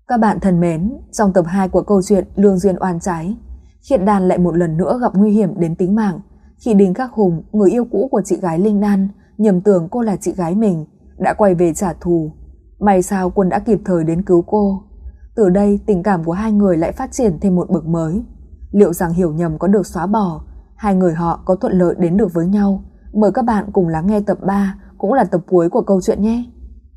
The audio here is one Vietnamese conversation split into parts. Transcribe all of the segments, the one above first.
Các bạn thân mến, trong tập 2 của câu chuyện Lương duyên oan trái, Khiết Đan lại một lần nữa gặp nguy hiểm đến tính mạng khi Đinh Khắc Hùng, người yêu cũ của chị gái Linh Đan, nhầm tưởng cô là chị gái mình, đã quay về trả thù. May sao Quân đã kịp thời đến cứu cô. Từ đây tình cảm của hai người lại phát triển thêm một bậc mới. Liệu rằng hiểu nhầm có được xóa bỏ, hai người họ có thuận lợi đến được với nhau? Mời các bạn cùng lắng nghe tập 3, cũng là tập cuối của câu chuyện nhé.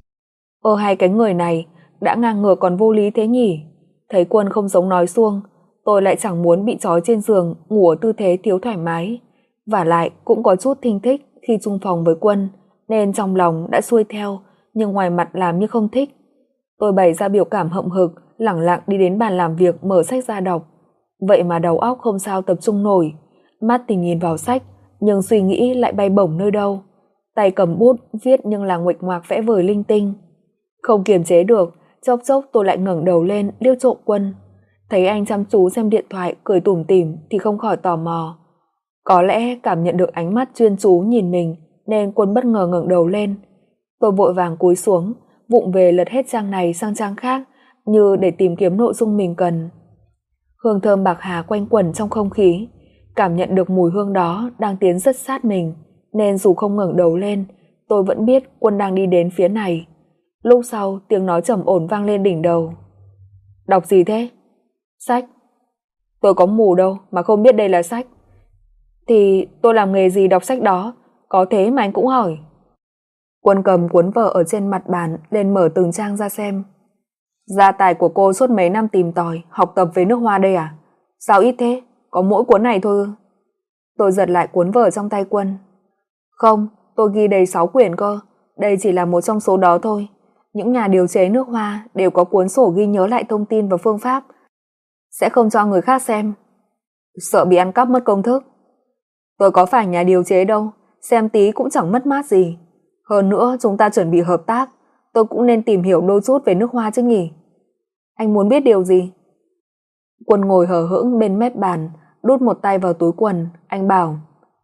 Hai cái người này đã ngang ngược còn vô lý thế nhỉ? Thấy Quân không giống nói suông, tôi lại chẳng muốn bị trói trên giường ngủ ở tư thế thiếu thoải mái. Vả lại cũng có chút thinh thích khi chung phòng với Quân, nên trong lòng đã xuôi theo, nhưng ngoài mặt làm như không thích. Tôi bày ra biểu cảm hậm hực, lẳng lặng đi đến bàn làm việc mở sách ra đọc. Vậy mà đầu óc không sao tập trung nổi, mắt thì nhìn vào sách, nhưng suy nghĩ lại bay bổng nơi đâu. Tay cầm bút viết nhưng là nguệch ngoạc vẽ vời linh tinh. Không kiềm chế được, chốc chốc tôi lại ngẩng đầu lên liếc trộm Quân. Thấy anh chăm chú xem điện thoại cười tủm tỉm thì không khỏi tò mò. Có lẽ cảm nhận được ánh mắt chuyên chú nhìn mình nên Quân bất ngờ ngẩng đầu lên. Tôi vội vàng cúi xuống, vụng về lật hết trang này sang trang khác như để tìm kiếm nội dung mình cần. Hương thơm bạc hà quanh quẩn trong không khí, cảm nhận được mùi hương đó đang tiến rất sát mình, nên dù không ngẩng đầu lên, tôi vẫn biết Quân đang đi đến phía này. Lúc sau tiếng nói trầm ổn vang lên đỉnh đầu. Đọc gì thế? Sách. Tôi có mù đâu mà không biết đây là sách. Thì tôi làm nghề gì đọc sách đó, có thế mà anh cũng hỏi. Quân cầm cuốn vở ở trên mặt bàn lên mở từng trang ra xem. Gia tài của cô suốt mấy năm tìm tòi học tập về nước Hoa đây à? Sao ít thế? Có mỗi cuốn này thôi ư? Tôi giật lại cuốn vở trong tay Quân. Không, tôi ghi đầy 6 quyển cơ. Đây chỉ là một trong số đó thôi. Những nhà điều chế nước Hoa đều có cuốn sổ ghi nhớ lại thông tin và phương pháp, sẽ không cho người khác xem, sợ bị ăn cắp mất công thức. Tôi có phải nhà điều chế đâu, xem tí cũng chẳng mất mát gì. Hơn nữa chúng ta chuẩn bị hợp tác, tôi cũng nên tìm hiểu đôi chút về nước Hoa chứ nhỉ. Anh muốn biết điều gì? Quân ngồi hờ hững bên mép bàn, đút một tay vào túi quần. Anh bảo,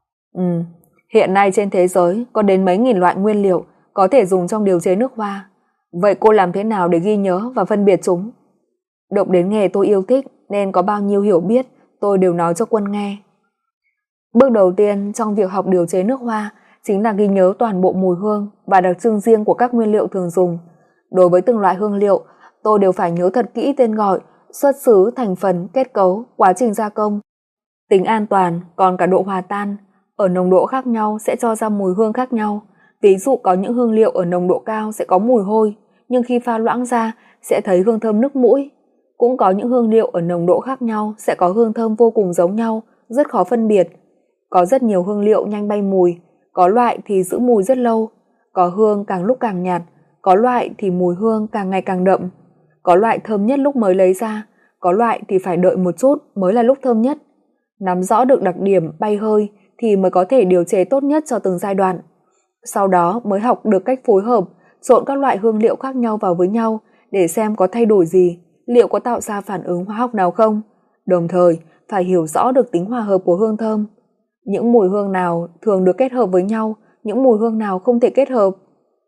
hiện nay trên thế giới có đến mấy nghìn loại nguyên liệu có thể dùng trong điều chế nước Hoa. Vậy cô làm thế nào để ghi nhớ và phân biệt chúng? Động đến nghề tôi yêu thích nên có bao nhiêu hiểu biết tôi đều nói cho Quân nghe. Bước đầu tiên trong việc học điều chế nước Hoa chính là ghi nhớ toàn bộ mùi hương và đặc trưng riêng của các nguyên liệu thường dùng. Đối với từng loại hương liệu, tôi đều phải nhớ thật kỹ tên gọi, xuất xứ, thành phần, kết cấu, quá trình gia công, tính an toàn, còn cả độ hòa tan. Ở nồng độ khác nhau sẽ cho ra mùi hương khác nhau. Ví dụ có những hương liệu ở nồng độ cao sẽ có mùi hôi, nhưng khi pha loãng ra sẽ thấy hương thơm nức mũi. Cũng có những hương liệu ở nồng độ khác nhau sẽ có hương thơm vô cùng giống nhau, rất khó phân biệt. Có rất nhiều hương liệu nhanh bay mùi, có loại thì giữ mùi rất lâu, có hương càng lúc càng nhạt, có loại thì mùi hương càng ngày càng đậm, có loại thơm nhất lúc mới lấy ra, có loại thì phải đợi một chút mới là lúc thơm nhất. Nắm rõ được đặc điểm bay hơi thì mới có thể điều chế tốt nhất cho từng giai đoạn. Sau đó mới học được cách phối hợp, trộn các loại hương liệu khác nhau vào với nhau để xem có thay đổi gì, liệu có tạo ra phản ứng hóa học nào không. Đồng thời phải hiểu rõ được tính hòa hợp của hương thơm. Những mùi hương nào thường được kết hợp với nhau, những mùi hương nào không thể kết hợp.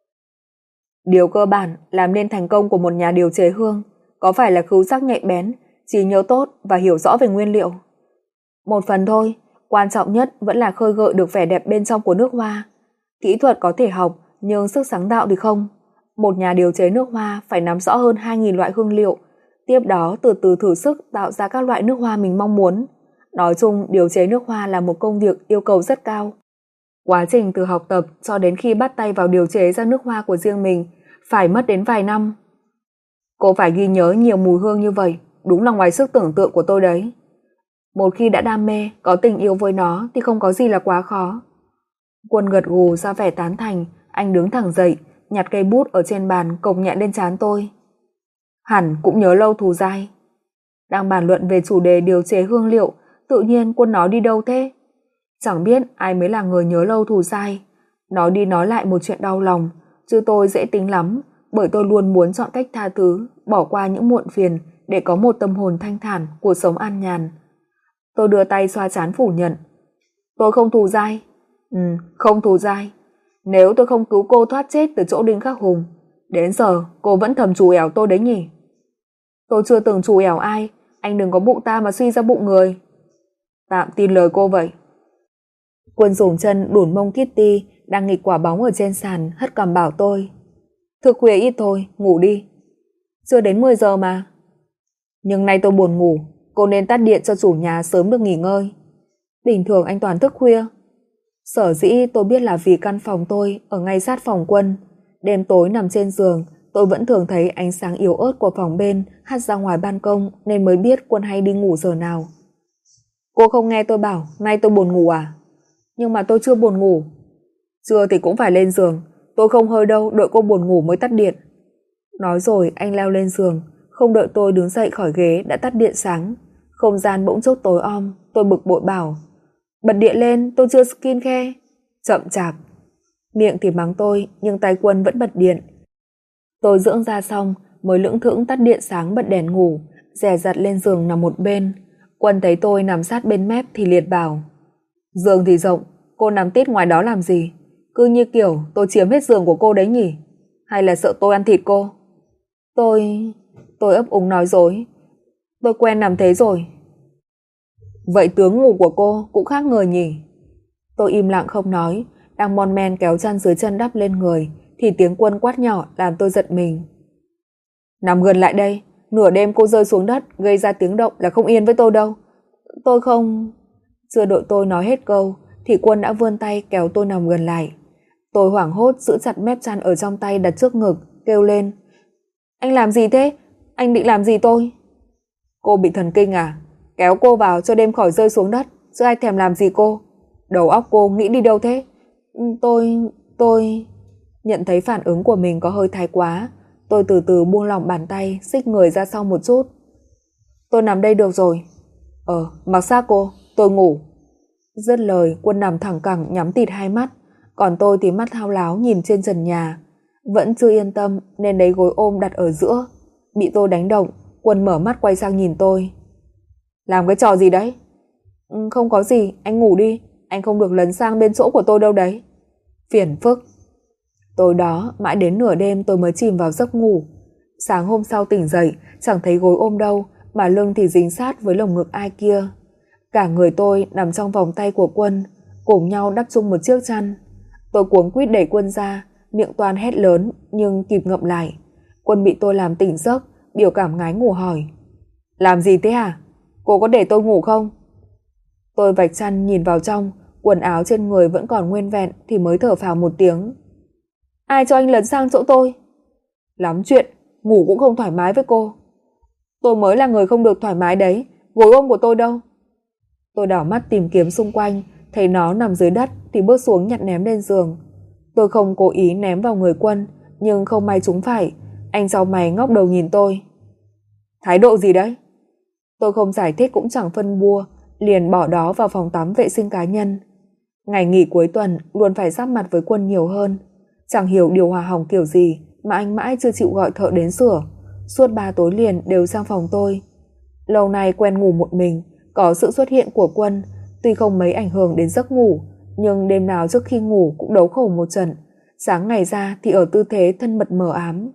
Điều cơ bản làm nên thành công của một nhà điều chế hương có phải là khứu giác nhạy bén, trí nhớ tốt và hiểu rõ về nguyên liệu. Một phần thôi, quan trọng nhất vẫn là khơi gợi được vẻ đẹp bên trong của nước Hoa. Kỹ thuật có thể học, nhưng sức sáng tạo thì không. Một nhà điều chế nước Hoa phải nắm rõ hơn 2.000 loại hương liệu, tiếp đó từ từ thử sức tạo ra các loại nước Hoa mình mong muốn. Nói chung, điều chế nước Hoa là một công việc yêu cầu rất cao. Quá trình từ học tập cho đến khi bắt tay vào điều chế ra nước Hoa của riêng mình phải mất đến vài năm. Cô phải ghi nhớ nhiều mùi hương như vậy, đúng là ngoài sức tưởng tượng của tôi đấy. Một khi đã đam mê, có tình yêu với nó thì không có gì là quá khó. Quân gật gù ra vẻ tán thành, anh đứng thẳng dậy, nhặt cây bút ở trên bàn cộc nhẹ lên trán tôi. Hẳn cũng nhớ lâu thù dai. Đang bàn luận về chủ đề điều chế hương liệu, tự nhiên Quân nói đi đâu thế? Chẳng biết ai mới là người nhớ lâu thù dai. Nói đi nói lại một chuyện đau lòng, chứ tôi dễ tính lắm, bởi tôi luôn muốn chọn cách tha thứ, bỏ qua những muộn phiền để có một tâm hồn thanh thản, cuộc sống an nhàn. Tôi đưa tay xoa trán phủ nhận. Tôi không thù dai. Không thù dai. Nếu tôi không cứu cô thoát chết từ chỗ Đinh Khắc Hùng, đến giờ cô vẫn thầm trù ẻo tôi đấy nhỉ? Tôi chưa từng trù ẻo ai, anh đừng có bụng ta mà suy ra bụng người. Tạm tin lời cô vậy. Quân dùng chân đủn mông Kitty đang nghịch quả bóng ở trên sàn, hất cằm bảo tôi. Thức khuya ít thôi, ngủ đi. Chưa đến 10 giờ mà. Nhưng nay tôi buồn ngủ, cô nên tắt điện cho chủ nhà sớm được nghỉ ngơi. Bình thường anh toàn thức khuya. Sở dĩ tôi biết là vì căn phòng tôi ở ngay sát phòng Quân. Đêm tối nằm trên giường, tôi vẫn thường thấy ánh sáng yếu ớt của phòng bên hắt ra ngoài ban công, nên mới biết Quân hay đi ngủ giờ nào. Cô không nghe tôi bảo nay tôi buồn ngủ à? Nhưng mà tôi chưa buồn ngủ. Chưa thì cũng phải lên giường, tôi không hơi đâu, đợi cô buồn ngủ mới tắt điện. Nói rồi anh leo lên giường, không đợi tôi đứng dậy khỏi ghế đã tắt điện sáng. Không gian bỗng chốc tối om. Tôi bực bội bảo, bật điện lên, tôi chưa skin care. Chậm chạp. Miệng thì mắng tôi, nhưng tay Quân vẫn bật điện. Tôi dưỡng da xong mới lững thững tắt điện sáng, bật đèn ngủ, dè dặt lên giường nằm một bên. Quân thấy tôi nằm sát bên mép thì liệt bảo, giường thì rộng, cô nằm tít ngoài đó làm gì? Cứ như kiểu tôi chiếm hết giường của cô đấy nhỉ? Hay là sợ tôi ăn thịt cô? Tôi ấp úng nói dối. Tôi quen nằm thế rồi. Vậy tướng ngủ của cô cũng khác người nhỉ? Tôi im lặng không nói, đang mon men kéo chăn dưới chân đắp lên người thì tiếng Quân quát nhỏ làm tôi giật mình. Nằm gần lại đây, nửa đêm cô rơi xuống đất gây ra tiếng động là không yên với tôi đâu. Tôi không... Chưa đợi tôi nói hết câu thì Quân đã vươn tay kéo tôi nằm gần lại. Tôi hoảng hốt giữ chặt mép chăn ở trong tay đặt trước ngực, kêu lên. Anh làm gì thế? Anh định làm gì tôi? Cô bị thần kinh à? Kéo cô vào cho đêm khỏi rơi xuống đất, chứ ai thèm làm gì cô? Đầu óc cô nghĩ đi đâu thế? Tôi... Nhận thấy phản ứng của mình có hơi thái quá, tôi từ từ buông lỏng bàn tay, xích người ra sau một chút. Tôi nằm đây được rồi. Mặc xác cô, tôi ngủ. Dứt lời, Quân nằm thẳng cẳng nhắm tịt hai mắt, còn tôi thì mắt thao láo nhìn trên trần nhà. Vẫn chưa yên tâm nên lấy gối ôm đặt ở giữa. Bị tôi đánh động, Quân mở mắt quay sang nhìn tôi. Làm cái trò gì đấy? Không có gì, anh ngủ đi, anh không được lấn sang bên chỗ của tôi đâu đấy. Phiền phức. Tối đó, mãi đến nửa đêm tôi mới chìm vào giấc ngủ. Sáng hôm sau tỉnh dậy, chẳng thấy gối ôm đâu, mà lưng thì dính sát với lồng ngực ai kia. Cả người tôi nằm trong vòng tay của Quân, cùng nhau đắp chung một chiếc chăn. Tôi cuống quýt đẩy Quân ra, miệng toan hét lớn nhưng kịp ngậm lại. Quân bị tôi làm tỉnh giấc, biểu cảm ngái ngủ hỏi. Làm gì thế hả? Cô có để tôi ngủ không? Tôi vạch chăn nhìn vào trong, quần áo trên người vẫn còn nguyên vẹn thì mới thở phào một tiếng. Ai cho anh lấn sang chỗ tôi? Lắm chuyện, ngủ cũng không thoải mái với cô. Tôi mới là người không được thoải mái đấy, gối ôm của tôi đâu? Tôi đảo mắt tìm kiếm xung quanh, thấy nó nằm dưới đất thì bước xuống nhặt ném lên giường. Tôi không cố ý ném vào người Quân, nhưng không may trúng phải. Anh chau mày ngóc đầu nhìn tôi. Thái độ gì đấy? Tôi không giải thích cũng chẳng phân bua, liền bỏ đó vào phòng tắm vệ sinh cá nhân. Ngày nghỉ cuối tuần luôn phải giáp mặt với Quân nhiều hơn. Chẳng hiểu điều hòa hỏng kiểu gì mà anh mãi chưa chịu gọi thợ đến sửa. Suốt 3 tối liền đều sang phòng tôi. Lâu nay quen ngủ một mình, có sự xuất hiện của Quân tuy không mấy ảnh hưởng đến giấc ngủ, nhưng đêm nào trước khi ngủ cũng đấu khẩu một trận. Sáng ngày ra thì ở tư thế thân mật mờ ám.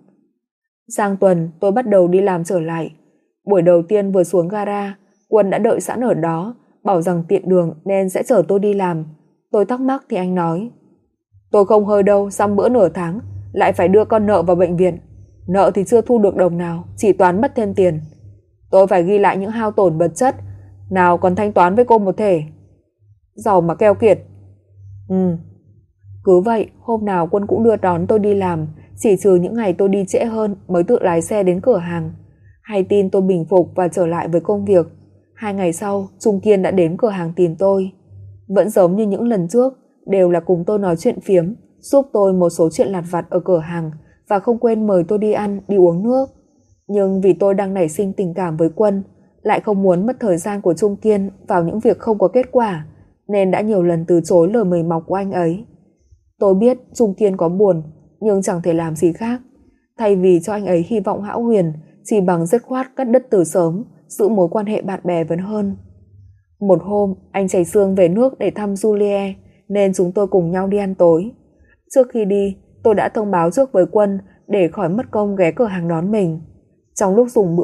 Sang tuần tôi bắt đầu đi làm trở lại. Buổi đầu tiên vừa xuống gara, Quân đã đợi sẵn ở đó, bảo rằng tiện đường nên sẽ chở tôi đi làm. Tôi thắc mắc thì anh nói, tôi không hơi đâu, xong bữa nửa tháng lại phải đưa con nợ vào bệnh viện. Nợ thì chưa thu được đồng nào, chỉ toán mất thêm tiền. Tôi phải ghi lại những hao tổn vật chất, nào còn thanh toán với cô một thể. Giàu mà keo kiệt. Cứ vậy, hôm nào Quân cũng đưa đón tôi đi làm, chỉ trừ những ngày tôi đi trễ hơn mới tự lái xe đến cửa hàng. Hay tin tôi bình phục và trở lại với công việc. 2 ngày sau, Trung Kiên đã đến cửa hàng tìm tôi. Vẫn giống như những lần trước, đều là cùng tôi nói chuyện phiếm, giúp tôi một số chuyện lặt vặt ở cửa hàng và không quên mời tôi đi ăn, đi uống nước. Nhưng vì tôi đang nảy sinh tình cảm với Quân, lại không muốn mất thời gian của Trung Kiên vào những việc không có kết quả, nên đã nhiều lần từ chối lời mời mọc của anh ấy. Tôi biết Trung Kiên có buồn, nhưng chẳng thể làm gì khác. Thay vì cho anh ấy hy vọng hão huyền, chỉ bằng dứt khoát cắt đứt từ sớm, giữ mối quan hệ bạn bè vẫn hơn. Một hôm, anh chảy xương về nước để thăm Julie, nên chúng tôi cùng nhau đi ăn tối. Trước khi đi, tôi đã thông báo trước với Quân để khỏi mất công ghé cửa hàng đón mình. Trong lúc dùng bữa,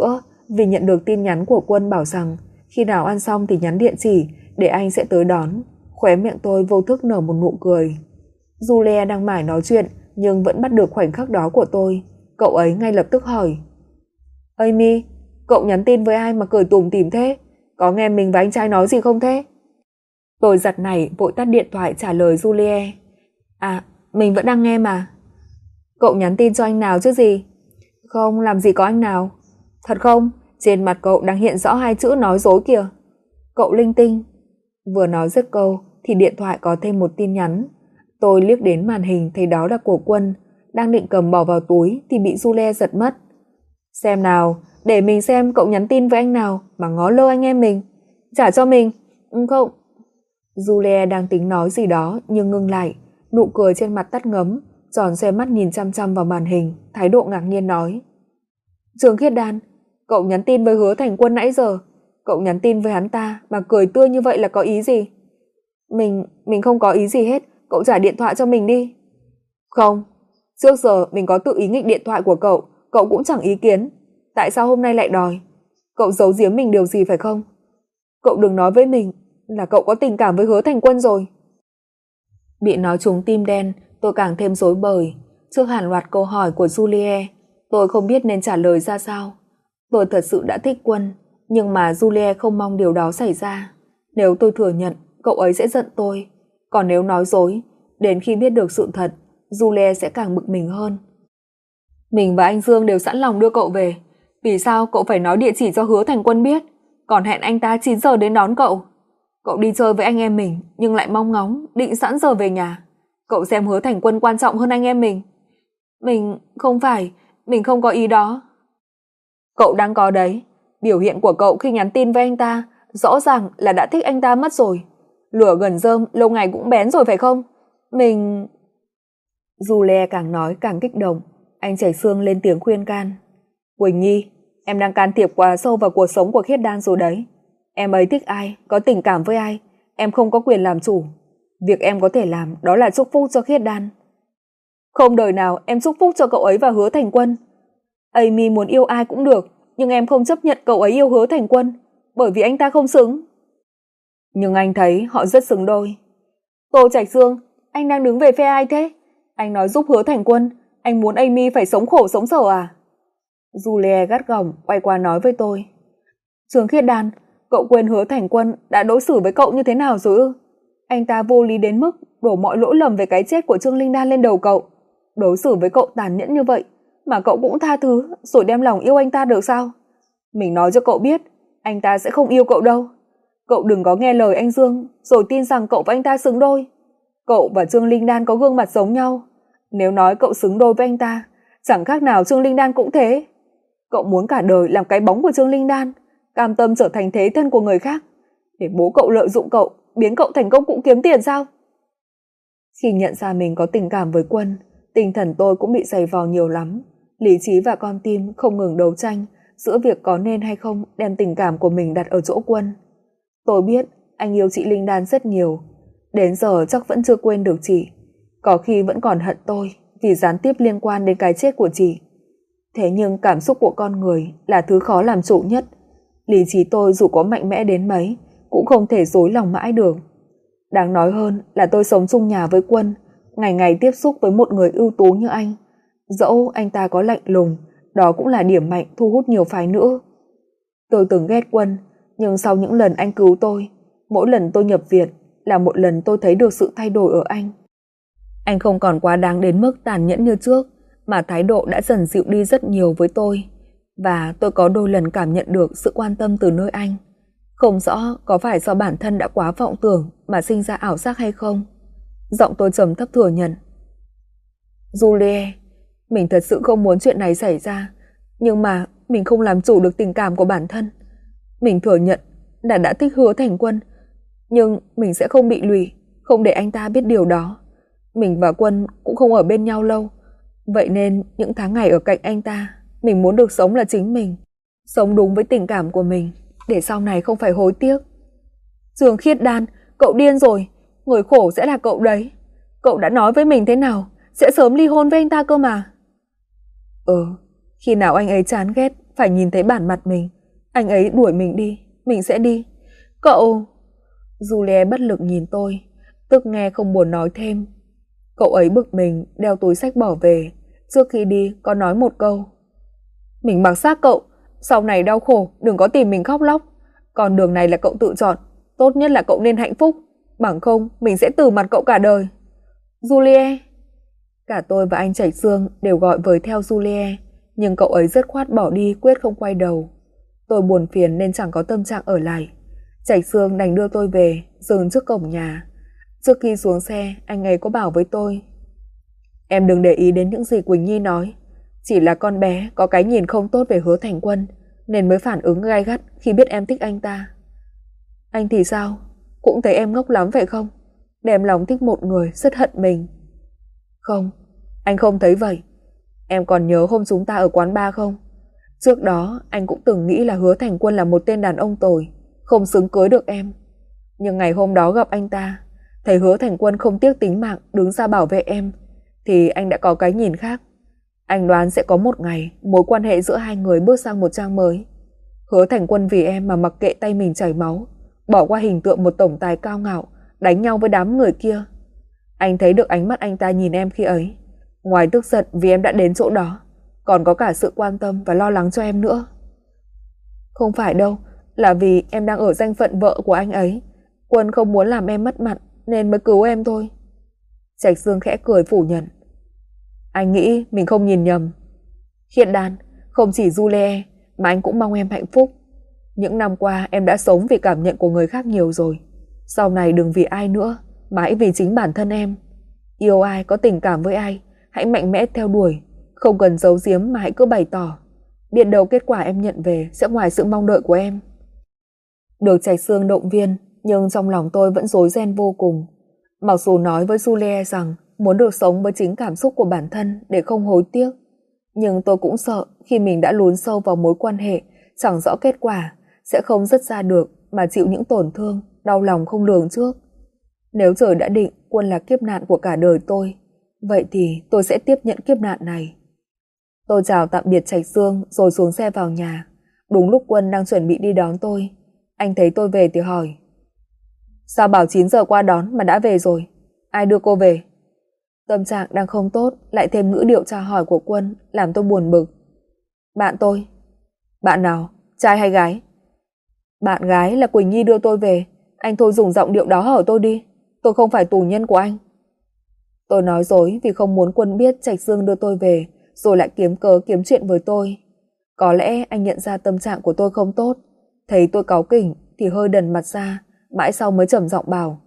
vì nhận được tin nhắn của Quân bảo rằng khi nào ăn xong thì nhắn địa chỉ để anh sẽ tới đón. Khóe miệng tôi vô thức nở một nụ cười. Julia đang mải nói chuyện nhưng vẫn bắt được khoảnh khắc đó của tôi. Cậu ấy ngay lập tức hỏi: Amy, cậu nhắn tin với ai mà cười tủm tỉm thế? Có nghe mình và anh trai nói gì không thế? Tôi giật nảy vội tắt điện thoại trả lời Julia: À, mình vẫn đang nghe mà. Cậu nhắn tin cho anh nào chứ gì? Không, làm gì có anh nào. Thật không? Trên mặt cậu đang hiện rõ 2 chữ nói dối kìa. Cậu linh tinh. Vừa nói dứt câu thì điện thoại có thêm một tin nhắn. Tôi liếc đến màn hình thấy đó là của Quân, đang định cầm bỏ vào túi thì bị Julia giật mất. Xem nào, để mình xem cậu nhắn tin với anh nào mà ngó lơ anh em mình. Trả cho mình. Không. Julia đang tính nói gì đó nhưng ngưng lại, nụ cười trên mặt tắt ngấm, tròn xoe mắt nhìn chăm chăm vào màn hình, thái độ ngạc nhiên nói: Trường Khiết Đan, cậu nhắn tin với Hứa Thành Quân nãy giờ, cậu nhắn tin với hắn ta mà cười tươi như vậy là có ý gì? Mình không có ý gì hết, cậu trả điện thoại cho mình đi. Không, trước giờ mình có tự ý nghịch điện thoại của cậu cũng chẳng ý kiến. Tại sao hôm nay lại đòi? Cậu giấu giếm mình điều gì phải không? Cậu đừng nói với mình là cậu có tình cảm với Hứa Thành Quân rồi. Bị nói trúng tim đen, tôi càng thêm rối bời. Trước hàng loạt câu hỏi của Julie, tôi không biết nên trả lời ra sao. Tôi thật sự đã thích Quân, nhưng mà Julie không mong điều đó xảy ra. Nếu tôi thừa nhận, cậu ấy sẽ giận tôi. Còn nếu nói dối, đến khi biết được sự thật, Julie sẽ càng bực mình hơn. Mình và anh Dương đều sẵn lòng đưa cậu về. Vì sao cậu phải nói địa chỉ cho Hứa Thành Quân biết, còn hẹn anh ta 9 giờ đến đón cậu? Cậu đi chơi với anh em mình nhưng lại mong ngóng định sẵn giờ về nhà. Cậu xem Hứa Thành Quân quan trọng hơn anh em mình. Mình không có ý đó. Cậu đang có đấy. Biểu hiện của cậu khi nhắn tin với anh ta rõ ràng là đã thích anh ta mất rồi. Lửa gần rơm lâu ngày cũng bén rồi phải không? Julie càng nói càng kích động. Anh Chảy Xương lên tiếng khuyên can. Quỳnh Nhi, em đang can thiệp quá sâu vào cuộc sống của Khiết Đan rồi đấy. Em ấy thích ai, có tình cảm với ai, em không có quyền làm chủ. Việc em có thể làm đó là chúc phúc cho Khiết Đan. Không đời nào em chúc phúc cho cậu ấy và Hứa Thành Quân. Amy muốn yêu ai cũng được, nhưng em không chấp nhận cậu ấy yêu Hứa Thành Quân, bởi vì anh ta không xứng. Nhưng anh thấy họ rất xứng đôi. Tô Trạch Dương, anh đang đứng về phe ai thế? Anh nói giúp Hứa Thành Quân, anh muốn Amy phải sống khổ sống sở à? Julie gắt gỏng quay qua nói với tôi. Trường Khiết Đan, cậu quên Hứa Thành Quân đã đối xử với cậu như thế nào rồi ư? Anh ta vô lý đến mức đổ mọi lỗi lầm về cái chết của Trương Linh Đan lên đầu cậu. Đối xử với cậu tàn nhẫn như vậy mà cậu cũng tha thứ rồi đem lòng yêu anh ta được sao? Mình nói cho cậu biết, anh ta sẽ không yêu cậu đâu. Cậu đừng có nghe lời anh Dương rồi tin rằng cậu và anh ta xứng đôi. Cậu và Trương Linh Đan có gương mặt giống nhau. Nếu nói cậu xứng đôi với anh ta, chẳng khác nào Trương Linh Đan cũng thế. Cậu muốn cả đời làm cái bóng của Trương Linh Đan, cam tâm trở thành thế thân của người khác, để bố cậu lợi dụng cậu, biến cậu thành công cụ kiếm tiền sao? Khi nhận ra mình có tình cảm với Quân, tinh thần tôi cũng bị giày vò nhiều lắm. Lý trí và con tim không ngừng đấu tranh giữa việc có nên hay không đem tình cảm của mình đặt ở chỗ Quân. Tôi biết anh yêu chị Linh Đan rất nhiều, đến giờ chắc vẫn chưa quên được chị, có khi vẫn còn hận tôi vì gián tiếp liên quan đến cái chết của chị. Thế nhưng cảm xúc của con người là thứ khó làm chủ nhất. Lý trí tôi dù có mạnh mẽ đến mấy cũng không thể dối lòng mãi được. Đáng nói hơn là tôi sống chung nhà với Quân, ngày ngày tiếp xúc với một người ưu tú như anh. Dẫu anh ta có lạnh lùng, đó cũng là điểm mạnh thu hút nhiều phái nữ. Tôi từng ghét Quân, nhưng sau những lần anh cứu tôi, mỗi lần tôi nhập viện là một lần tôi thấy được sự thay đổi ở anh. Anh không còn quá đáng đến mức tàn nhẫn như trước, mà thái độ đã dần dịu đi rất nhiều với tôi. Và tôi có đôi lần cảm nhận được sự quan tâm từ nơi anh. Không rõ có phải do bản thân đã quá vọng tưởng mà sinh ra ảo giác hay không. Giọng tôi trầm thấp thừa nhận. Julie, mình thật sự không muốn chuyện này xảy ra, nhưng mà mình không làm chủ được tình cảm của bản thân. Mình thừa nhận là đã thích Hứa Thành Quân, nhưng mình sẽ không bị lụy, không để anh ta biết điều đó. Mình và Quân cũng không ở bên nhau lâu, vậy nên những tháng ngày ở cạnh anh ta, mình muốn được sống là chính mình, sống đúng với tình cảm của mình, để sau này không phải hối tiếc. Trường Khiết Đan, cậu điên rồi, người khổ sẽ là cậu đấy. Cậu đã nói với mình thế nào, sẽ sớm ly hôn với anh ta cơ mà. Khi nào anh ấy chán ghét phải nhìn thấy bản mặt mình, Anh ấy đuổi mình đi, mình sẽ đi. Cậu... Juliet bất lực nhìn tôi, tức nghe không buồn nói thêm. Cậu ấy bực mình đeo túi xách bỏ về, trước khi đi có nói một câu. Mình mặc xác cậu, sau này đau khổ đừng có tìm mình khóc lóc. Còn đường này là cậu tự chọn, tốt nhất là cậu nên hạnh phúc, bằng không mình sẽ từ mặt cậu cả đời. Juliet. Cả tôi và anh Trạch Sương đều gọi với theo Juliet, nhưng cậu ấy dứt khoát bỏ đi quyết không quay đầu. Tôi buồn phiền nên chẳng có tâm trạng ở lại. Trạch Sương đành đưa tôi về, dừng trước cổng nhà. Trước khi xuống xe, anh ấy có bảo với tôi. Em đừng để ý đến những gì Quỳnh Nhi nói. Chỉ là con bé có cái nhìn không tốt về Hứa Thành Quân, nên mới phản ứng gay gắt khi biết em thích anh ta. Anh thì sao? Cũng thấy em ngốc lắm phải không? Đem lòng thích một người, rất hận mình. Không, anh không thấy vậy. Em còn nhớ hôm chúng ta ở quán bar không? Trước đó anh cũng từng nghĩ là Hứa Thành Quân là một tên đàn ông tồi, không xứng cưới được em. Nhưng ngày hôm đó gặp anh ta, thấy Hứa Thành Quân không tiếc tính mạng đứng ra bảo vệ em, thì anh đã có cái nhìn khác. Anh đoán sẽ có một ngày mối quan hệ giữa hai người bước sang một trang mới. Hứa Thành Quân vì em mà mặc kệ tay mình chảy máu, bỏ qua hình tượng một tổng tài cao ngạo, đánh nhau với đám người kia. Anh thấy được ánh mắt anh ta nhìn em khi ấy. Ngoài tức giận vì em đã đến chỗ đó, còn có cả sự quan tâm và lo lắng cho em nữa. Không phải đâu, là vì em đang ở danh phận vợ của anh ấy. Quân không muốn làm em mất mặt nên mới cứu em thôi. Trạch Dương khẽ cười phủ nhận. Anh nghĩ mình không nhìn nhầm. Khiết Đan, không chỉ Julie mà anh cũng mong em hạnh phúc. Những năm qua em đã sống vì cảm nhận của người khác nhiều rồi. Sau này đừng vì ai nữa, mà hãy vì chính bản thân em. Yêu ai, có tình cảm với ai, hãy mạnh mẽ theo đuổi, không cần giấu giếm mà hãy cứ bày tỏ. Biết đâu kết quả em nhận về sẽ ngoài sự mong đợi của em. Được Trạch Sương động viên, nhưng trong lòng tôi vẫn rối ren vô cùng. Mặc dù nói với Julie rằng muốn được sống với chính cảm xúc của bản thân để không hối tiếc, nhưng tôi cũng sợ khi mình đã lún sâu vào mối quan hệ chẳng rõ kết quả, sẽ không dứt ra được mà chịu những tổn thương, đau lòng không lường trước. Nếu trời đã định Quân là kiếp nạn của cả đời tôi, vậy thì tôi sẽ tiếp nhận kiếp nạn này. Tôi chào tạm biệt Trạch Dương rồi xuống xe vào nhà. Đúng lúc Quân đang chuẩn bị đi đón tôi. Anh thấy tôi về thì hỏi. Sao bảo 9 giờ qua đón mà đã về rồi? Ai đưa cô về? Tâm trạng đang không tốt, lại thêm ngữ điệu chào hỏi của Quân làm tôi buồn bực. Bạn tôi. Bạn nào? Trai hay gái? Bạn gái là Quỳnh Nhi đưa tôi về. Anh thôi dùng giọng điệu đó hỏi tôi đi. Tôi không phải tù nhân của anh. Tôi nói dối vì không muốn Quân biết Trạch Dương đưa tôi về, rồi lại kiếm cớ kiếm chuyện với tôi. Có lẽ anh nhận ra tâm trạng của tôi không tốt, thấy tôi cáu kỉnh thì hơi đần mặt ra, mãi sau mới trầm giọng bảo.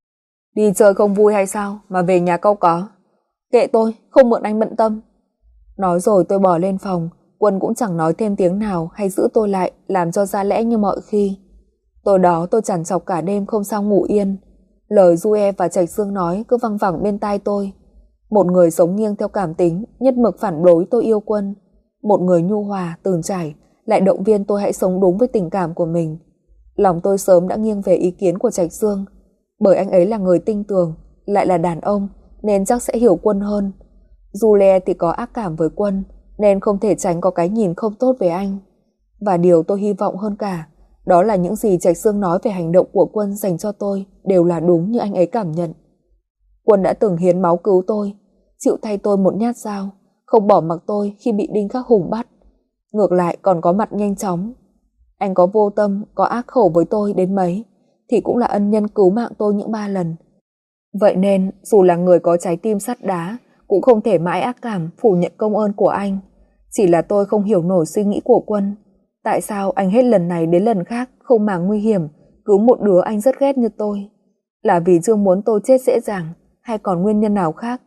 Đi chơi không vui hay sao mà về nhà câu có? Kệ tôi, không mượn anh bận tâm. Nói rồi tôi bỏ lên phòng. Quân cũng chẳng nói thêm tiếng nào hay giữ tôi lại làm cho ra lẽ như mọi khi. Tối đó tôi trằn trọc cả đêm không sao ngủ yên. Lời Due và Trạch Dương nói cứ văng vẳng bên tai tôi. Một người sống nghiêng theo cảm tính, nhất mực phản đối tôi yêu Quân. Một người nhu hòa, từng trải, lại động viên tôi hãy sống đúng với tình cảm của mình. Lòng tôi sớm đã nghiêng về ý kiến của Trạch Dương, bởi anh ấy là người tinh tường, lại là đàn ông, nên chắc sẽ hiểu Quân hơn. Julie thì có ác cảm với Quân, nên không thể tránh có cái nhìn không tốt về anh. Và điều tôi hy vọng hơn cả, đó là những gì Trạch Dương nói về hành động của Quân dành cho tôi đều là đúng như anh ấy cảm nhận. Quân đã từng hiến máu cứu tôi, chịu thay tôi một nhát dao, không bỏ mặc tôi khi bị Đinh Khắc Hùng bắt. Ngược lại còn có mặt nhanh chóng. Anh có vô tâm, có ác khẩu với tôi đến mấy, thì cũng là ân nhân cứu mạng tôi những 3 lần. Vậy nên, dù là người có trái tim sắt đá, cũng không thể mãi ác cảm phủ nhận công ơn của anh. Chỉ là tôi không hiểu nổi suy nghĩ của Quân. Tại sao anh hết lần này đến lần khác không màng nguy hiểm cứu một đứa anh rất ghét như tôi? Là vì chưa muốn tôi chết dễ dàng, hay còn nguyên nhân nào khác?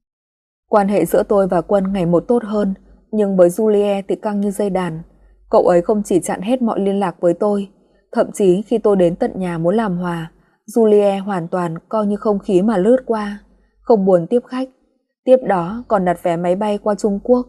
Quan hệ giữa tôi và Quân ngày một tốt hơn, nhưng với Julie thì căng như dây đàn. Cậu ấy không chỉ chặn hết mọi liên lạc với tôi, thậm chí khi tôi đến tận nhà muốn làm hòa, Julie hoàn toàn coi như không khí mà lướt qua, không buồn tiếp khách. Tiếp đó còn đặt vé máy bay qua Trung Quốc.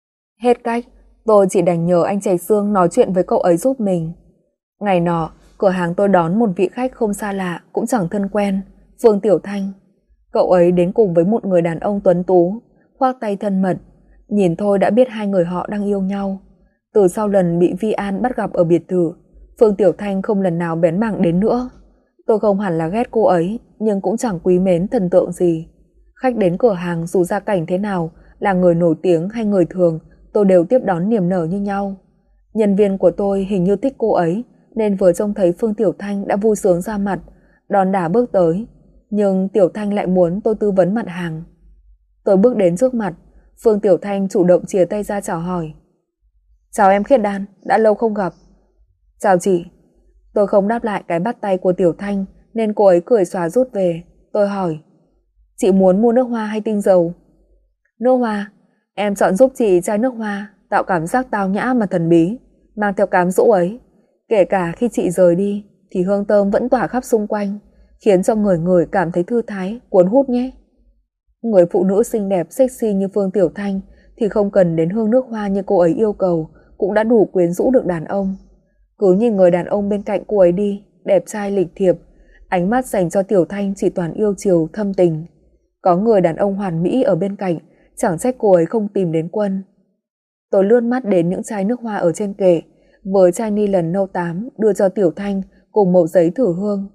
Hết cách, tôi chỉ đành nhờ anh Trạch Dương nói chuyện với cậu ấy giúp mình. Ngày nọ, cửa hàng tôi đón một vị khách không xa lạ, cũng chẳng thân quen, Phương Tiểu Thanh. Cậu ấy đến cùng với một người đàn ông tuấn tú, khoác tay thân mật. Nhìn thôi đã biết hai người họ đang yêu nhau. Từ sau lần bị Vi An bắt gặp ở biệt thự, Phương Tiểu Thanh không lần nào bén mảng đến nữa. Tôi không hẳn là ghét cô ấy, nhưng cũng chẳng quý mến thần tượng gì. Khách đến cửa hàng dù gia cảnh thế nào, là người nổi tiếng hay người thường, tôi đều tiếp đón niềm nở như nhau. Nhân viên của tôi hình như thích cô ấy, nên vừa trông thấy Phương Tiểu Thanh đã vui sướng ra mặt, đòn đả bước tới. Nhưng Tiểu Thanh lại muốn tôi tư vấn mặt hàng. Tôi bước đến trước mặt, Phương Tiểu Thanh chủ động chìa tay ra chào hỏi. Chào em Khiết Đan, đã lâu không gặp. Chào chị. Tôi không đáp lại cái bắt tay của Tiểu Thanh, nên cô ấy cười xòa rút về. Tôi hỏi, chị muốn mua nước hoa hay tinh dầu? Nước hoa. Em chọn giúp chị chai nước hoa, tạo cảm giác tao nhã mà thần bí, mang theo cám dỗ ấy. Kể cả khi chị rời đi, thì hương thơm vẫn tỏa khắp xung quanh, khiến cho người người cảm thấy thư thái, cuốn hút nhé. Người phụ nữ xinh đẹp sexy như Phương Tiểu Thanh thì không cần đến hương nước hoa như cô ấy yêu cầu, cũng đã đủ quyến rũ được đàn ông. Cứ nhìn người đàn ông bên cạnh cô ấy đi, đẹp trai lịch thiệp, ánh mắt dành cho Tiểu Thanh chỉ toàn yêu chiều thâm tình. Có người đàn ông hoàn mỹ ở bên cạnh, chẳng trách cô ấy không tìm đến Quân. Tôi lướt mắt đến những chai nước hoa ở trên kệ, với chai ni lần nâu tám đưa cho Tiểu Thanh cùng mẩu giấy thử hương.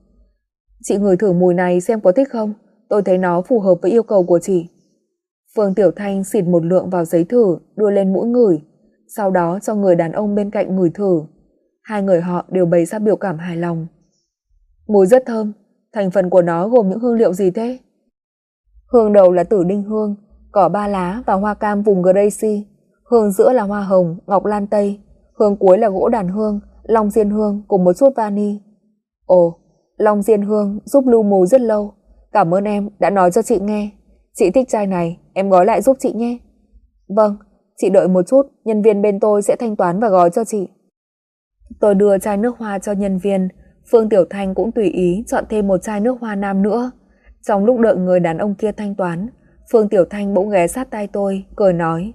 Chị ngửi thử mùi này xem có thích không? Tôi thấy nó phù hợp với yêu cầu của chị. Phương Tiểu Thanh xịt một lượng vào giấy thử, đưa lên mũi ngửi, sau đó cho người đàn ông bên cạnh ngửi thử. Hai người họ đều bày ra biểu cảm hài lòng. Mùi rất thơm, thành phần của nó gồm những hương liệu gì thế? Hương đầu là tử đinh hương, cỏ ba lá và hoa cam vùng Gracie. Hương giữa là hoa hồng, ngọc lan tây. Hương cuối là gỗ đàn hương, long diên hương cùng một chút vani. Ồ, long diên hương giúp lưu mùi rất lâu. Cảm ơn em đã nói cho chị nghe. Chị thích chai này, em gói lại giúp chị nhé. Vâng, chị đợi một chút, nhân viên bên tôi sẽ thanh toán và gói cho chị. Tôi đưa chai nước hoa cho nhân viên. Phương Tiểu Thanh cũng tùy ý chọn thêm một chai nước hoa nam nữa. Trong lúc đợi người đàn ông kia thanh toán, Phương Tiểu Thanh bỗng ghé sát tai tôi, cười nói.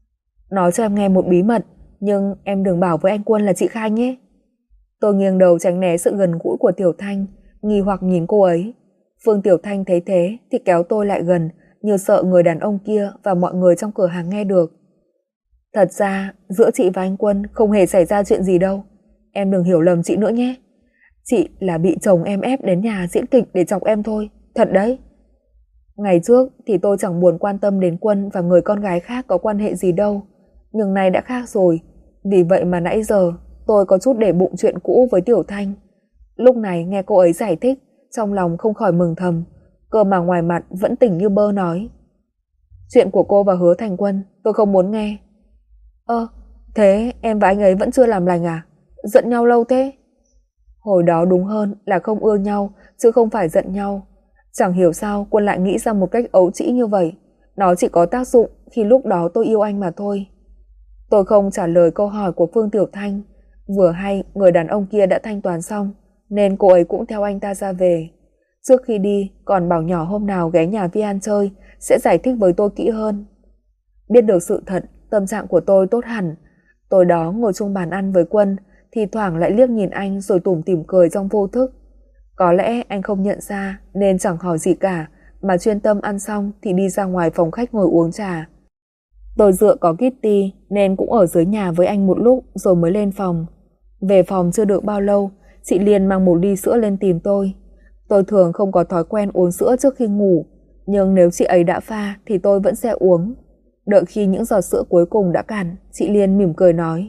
Nói cho em nghe một bí mật, nhưng em đừng bảo với anh Quân là chị khai nhé. Tôi nghiêng đầu tránh né sự gần gũi của Tiểu Thanh, nghi hoặc nhìn cô ấy. Phương Tiểu Thanh thấy thế thì kéo tôi lại gần, như sợ người đàn ông kia và mọi người trong cửa hàng nghe được. Thật ra, giữa chị và anh Quân không hề xảy ra chuyện gì đâu. Em đừng hiểu lầm chị nữa nhé. Chị là bị chồng em ép đến nhà diễn kịch để chọc em thôi. Thật đấy. Ngày trước thì tôi chẳng buồn quan tâm đến Quân và người con gái khác có quan hệ gì đâu. Nhưng nay đã khác rồi. Vì vậy mà nãy giờ tôi có chút để bụng chuyện cũ với Tiểu Thanh. Lúc này nghe cô ấy giải thích, trong lòng không khỏi mừng thầm. Cơ mà ngoài mặt vẫn tỉnh như bơ nói. Chuyện của cô và Hứa Thành Quân tôi không muốn nghe. Thế em và anh ấy vẫn chưa làm lành à? Giận nhau lâu thế? Hồi đó đúng hơn là không ưa nhau, chứ không phải giận nhau. Chẳng hiểu sao Quân lại nghĩ ra một cách ấu trĩ như vậy. Nó chỉ có tác dụng khi lúc đó tôi yêu anh mà thôi. Tôi không trả lời câu hỏi của Phương Tiểu Thanh. Vừa hay người đàn ông kia đã thanh toán xong, nên cô ấy cũng theo anh ta ra về. Trước khi đi còn bảo nhỏ hôm nào ghé nhà Vi An chơi sẽ giải thích với tôi kỹ hơn. Biết được sự thật, tâm trạng của tôi tốt hẳn. Tối đó ngồi chung bàn ăn với Quân, thì thoảng lại liếc nhìn anh rồi tủm tỉm cười trong vô thức. Có lẽ anh không nhận ra nên chẳng hỏi gì cả, mà chuyên tâm ăn xong thì đi ra ngoài phòng khách ngồi uống trà. Tôi dựa có Kitty nên cũng ở dưới nhà với anh một lúc rồi mới lên phòng. Về phòng chưa được bao lâu, chị Liên mang một ly sữa lên tìm tôi. Tôi thường không có thói quen uống sữa trước khi ngủ, nhưng nếu chị ấy đã pha thì tôi vẫn sẽ uống. Đợi khi những giọt sữa cuối cùng đã cạn, chị Liên mỉm cười nói.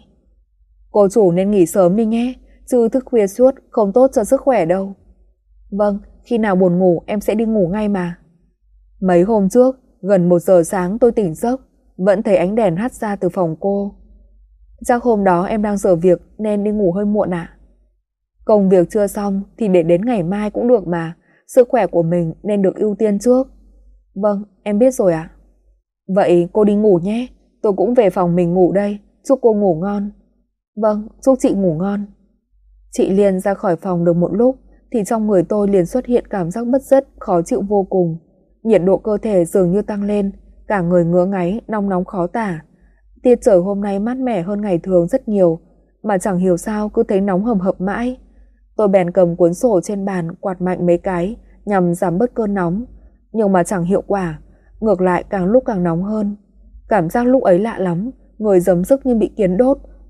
Cô chủ nên nghỉ sớm đi nhé, chứ thức khuya suốt không tốt cho sức khỏe đâu. Vâng, khi nào buồn ngủ em sẽ đi ngủ ngay mà. Mấy hôm trước, gần 1 giờ sáng tôi tỉnh giấc, vẫn thấy ánh đèn hắt ra từ phòng cô. Chắc hôm đó em đang giờ việc nên đi ngủ hơi muộn ạ. Công việc chưa xong thì để đến ngày mai cũng được mà, sức khỏe của mình nên được ưu tiên trước. Vâng, em biết rồi ạ. Vậy cô đi ngủ nhé, tôi cũng về phòng mình ngủ đây, chúc cô ngủ ngon. Vâng, chúc chị ngủ ngon. Chị Liên ra khỏi phòng được một lúc thì trong người tôi liền xuất hiện cảm giác bứt rứt, khó chịu vô cùng. Nhiệt độ cơ thể dường như tăng lên, cả người ngứa ngáy, nóng nóng khó tả. Tiết trời hôm nay mát mẻ hơn ngày thường rất nhiều, mà chẳng hiểu sao cứ thấy nóng hầm hập mãi. Tôi bèn cầm cuốn sổ trên bàn quạt mạnh mấy cái nhằm giảm bớt cơn nóng, nhưng mà chẳng hiệu quả, ngược lại càng lúc càng nóng hơn. Cảm giác lúc ấy lạ lắm, người giấm dứt như bị kiến đốt,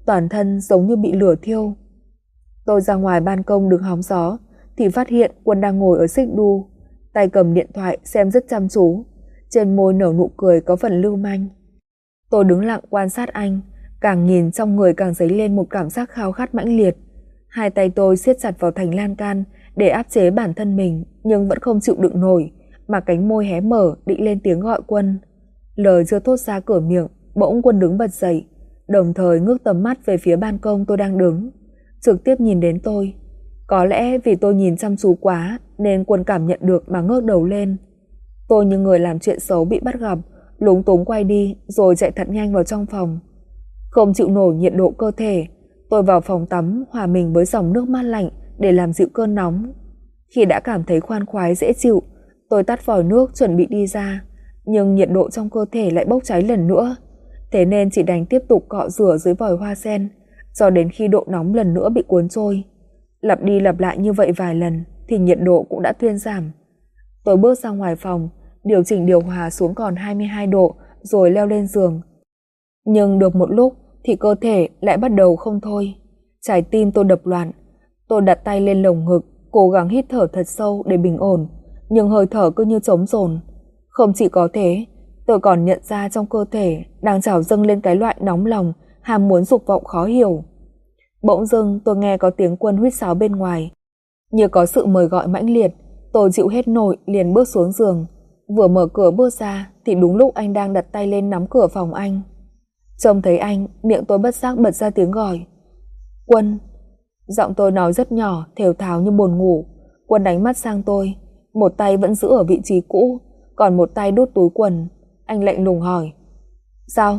toàn thân giống như bị lửa thiêu. Tôi ra ngoài ban công đứng hóng gió thì phát hiện Quân đang ngồi ở xích đu, tay cầm điện thoại xem rất chăm chú, trên môi nở nụ cười có phần lưu manh. Tôi đứng lặng quan sát anh, càng nhìn trong người càng dấy lên một cảm giác khao khát mãnh liệt. Hai tay tôi siết chặt vào thành lan can để áp chế bản thân mình, nhưng vẫn không chịu đựng nổi, mà cánh môi hé mở định lên tiếng gọi Quân. Lời chưa thốt ra cửa miệng, bỗng Quân đứng bật dậy, đồng thời ngước tầm mắt về phía ban công tôi đang đứng, trực tiếp nhìn đến tôi. Có lẽ vì tôi nhìn chăm chú quá nên Quân cảm nhận được mà ngước đầu lên. Tôi như người làm chuyện xấu bị bắt gặp, lúng túng quay đi rồi chạy thật nhanh vào trong phòng. Không chịu nổi nhiệt độ cơ thể, tôi vào phòng tắm hòa mình với dòng nước mát lạnh để làm dịu cơn nóng. Khi đã cảm thấy khoan khoái dễ chịu, tôi tắt vòi nước chuẩn bị đi ra, nhưng nhiệt độ trong cơ thể lại bốc cháy lần nữa. Thế nên chỉ đành tiếp tục cọ rửa dưới vòi hoa sen cho đến khi độ nóng lần nữa bị cuốn trôi. Lặp đi lặp lại như vậy vài lần thì nhiệt độ cũng đã thuyên giảm. Tôi bước ra ngoài phòng, điều chỉnh điều hòa xuống còn 22 độ rồi leo lên giường. Nhưng được một lúc thì cơ thể lại bắt đầu không thôi. Trái tim tôi đập loạn. Tôi đặt tay lên lồng ngực, cố gắng hít thở thật sâu để bình ổn, nhưng hơi thở cứ như trống dồn. Không chỉ có thế, tôi còn nhận ra trong cơ thể đang trào dâng lên cái loại nóng lòng, ham muốn dục vọng khó hiểu. Bỗng dưng tôi nghe có tiếng Quân huýt sáo bên ngoài. Như có sự mời gọi mãnh liệt, tôi chịu hết nổi liền bước xuống giường. Vừa mở cửa bước ra thì đúng lúc anh đang đặt tay lên nắm cửa phòng anh. Trông thấy anh, miệng tôi bất giác bật ra tiếng gọi. Quân. Giọng tôi nói rất nhỏ, thều thào như buồn ngủ. Quân đánh mắt sang tôi, một tay vẫn giữ ở vị trí cũ, còn một tay đút túi quần. Anh lạnh lùng hỏi. Sao?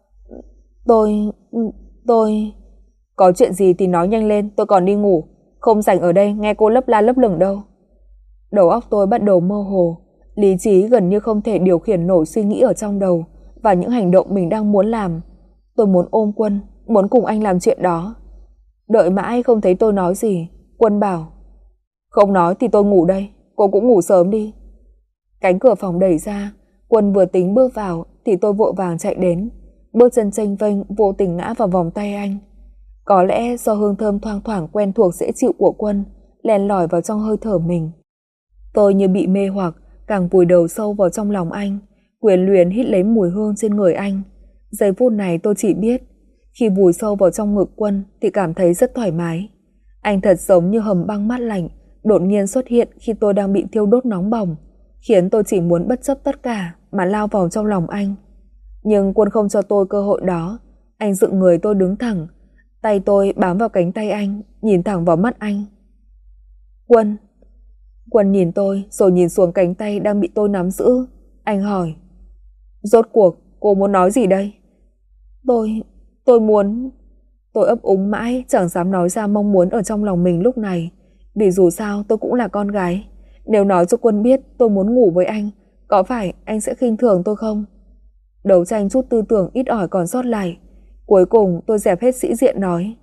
Tôi... Có chuyện gì thì nói nhanh lên, tôi còn đi ngủ. Không rảnh ở đây nghe cô lấp la lấp lửng đâu. Đầu óc tôi bắt đầu mơ hồ, lý trí gần như không thể điều khiển nổi suy nghĩ ở trong đầu và những hành động mình đang muốn làm. Tôi muốn ôm Quân, muốn cùng anh làm chuyện đó. Đợi mãi không thấy tôi nói gì, Quân bảo. Không nói thì tôi ngủ đây, cô cũng ngủ sớm đi. Cánh cửa phòng đẩy ra, Quân vừa tính bước vào thì tôi vội vàng chạy đến, bước chân chênh vênh vô tình ngã vào vòng tay anh. Có lẽ do hương thơm thoang thoảng quen thuộc dễ chịu của Quân len lỏi vào trong hơi thở mình. Tôi như bị mê hoặc, càng vùi đầu sâu vào trong lòng anh, quyến luyến hít lấy mùi hương trên người anh. Giây phút này tôi chỉ biết, khi vùi sâu vào trong ngực Quân thì cảm thấy rất thoải mái. Anh thật giống như hầm băng mát lạnh, đột nhiên xuất hiện khi tôi đang bị thiêu đốt nóng bỏng, khiến tôi chỉ muốn bất chấp tất cả mà lao vào trong lòng anh. Nhưng Quân không cho tôi cơ hội đó. Anh dựng người tôi đứng thẳng, tay tôi bám vào cánh tay anh, nhìn thẳng vào mắt anh. Quân. Quân nhìn tôi rồi nhìn xuống cánh tay đang bị tôi nắm giữ. Anh hỏi. Rốt cuộc cô muốn nói gì đây? Tôi muốn... Tôi ấp úng mãi chẳng dám nói ra mong muốn ở trong lòng mình lúc này, vì dù sao tôi cũng là con gái. Nếu nói cho Quân biết tôi muốn ngủ với anh, có phải anh sẽ khinh thường tôi không? Đấu tranh chút tư tưởng ít ỏi còn sót lại, cuối cùng tôi dẹp hết sĩ diện nói.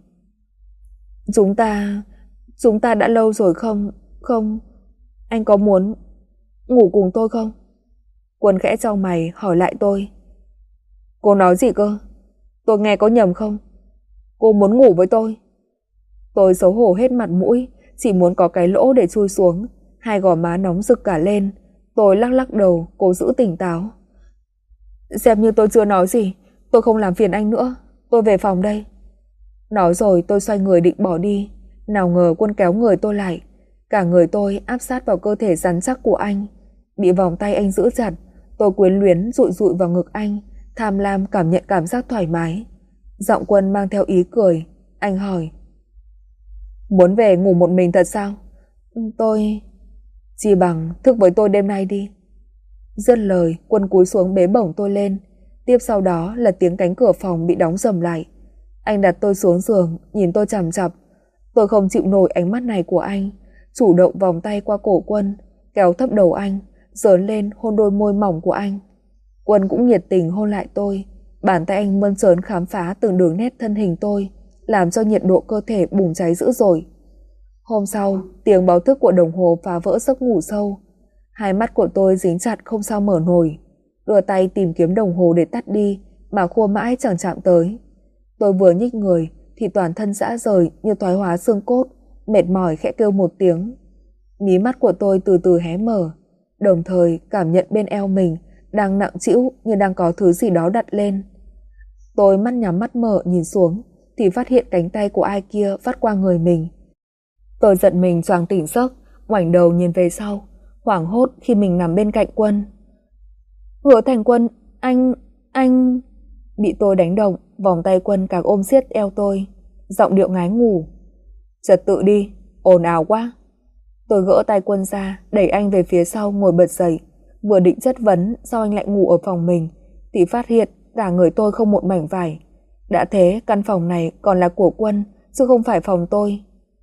Chúng ta đã lâu rồi không, anh có muốn ngủ cùng tôi không? Quân khẽ chau mày hỏi lại tôi. Cô nói gì cơ? Tôi nghe có nhầm không? Cô muốn ngủ với tôi? Tôi xấu hổ hết mặt mũi, chỉ muốn có cái lỗ để chui xuống, hai gò má nóng rực cả lên. Tôi lắc lắc đầu, cố giữ tỉnh táo. Xem như tôi chưa nói gì, tôi không làm phiền anh nữa, tôi về phòng đây. Nói rồi tôi xoay người định bỏ đi, nào ngờ Quân kéo người tôi lại. Cả người tôi áp sát vào cơ thể rắn chắc của anh, bị vòng tay anh giữ chặt. Tôi quyến luyến dụi dụi vào ngực anh, tham lam cảm nhận cảm giác thoải mái. Giọng Quân mang theo ý cười. Anh hỏi. Muốn về ngủ một mình thật sao? Tôi... Chỉ bằng thức với tôi đêm nay đi. Dứt lời, Quân cúi xuống bế bổng tôi lên. Tiếp sau đó là tiếng cánh cửa phòng bị đóng rầm lại. Anh đặt tôi xuống giường, nhìn tôi chằm chằm. Tôi không chịu nổi ánh mắt này của anh, chủ động vòng tay qua cổ Quân, kéo thấp đầu anh, dớn lên hôn đôi môi mỏng của anh. Quân cũng nhiệt tình hôn lại tôi. Bàn tay anh mơn trớn khám phá từng đường nét thân hình tôi, làm cho nhiệt độ cơ thể bùng cháy dữ dội. Hôm sau, tiếng báo thức của đồng hồ phá vỡ giấc ngủ sâu. Hai mắt của tôi dính chặt không sao mở nổi. Đưa tay tìm kiếm đồng hồ để tắt đi, mà khua mãi chẳng chạm tới. Tôi vừa nhích người thì toàn thân rã rời như thoái hóa xương cốt, mệt mỏi khẽ kêu một tiếng. Mí mắt của tôi từ từ hé mở, đồng thời cảm nhận bên eo mình đang nặng trĩu như đang có thứ gì đó đặt lên. Tôi mắt nhắm mắt mở nhìn xuống thì phát hiện cánh tay của ai kia vắt qua người mình. Tôi giận mình choàng tỉnh giấc, ngoảnh đầu nhìn về sau, hoảng hốt khi mình nằm bên cạnh Quân. Hứa Thành Quân, anh... Bị tôi đánh động, vòng tay Quân càng ôm siết eo tôi, giọng điệu ngái ngủ. Trật tự đi, ồn ào quá. Tôi gỡ tay Quân ra, đẩy anh về phía sau ngồi bật dậy. Vừa định chất vấn sao anh lại ngủ ở phòng mình thì phát hiện cả người tôi không một mảnh vải. Đã thế căn phòng này còn là của Quân chứ không phải phòng tôi.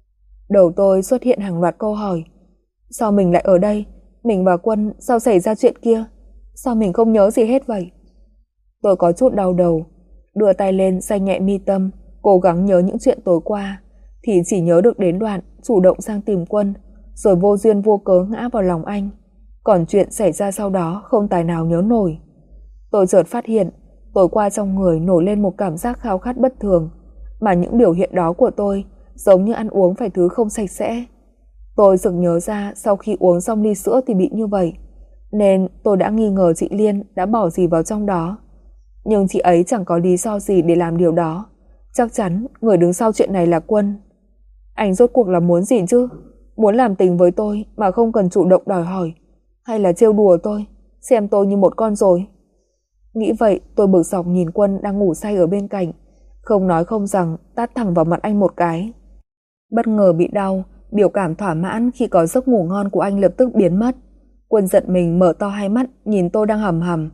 Đầu tôi xuất hiện hàng loạt câu hỏi. Sao mình lại ở đây? Mình và Quân sao xảy ra chuyện kia? Sao mình không nhớ gì hết vậy? Tôi có chút đau đầu, đưa tay lên xoay nhẹ mi tâm, cố gắng nhớ những chuyện tối qua, thì chỉ nhớ được đến đoạn chủ động sang tìm Quân, rồi vô duyên vô cớ ngã vào lòng anh. Còn chuyện xảy ra sau đó không tài nào nhớ nổi. Tôi chợt phát hiện, tối qua trong người nổi lên một cảm giác khao khát bất thường, mà những biểu hiện đó của tôi giống như ăn uống phải thứ không sạch sẽ. Tôi sực nhớ ra sau khi uống xong ly sữa thì bị như vậy, nên tôi đã nghi ngờ chị Liên đã bỏ gì vào trong đó. Nhưng chị ấy chẳng có lý do gì để làm điều đó. Chắc chắn người đứng sau chuyện này là Quân. Anh rốt cuộc là muốn gì chứ? Muốn làm tình với tôi mà không cần chủ động đòi hỏi, hay là trêu đùa tôi, xem tôi như một con rối? Nghĩ vậy tôi bực dọc nhìn Quân đang ngủ say ở bên cạnh, không nói không rằng tát thẳng vào mặt anh một cái. Bất ngờ bị đau, biểu cảm thỏa mãn khi có giấc ngủ ngon của anh lập tức biến mất. Quân giật mình mở to hai mắt nhìn tôi đang hầm hầm.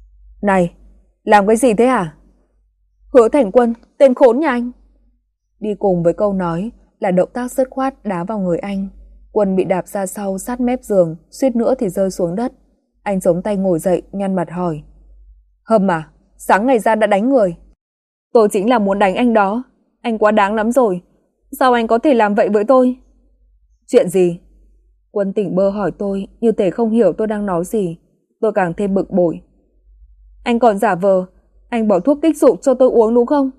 Này, làm cái gì thế hả? Hứa Thành Quân, tên khốn nhà anh. Đi cùng với câu nói là động tác dứt khoát đá vào người anh. Quân bị đạp ra sau sát mép giường, suýt nữa thì rơi xuống đất. Anh chống tay ngồi dậy, nhăn mặt hỏi. Hâm à, sáng ngày ra đã đánh người. Tôi chính là muốn đánh anh đó. Anh quá đáng lắm rồi. Sao anh có thể làm vậy với tôi? Chuyện gì? Quân tỉnh bơ hỏi tôi, như thể không hiểu tôi đang nói gì. Tôi càng thêm bực bội. Anh còn giả vờ anh bỏ thuốc kích dục cho tôi uống đúng không?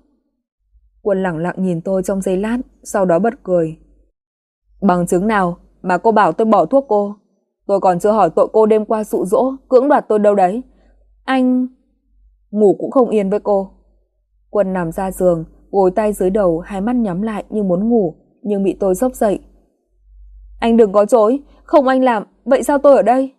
Quân lẳng lặng nhìn tôi trong giây lát, sau đó bật cười. Bằng chứng nào mà cô bảo tôi bỏ thuốc cô? Tôi còn chưa hỏi tội cô đêm qua dụ dỗ, cưỡng đoạt tôi đâu đấy. Anh... Ngủ cũng không yên với cô. Quân nằm ra giường, gối tay dưới đầu, hai mắt nhắm lại như muốn ngủ, nhưng bị tôi xốc dậy. Anh đừng có chối, không anh làm, vậy sao tôi ở đây?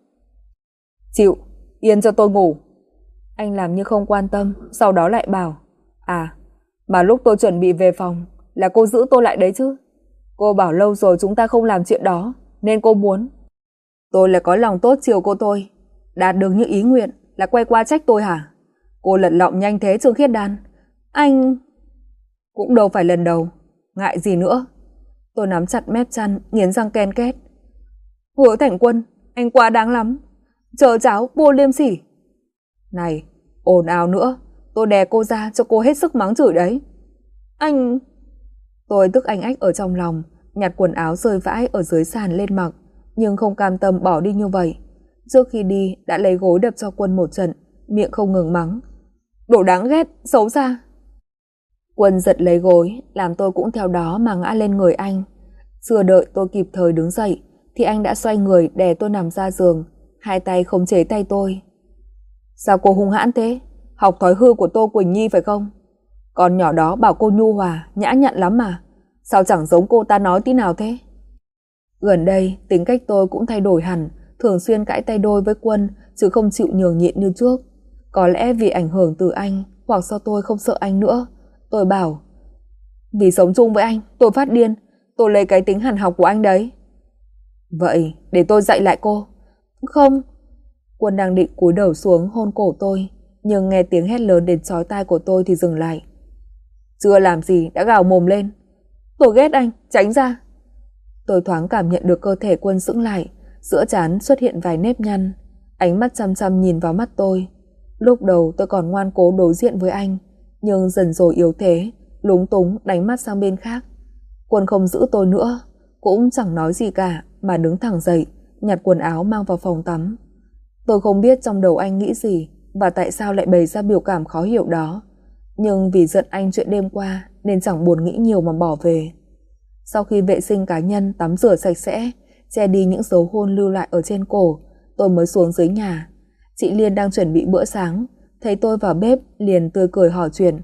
Chịu, yên cho tôi ngủ. Anh làm như không quan tâm, sau đó lại bảo. À, mà lúc tôi chuẩn bị về phòng là cô giữ tôi lại đấy chứ. Cô bảo lâu rồi chúng ta không làm chuyện đó, nên cô muốn. Tôi là có lòng tốt chiều cô tôi, đạt được như ý nguyện là quay qua trách tôi hả? Cô lật lọng nhanh thế Trương Khiết Đan. Anh... Cũng đâu phải lần đầu, ngại gì nữa. Tôi nắm chặt mép chăn, nghiến răng ken két. Hứa Thành Quân, anh quá đáng lắm. Chờ cháo, vô liêm sỉ. Này, ồn ào nữa, tôi đè cô ra cho cô hết sức mắng chửi đấy. Anh... Tôi tức anh ách ở trong lòng, nhặt quần áo rơi vãi ở dưới sàn lên mặc, nhưng không cam tâm bỏ đi như vậy. Trước khi đi đã lấy gối đập cho Quân một trận, miệng không ngừng mắng. Đồ đáng ghét, xấu xa. Quân giật lấy gối, làm tôi cũng theo đó mà ngã lên người anh. Chưa đợi tôi kịp thời đứng dậy thì anh đã xoay người đè tôi nằm ra giường, hai tay khống chế tay tôi. Sao cô hung hãn thế? Học thói hư của Tô Quỳnh Nhi phải không? Con nhỏ đó bảo cô nhu hòa, nhã nhặn lắm mà. Sao chẳng giống cô ta nói tí nào thế? Gần đây tính cách tôi cũng thay đổi hẳn, thường xuyên cãi tay đôi với Quân chứ không chịu nhường nhịn như trước. Có lẽ vì ảnh hưởng từ anh, hoặc do tôi không sợ anh nữa. Tôi bảo, vì sống chung với anh tôi phát điên, tôi lấy cái tính hằn học của anh đấy. Vậy để tôi dạy lại cô. Không. Quân đang định cúi đầu xuống hôn cổ tôi, nhưng nghe tiếng hét lớn đến chói tai của tôi thì dừng lại. Chưa làm gì đã gào mồm lên. Tôi ghét anh, tránh ra. Tôi thoáng cảm nhận được cơ thể Quân sững lại, giữa trán xuất hiện vài nếp nhăn, ánh mắt chăm chăm nhìn vào mắt tôi. Lúc đầu tôi còn ngoan cố đối diện với anh, nhưng dần rồi yếu thế, lúng túng đánh mắt sang bên khác. Quân không giữ tôi nữa, cũng chẳng nói gì cả mà đứng thẳng dậy, nhặt quần áo mang vào phòng tắm. Tôi không biết trong đầu anh nghĩ gì và tại sao lại bày ra biểu cảm khó hiểu đó. Nhưng vì giận anh chuyện đêm qua nên chẳng buồn nghĩ nhiều mà bỏ về. Sau khi vệ sinh cá nhân, tắm rửa sạch sẽ, che đi những dấu hôn lưu lại ở trên cổ, tôi mới xuống dưới nhà. Chị Liên đang chuẩn bị bữa sáng, thấy tôi vào bếp liền tươi cười hỏi chuyện.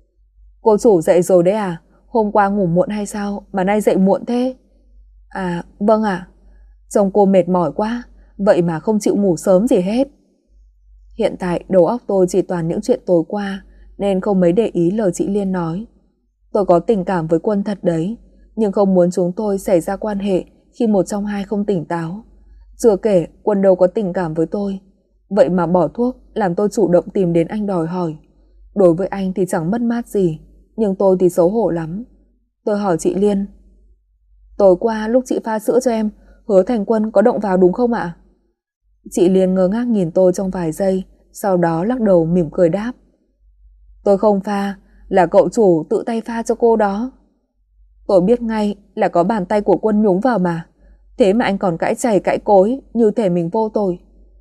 Cô chủ dậy rồi đấy à? Hôm qua ngủ muộn hay sao mà nay dậy muộn thế? À, vâng ạ. Trông cô mệt mỏi quá, vậy mà không chịu ngủ sớm gì hết. Hiện tại đầu óc tôi chỉ toàn những chuyện tối qua nên không mấy để ý lời chị Liên nói. Tôi có tình cảm với Quân thật đấy, nhưng không muốn chúng tôi xảy ra quan hệ khi một trong hai không tỉnh táo. Chưa kể Quân đâu có tình cảm với tôi, vậy mà bỏ thuốc làm tôi chủ động tìm đến anh đòi hỏi. Đối với anh thì chẳng mất mát gì, nhưng tôi thì xấu hổ lắm. Tôi hỏi chị Liên, tối qua lúc chị pha sữa cho em, Hứa Thành Quân có động vào đúng không ạ? Chị Liên ngơ ngác nhìn tôi trong vài giây, sau đó lắc đầu mỉm cười đáp. Tôi không pha, là cậu chủ tự tay pha cho cô đó. Tôi biết ngay là có bàn tay của Quân nhúng vào mà, thế mà anh còn cãi chày cãi cối như thể mình vô tội.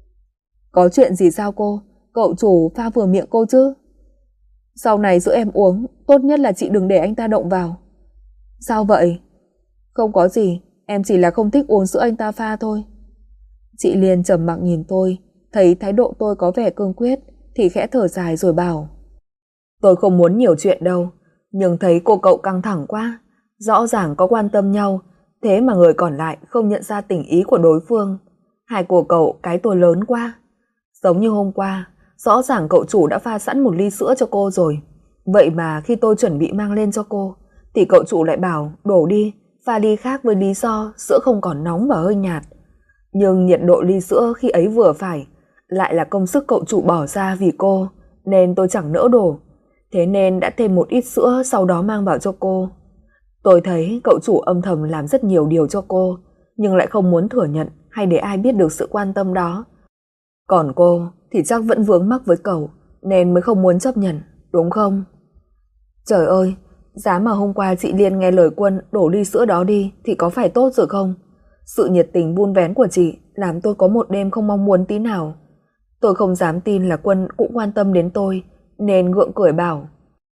Có chuyện gì sao cô? Cậu chủ pha vừa miệng cô chứ? Sau này sữa em uống, tốt nhất là chị đừng để anh ta động vào. Sao vậy? Không có gì, em chỉ là không thích uống sữa anh ta pha thôi. Chị Liên trầm mặc nhìn tôi, thấy thái độ tôi có vẻ cương quyết thì khẽ thở dài rồi bảo. Tôi không muốn nhiều chuyện đâu, nhưng thấy cô cậu căng thẳng quá, rõ ràng có quan tâm nhau, thế mà người còn lại không nhận ra tình ý của đối phương. Hai cô cậu cái tôi lớn quá. Giống như hôm qua, rõ ràng cậu chủ đã pha sẵn một ly sữa cho cô rồi, vậy mà khi tôi chuẩn bị mang lên cho cô thì cậu chủ lại bảo đổ đi, pha ly khác với lý do sữa không còn nóng và hơi nhạt. Nhưng nhiệt độ ly sữa khi ấy vừa phải, lại là công sức cậu chủ bỏ ra vì cô, nên tôi chẳng nỡ đổ. Thế nên đã thêm một ít sữa sau đó mang vào cho cô. Tôi thấy cậu chủ âm thầm làm rất nhiều điều cho cô, nhưng lại không muốn thừa nhận hay để ai biết được sự quan tâm đó. Còn cô thì chắc vẫn vướng mắc với cậu, nên mới không muốn chấp nhận, đúng không? Trời ơi, giá mà hôm qua chị Liên nghe lời Quân đổ ly sữa đó đi thì có phải tốt rồi không? Sự nhiệt tình vun vén của chị làm tôi có một đêm không mong muốn tí nào. Tôi không dám tin là Quân cũng quan tâm đến tôi, nên gượng cười bảo.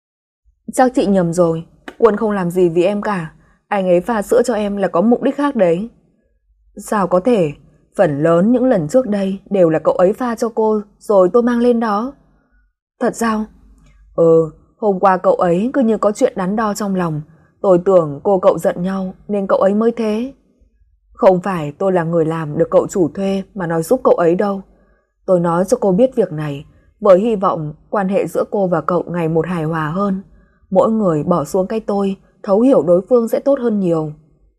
Chắc chị nhầm rồi, Quân không làm gì vì em cả, anh ấy pha sữa cho em là có mục đích khác đấy. Sao có thể, phần lớn những lần trước đây đều là cậu ấy pha cho cô rồi tôi mang lên đó. Thật sao? Hôm qua cậu ấy cứ như có chuyện đắn đo trong lòng, tôi tưởng cô cậu giận nhau nên cậu ấy mới thế. Không phải tôi là người làm được cậu chủ thuê mà nói giúp cậu ấy đâu. Tôi nói cho cô biết việc này với hy vọng quan hệ giữa cô và cậu ngày một hài hòa hơn. Mỗi người bỏ xuống cái tôi, thấu hiểu đối phương sẽ tốt hơn nhiều.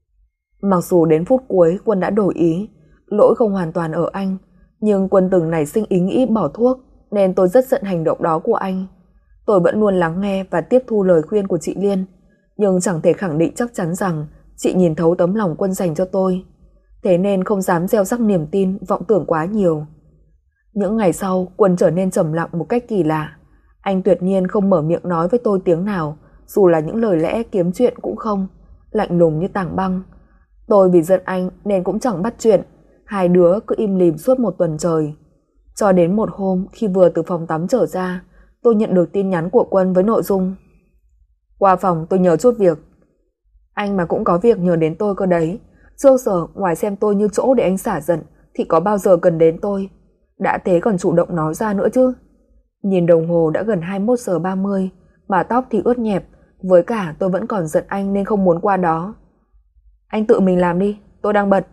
Mặc dù đến phút cuối Quân đã đổi ý, lỗi không hoàn toàn ở anh, nhưng Quân từng nảy sinh ý nghĩ bỏ thuốc, nên tôi rất giận hành động đó của anh. Tôi vẫn luôn lắng nghe và tiếp thu lời khuyên của chị Liên, nhưng chẳng thể khẳng định chắc chắn rằng chị nhìn thấu tấm lòng Quân dành cho tôi. Thế nên không dám gieo rắc niềm tin, vọng tưởng quá nhiều. Những ngày sau, Quân trở nên trầm lặng một cách kỳ lạ. Anh tuyệt nhiên không mở miệng nói với tôi tiếng nào, dù là những lời lẽ kiếm chuyện cũng không, lạnh lùng như tảng băng. Tôi vì giận anh nên cũng chẳng bắt chuyện, hai đứa cứ im lìm suốt một tuần trời. Cho đến một hôm khi vừa từ phòng tắm trở ra, tôi nhận được tin nhắn của Quân với nội dung: qua phòng tôi nhờ chút việc. Anh mà cũng có việc nhờ đến tôi cơ đấy. Trước giờ ngoài xem tôi như chỗ để anh xả giận thì có bao giờ cần đến tôi. Đã thế còn chủ động nói ra nữa chứ. Nhìn đồng hồ đã gần 21 giờ 30 mà tóc thì ướt nhẹp, với cả tôi vẫn còn giận anh nên không muốn qua đó. Anh tự mình làm đi, tôi đang bận.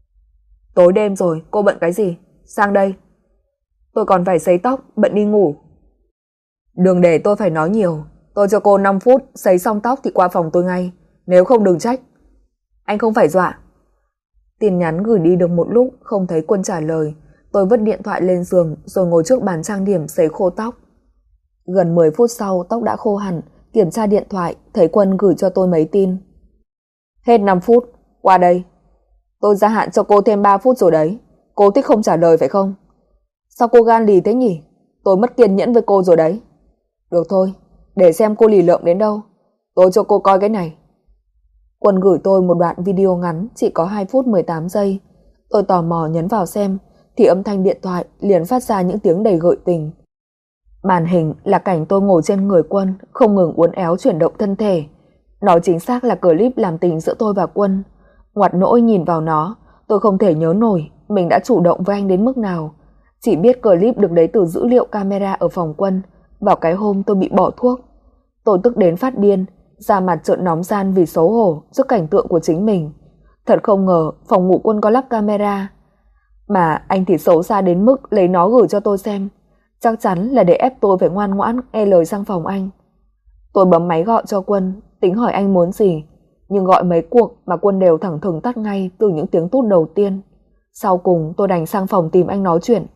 Tối đêm rồi, cô bận cái gì? Sang đây. Tôi còn phải sấy tóc, bận đi ngủ. Đừng để tôi phải nói nhiều, tôi cho cô 5 phút, sấy xong tóc thì qua phòng tôi ngay, nếu không đừng trách. Anh không phải dọa. Tin nhắn gửi đi được một lúc không thấy Quân trả lời, tôi vứt điện thoại lên giường rồi ngồi trước bàn trang điểm sấy khô tóc. Gần 10 phút sau tóc đã khô hẳn, kiểm tra điện thoại thấy Quân gửi cho tôi mấy tin. Hết 5 phút, qua đây. Tôi gia hạn cho cô thêm 3 phút rồi đấy, cô thích không trả lời phải không? Sao cô gan lì thế nhỉ? Tôi mất kiên nhẫn với cô rồi đấy. Được thôi, để xem cô lì lợm đến đâu. Tôi cho cô coi cái này. Quân gửi tôi một đoạn video ngắn chỉ có 2 phút 18 giây. Tôi tò mò nhấn vào xem thì âm thanh điện thoại liền phát ra những tiếng đầy gợi tình. Màn hình là cảnh tôi ngồi trên người Quân, không ngừng uốn éo chuyển động thân thể. Nó chính xác là clip làm tình giữa tôi và Quân. Ngoặt nỗi nhìn vào nó, tôi không thể nhớ nổi mình đã chủ động với anh đến mức nào. Chỉ biết clip được lấy từ dữ liệu camera ở phòng Quân vào cái hôm tôi bị bỏ thuốc. Tôi tức đến phát điên, da mặt trợn nóng ran vì xấu hổ trước cảnh tượng của chính mình. Thật không ngờ phòng ngủ Quân có lắp camera, mà anh thì xấu xa đến mức lấy nó gửi cho tôi xem. Chắc chắn là để ép tôi phải ngoan ngoãn nghe lời sang phòng anh. Tôi bấm máy gọi cho Quân, tính hỏi anh muốn gì, nhưng gọi mấy cuộc mà Quân đều thẳng thừng tắt ngay từ những tiếng tút đầu tiên. Sau cùng tôi đành sang phòng tìm anh nói chuyện.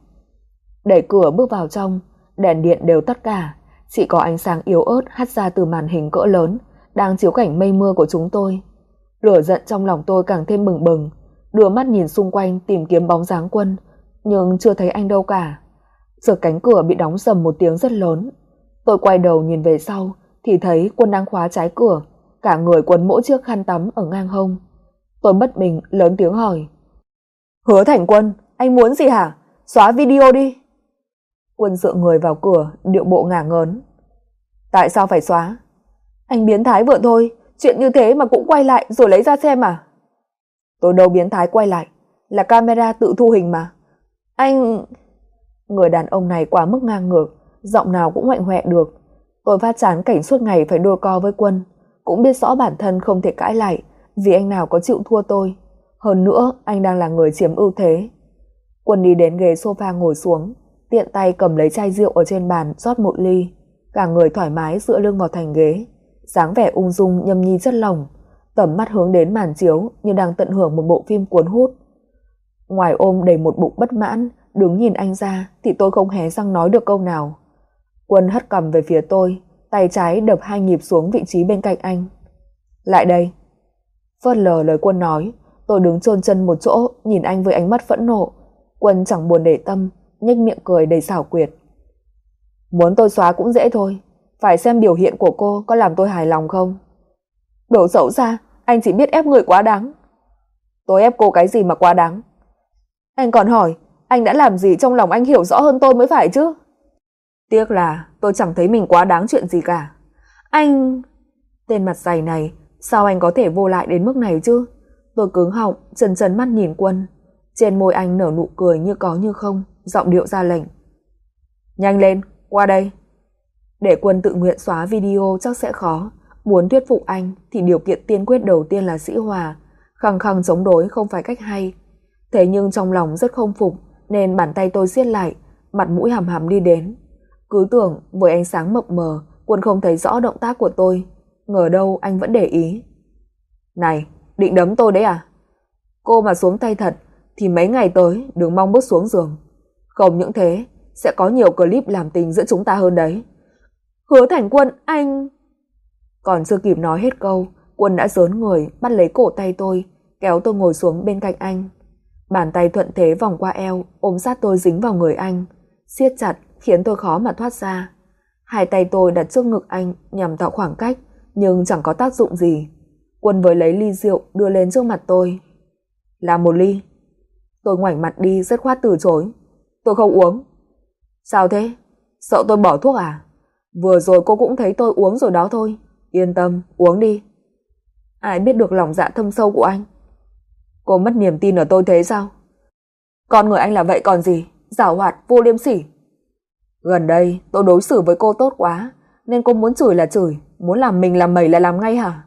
Đẩy cửa bước vào trong, đèn điện đều tắt cả, chỉ có ánh sáng yếu ớt hắt ra từ màn hình cỡ lớn đang chiếu cảnh mây mưa của chúng tôi. Lửa giận trong lòng tôi càng thêm bừng bừng, đưa mắt nhìn xung quanh tìm kiếm bóng dáng Quân, nhưng chưa thấy anh đâu cả. Giờ cánh cửa bị đóng sầm một tiếng rất lớn. Tôi quay đầu nhìn về sau thì thấy Quân đang khóa trái cửa, cả người quấn mỗi chiếc khăn tắm ở ngang hông. Tôi bất bình lớn tiếng hỏi: "Hứa Thành Quân, anh muốn gì hả? Xóa video đi." Quân dựa người vào cửa, điệu bộ ngả ngớn: "Tại sao phải xóa? Anh biến thái vừa thôi, chuyện như thế mà cũng quay lại rồi lấy ra xem à?" "Tôi đâu biến thái quay lại, là camera tự thu hình mà. Anh..." Người đàn ông này quá mức ngang ngược, giọng nào cũng ngoạnh hoẹ được. Tôi phát chán cảnh suốt ngày phải đôi co với Quân, cũng biết rõ bản thân không thể cãi lại, vì anh nào có chịu thua tôi. Hơn nữa, anh đang là người chiếm ưu thế. Quân đi đến ghế sofa ngồi xuống, tiện tay cầm lấy chai rượu ở trên bàn rót một ly, cả người thoải mái dựa lưng vào thành ghế, dáng vẻ ung dung nhâm nhi chất lỏng, tầm mắt hướng đến màn chiếu như đang tận hưởng một bộ phim cuốn hút. Ngoài ôm đầy một bụng bất mãn, đứng nhìn anh ra thì tôi không hé răng nói được câu nào. Quân hất cằm về phía tôi, tay trái đập 2 nhịp xuống vị trí bên cạnh anh. "Lại đây." Phớt lờ lời Quân nói, tôi đứng chôn chân một chỗ nhìn anh với ánh mắt phẫn nộ. Quân chẳng buồn để tâm, nhếch miệng cười đầy xảo quyệt: "Muốn tôi xóa cũng dễ thôi, phải xem biểu hiện của cô có làm tôi hài lòng không." "Đồ xấu xa, anh chỉ biết ép người quá đáng." "Tôi ép cô cái gì mà quá đáng? Anh còn hỏi anh đã làm gì trong lòng anh hiểu rõ hơn tôi mới phải chứ." "Tiếc là tôi chẳng thấy mình quá đáng chuyện gì cả. Anh..." Tên mặt dày này, sao anh có thể vô lại đến mức này chứ? Tôi cứng họng, trần mắt nhìn Quân. Trên môi anh nở nụ cười như có như không, giọng điệu ra lệnh: "Nhanh lên, qua đây." Để Quân tự nguyện xóa video chắc sẽ khó. Muốn thuyết phục anh thì điều kiện tiên quyết đầu tiên là dĩ hòa. Khăng khăng chống đối không phải cách hay. Thế nhưng trong lòng rất không phục, nên bàn tay tôi siết lại, mặt mũi hằm hằm đi đến. Cứ tưởng với ánh sáng mập mờ, Quân không thấy rõ động tác của tôi, ngờ đâu anh vẫn để ý. "Này, định đấm tôi đấy à? Cô mà xuống tay thật thì mấy ngày tới đừng mong bước xuống giường. Không những thế, sẽ có nhiều clip làm tình giữa chúng ta hơn đấy." "Hứa Thành Quân, anh..." Còn chưa kịp nói hết câu, Quân đã giớn người bắt lấy cổ tay tôi, kéo tôi ngồi xuống bên cạnh anh. Bàn tay thuận thế vòng qua eo, ôm sát tôi dính vào người anh, siết chặt khiến tôi khó mà thoát ra. Hai tay tôi đặt trước ngực anh nhằm tạo khoảng cách, nhưng chẳng có tác dụng gì. Quân với lấy ly rượu đưa lên trước mặt tôi. "Làm một ly." Tôi ngoảnh mặt đi dứt khoát từ chối. "Tôi không uống." "Sao thế? Sợ tôi bỏ thuốc à? Vừa rồi cô cũng thấy tôi uống rồi đó thôi. Yên tâm, uống đi." Ai biết được lòng dạ thâm sâu của anh. Cô mất niềm tin ở tôi thế sao? Con người anh là vậy còn gì, giảo hoạt, vô liêm sỉ. Gần đây tôi đối xử với cô tốt quá, nên cô muốn chửi là chửi, muốn làm mình làm mẩy là làm ngay hả?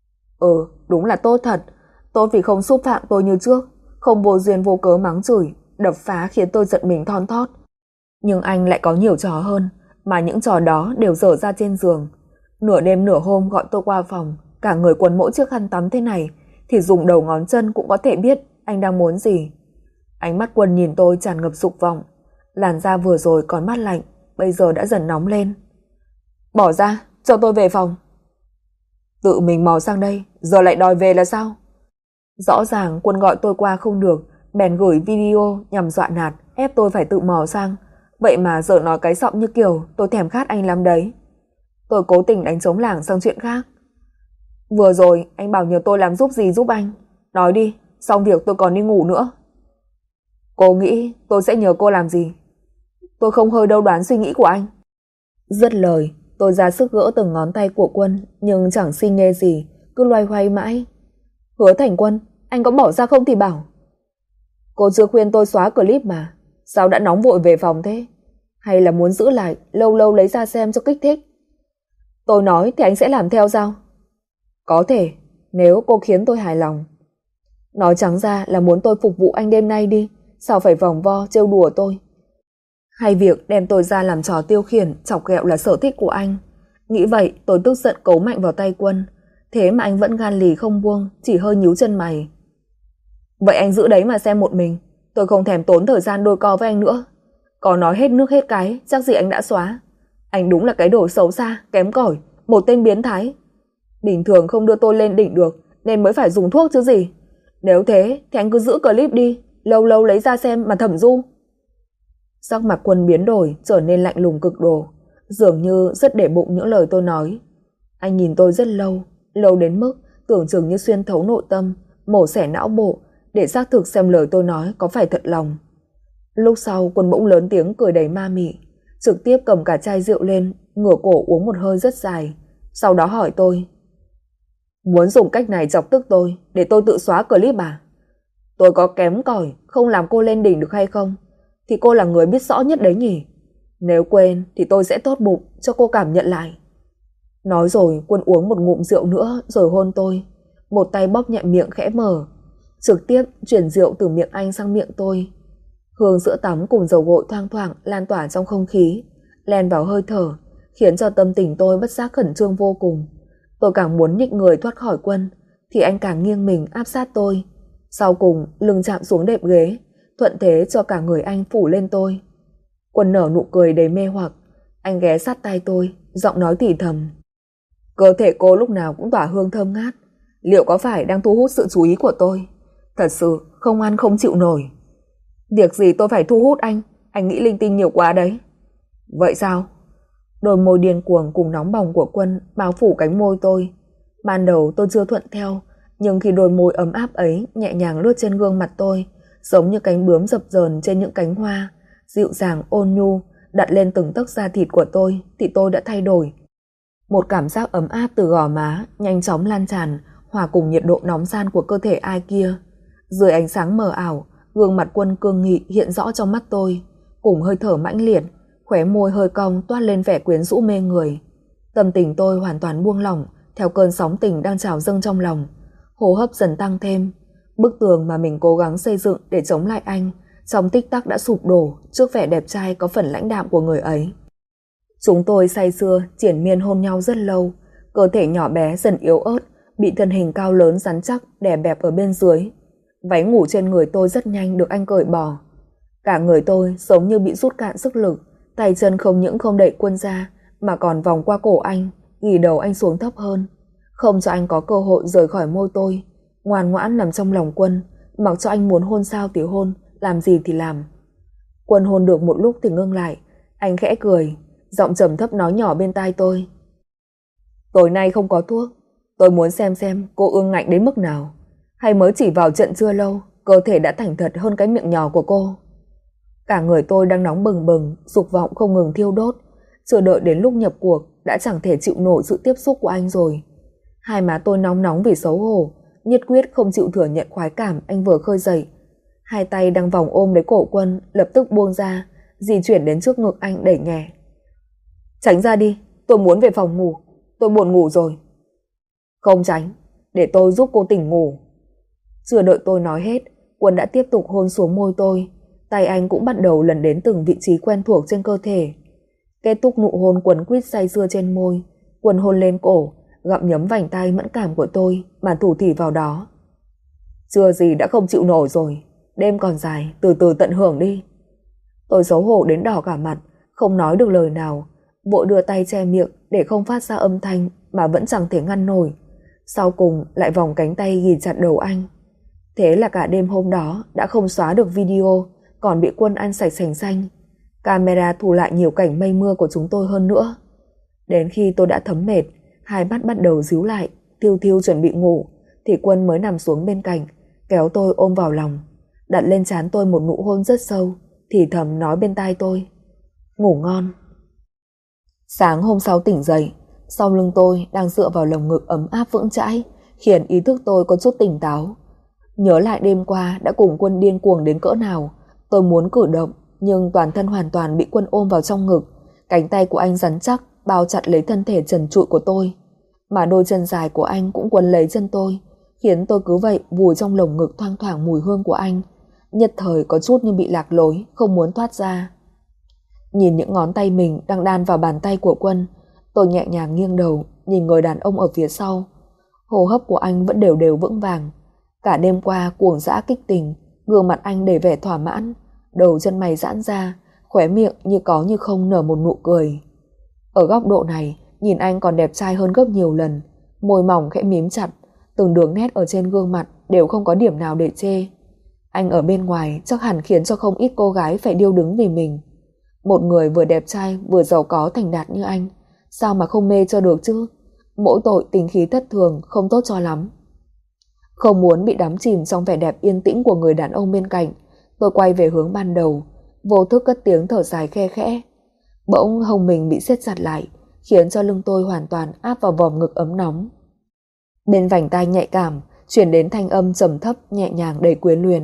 Ừ, đúng là tốt thật. Tốt vì không xúc phạm tôi như trước, không vô duyên vô cớ mắng chửi, đập phá khiến tôi giận mình thon thót. Nhưng anh lại có nhiều trò hơn, mà những trò đó đều dở ra trên giường. Nửa đêm nửa hôm gọi tôi qua phòng, cả người quấn mỗi chiếc khăn tắm thế này, thì dùng đầu ngón chân cũng có thể biết anh đang muốn gì. Ánh mắt Quân nhìn tôi tràn ngập dục vọng, làn da vừa rồi còn mát lạnh, bây giờ đã dần nóng lên. Bỏ ra, cho tôi về phòng. Tự mình mò sang đây, giờ lại đòi về là sao? Rõ ràng Quân gọi tôi qua không được, bèn gửi video nhằm dọa nạt, ép tôi phải tự mò sang. Vậy mà giờ nói cái giọng như kiểu tôi thèm khát anh lắm đấy. Tôi cố tình đánh trống lảng sang chuyện khác. Vừa rồi anh bảo nhờ tôi làm giúp gì giúp anh. Nói đi, xong việc tôi còn đi ngủ nữa. Cô nghĩ tôi sẽ nhờ cô làm gì? Tôi không hơi đâu đoán suy nghĩ của anh. Dứt lời, tôi ra sức gỡ từng ngón tay của Quân nhưng chẳng xi nhê gì, cứ loay hoay mãi. Hứa Thành Quân, anh có bỏ ra không thì bảo. Cô chưa khuyên tôi xóa clip mà, sao đã nóng vội về phòng thế? Hay là muốn giữ lại, lâu lâu lấy ra xem cho kích thích? Tôi nói thì anh sẽ làm theo sao? Có thể, nếu cô khiến tôi hài lòng. Nói trắng ra là muốn tôi phục vụ anh đêm nay đi, sao phải vòng vo trêu đùa tôi? Hay việc đem tôi ra làm trò tiêu khiển, chọc ghẹo là sở thích của anh. Nghĩ vậy tôi tức giận cấu mạnh vào tay Quân, thế mà anh vẫn gan lì không buông, chỉ hơi nhíu chân mày. Vậy anh giữ đấy mà xem một mình, tôi không thèm tốn thời gian đôi co với anh nữa. Có nói hết nước hết cái, chắc gì anh đã xóa. Anh đúng là cái đồ xấu xa, kém cỏi, một tên biến thái. Bình thường không đưa tôi lên đỉnh được, nên mới phải dùng thuốc chứ gì. Nếu thế thì anh cứ giữ clip đi, lâu lâu lấy ra xem mà thẩm du. Sắc mặt Quân biến đổi, trở nên lạnh lùng cực độ, dường như rất để bụng những lời tôi nói. Anh nhìn tôi rất lâu, lâu đến mức tưởng chừng như xuyên thấu nội tâm, mổ xẻ não bộ, để xác thực xem lời tôi nói có phải thật lòng. Lúc sau Quân bỗng lớn tiếng cười đầy ma mị, trực tiếp cầm cả chai rượu lên, ngửa cổ uống một hơi rất dài, sau đó hỏi tôi: Muốn dùng cách này chọc tức tôi, để tôi tự xóa clip à? Tôi có kém cỏi, không làm cô lên đỉnh được hay không? Thì cô là người biết rõ nhất đấy nhỉ? Nếu quên thì tôi sẽ tốt bụng cho cô cảm nhận lại. Nói rồi Quân uống một ngụm rượu nữa rồi hôn tôi, một tay bóp nhẹ miệng khẽ mở, trực tiếp chuyển rượu từ miệng anh sang miệng tôi. Hương sữa tắm cùng dầu gội thoang thoảng lan tỏa trong không khí, len vào hơi thở, khiến cho tâm tình tôi bất giác khẩn trương vô cùng. Tôi càng muốn nhích người thoát khỏi Quân, thì anh càng nghiêng mình áp sát tôi. Sau cùng lưng chạm xuống đệm ghế, thuận thế cho cả người anh phủ lên tôi. Quân nở nụ cười đầy mê hoặc, anh ghé sát tai tôi, giọng nói thì thầm: Cơ thể cô lúc nào cũng tỏa hương thơm ngát, liệu có phải đang thu hút sự chú ý của tôi? Thật sự không ăn không chịu nổi. Việc gì tôi phải thu hút anh nghĩ linh tinh nhiều quá đấy. Vậy sao? Đôi môi điên cuồng cùng nóng bỏng của Quân bao phủ cánh môi tôi. Ban đầu tôi chưa thuận theo, nhưng khi đôi môi ấm áp ấy nhẹ nhàng lướt trên gương mặt tôi, giống như cánh bướm dập dờn trên những cánh hoa, dịu dàng ôn nhu, đặt lên từng tấc da thịt của tôi, thì tôi đã thay đổi. Một cảm giác ấm áp từ gò má nhanh chóng lan tràn, hòa cùng nhiệt độ nóng ran của cơ thể ai kia. Dưới ánh sáng mờ ảo, gương mặt Quân cương nghị hiện rõ trong mắt tôi, cùng hơi thở mãnh liệt, khóe môi hơi cong toát lên vẻ quyến rũ mê người. Tâm tình tôi hoàn toàn buông lỏng theo cơn sóng tình đang trào dâng trong lòng, hô hấp dần tăng thêm. Bức tường mà mình cố gắng xây dựng để chống lại anh trong tích tắc đã sụp đổ trước vẻ đẹp trai có phần lãnh đạm của người ấy. Chúng tôi say sưa triển miên hôn nhau rất lâu, cơ thể nhỏ bé dần yếu ớt bị thân hình cao lớn rắn chắc đè bẹp ở bên dưới. Váy ngủ trên người tôi rất nhanh được anh cởi bỏ. Cả người tôi giống như bị rút cạn sức lực, tay chân không những không đẩy Quân ra mà còn vòng qua cổ anh, ghì đầu anh xuống thấp hơn, không cho anh có cơ hội rời khỏi môi tôi. Ngoan ngoãn nằm trong lòng Quân, mặc cho anh muốn hôn sao thì hôn, làm gì thì làm. Quân hôn được một lúc thì ngưng lại, anh khẽ cười, giọng trầm thấp nói nhỏ bên tai tôi: Tối nay không có thuốc, tôi muốn xem cô ương ngạnh đến mức nào, hay mới chỉ vào trận chưa lâu, cơ thể đã thành thật hơn cái miệng nhỏ của cô. Cả người tôi đang nóng bừng bừng, dục vọng không ngừng thiêu đốt, chưa đợi đến lúc nhập cuộc đã chẳng thể chịu nổi sự tiếp xúc của anh rồi. Hai má tôi nóng nóng vì xấu hổ, nhất quyết không chịu thừa nhận khoái cảm anh vừa khơi dậy. Hai tay đang vòng ôm lấy cổ Quân lập tức buông ra, di chuyển đến trước ngực anh đẩy nhẹ. Tránh ra đi, tôi muốn về phòng ngủ, tôi buồn ngủ rồi. Không tránh, để tôi giúp cô tỉnh ngủ. Chưa đợi tôi nói hết, Quân đã tiếp tục hôn xuống môi tôi, tay anh cũng bắt đầu lần đến từng vị trí quen thuộc trên cơ thể. Kết thúc nụ hôn quấn quýt say sưa trên môi, Quân hôn lên cổ, gặm nhấm vành tay mẫn cảm của tôi mà thủ thỉ vào đó. Chưa gì đã không chịu nổi rồi, đêm còn dài, từ từ tận hưởng đi. Tôi xấu hổ đến đỏ cả mặt, không nói được lời nào, vội đưa tay che miệng để không phát ra âm thanh mà vẫn chẳng thể ngăn nổi. Sau cùng lại vòng cánh tay ghì chặt đầu anh. Thế là cả đêm hôm đó đã không xóa được video, còn bị Quân ăn sạch sành xanh. Camera thu lại nhiều cảnh mây mưa của chúng tôi hơn nữa. Đến khi tôi đã thấm mệt, hai mắt bắt đầu díu lại, thiêu thiêu chuẩn bị ngủ, thì Quân mới nằm xuống bên cạnh, kéo tôi ôm vào lòng, đặt lên trán tôi một nụ hôn rất sâu, thì thầm nói bên tai tôi: Ngủ ngon. Sáng hôm sau tỉnh dậy, sau lưng tôi đang dựa vào lồng ngực ấm áp vững chãi, khiến ý thức tôi có chút tỉnh táo. Nhớ lại đêm qua đã cùng Quân điên cuồng đến cỡ nào, tôi muốn cử động, nhưng toàn thân hoàn toàn bị Quân ôm vào trong ngực. Cánh tay của anh rắn chắc bao chặt lấy thân thể trần trụi của tôi, mà đôi chân dài của anh cũng quấn lấy chân tôi, khiến tôi cứ vậy vùi trong lồng ngực thoang thoảng mùi hương của anh. Nhất thời có chút như bị lạc lối, không muốn thoát ra. Nhìn những ngón tay mình đang đan vào bàn tay của Quân, tôi nhẹ nhàng nghiêng đầu nhìn người đàn ông ở phía sau. Hô hấp của anh vẫn đều đều vững vàng. Cả đêm qua cuồng dã kích tình, gương mặt anh đầy vẻ thỏa mãn, đầu chân mày giãn ra, khóe miệng như có như không nở một nụ cười. Ở góc độ này, nhìn anh còn đẹp trai hơn gấp nhiều lần, môi mỏng khẽ mím chặt, từng đường nét ở trên gương mặt đều không có điểm nào để chê. Anh ở bên ngoài chắc hẳn khiến cho không ít cô gái phải điêu đứng vì mình. Một người vừa đẹp trai vừa giàu có thành đạt như anh, sao mà không mê cho được chứ? Mỗi tội tính khí thất thường, không tốt cho lắm. Không muốn bị đắm chìm trong vẻ đẹp yên tĩnh của người đàn ông bên cạnh, tôi quay về hướng ban đầu, vô thức cất tiếng thở dài khe khẽ. Bỗng hông mình bị siết chặt lại, khiến cho lưng tôi hoàn toàn áp vào vòm ngực ấm nóng. Bên vành tai nhạy cảm chuyển đến thanh âm trầm thấp nhẹ nhàng đầy quyến luyến.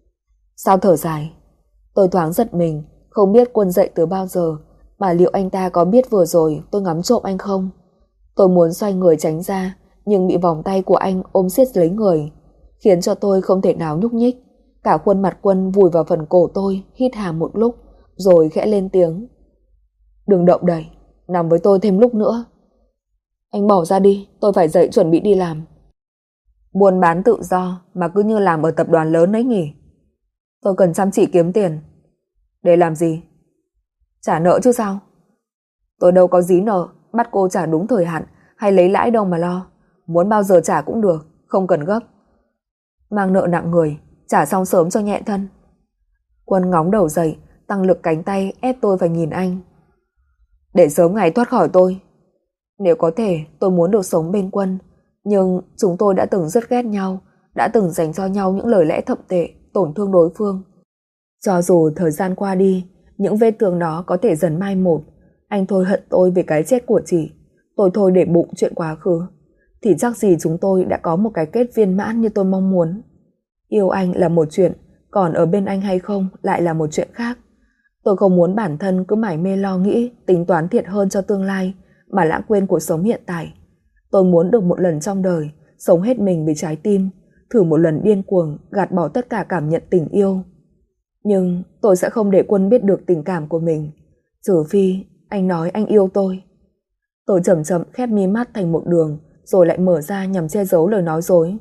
Sao thở dài? Tôi thoáng giật mình, không biết Quân dậy từ bao giờ, mà liệu anh ta có biết vừa rồi tôi ngắm trộm anh không? Tôi muốn xoay người tránh ra, nhưng bị vòng tay của anh ôm siết lấy người, khiến cho tôi không thể nào nhúc nhích. Cả khuôn mặt Quân vùi vào phần cổ tôi, hít hà một lúc, rồi khẽ lên tiếng. Đừng động đậy, nằm với tôi thêm lúc nữa. Anh bỏ ra đi, tôi phải dậy chuẩn bị đi làm. Buôn bán tự do mà cứ như làm ở tập đoàn lớn ấy nhỉ? Tôi cần chăm chỉ kiếm tiền. Để làm gì? Trả nợ chứ sao? Tôi đâu có dí nợ, bắt cô trả đúng thời hạn hay lấy lãi đâu mà lo. Muốn bao giờ trả cũng được, không cần gấp. Mang nợ nặng người, trả xong sớm cho nhẹ thân. Quân ngóng đầu dậy, tăng lực cánh tay ép tôi phải nhìn anh. Để sớm ngày thoát khỏi tôi. Nếu có thể, tôi muốn được sống bên Quân, nhưng chúng tôi đã từng rất ghét nhau, đã từng dành cho nhau những lời lẽ thậm tệ, tổn thương đối phương. Cho dù thời gian qua đi, những vết thương đó có thể dần mai một, anh thôi hận tôi về cái chết của chị, tôi thôi để bụng chuyện quá khứ, thì chắc gì chúng tôi đã có một cái kết viên mãn như tôi mong muốn. Yêu anh là một chuyện, còn ở bên anh hay không lại là một chuyện khác. Tôi không muốn bản thân cứ mải mê lo nghĩ, tính toán thiệt hơn cho tương lai, mà lãng quên cuộc sống hiện tại. Tôi muốn được một lần trong đời, sống hết mình vì trái tim, thử một lần điên cuồng, gạt bỏ tất cả cảm nhận tình yêu. Nhưng tôi sẽ không để Quân biết được tình cảm của mình, trừ phi anh nói anh yêu tôi. Tôi chậm chậm khép mí mắt thành một đường, rồi lại mở ra nhằm che giấu lời nói dối.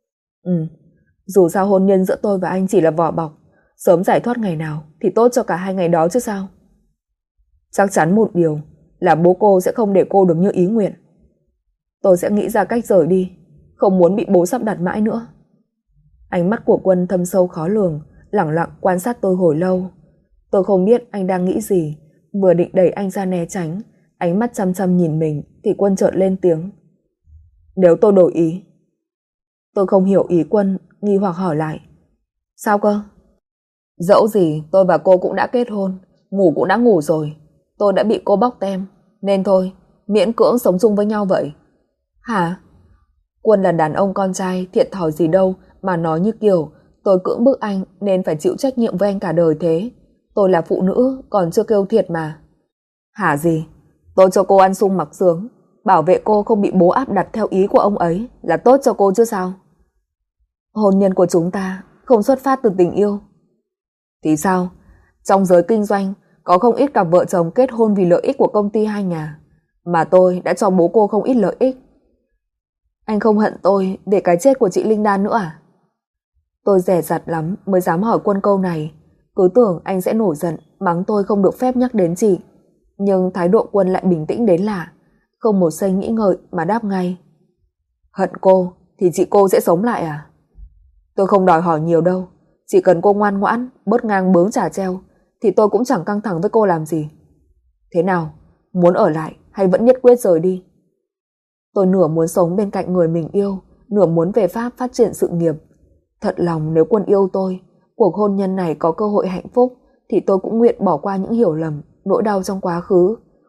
Dù sao hôn nhân giữa tôi và anh chỉ là vỏ bọc, sớm giải thoát ngày nào thì tốt cho cả hai ngày đó chứ sao. Chắc chắn một điều là bố cô sẽ không để cô được như ý nguyện. Tôi sẽ nghĩ ra cách rời đi, không muốn bị bố sắp đặt mãi nữa. Ánh mắt của Quân thâm sâu khó lường, lẳng lặng quan sát tôi hồi lâu. Tôi không biết anh đang nghĩ gì, vừa định đẩy anh ra né tránh, ánh mắt chăm chăm nhìn mình thì Quân chợt lên tiếng. Nếu tôi đổi ý. Tôi không hiểu ý Quân, nghi hoặc hỏi lại. Sao cơ? Dẫu gì tôi và cô cũng đã kết hôn, ngủ cũng đã ngủ rồi, tôi đã bị cô bóc tem, nên thôi, miễn cưỡng sống chung với nhau vậy. Hả? Quân là đàn ông con trai, thiệt thòi gì đâu mà nói như kiểu tôi cưỡng bức anh nên phải chịu trách nhiệm với anh cả đời thế. Tôi là phụ nữ, còn chưa kêu thiệt mà. Hả gì? Tôi cho cô ăn sung mặc sướng, bảo vệ cô không bị bố áp đặt theo ý của ông ấy là tốt cho cô chứ sao? Hôn nhân của chúng ta không xuất phát từ tình yêu. Thì sao? Trong giới kinh doanh có không ít cặp vợ chồng kết hôn vì lợi ích của công ty hai nhà, mà tôi đã cho bố cô không ít lợi ích. Anh không hận tôi về cái chết của chị Linh Đan nữa à? Tôi dè dặt lắm mới dám hỏi Quân câu này, cứ tưởng anh sẽ nổi giận mắng tôi không được phép nhắc đến chị. Nhưng thái độ Quân lại bình tĩnh đến lạ, không một giây nghĩ ngợi mà đáp ngay. Hận cô thì chị cô sẽ sống lại à? Tôi không đòi hỏi nhiều đâu, chỉ cần cô ngoan ngoãn, bớt ngang bướng chả treo, thì tôi cũng chẳng căng thẳng với cô làm gì. Thế nào, muốn ở lại hay vẫn nhất quyết rời đi? Tôi nửa muốn sống bên cạnh người mình yêu, nửa muốn về Pháp phát triển sự nghiệp. Thật lòng nếu Quân yêu tôi, cuộc hôn nhân này có cơ hội hạnh phúc, thì tôi cũng nguyện bỏ qua những hiểu lầm, nỗi đau trong quá khứ,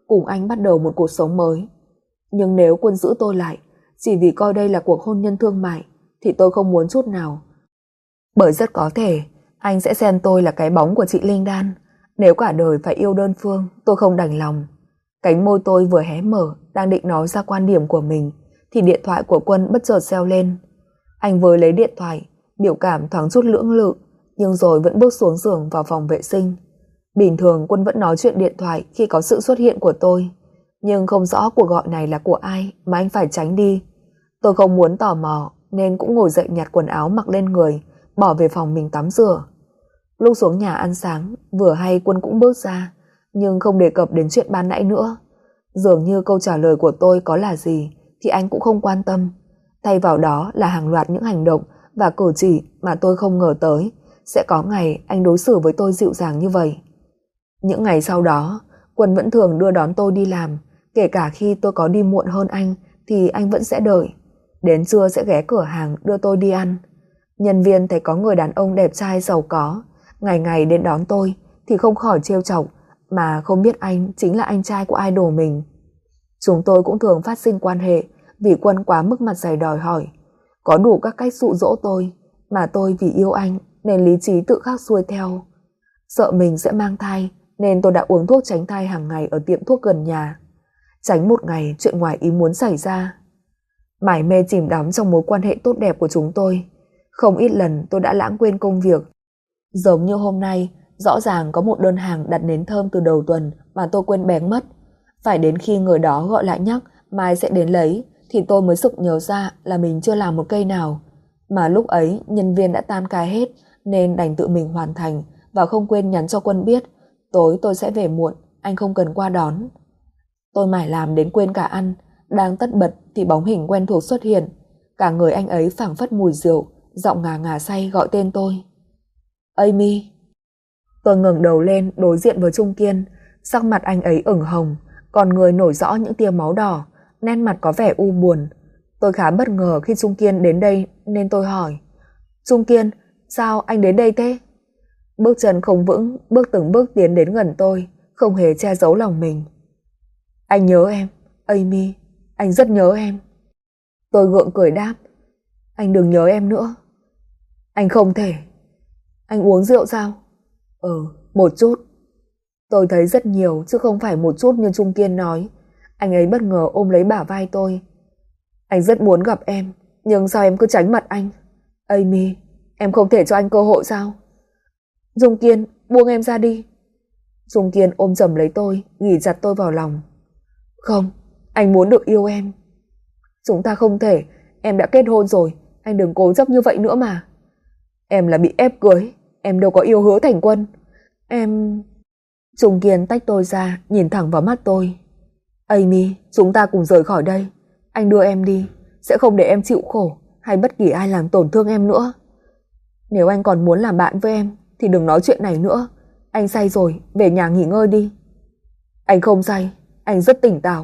cùng anh bắt đầu một cuộc sống mới. Nhưng nếu Quân giữ tôi lại chỉ vì coi đây là cuộc hôn nhân thương mại thì tôi không muốn chút nào. Bởi rất có thể anh sẽ xem tôi là cái bóng của chị Linh Đan. Nếu cả đời phải yêu đơn phương, tôi không đành lòng. Cánh môi tôi vừa hé mở, đang định nói ra quan điểm của mình thì điện thoại của Quân bất chợt reo lên. Anh vừa lấy điện thoại, biểu cảm thoáng chút lưỡng lự, nhưng rồi vẫn bước xuống giường vào phòng vệ sinh. Bình thường Quân vẫn nói chuyện điện thoại khi có sự xuất hiện của tôi, nhưng không rõ cuộc gọi này là của ai mà anh phải tránh đi. Tôi không muốn tò mò nên cũng ngồi dậy nhặt quần áo mặc lên người, bỏ về phòng mình tắm rửa. Lúc xuống nhà ăn sáng, vừa hay Quân cũng bước ra, nhưng không đề cập đến chuyện ban nãy nữa. Dường như câu trả lời của tôi có là gì thì anh cũng không quan tâm. Thay vào đó là hàng loạt những hành động và cử chỉ mà tôi không ngờ tới sẽ có ngày anh đối xử với tôi dịu dàng như vậy. Những ngày sau đó, Quân vẫn thường đưa đón tôi đi làm, kể cả khi tôi có đi muộn hơn anh thì anh vẫn sẽ đợi. Đến trưa sẽ ghé cửa hàng đưa tôi đi ăn. Nhân viên thấy có người đàn ông đẹp trai giàu có ngày ngày đến đón tôi thì không khỏi trêu chọc, mà không biết anh chính là anh trai của idol mình. Chúng tôi cũng thường phát sinh quan hệ vì Quân quá mức mặt dày đòi hỏi, có đủ các cách dụ dỗ tôi, mà tôi vì yêu anh nên lý trí tự khắc xuôi theo. Sợ mình sẽ mang thai nên tôi đã uống thuốc tránh thai hàng ngày ở tiệm thuốc gần nhà, tránh một ngày chuyện ngoài ý muốn xảy ra. Mải mê chìm đắm trong mối quan hệ tốt đẹp của chúng tôi, không ít lần tôi đã lãng quên công việc. Giống như hôm nay, rõ ràng có một đơn hàng đặt nến thơm từ đầu tuần mà tôi quên bén mất. Phải đến khi người đó gọi lại nhắc mai sẽ đến lấy thì tôi mới sực nhớ ra là mình chưa làm một cây nào. Mà lúc ấy nhân viên đã tan ca hết nên đành tự mình hoàn thành, và không quên nhắn cho Quân biết tối tôi sẽ về muộn, anh không cần qua đón. Tôi mải làm đến quên cả ăn, đang tất bật thì bóng hình quen thuộc xuất hiện. Cả người anh ấy phảng phất mùi rượu, giọng ngà ngà say gọi tên tôi. Amy. Tôi ngẩng đầu lên đối diện với Trung Kiên, sắc mặt anh ấy ửng hồng, còn người nổi rõ những tia máu đỏ, nét mặt có vẻ u buồn. Tôi khá bất ngờ khi Trung Kiên đến đây nên tôi hỏi: Trung Kiên, sao anh đến đây thế? Bước chân không vững, bước từng bước tiến đến gần tôi, không hề che giấu lòng mình. Anh nhớ em, Amy, anh rất nhớ em. Tôi gượng cười đáp: Anh đừng nhớ em nữa. Anh không thể. Anh uống rượu sao? Một chút. Tôi thấy rất nhiều chứ không phải một chút như Trung Kiên nói. Anh ấy bất ngờ ôm lấy bả vai tôi. Anh rất muốn gặp em, nhưng sao em cứ tránh mặt anh? Amy, em không thể cho anh cơ hội sao? Trung Kiên, buông em ra đi. Trung Kiên ôm chầm lấy tôi, ghì chặt tôi vào lòng. Không, anh muốn được yêu em. Chúng ta không thể, em đã kết hôn rồi, anh đừng cố chấp như vậy nữa mà. Em là bị ép cưới, em đâu có yêu Hứa Thành Quân. Em... Trung Kiên tách tôi ra, nhìn thẳng vào mắt tôi. Amy, chúng ta cùng rời khỏi đây. Anh đưa em đi, sẽ không để em chịu khổ hay bất kỳ ai làm tổn thương em nữa. Nếu anh còn muốn làm bạn với em thì đừng nói chuyện này nữa. Anh say rồi, về nhà nghỉ ngơi đi. Anh không say, anh rất tỉnh táo.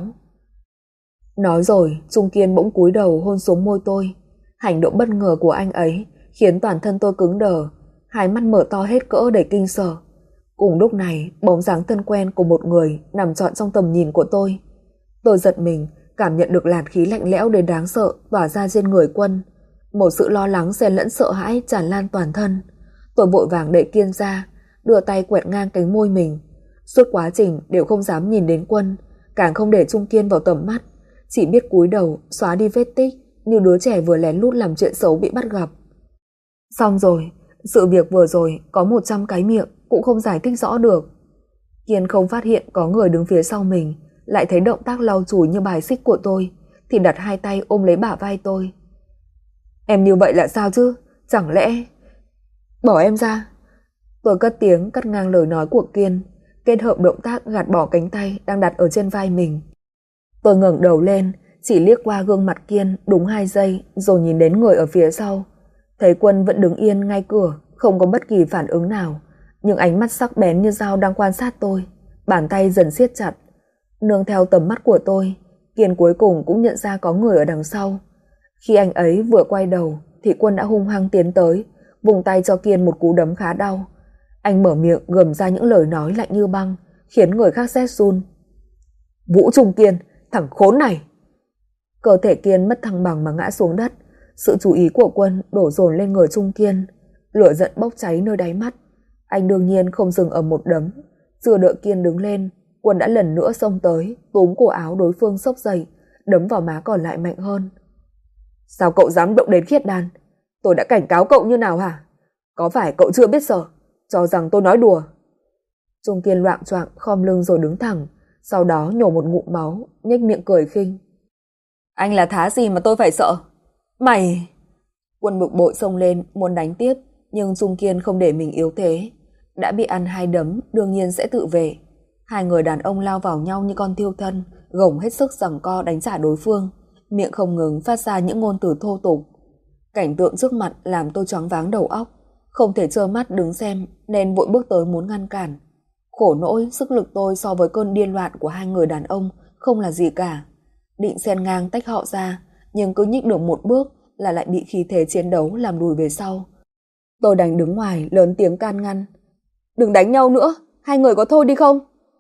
Nói rồi, Trung Kiên bỗng cúi đầu hôn xuống môi tôi. Hành động bất ngờ của anh ấy khiến toàn thân tôi cứng đờ, hai mắt mở to hết cỡ đầy kinh sợ. Cùng lúc này, bóng dáng thân quen của một người nằm trọn trong tầm nhìn của tôi. Tôi giật mình, cảm nhận được làn khí lạnh lẽo đến đáng sợ tỏa ra trên người Quân. Một sự lo lắng xen lẫn sợ hãi tràn lan toàn thân. Tôi vội vàng đẩy Kiên ra, đưa tay quẹt ngang cánh môi mình. Suốt quá trình đều không dám nhìn đến Quân, càng không để Trung Kiên vào tầm mắt, chỉ biết cúi đầu xóa đi vết tích như đứa trẻ vừa lén lút làm chuyện xấu bị bắt gặp. Xong rồi, sự việc vừa rồi có 100 cái miệng cũng không giải thích rõ được. Kiên không phát hiện có người đứng phía sau mình, lại thấy động tác lau chùi như bài xích của tôi thì đặt hai tay ôm lấy bả vai tôi. Em như vậy là sao chứ? Chẳng lẽ... Bỏ em ra. Tôi cất tiếng cắt ngang lời nói của Kiên, kết hợp động tác gạt bỏ cánh tay đang đặt ở trên vai mình. Tôi ngẩng đầu lên, chỉ liếc qua gương mặt Kiên đúng 2 giây rồi nhìn đến người ở phía sau. Thấy Quân vẫn đứng yên ngay cửa, không có bất kỳ phản ứng nào, nhưng ánh mắt sắc bén như dao đang quan sát tôi, bàn tay dần siết chặt. Nương theo tầm mắt của tôi, Kiên cuối cùng cũng nhận ra có người ở đằng sau. Khi anh ấy vừa quay đầu thì Quân đã hung hăng tiến tới, vùng tay cho Kiên một cú đấm khá đau. Anh mở miệng gầm ra những lời nói lạnh như băng, khiến người khác rét run. Vũ Trung Kiên, thằng khốn này! Cơ thể Kiên mất thăng bằng mà ngã xuống đất. Sự chú ý của Quân đổ dồn lên người Trung Kiên. Lửa giận bốc cháy nơi đáy mắt. Anh đương nhiên không dừng ở một đấm. Chưa đợi Kiên đứng lên, Quân đã lần nữa xông tới, túm cổ áo đối phương xốc dậy, đấm vào má còn lại mạnh hơn. Sao cậu dám động đến Khiết Đan? Tôi đã cảnh cáo cậu như nào hả? Có phải cậu chưa biết sợ, cho rằng tôi nói đùa? Trung Kiên loạng choạng khom lưng rồi đứng thẳng, sau đó nhổ một ngụm máu, nhếch miệng cười khinh. Anh là thá gì mà tôi phải sợ? Mày! Quân bực bội xông lên muốn đánh tiếp, nhưng Trung Kiên không để mình yếu thế. Đã bị ăn 2 đấm, đương nhiên sẽ tự vệ. Hai người đàn ông lao vào nhau như con thiêu thân, gồng hết sức giằng co đánh trả đối phương, miệng không ngừng phát ra những ngôn từ thô tục. Cảnh tượng trước mặt làm tôi choáng váng đầu óc, không thể trơ mắt đứng xem nên vội bước tới muốn ngăn cản. Khổ nỗi sức lực tôi so với cơn điên loạn của hai người đàn ông không là gì cả. Định xen ngang tách họ ra, nhưng cứ nhích được một bước là lại bị khí thế chiến đấu làm lùi về sau. Tôi đành đứng ngoài lớn tiếng can ngăn. Đừng đánh nhau nữa, hai người có thôi đi không?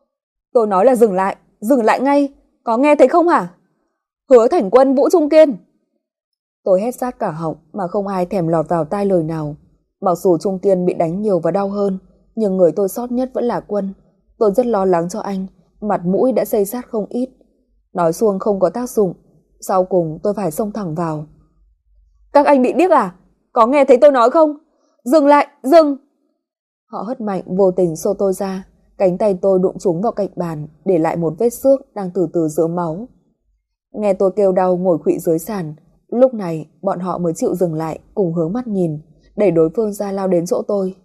Tôi nói là dừng lại ngay, có nghe thấy không hả? Hứa Thành Quân, Vũ Trung Kiên! Tôi hét sát cả họng mà không ai thèm lọt vào tai lời nào. Mặc dù Trung Kiên bị đánh nhiều và đau hơn, nhưng người tôi sót nhất vẫn là Quân. Tôi rất lo lắng cho anh, mặt mũi đã xây sát không ít. Nói xuông không có tác dụng, sau cùng tôi phải xông thẳng vào. Các anh bị điếc à? Có nghe thấy tôi nói không? Dừng lại, dừng! Họ hất mạnh vô tình xô tôi ra, cánh tay tôi đụng trúng vào cạnh bàn, để lại một vết xước đang từ từ rớm máu. Nghe tôi kêu đau ngồi khuỵu dưới sàn, lúc này bọn họ mới chịu dừng lại, cùng hướng mắt nhìn, đẩy đối phương ra lao đến chỗ tôi.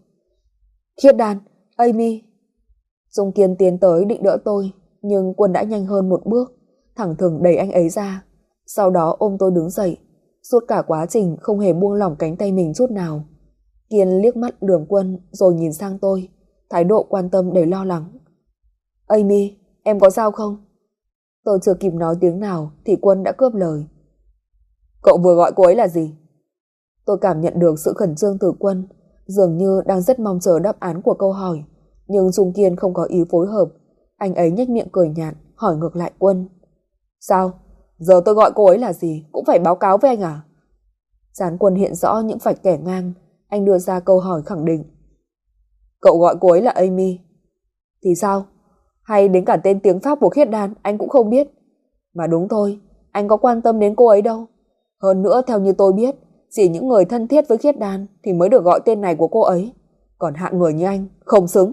Khiết Đan, Amy! Trung Kiên tiến tới định đỡ tôi, nhưng Quân đã nhanh hơn một bước, thẳng thừng đẩy anh ấy ra, sau đó ôm tôi đứng dậy. Suốt cả quá trình không hề buông lỏng cánh tay mình chút nào. Kiên liếc mắt lườm Quân rồi nhìn sang tôi, thái độ quan tâm đầy lo lắng. Amy, em có sao không? Tôi chưa kịp nói tiếng nào thì Quân đã cướp lời. Cậu vừa gọi cô ấy là gì? Tôi cảm nhận được sự khẩn trương từ Quân, dường như đang rất mong chờ đáp án của câu hỏi, nhưng Trung Kiên không có ý phối hợp. Anh ấy nhếch miệng cười nhạt, hỏi ngược lại Quân. Sao? Giờ tôi gọi cô ấy là gì cũng phải báo cáo với anh à? Trán Quân hiện rõ những vạch kẻ ngang. Anh đưa ra câu hỏi khẳng định. Cậu gọi cô ấy là Amy. Thì sao? Hay đến cả tên tiếng Pháp của Khiết Đan anh cũng không biết? Mà đúng thôi, anh có quan tâm đến cô ấy đâu. Hơn nữa theo như tôi biết, chỉ những người thân thiết với Khiết Đan thì mới được gọi tên này của cô ấy. Còn hạng người như anh không xứng.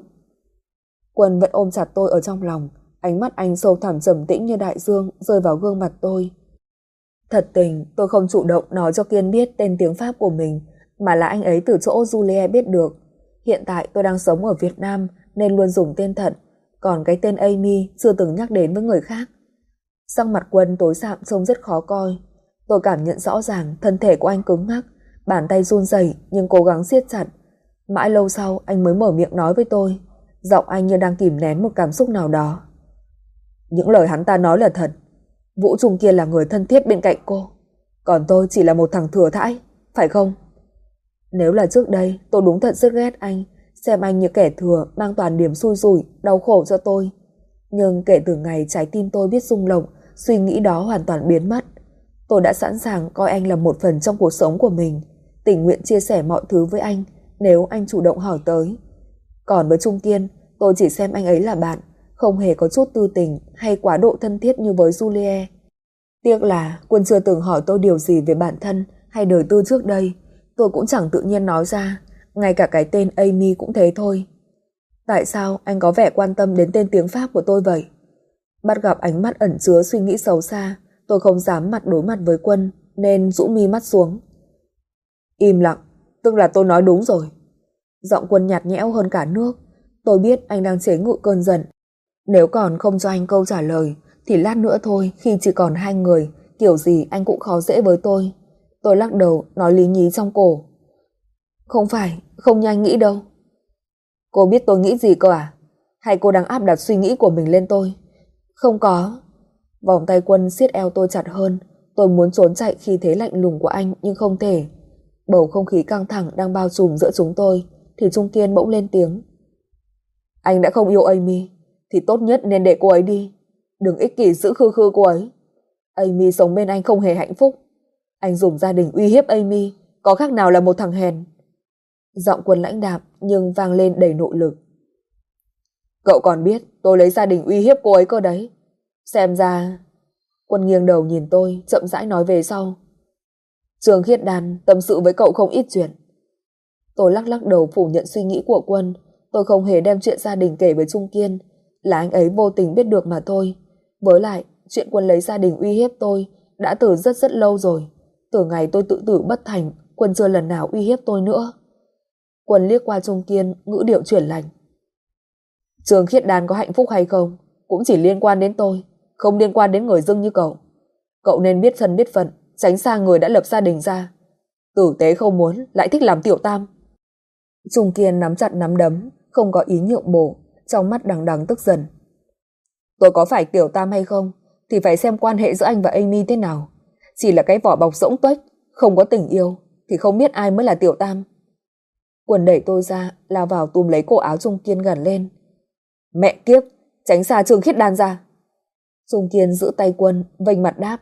Quân vẫn ôm chặt tôi ở trong lòng, ánh mắt anh sâu thẳm trầm tĩnh như đại dương rơi vào gương mặt tôi. Thật tình tôi không chủ động nói cho Kiên biết tên tiếng Pháp của mình, mà là anh ấy từ chỗ Julie biết được. Hiện tại tôi đang sống ở Việt Nam nên luôn dùng tên thật, còn cái tên Amy chưa từng nhắc đến với người khác. Sắc mặt Quân tối sạm trông rất khó coi. Tôi cảm nhận rõ ràng thân thể của anh cứng ngắc, bàn tay run rẩy nhưng cố gắng siết chặt. Mãi lâu sau anh mới mở miệng nói với tôi, giọng anh như đang kìm nén một cảm xúc nào đó. Những lời hắn ta nói là thật. Vũ Trung Kiên là người thân thiết bên cạnh cô, còn tôi chỉ là một thằng thừa thãi, phải không? Nếu là trước đây tôi đúng thật rất ghét anh, xem anh như kẻ thừa mang toàn điểm xui rủi, đau khổ cho tôi. Nhưng kể từ ngày trái tim tôi biết rung động, suy nghĩ đó hoàn toàn biến mất. Tôi đã sẵn sàng coi anh là một phần trong cuộc sống của mình, tình nguyện chia sẻ mọi thứ với anh nếu anh chủ động hỏi tới. Còn với Trung Kiên, tôi chỉ xem anh ấy là bạn, không hề có chút tư tình hay quá độ thân thiết như với Julie. Tiếc là Quân chưa từng hỏi tôi điều gì về bản thân hay đời tư trước đây. Tôi cũng chẳng tự nhiên nói ra, ngay cả cái tên Amy cũng thế thôi. Tại sao anh có vẻ quan tâm đến tên tiếng Pháp của tôi vậy? Bắt gặp ánh mắt ẩn chứa suy nghĩ xấu xa, tôi không dám mặt đối mặt với Quân nên rũ mi mắt xuống. Im lặng, tức là tôi nói đúng rồi. Giọng Quân nhạt nhẽo hơn cả nước. Tôi biết anh đang chế ngự cơn giận. Nếu còn không cho anh câu trả lời thì lát nữa thôi, khi chỉ còn hai người, kiểu gì anh cũng khó dễ với tôi. Tôi lắc đầu nói lý nhí trong cổ. Không phải, không như anh nghĩ đâu. Cô biết tôi nghĩ gì cơ à? Hay cô đang áp đặt suy nghĩ của mình lên tôi? Không có. Vòng tay Quân siết eo tôi chặt hơn. Tôi muốn trốn chạy khi thế lạnh lùng của anh nhưng không thể. Bầu không khí căng thẳng đang bao trùm giữa chúng tôi thì Trung Kiên bỗng lên tiếng. Anh đã không yêu Amy thì tốt nhất nên để cô ấy đi. Đừng ích kỷ giữ khư khư cô ấy. Amy sống bên anh không hề hạnh phúc. Anh dùng gia đình uy hiếp Amy, có khác nào là một thằng hèn. Giọng Quân lãnh đạm nhưng vang lên đầy nội lực. Cậu còn biết tôi lấy gia đình uy hiếp cô ấy cơ đấy. Xem ra... Quân nghiêng đầu nhìn tôi, chậm rãi nói về sau. Trường Khiết Đan tâm sự với cậu không ít chuyện. Tôi lắc lắc đầu phủ nhận suy nghĩ của Quân. Tôi không hề đem chuyện gia đình kể với Trung Kiên, là anh ấy vô tình biết được mà thôi. Với lại, chuyện Quân lấy gia đình uy hiếp tôi đã từ rất rất lâu rồi. Từ ngày tôi tự tử bất thành, Quân chưa lần nào uy hiếp tôi nữa. Quân liếc qua Trung Kiên, ngữ điệu chuyển lành. Trường Khiết Đan có hạnh phúc hay không cũng chỉ liên quan đến tôi, không liên quan đến người dưng như cậu. Cậu nên biết thân biết phận, tránh xa người đã lập gia đình ra. Tử tế không muốn, lại thích làm tiểu tam. Trung Kiên nắm chặt nắm đấm, không có ý nhượng bộ, trong mắt đằng đằng tức giận. Tôi có phải tiểu tam hay không thì phải xem quan hệ giữa anh và Amy thế nào. Chỉ là cái vỏ bọc rỗng tuếch, không có tình yêu thì không biết ai mới là tiểu tam. Quân đẩy tôi ra, lao vào túm lấy cổ áo Trung Kiên gằn lên. Mẹ kiếp, tránh xa Trường Khiết Đan ra. Trung Kiên giữ tay Quân, vênh mặt đáp.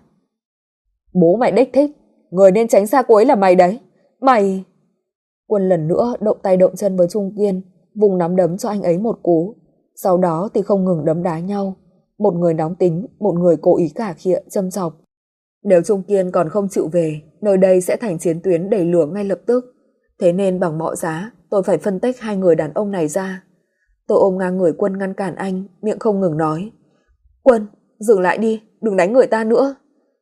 Bố mày đích thích, người nên tránh xa cô ấy là mày đấy. Mày... Quân lần nữa động tay động chân với Trung Kiên, vùng nắm đấm cho anh ấy một cú. Sau đó thì không ngừng đấm đá nhau. Một người nóng tính, một người cố ý cả khịa, châm chọc. Nếu Trung Kiên còn không chịu về, nơi đây sẽ thành chiến tuyến đầy lửa ngay lập tức. Thế nên bằng mọi giá, tôi phải phân tách hai người đàn ông này ra. Tôi ôm ngang người Quân ngăn cản anh, miệng không ngừng nói. Quân, dừng lại đi, đừng đánh người ta nữa.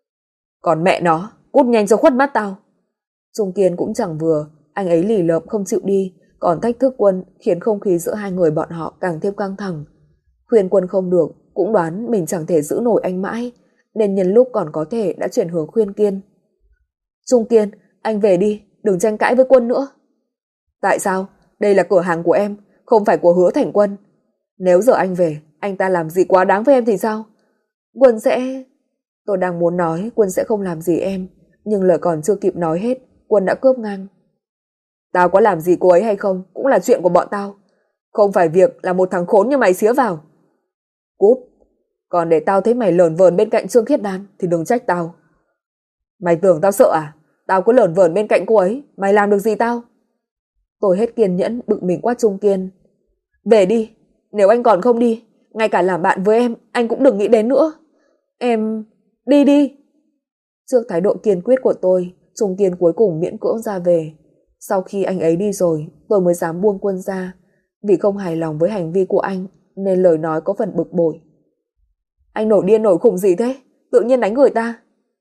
Còn mẹ nó, cút nhanh cho khuất mắt tao. Trung Kiên cũng chẳng vừa, anh ấy lì lợm không chịu đi, còn thách thức Quân, khiến không khí giữa hai người bọn họ càng thêm căng thẳng. Khuyên Quân không được, cũng đoán mình chẳng thể giữ nổi anh mãi, nên nhân lúc còn có thể đã chuyển hướng khuyên Kiên. Trung Kiên, anh về đi, đừng tranh cãi với Quân nữa. Tại sao? Đây là cửa hàng của em, không phải của Hứa Thành Quân. Nếu giờ anh về, anh ta làm gì quá đáng với em thì sao? Quân sẽ... Tôi đang muốn nói Quân sẽ không làm gì em, nhưng lời còn chưa kịp nói hết, Quân đã cướp ngang. Tao có làm gì cô ấy hay không cũng là chuyện của bọn tao, không phải việc là một thằng khốn như mày xía vào. Cút, còn để tao thấy mày lởn vởn bên cạnh Trương Khiết Đan thì đừng trách tao. Mày tưởng tao sợ à? Tao cứ lởn vởn bên cạnh cô ấy, mày làm được gì tao? Tôi hết kiên nhẫn, bực mình quát Trung Kiên. Về đi, nếu anh còn không đi, ngay cả làm bạn với em, anh cũng đừng nghĩ đến nữa. Em... đi đi. Trước thái độ kiên quyết của tôi, Trung Kiên cuối cùng miễn cưỡng ra về. Sau khi anh ấy đi rồi, tôi mới dám buông Quân ra. Vì không hài lòng với hành vi của anh, nên lời nói có phần bực bội. Anh nổi điên nổi khùng gì thế? Tự nhiên đánh người ta.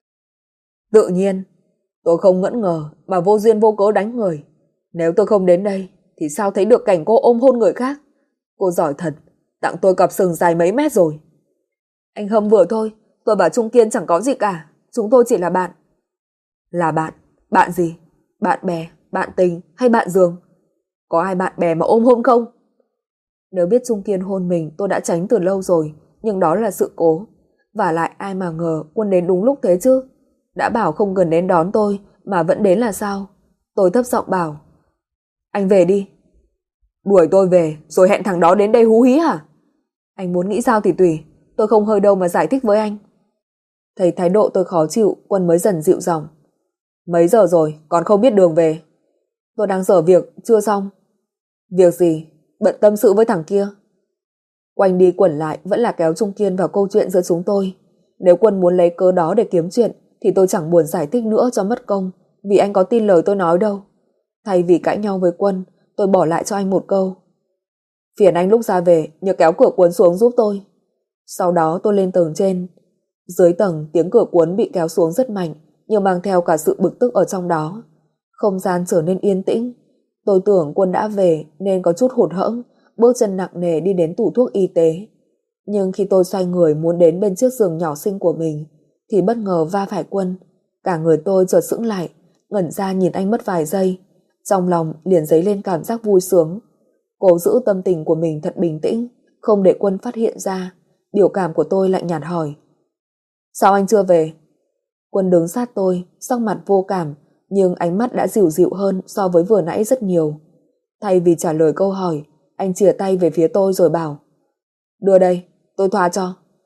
Tự nhiên? Tôi không ngỡ ngờ mà vô duyên vô cớ đánh người. Nếu tôi không đến đây, thì sao thấy được cảnh cô ôm hôn người khác? Cô giỏi thật, tặng tôi cặp sừng dài mấy mét rồi. Anh hâm vừa thôi, tôi bảo Trung Kiên chẳng có gì cả. Chúng tôi chỉ là bạn. Là bạn? Bạn gì? Bạn bè, bạn tình hay bạn giường? Có ai bạn bè mà ôm hôn không? Nếu biết Trung Kiên hôn mình tôi đã tránh từ lâu rồi, nhưng đó là sự cố. Và lại ai mà ngờ Quân đến đúng lúc thế chứ. Đã bảo không cần đến đón tôi mà vẫn đến là sao? Tôi thấp giọng bảo. Anh về đi. Đuổi tôi về rồi hẹn thằng đó đến đây hú hí hả? Anh muốn nghĩ sao thì tùy, tôi không hơi đâu mà giải thích với anh. Thấy thái độ tôi khó chịu, Quân mới dần dịu giọng. Mấy giờ rồi, còn không biết đường về? Tôi đang dở việc, chưa xong. Việc gì? Bận tâm sự với thằng kia. Quanh đi quẩn lại vẫn là kéo Trung Kiên vào câu chuyện giữa chúng tôi. Nếu Quân muốn lấy cớ đó để kiếm chuyện thì tôi chẳng buồn giải thích nữa cho mất công, vì anh có tin lời tôi nói đâu. Thay vì cãi nhau với Quân, tôi bỏ lại cho anh một câu. Phiền anh lúc ra về nhớ kéo cửa cuốn xuống giúp tôi. Sau đó tôi lên tầng trên. Dưới tầng tiếng cửa cuốn bị kéo xuống rất mạnh, nhưng mang theo cả sự bực tức ở trong đó. Không gian trở nên yên tĩnh. Tôi tưởng Quân đã về nên có chút hụt hẫng, bước chân nặng nề đi đến tủ thuốc y tế. Nhưng khi tôi xoay người muốn đến bên chiếc giường nhỏ xinh của mình thì bất ngờ va phải Quân. Cả người tôi chợt sững lại, ngẩn ra nhìn anh mất vài giây. Trong lòng liền dấy lên cảm giác vui sướng. Cố giữ tâm tình của mình thật bình tĩnh, không để Quân phát hiện ra. Biểu cảm của tôi lạnh nhạt hỏi. Sao anh chưa về? Quân đứng sát tôi, sắc mặt vô cảm, nhưng ánh mắt đã dịu dịu hơn so với vừa nãy rất nhiều. Thay vì trả lời câu hỏi, anh chìa tay về phía tôi rồi bảo. Đưa đây, tôi thoa cho.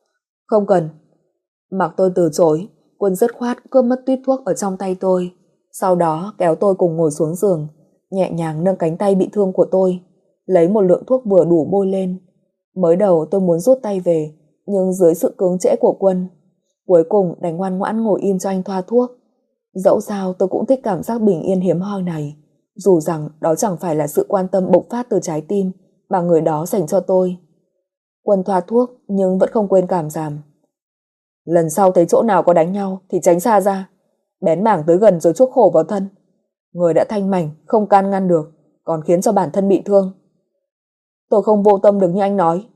Không cần. Mặc tôi từ chối, Quân dứt khoát cướp mất tuýp thuốc ở trong tay tôi. Sau đó kéo tôi cùng ngồi xuống giường, nhẹ nhàng nâng cánh tay bị thương của tôi, lấy một lượng thuốc vừa đủ bôi lên. Mới đầu tôi muốn rút tay về, nhưng dưới sự cưỡng trễ của Quân, cuối cùng đành ngoan ngoãn ngồi im cho anh thoa thuốc. Dẫu sao tôi cũng thích cảm giác bình yên hiếm hoi này, dù rằng đó chẳng phải là sự quan tâm bộc phát từ trái tim mà người đó dành cho tôi. Quân thoa thuốc nhưng vẫn không quên cảm giảm. Lần sau thấy chỗ nào có đánh nhau thì tránh xa ra, bén mảng tới gần rồi chuốc khổ vào thân. Người đã thanh mảnh không can ngăn được, còn khiến cho bản thân bị thương. Tôi không vô tâm được như anh nói.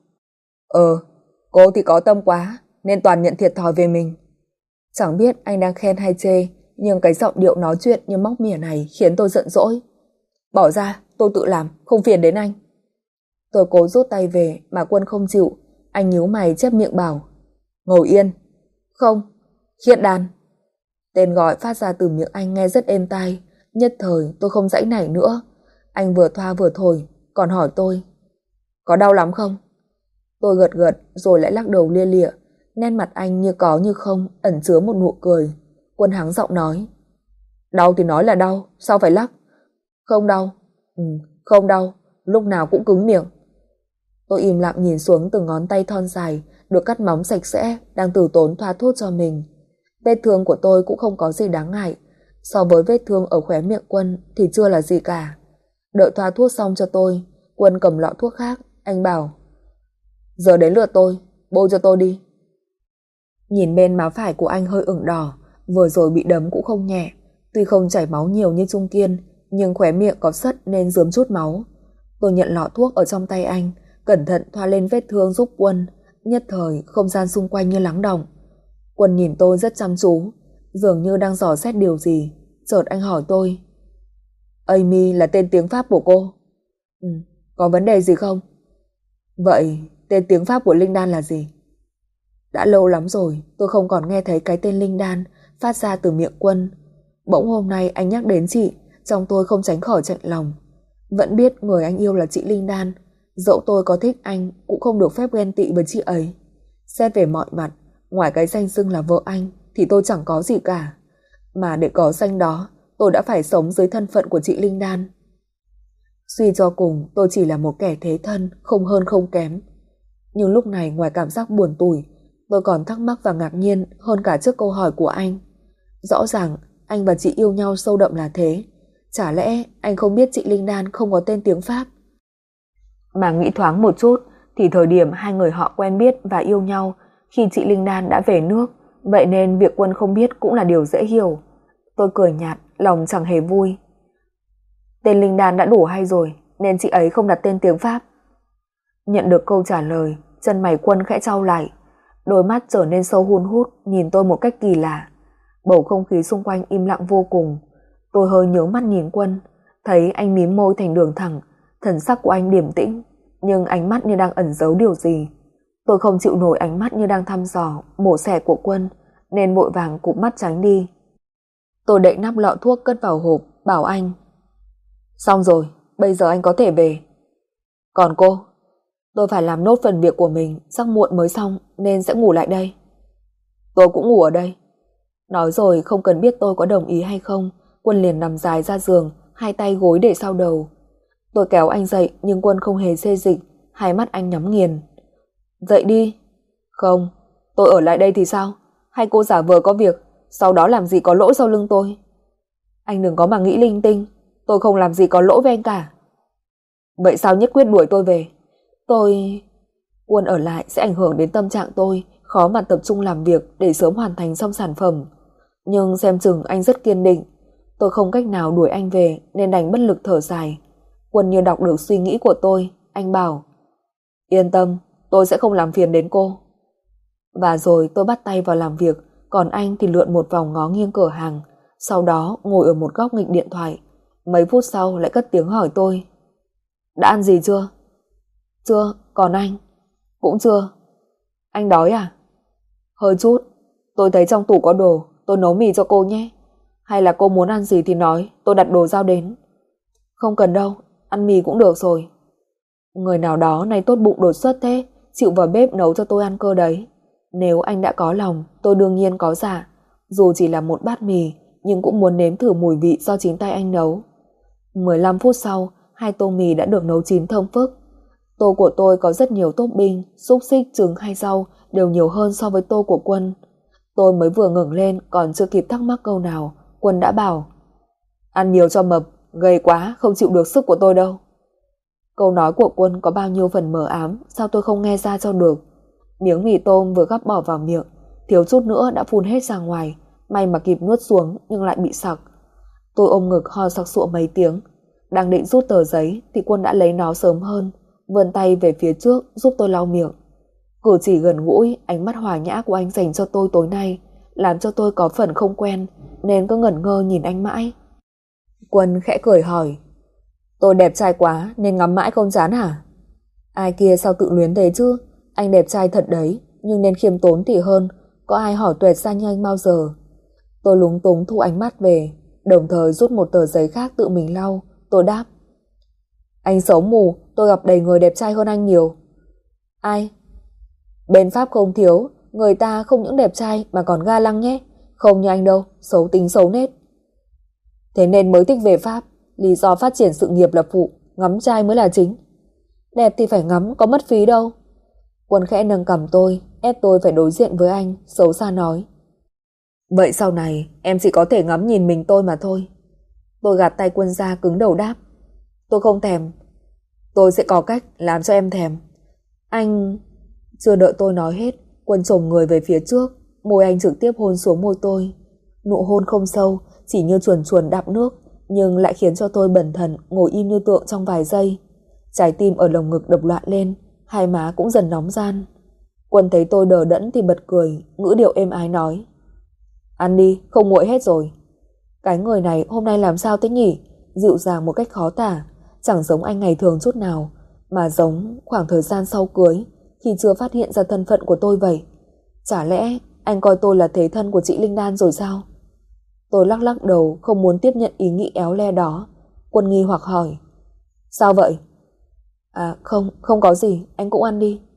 Cô thì có tâm quá nên toàn nhận thiệt thòi về mình. Chẳng biết anh đang khen hay chê, nhưng cái giọng điệu nói chuyện như móc mỉa này khiến tôi giận dỗi. Bỏ ra, tôi tự làm, không phiền đến anh. Tôi cố rút tay về mà Quân không chịu. Anh nhíu mày chép miệng bảo: Ngồi yên. Không. Khiết Đan. Tên gọi phát ra từ miệng anh nghe rất êm tai. Nhất thời tôi không dãy nảy nữa. Anh vừa thoa vừa thổi, còn hỏi tôi: Có đau lắm không? Tôi gật gật rồi lại lắc đầu lia lịa. Nét mặt anh như có như không, ẩn chứa một nụ cười. Quân hắng giọng nói: Đau thì nói là đau, sao phải lắc? Không đau. Không đau, lúc nào cũng cứng miệng. Tôi im lặng nhìn xuống từng ngón tay thon dài được cắt móng sạch sẽ đang từ tốn thoa thuốc cho mình. Vết thương của tôi cũng không có gì đáng ngại. So với vết thương ở khóe miệng Quân thì chưa là gì cả. Đợi thoa thuốc xong cho tôi, Quân cầm lọ thuốc khác. Anh bảo: Giờ đến lượt tôi, bôi cho tôi đi. Nhìn bên má phải của anh hơi ửng đỏ, vừa rồi bị đấm cũng không nhẹ. Tuy không chảy máu nhiều như Trung Kiên, nhưng khóe miệng có sất nên rớm chút máu. Tôi nhận lọ thuốc ở trong tay anh, cẩn thận thoa lên vết thương giúp Quân. Nhất thời không gian xung quanh như lắng đọng. Quân nhìn tôi rất chăm chú, dường như đang dò xét điều gì. Chợt anh hỏi tôi: Amy là tên tiếng Pháp của cô? Có vấn đề gì không? Vậy tên tiếng Pháp của Linh Đan là gì? Đã lâu lắm rồi tôi không còn nghe thấy cái tên Linh Đan phát ra từ miệng Quân. Bỗng hôm nay anh nhắc đến chị, trong tôi không tránh khỏi chạnh lòng. Vẫn biết người anh yêu là chị Linh Đan, dẫu tôi có thích anh cũng không được phép ghen tị với chị ấy. Xét về mọi mặt, ngoài cái danh xưng là vợ anh thì tôi chẳng có gì cả. Mà để có danh đó, tôi đã phải sống dưới thân phận của chị Linh Đan. Suy cho cùng tôi chỉ là một kẻ thế thân, không hơn không kém. Nhưng lúc này ngoài cảm giác buồn tủi, tôi còn thắc mắc và ngạc nhiên hơn cả trước câu hỏi của anh. Rõ ràng anh và chị yêu nhau sâu đậm là thế, chả lẽ anh không biết chị Linh Đan không có tên tiếng Pháp? Mà nghĩ thoáng một chút thì thời điểm hai người họ quen biết và yêu nhau khi chị Linh Đan đã về nước, vậy nên việc Quân không biết cũng là điều dễ hiểu. Tôi cười nhạt, lòng chẳng hề vui. Tên Linh Đan đã đủ hay rồi, nên chị ấy không đặt tên tiếng Pháp. Nhận được câu trả lời, chân mày Quân khẽ chau lại, đôi mắt trở nên sâu hun hút nhìn tôi một cách kỳ lạ. Bầu không khí xung quanh im lặng vô cùng. Tôi hơi nhướng mắt nhìn Quân, thấy anh mím môi thành đường thẳng, thần sắc của anh điềm tĩnh, nhưng ánh mắt như đang ẩn giấu điều gì. Tôi không chịu nổi ánh mắt như đang thăm dò, mổ xẻ của Quân, nên vội vàng cụp mắt tránh đi. Tôi đậy nắp lọ thuốc cất vào hộp, bảo anh: Xong rồi, bây giờ anh có thể về. Còn cô? Tôi phải làm nốt phần việc của mình, chắc muộn mới xong nên sẽ ngủ lại đây. Tôi cũng ngủ ở đây. Nói rồi không cần biết tôi có đồng ý hay không, Quân liền nằm dài ra giường, hai tay gối để sau đầu. Tôi kéo anh dậy nhưng Quân không hề xê dịch, hai mắt anh nhắm nghiền. Dậy đi. Không, tôi ở lại đây thì sao? Hay cô giả vờ có việc, sau đó làm gì có lỗi sau lưng tôi? Anh đừng có mà nghĩ linh tinh, tôi không làm gì có lỗi với anh cả. Vậy sao nhất quyết đuổi tôi về? Quân ở lại sẽ ảnh hưởng đến tâm trạng tôi, khó mà tập trung làm việc để sớm hoàn thành xong sản phẩm. Nhưng xem chừng anh rất kiên định. Tôi không cách nào đuổi anh về nên đành bất lực thở dài. Quân như đọc được suy nghĩ của tôi, anh bảo: Yên tâm, tôi sẽ không làm phiền đến cô. Và rồi tôi bắt tay vào làm việc, còn anh thì lượn một vòng ngó nghiêng cửa hàng, sau đó ngồi ở một góc nghịch điện thoại. Mấy phút sau lại cất tiếng hỏi tôi: Đã ăn gì chưa? Chưa, còn anh? Cũng chưa. Anh đói à? Hơi chút, tôi thấy trong tủ có đồ, tôi nấu mì cho cô nhé. Hay là cô muốn ăn gì thì nói, tôi đặt đồ giao đến. Không cần đâu, ăn mì cũng được rồi. Người nào đó nay tốt bụng đột xuất thế, chịu vào bếp nấu cho tôi ăn cơ đấy. Nếu anh đã có lòng, tôi đương nhiên có dạ. Dù chỉ là một bát mì, nhưng cũng muốn nếm thử mùi vị do chính tay anh nấu. 15 phút sau, 2 tô mì đã được nấu chín thơm phức. Tô của tôi có rất nhiều topping, xúc xích, trứng hay rau đều nhiều hơn so với tô của Quân. Tôi mới vừa ngẩng lên còn chưa kịp thắc mắc câu nào, Quân đã bảo: ăn nhiều cho mập, gầy quá không chịu được sức của tôi đâu. Câu nói của Quân có bao nhiêu phần mờ ám, sao tôi không nghe ra cho được. Miếng mì tôm vừa gắp bỏ vào miệng, thiếu chút nữa đã phun hết ra ngoài, may mà kịp nuốt xuống nhưng lại bị sặc. Tôi ôm ngực ho sặc sụa mấy tiếng, đang định rút tờ giấy thì Quân đã lấy nó sớm hơn, vươn tay về phía trước giúp tôi lau miệng. Cử chỉ gần gũi, ánh mắt hòa nhã của anh dành cho tôi tối nay làm cho tôi có phần không quen, nên cứ ngẩn ngơ nhìn anh mãi. Quân khẽ cười hỏi: tôi đẹp trai quá nên ngắm mãi không chán hả? Ai kia sao tự luyến thế chứ, anh đẹp trai thật đấy, nhưng nên khiêm tốn thì hơn, có ai hỏi tuệt ra như anh bao giờ. Tôi lúng túng thu ánh mắt về, đồng thời rút một tờ giấy khác tự mình lau. Tôi đáp: anh xấu mù, tôi gặp đầy người đẹp trai hơn anh nhiều. Ai? Bên Pháp không thiếu, người ta không những đẹp trai mà còn ga lăng nhé, không như anh đâu, xấu tính xấu nết. Thế nên mới thích về Pháp, lý do phát triển sự nghiệp là phụ, ngắm trai mới là chính. Đẹp thì phải ngắm, có mất phí đâu. Quân khẽ nâng cằm tôi, ép tôi phải đối diện với anh, xấu xa nói: vậy sau này em chỉ có thể ngắm nhìn mình tôi mà thôi. Tôi gạt tay Quân ra, cứng đầu đáp: tôi không thèm. Tôi sẽ có cách làm cho em thèm. Anh... Chưa đợi tôi nói hết, Quân chồm người về phía trước, môi anh trực tiếp hôn xuống môi tôi. Nụ hôn không sâu, chỉ như chuồn chuồn đạp nước, nhưng lại khiến cho tôi bần thần ngồi im như tượng trong vài giây. Trái tim ở lồng ngực đập loạn lên, hai má cũng dần nóng ran. Quân thấy tôi đờ đẫn thì bật cười, ngữ điệu êm ái nói: ăn đi, không nguội hết rồi. Cái người này hôm nay làm sao thế nhỉ? Dịu dàng một cách khó tả, chẳng giống anh ngày thường chút nào, mà giống khoảng thời gian sau cưới, khi chưa phát hiện ra thân phận của tôi vậy. Chả lẽ anh coi tôi là thế thân của chị Linh Đan rồi sao? Tôi lắc lắc đầu, không muốn tiếp nhận ý nghĩ éo le đó. Quân nghi hoặc hỏi: sao vậy? À không có gì, anh cũng ăn đi.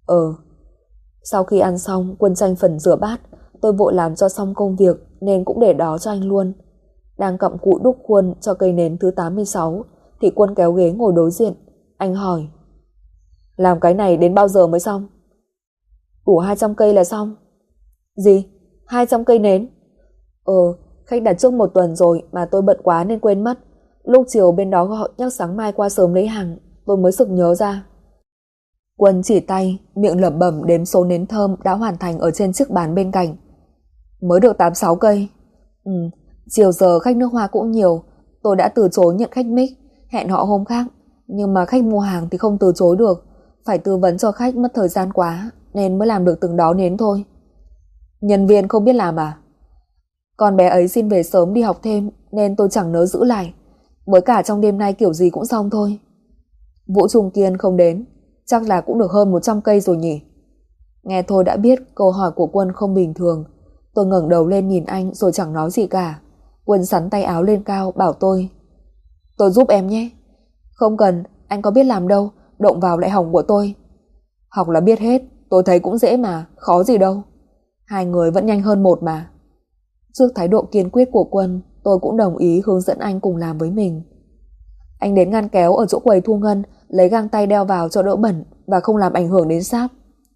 Sau khi ăn xong, Quân tranh phần rửa bát, tôi vội làm cho xong công việc nên cũng để đó cho anh luôn. Đang cặm cụi đúc khuôn cho cây nến thứ 86 thì Quân kéo ghế ngồi đối diện. Anh hỏi: làm cái này đến bao giờ mới xong? Đủ 200 cây là xong. Gì? 200 cây nến? Khách đặt trước 1 tuần rồi mà tôi bận quá nên quên mất. Lúc chiều bên đó gọi nhắc sáng mai qua sớm lấy hàng, tôi mới sực nhớ ra. Quân chỉ tay, miệng lẩm bẩm đếm số nến thơm đã hoàn thành ở trên chiếc bàn bên cạnh. Mới được 86 cây. Chiều giờ khách nước Hoa cũng nhiều, tôi đã từ chối nhận khách mic, hẹn họ hôm khác. Nhưng mà khách mua hàng thì không từ chối được, phải tư vấn cho khách mất thời gian quá, nên mới làm được từng đó nến thôi. Nhân viên không biết làm à? Con bé ấy xin về sớm đi học thêm nên tôi chẳng nỡ giữ lại. Với cả trong đêm nay kiểu gì cũng xong thôi. Vũ Trung Kiên không đến, chắc là cũng được hơn 100 cây rồi nhỉ? Nghe thôi đã biết câu hỏi của Quân không bình thường. Tôi ngẩng đầu lên nhìn anh rồi chẳng nói gì cả. Quân sắn tay áo lên cao bảo tôi giúp em nhé. Không cần, anh có biết làm đâu, động vào lại hỏng của tôi. Học là biết hết, tôi thấy cũng dễ mà, khó gì đâu. Hai người vẫn nhanh hơn một mà. Trước thái độ kiên quyết của Quân, tôi cũng đồng ý hướng dẫn anh cùng làm với mình. Anh đến ngăn kéo ở chỗ quầy thu ngân, lấy găng tay đeo vào cho đỡ bẩn và không làm ảnh hưởng đến sáp.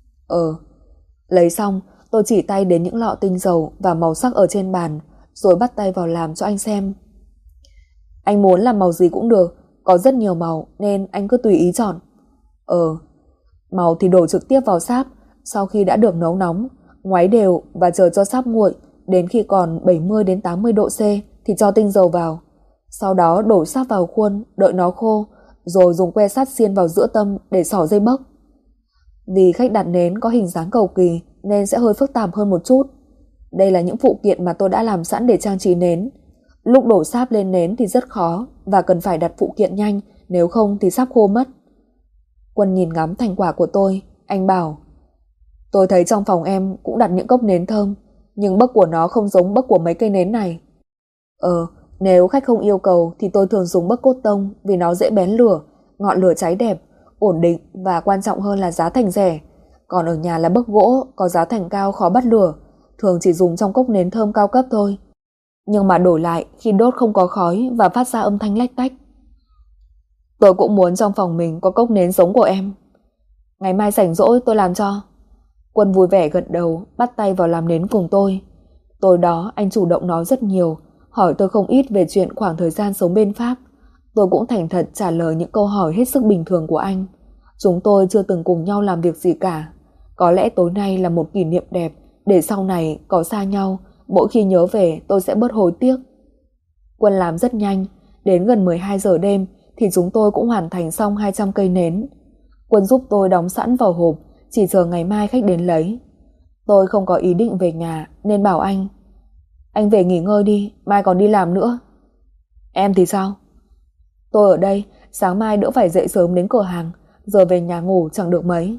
Lấy xong, tôi chỉ tay đến những lọ tinh dầu và màu sắc ở trên bàn, rồi bắt tay vào làm cho anh xem. Anh muốn làm màu gì cũng được, có rất nhiều màu nên anh cứ tùy ý chọn. Màu thì đổ trực tiếp vào sáp, sau khi đã được nấu nóng, ngoáy đều và chờ cho sáp nguội, đến khi còn 70 đến 80 độ C thì cho tinh dầu vào. Sau đó đổ sáp vào khuôn, đợi nó khô, rồi dùng que sắt xiên vào giữa tâm để xỏ dây bấc. Vì khách đặt nến có hình dáng cầu kỳ nên sẽ hơi phức tạp hơn một chút. Đây là những phụ kiện mà tôi đã làm sẵn để trang trí nến. Lúc đổ sáp lên nến thì rất khó và cần phải đặt phụ kiện nhanh, nếu không thì sáp khô mất. Quân nhìn ngắm thành quả của tôi, anh bảo: tôi thấy trong phòng em cũng đặt những cốc nến thơm, nhưng bấc của nó không giống bấc của mấy cây nến này. Nếu khách không yêu cầu thì tôi thường dùng bấc cốt tông vì nó dễ bén lửa, ngọn lửa cháy đẹp, ổn định và quan trọng hơn là giá thành rẻ. Còn ở nhà là bấc gỗ, có giá thành cao khó bắt lửa, thường chỉ dùng trong cốc nến thơm cao cấp thôi. Nhưng mà đổi lại khi đốt không có khói và phát ra âm thanh lách tách. Tôi cũng muốn trong phòng mình có cốc nến giống của em. Ngày mai rảnh rỗi tôi làm cho. Quân vui vẻ gật đầu, bắt tay vào làm nến cùng tôi. Tối đó anh chủ động nói rất nhiều, hỏi tôi không ít về chuyện khoảng thời gian sống bên Pháp. Tôi cũng thành thật trả lời những câu hỏi hết sức bình thường của anh. Chúng tôi chưa từng cùng nhau làm việc gì cả. Có lẽ tối nay là một kỷ niệm đẹp, để sau này có xa nhau, mỗi khi nhớ về tôi sẽ bớt hối tiếc. Quân làm rất nhanh, đến gần 12 giờ đêm thì chúng tôi cũng hoàn thành xong 200 cây nến. Quân giúp tôi đóng sẵn vào hộp, chỉ chờ ngày mai khách đến lấy. Tôi không có ý định về nhà nên bảo anh về nghỉ ngơi đi, mai còn đi làm nữa. Em thì sao? Tôi ở đây, sáng mai đỡ phải dậy sớm đến cửa hàng, giờ về nhà ngủ chẳng được mấy.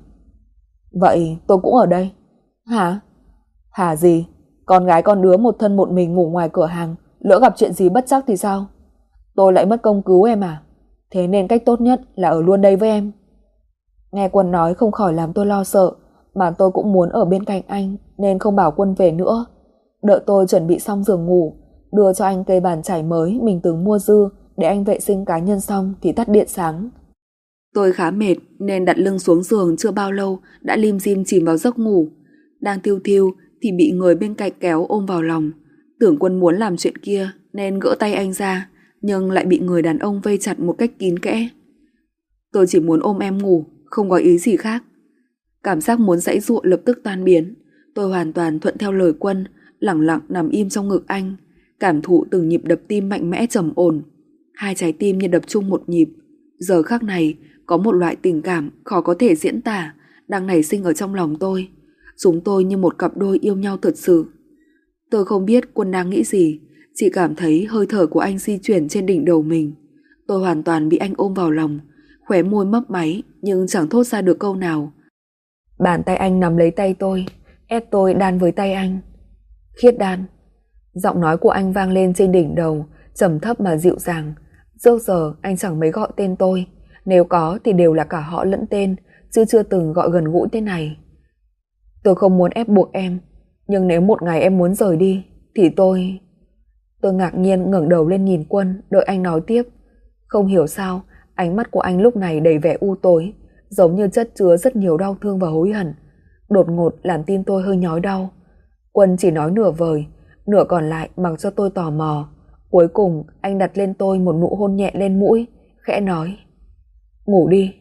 Vậy tôi cũng ở đây. Hả? Hả gì? Con gái con đứa một thân một mình ngủ ngoài cửa hàng, lỡ gặp chuyện gì bất trắc thì sao? Tôi lại mất công cứu em à? Thế nên cách tốt nhất là ở luôn đây với em. Nghe Quân nói không khỏi làm tôi lo sợ, mà tôi cũng muốn ở bên cạnh anh nên không bảo Quân về nữa. Đợi tôi chuẩn bị xong giường ngủ, đưa cho anh cây bàn chải mới mình từng mua dư để anh vệ sinh cá nhân xong thì tắt điện sáng. Tôi khá mệt nên đặt lưng xuống giường chưa bao lâu đã lim dim chìm vào giấc ngủ. Đang thiêu thiêu thì bị người bên cạnh kéo ôm vào lòng. Tưởng Quân muốn làm chuyện kia nên gỡ tay anh ra, nhưng lại bị người đàn ông vây chặt một cách kín kẽ. Tôi chỉ muốn ôm em ngủ, không có ý gì khác. Cảm giác muốn giãy giụa lập tức tan biến. Tôi hoàn toàn thuận theo lời Quân, lẳng lặng nằm im trong ngực anh, cảm thụ từng nhịp đập tim mạnh mẽ trầm ổn. Hai trái tim như đập chung một nhịp. Giờ khắc này có một loại tình cảm khó có thể diễn tả đang nảy sinh ở trong lòng tôi. Chúng tôi như một cặp đôi yêu nhau thật sự. Tôi không biết Quân đang nghĩ gì, chỉ cảm thấy hơi thở của anh di chuyển trên đỉnh đầu mình. Tôi hoàn toàn bị anh ôm vào lòng, khóe môi mấp máy nhưng chẳng thốt ra được câu nào. Bàn tay anh nắm lấy tay tôi, ép tôi đan với tay anh. Khiết Đan. Giọng nói của anh vang lên trên đỉnh đầu, trầm thấp mà dịu dàng. Trước giờ anh chẳng mấy gọi tên tôi, nếu có thì đều là cả họ lẫn tên, chứ chưa từng gọi gần gũi thế này. Tôi không muốn ép buộc em, nhưng nếu một ngày em muốn rời đi thì tôi ngạc nhiên ngẩng đầu lên nhìn Quân, đợi anh nói tiếp. Không hiểu sao ánh mắt của anh lúc này đầy vẻ u tối, giống như chất chứa rất nhiều đau thương và hối hận. Đột ngột làm tim tôi hơi nhói đau. Quân chỉ nói nửa vời, nửa còn lại mặc cho tôi tò mò. Cuối cùng anh đặt lên tôi một nụ hôn nhẹ lên mũi, khẽ nói: ngủ đi.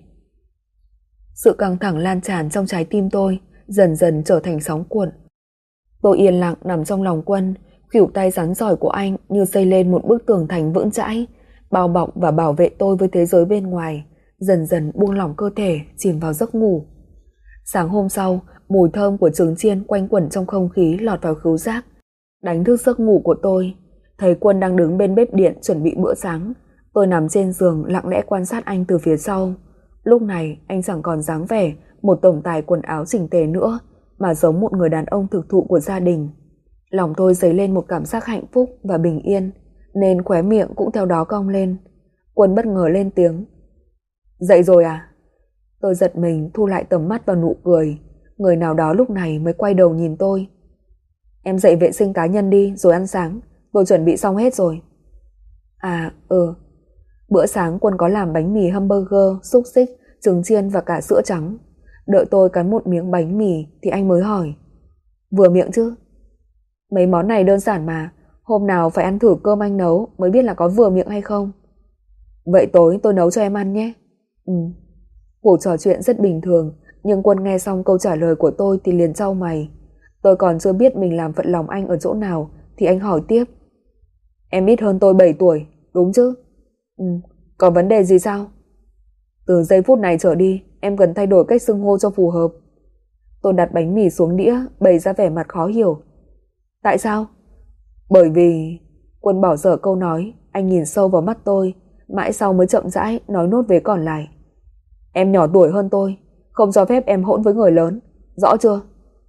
Sự căng thẳng lan tràn trong trái tim tôi, dần dần trở thành sóng cuộn. Tôi yên lặng nằm trong lòng Quân, khuỷu tay rắn rỏi của anh như xây lên một bức tường thành vững chãi, bao bọc và bảo vệ tôi với thế giới bên ngoài, dần dần buông lỏng cơ thể, chìm vào giấc ngủ. Sáng hôm sau, mùi thơm của trứng chiên quanh quẩn trong không khí lọt vào khứu giác, đánh thức giấc ngủ của tôi. Thấy Quân đang đứng bên bếp điện chuẩn bị bữa sáng. Tôi nằm trên giường lặng lẽ quan sát anh từ phía sau. Lúc này anh chẳng còn dáng vẻ một tổng tài quần áo chỉnh tề nữa, mà giống một người đàn ông thực thụ của gia đình. Lòng tôi dấy lên một cảm giác hạnh phúc và bình yên, nên khóe miệng cũng theo đó cong lên. Quân bất ngờ lên tiếng: dậy rồi à? Tôi giật mình thu lại tầm mắt vào nụ cười. Người nào đó lúc này mới quay đầu nhìn tôi. Em dậy vệ sinh cá nhân đi rồi ăn sáng, tôi chuẩn bị xong hết rồi. À Bữa sáng Quân có làm bánh mì hamburger, xúc xích, trứng chiên và cả sữa trắng. Đợi tôi cắn một miếng bánh mì thì anh mới hỏi: vừa miệng chứ? Mấy món này đơn giản mà, hôm nào phải ăn thử cơm anh nấu mới biết là có vừa miệng hay không. Vậy tối tôi nấu cho em ăn nhé. Cuộc trò chuyện rất bình thường, nhưng Quân nghe xong câu trả lời của tôi thì liền chau mày. Tôi còn chưa biết mình làm phật lòng anh ở chỗ nào thì anh hỏi tiếp: em ít hơn tôi 7 tuổi, đúng chứ? Có vấn đề gì sao? Từ giây phút này trở đi, em cần thay đổi cách xưng hô cho phù hợp. Tôi đặt bánh mì xuống đĩa, bày ra vẻ mặt khó hiểu. Tại sao? Bởi vì... Quân bỏ dở câu nói, anh nhìn sâu vào mắt tôi, mãi sau mới chậm rãi nói nốt vế còn lại. Em nhỏ tuổi hơn tôi, không cho phép em hỗn với người lớn, rõ chưa?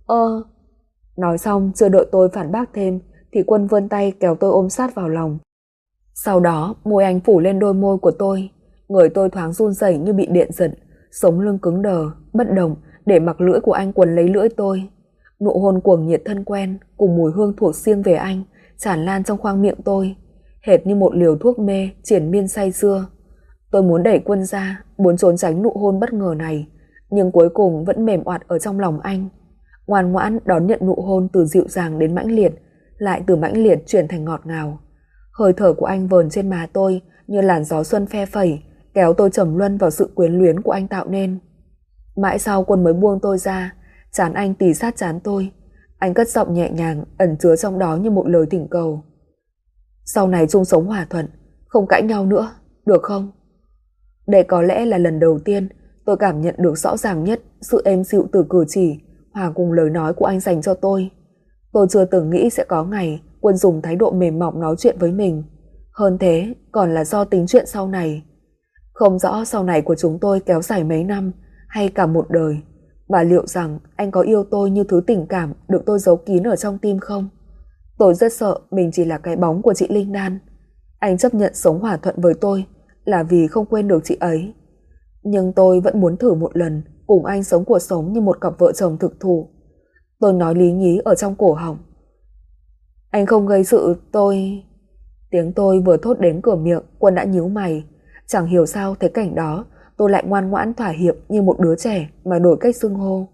Nói xong chưa đợi tôi phản bác thêm thì Quân vươn tay kéo tôi ôm sát vào lòng. Sau đó môi anh phủ lên đôi môi của tôi. Người tôi thoáng run rẩy như bị điện giật, sống lưng cứng đờ, bất động để mặc lưỡi của anh quấn lấy lưỡi tôi. Nụ hôn cuồng nhiệt thân quen cùng mùi hương thuộc riêng về anh tràn lan trong khoang miệng tôi, hệt như một liều thuốc mê triền miên say sưa. Tôi muốn đẩy Quân ra, muốn trốn tránh nụ hôn bất ngờ này, nhưng cuối cùng vẫn mềm oặt ở trong lòng anh, ngoan ngoãn đón nhận nụ hôn từ dịu dàng đến mãnh liệt, lại từ mãnh liệt chuyển thành ngọt ngào. Hơi thở của anh vờn trên má tôi như làn gió xuân phe phẩy, kéo tôi trầm luân vào sự quyến luyến của anh tạo nên. Mãi sau Quân mới buông tôi ra, trán anh tì sát trán tôi. Anh cất giọng nhẹ nhàng, ẩn chứa trong đó như một lời thỉnh cầu. Sau này chung sống hòa thuận, không cãi nhau nữa, được không? Đây có lẽ là lần đầu tiên tôi cảm nhận được rõ ràng nhất sự êm dịu từ cử chỉ hòa cùng lời nói của anh dành cho tôi. Tôi chưa từng nghĩ sẽ có ngày Quân dùng thái độ mềm mỏng nói chuyện với mình. Hơn thế, còn là do tính chuyện sau này. Không rõ sau này của chúng tôi kéo dài mấy năm hay cả một đời, và liệu rằng anh có yêu tôi như thứ tình cảm được tôi giấu kín ở trong tim không? Tôi rất sợ mình chỉ là cái bóng của chị Linh Đan. Anh chấp nhận sống hòa thuận với tôi là vì không quên được chị ấy. Nhưng tôi vẫn muốn thử một lần cùng anh sống cuộc sống như một cặp vợ chồng thực thụ. Tôi nói lý nhí ở trong cổ họng. Anh không gây sự tôi... Tiếng tôi vừa thốt đến cửa miệng, Quân đã nhíu mày. Chẳng hiểu sao thấy cảnh đó, tôi lại ngoan ngoãn thỏa hiệp như một đứa trẻ mà đổi cách xưng hô.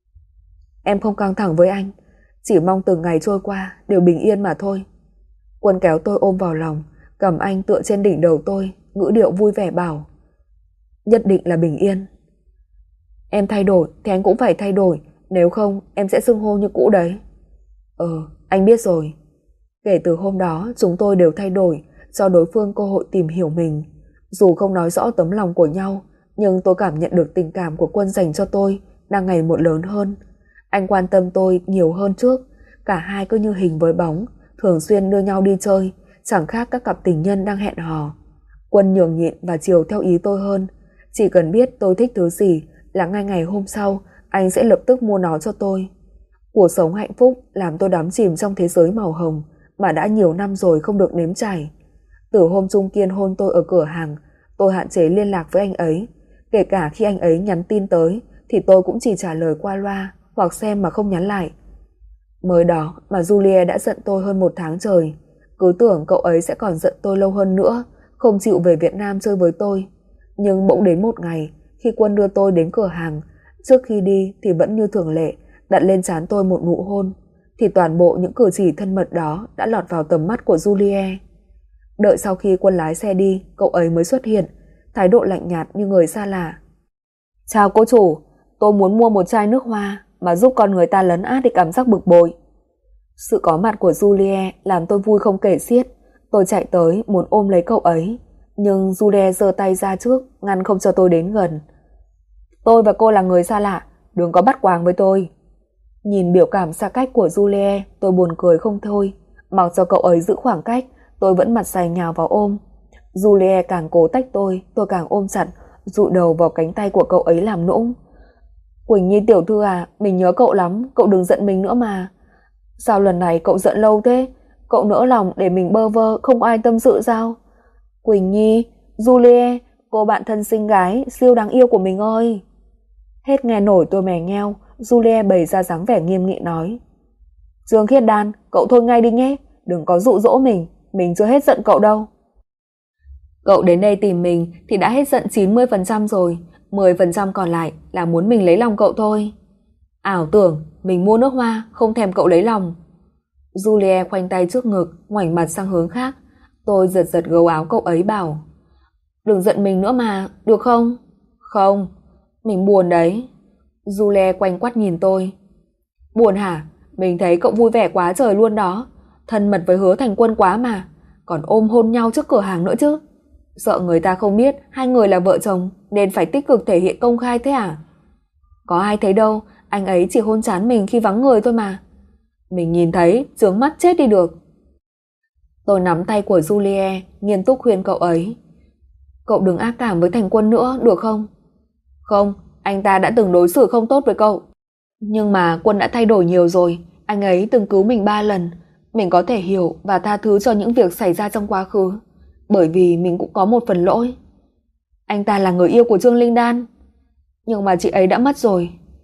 Em không căng thẳng với anh, chỉ mong từng ngày trôi qua đều bình yên mà thôi. Quân kéo tôi ôm vào lòng, cầm anh tựa trên đỉnh đầu tôi, ngữ điệu vui vẻ bảo. Nhất định là bình yên. Em thay đổi thì anh cũng phải thay đổi, nếu không em sẽ xưng hô như cũ đấy. Anh biết rồi. Kể từ hôm đó chúng tôi đều thay đổi, cho đối phương cơ hội tìm hiểu mình. Dù không nói rõ tấm lòng của nhau, nhưng tôi cảm nhận được tình cảm của Quân dành cho tôi đang ngày một lớn hơn. Anh quan tâm tôi nhiều hơn trước, cả hai cứ như hình với bóng, thường xuyên đưa nhau đi chơi, chẳng khác các cặp tình nhân đang hẹn hò. Quân nhường nhịn và chiều theo ý tôi hơn, chỉ cần biết tôi thích thứ gì là ngay ngày hôm sau anh sẽ lập tức mua nó cho tôi. Cuộc sống hạnh phúc làm tôi đắm chìm trong thế giới màu hồng mà đã nhiều năm rồi không được nếm trải. Từ hôm Trung Kiên hôn tôi ở cửa hàng, tôi hạn chế liên lạc với anh ấy. Kể cả khi anh ấy nhắn tin tới thì tôi cũng chỉ trả lời qua loa hoặc xem mà không nhắn lại. Mới đó mà Julie đã giận tôi hơn 1 tháng trời. Cứ tưởng cậu ấy sẽ còn giận tôi lâu hơn nữa, không chịu về Việt Nam chơi với tôi. Nhưng bỗng đến một ngày, khi Quân đưa tôi đến cửa hàng, trước khi đi thì vẫn như thường lệ đặt lên trán tôi một nụ hôn, thì toàn bộ những cử chỉ thân mật đó đã lọt vào tầm mắt của Julie. Đợi sau khi Quân lái xe đi, cậu ấy mới xuất hiện, thái độ lạnh nhạt như người xa lạ. Chào cô chủ, tôi muốn mua một chai nước hoa mà giúp con người ta lấn át đi cảm giác bực bội. Sự có mặt của Julie làm tôi vui không kể xiết. Tôi chạy tới muốn ôm lấy cậu ấy, nhưng Julie giơ tay ra trước, ngăn không cho tôi đến gần. Tôi và cô là người xa lạ, đừng có bắt quàng với tôi. Nhìn biểu cảm xa cách của Julie, tôi buồn cười không thôi. Mặc cho cậu ấy giữ khoảng cách, tôi vẫn mặt dày nhào vào ôm. Julie càng cố tách tôi càng ôm chặt, dụi đầu vào cánh tay của cậu ấy làm nũng. Quỳnh Nhi tiểu thư à, mình nhớ cậu lắm, cậu đừng giận mình nữa mà. Sao lần này cậu giận lâu thế? Cậu nỡ lòng để mình bơ vơ không ai tâm sự sao? Quỳnh Nhi, Julie, cô bạn thân xinh gái siêu đáng yêu của mình ơi. Hết nghe nổi tôi mè nheo, Julie bày ra dáng vẻ nghiêm nghị nói. Dương Khiết Đan, cậu thôi ngay đi nhé, đừng có dụ dỗ mình chưa hết giận cậu đâu. Cậu đến đây tìm mình thì đã hết giận 90% rồi, 10% còn lại là muốn mình lấy lòng cậu thôi. Ảo tưởng mình mua nước hoa không thèm cậu lấy lòng. Julie khoanh tay trước ngực, ngoảnh mặt sang hướng khác. Tôi giật giật gấu áo cậu ấy bảo. Đừng giận mình nữa mà, được không? Không, mình buồn đấy. Julie quanh quắt nhìn tôi. Buồn hả? Mình thấy cậu vui vẻ quá trời luôn đó. Thân mật với Hứa Thành Quân quá mà. Còn ôm hôn nhau trước cửa hàng nữa chứ. Sợ người ta không biết hai người là vợ chồng nên phải tích cực thể hiện công khai thế à? Có ai thấy đâu, anh ấy chỉ hôn trán mình khi vắng người thôi mà. Mình nhìn thấy, chướng mắt chết đi được. Tôi nắm tay của Julie, nghiêm túc khuyên cậu ấy. Cậu đừng ác cảm với Thành Quân nữa, được không? Không, anh ta đã từng đối xử không tốt với cậu. Nhưng mà Quân đã thay đổi nhiều rồi, anh ấy từng cứu mình 3 lần. Mình có thể hiểu và tha thứ cho những việc xảy ra trong quá khứ, bởi vì mình cũng có một phần lỗi. Anh ta là người yêu của Trương Linh Đan. Nhưng mà chị ấy đã mất rồi.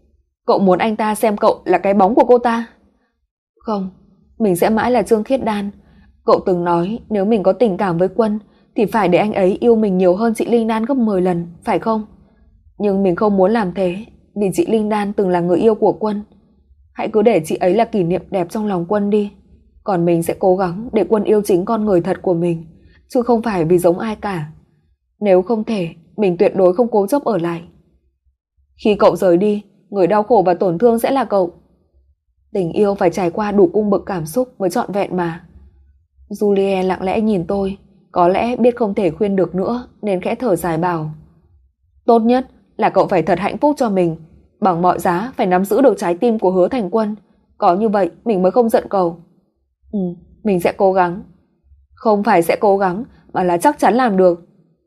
Cậu muốn anh ta xem cậu là cái bóng của cô ta? Không, mình sẽ mãi là Trương Khiết Đan. Cậu từng nói nếu mình có tình cảm với Quân thì phải để anh ấy yêu mình nhiều hơn chị Linh Đan gấp 10 lần, phải không? Nhưng mình không muốn làm thế, vì chị Linh Đan từng là người yêu của Quân. Hãy cứ để chị ấy là kỷ niệm đẹp trong lòng Quân đi. Còn mình sẽ cố gắng để Quân yêu chính con người thật của mình, chứ không phải vì giống ai cả. Nếu không thể, mình tuyệt đối không cố chấp ở lại. Khi cậu rời đi, người đau khổ và tổn thương sẽ là cậu. Tình yêu phải trải qua đủ cung bậc cảm xúc mới trọn vẹn mà. Julie lặng lẽ nhìn tôi, có lẽ biết không thể khuyên được nữa nên khẽ thở dài bảo: tốt nhất là cậu phải thật hạnh phúc cho mình, bằng mọi giá phải nắm giữ được trái tim của Hứa Thành Quân, có như vậy mình mới không giận cậu. Mình sẽ cố gắng. Không phải sẽ cố gắng, mà là chắc chắn làm được.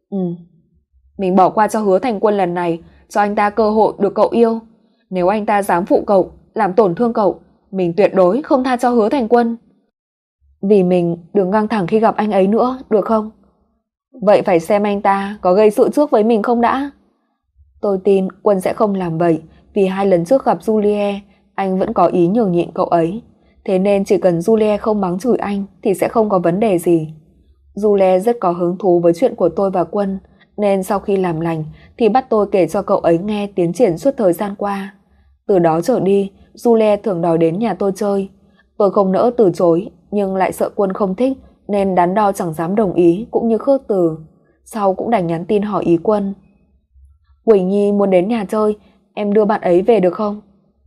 Mình bỏ qua cho Hứa Thành Quân lần này, cho anh ta cơ hội được cậu yêu. Nếu anh ta dám phụ cậu, làm tổn thương cậu, mình tuyệt đối không tha cho Hứa Thành Quân. Vì mình đừng căng thẳng khi gặp anh ấy nữa, được không? Vậy phải xem anh ta có gây sự trước với mình không đã. Tôi tin Quân sẽ không làm vậy, vì 2 lần trước gặp Julie, anh vẫn có ý nhường nhịn cậu ấy. Thế nên chỉ cần Julie không mắng chửi anh thì sẽ không có vấn đề gì. Julie rất có hứng thú với chuyện của tôi và Quân, nên sau khi làm lành thì bắt tôi kể cho cậu ấy nghe tiến triển suốt thời gian qua. Từ đó trở đi, Julie thường đòi đến nhà tôi chơi. Tôi không nỡ từ chối, nhưng lại sợ Quân không thích nên đắn đo chẳng dám đồng ý cũng như khước từ. Sau cũng đành nhắn tin hỏi ý Quân. Quỳnh Nhi muốn đến nhà chơi, em đưa bạn ấy về được không?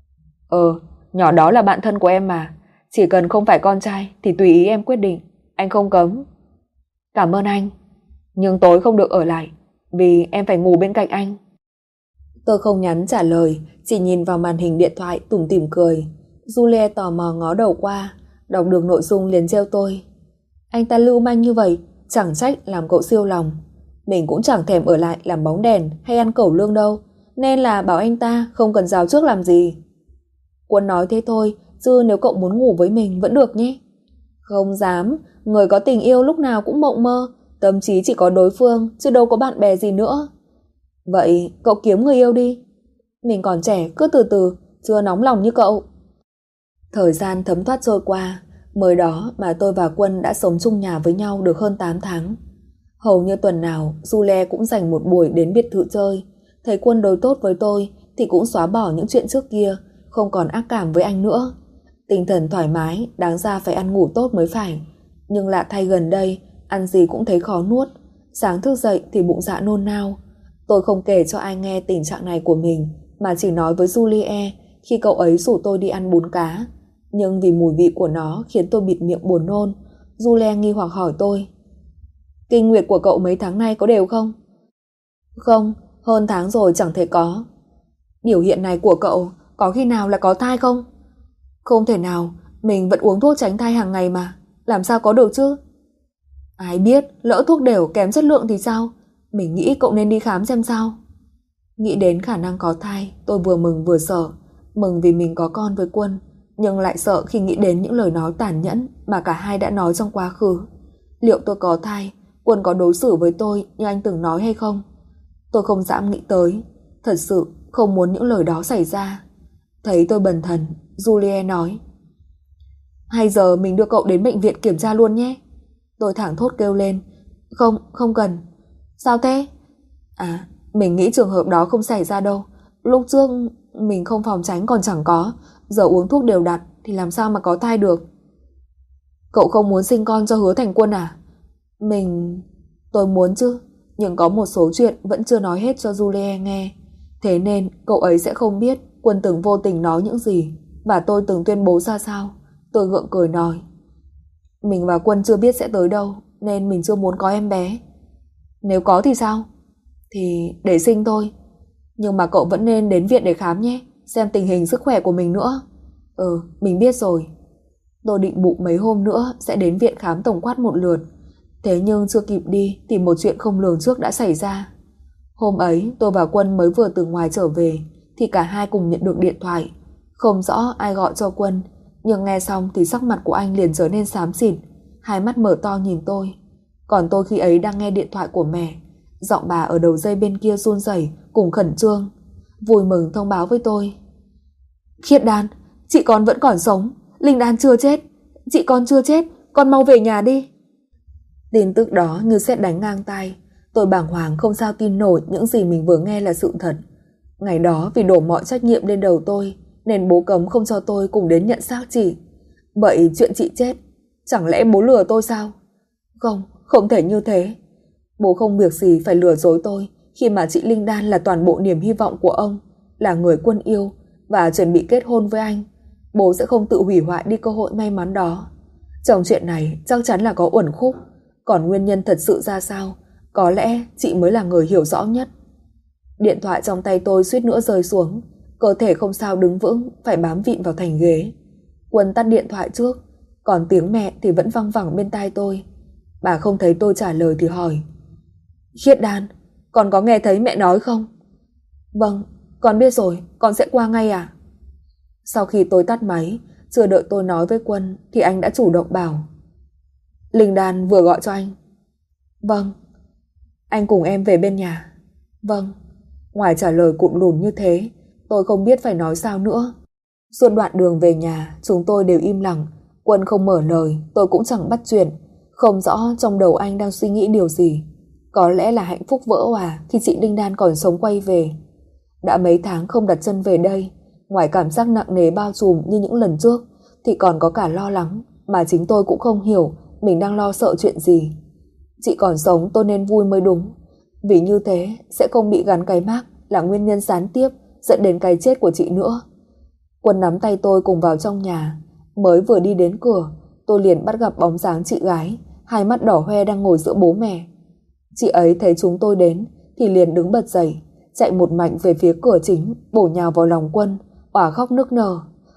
Nhỏ đó là bạn thân của em mà. Chỉ cần không phải con trai thì tùy ý em quyết định, anh không cấm. Cảm ơn anh. Nhưng tối không được ở lại, vì em phải ngủ bên cạnh anh. Tôi không nhắn trả lời, chỉ nhìn vào màn hình điện thoại tủm tỉm cười. Julie tò mò ngó đầu qua, đọc được nội dung liền trêu tôi. Anh ta lưu manh như vậy, chẳng trách làm cậu siêu lòng. Mình cũng chẳng thèm ở lại làm bóng đèn hay ăn cẩu lương đâu, nên là bảo anh ta không cần rào trước làm gì. Quân nói thế thôi, chứ nếu cậu muốn ngủ với mình vẫn được nhé. Không dám, người có tình yêu lúc nào cũng mộng mơ, tâm trí chỉ có đối phương chứ đâu có bạn bè gì nữa. Vậy cậu kiếm người yêu đi. Mình còn trẻ, cứ từ từ, chưa nóng lòng như cậu. Thời gian thấm thoát trôi qua, mới đó mà tôi và Quân đã sống chung nhà với nhau được hơn 8 tháng. Hầu như tuần nào Julie cũng dành một buổi đến biệt thự chơi. Thấy Quân đối tốt với tôi thì cũng xóa bỏ những chuyện trước kia, không còn ác cảm với anh nữa. Tinh thần thoải mái, đáng ra phải ăn ngủ tốt mới phải. Nhưng lạ thay gần đây, ăn gì cũng thấy khó nuốt. Sáng thức dậy thì bụng dạ nôn nao. Tôi không kể cho ai nghe tình trạng này của mình, mà chỉ nói với Julie khi cậu ấy rủ tôi đi ăn bún cá. Nhưng vì mùi vị của nó khiến tôi bịt miệng buồn nôn. Julie nghi hoặc hỏi tôi: kinh nguyệt của cậu mấy tháng nay có đều không? Không, hơn tháng rồi chẳng thể có. Biểu hiện này của cậu có khi nào là có thai không? Không thể nào, mình vẫn uống thuốc tránh thai hàng ngày mà, làm sao có được chứ? Ai biết, lỡ thuốc đều kém chất lượng thì sao? Mình nghĩ cậu nên đi khám xem sao. Nghĩ đến khả năng có thai, tôi vừa mừng vừa sợ. Mừng vì mình có con với Quân, nhưng lại sợ khi nghĩ đến những lời nói tàn nhẫn mà cả hai đã nói trong quá khứ. Liệu tôi có thai, Quân có đối xử với tôi như anh từng nói hay không? Tôi không dám nghĩ tới, thật sự không muốn những lời đó xảy ra. Thấy tôi bần thần, Julie nói: hay giờ mình đưa cậu đến bệnh viện kiểm tra luôn nhé. Tôi thảng thốt kêu lên: không cần. Sao thế? Mình nghĩ trường hợp đó không xảy ra đâu. Lúc trước mình không phòng tránh còn chẳng có, giờ uống thuốc đều đặn thì làm sao mà có thai được. Cậu không muốn sinh con cho Hứa Thành Quân à? Tôi muốn chứ, nhưng có một số chuyện vẫn chưa nói hết cho Julie nghe. Thế nên cậu ấy sẽ không biết Quân từng vô tình nói những gì và tôi từng tuyên bố ra sao. Tôi gượng cười nói: mình và Quân chưa biết sẽ tới đâu, nên mình chưa muốn có em bé. Nếu có thì sao? Thì để sinh thôi. Nhưng mà cậu vẫn nên đến viện để khám nhé, xem tình hình sức khỏe của mình nữa. Mình biết rồi. Tôi định bụng mấy hôm nữa sẽ đến viện khám tổng quát một lượt. Thế nhưng chưa kịp đi thì một chuyện không lường trước đã xảy ra. Hôm ấy tôi và Quân mới vừa từ ngoài trở về thì cả hai cùng nhận được điện thoại. Không rõ ai gọi cho Quân, nhưng nghe xong thì sắc mặt của anh liền trở nên xám xịt, hai mắt mở to nhìn tôi. Còn tôi khi ấy đang nghe điện thoại của mẹ. Giọng bà ở đầu dây bên kia run rẩy cùng khẩn trương, vui mừng thông báo với tôi: Khiết Đan, chị con vẫn còn sống, Linh Đan chưa chết, chị con chưa chết, con mau về nhà đi. Tin tức đó như sét đánh ngang tai, tôi bàng hoàng không sao tin nổi những gì mình vừa nghe là sự thật. Ngày đó vì đổ mọi trách nhiệm lên đầu tôi nên bố cấm không cho tôi cùng đến nhận xác chị. Vậy chuyện chị chết, chẳng lẽ bố lừa tôi sao? Không, không thể như thế. Bố không việc gì phải lừa dối tôi khi mà chị Linh Đan là toàn bộ niềm hy vọng của ông, là người Quân yêu và chuẩn bị kết hôn với anh. Bố sẽ không tự hủy hoại đi cơ hội may mắn đó. Trong chuyện này chắc chắn là có uẩn khúc, còn nguyên nhân thật sự ra sao, có lẽ chị mới là người hiểu rõ nhất. Điện thoại trong tay tôi suýt nữa rơi xuống, cơ thể không sao đứng vững, phải bám vịn vào thành ghế. Quân tắt điện thoại trước, còn tiếng mẹ thì vẫn văng vẳng bên tai tôi. Bà không thấy tôi trả lời thì hỏi: Khiết Đan, con có nghe thấy mẹ nói không? Vâng, con biết rồi, con sẽ qua ngay à? Sau khi tôi tắt máy, chưa đợi tôi nói với Quân thì anh đã chủ động bảo: Linh Đan vừa gọi cho anh. Vâng. Anh cùng em về bên nhà. Vâng. Ngoài trả lời cụm lùn như thế, tôi không biết phải nói sao nữa. Suốt đoạn đường về nhà, chúng tôi đều im lặng. Quân không mở lời, tôi cũng chẳng bắt chuyện. Không rõ trong đầu anh đang suy nghĩ điều gì. Có lẽ là hạnh phúc vỡ òa khi chị Linh Đan còn sống quay về. Đã mấy tháng không đặt chân về đây, ngoài cảm giác nặng nề bao trùm như những lần trước thì còn có cả lo lắng mà chính tôi cũng không hiểu mình đang lo sợ chuyện gì. Chị còn sống tôi nên vui mới đúng, vì như thế sẽ không bị gắn cái mác là nguyên nhân gián tiếp dẫn đến cái chết của chị nữa. Quân nắm tay tôi cùng vào trong nhà. Mới vừa đi đến cửa, tôi liền bắt gặp bóng dáng chị gái, hai mắt đỏ hoe đang ngồi giữa bố mẹ. Chị ấy thấy chúng tôi đến thì liền đứng bật dậy, chạy một mạch về phía cửa chính, bổ nhào vào lòng Quân, òa khóc nức nở.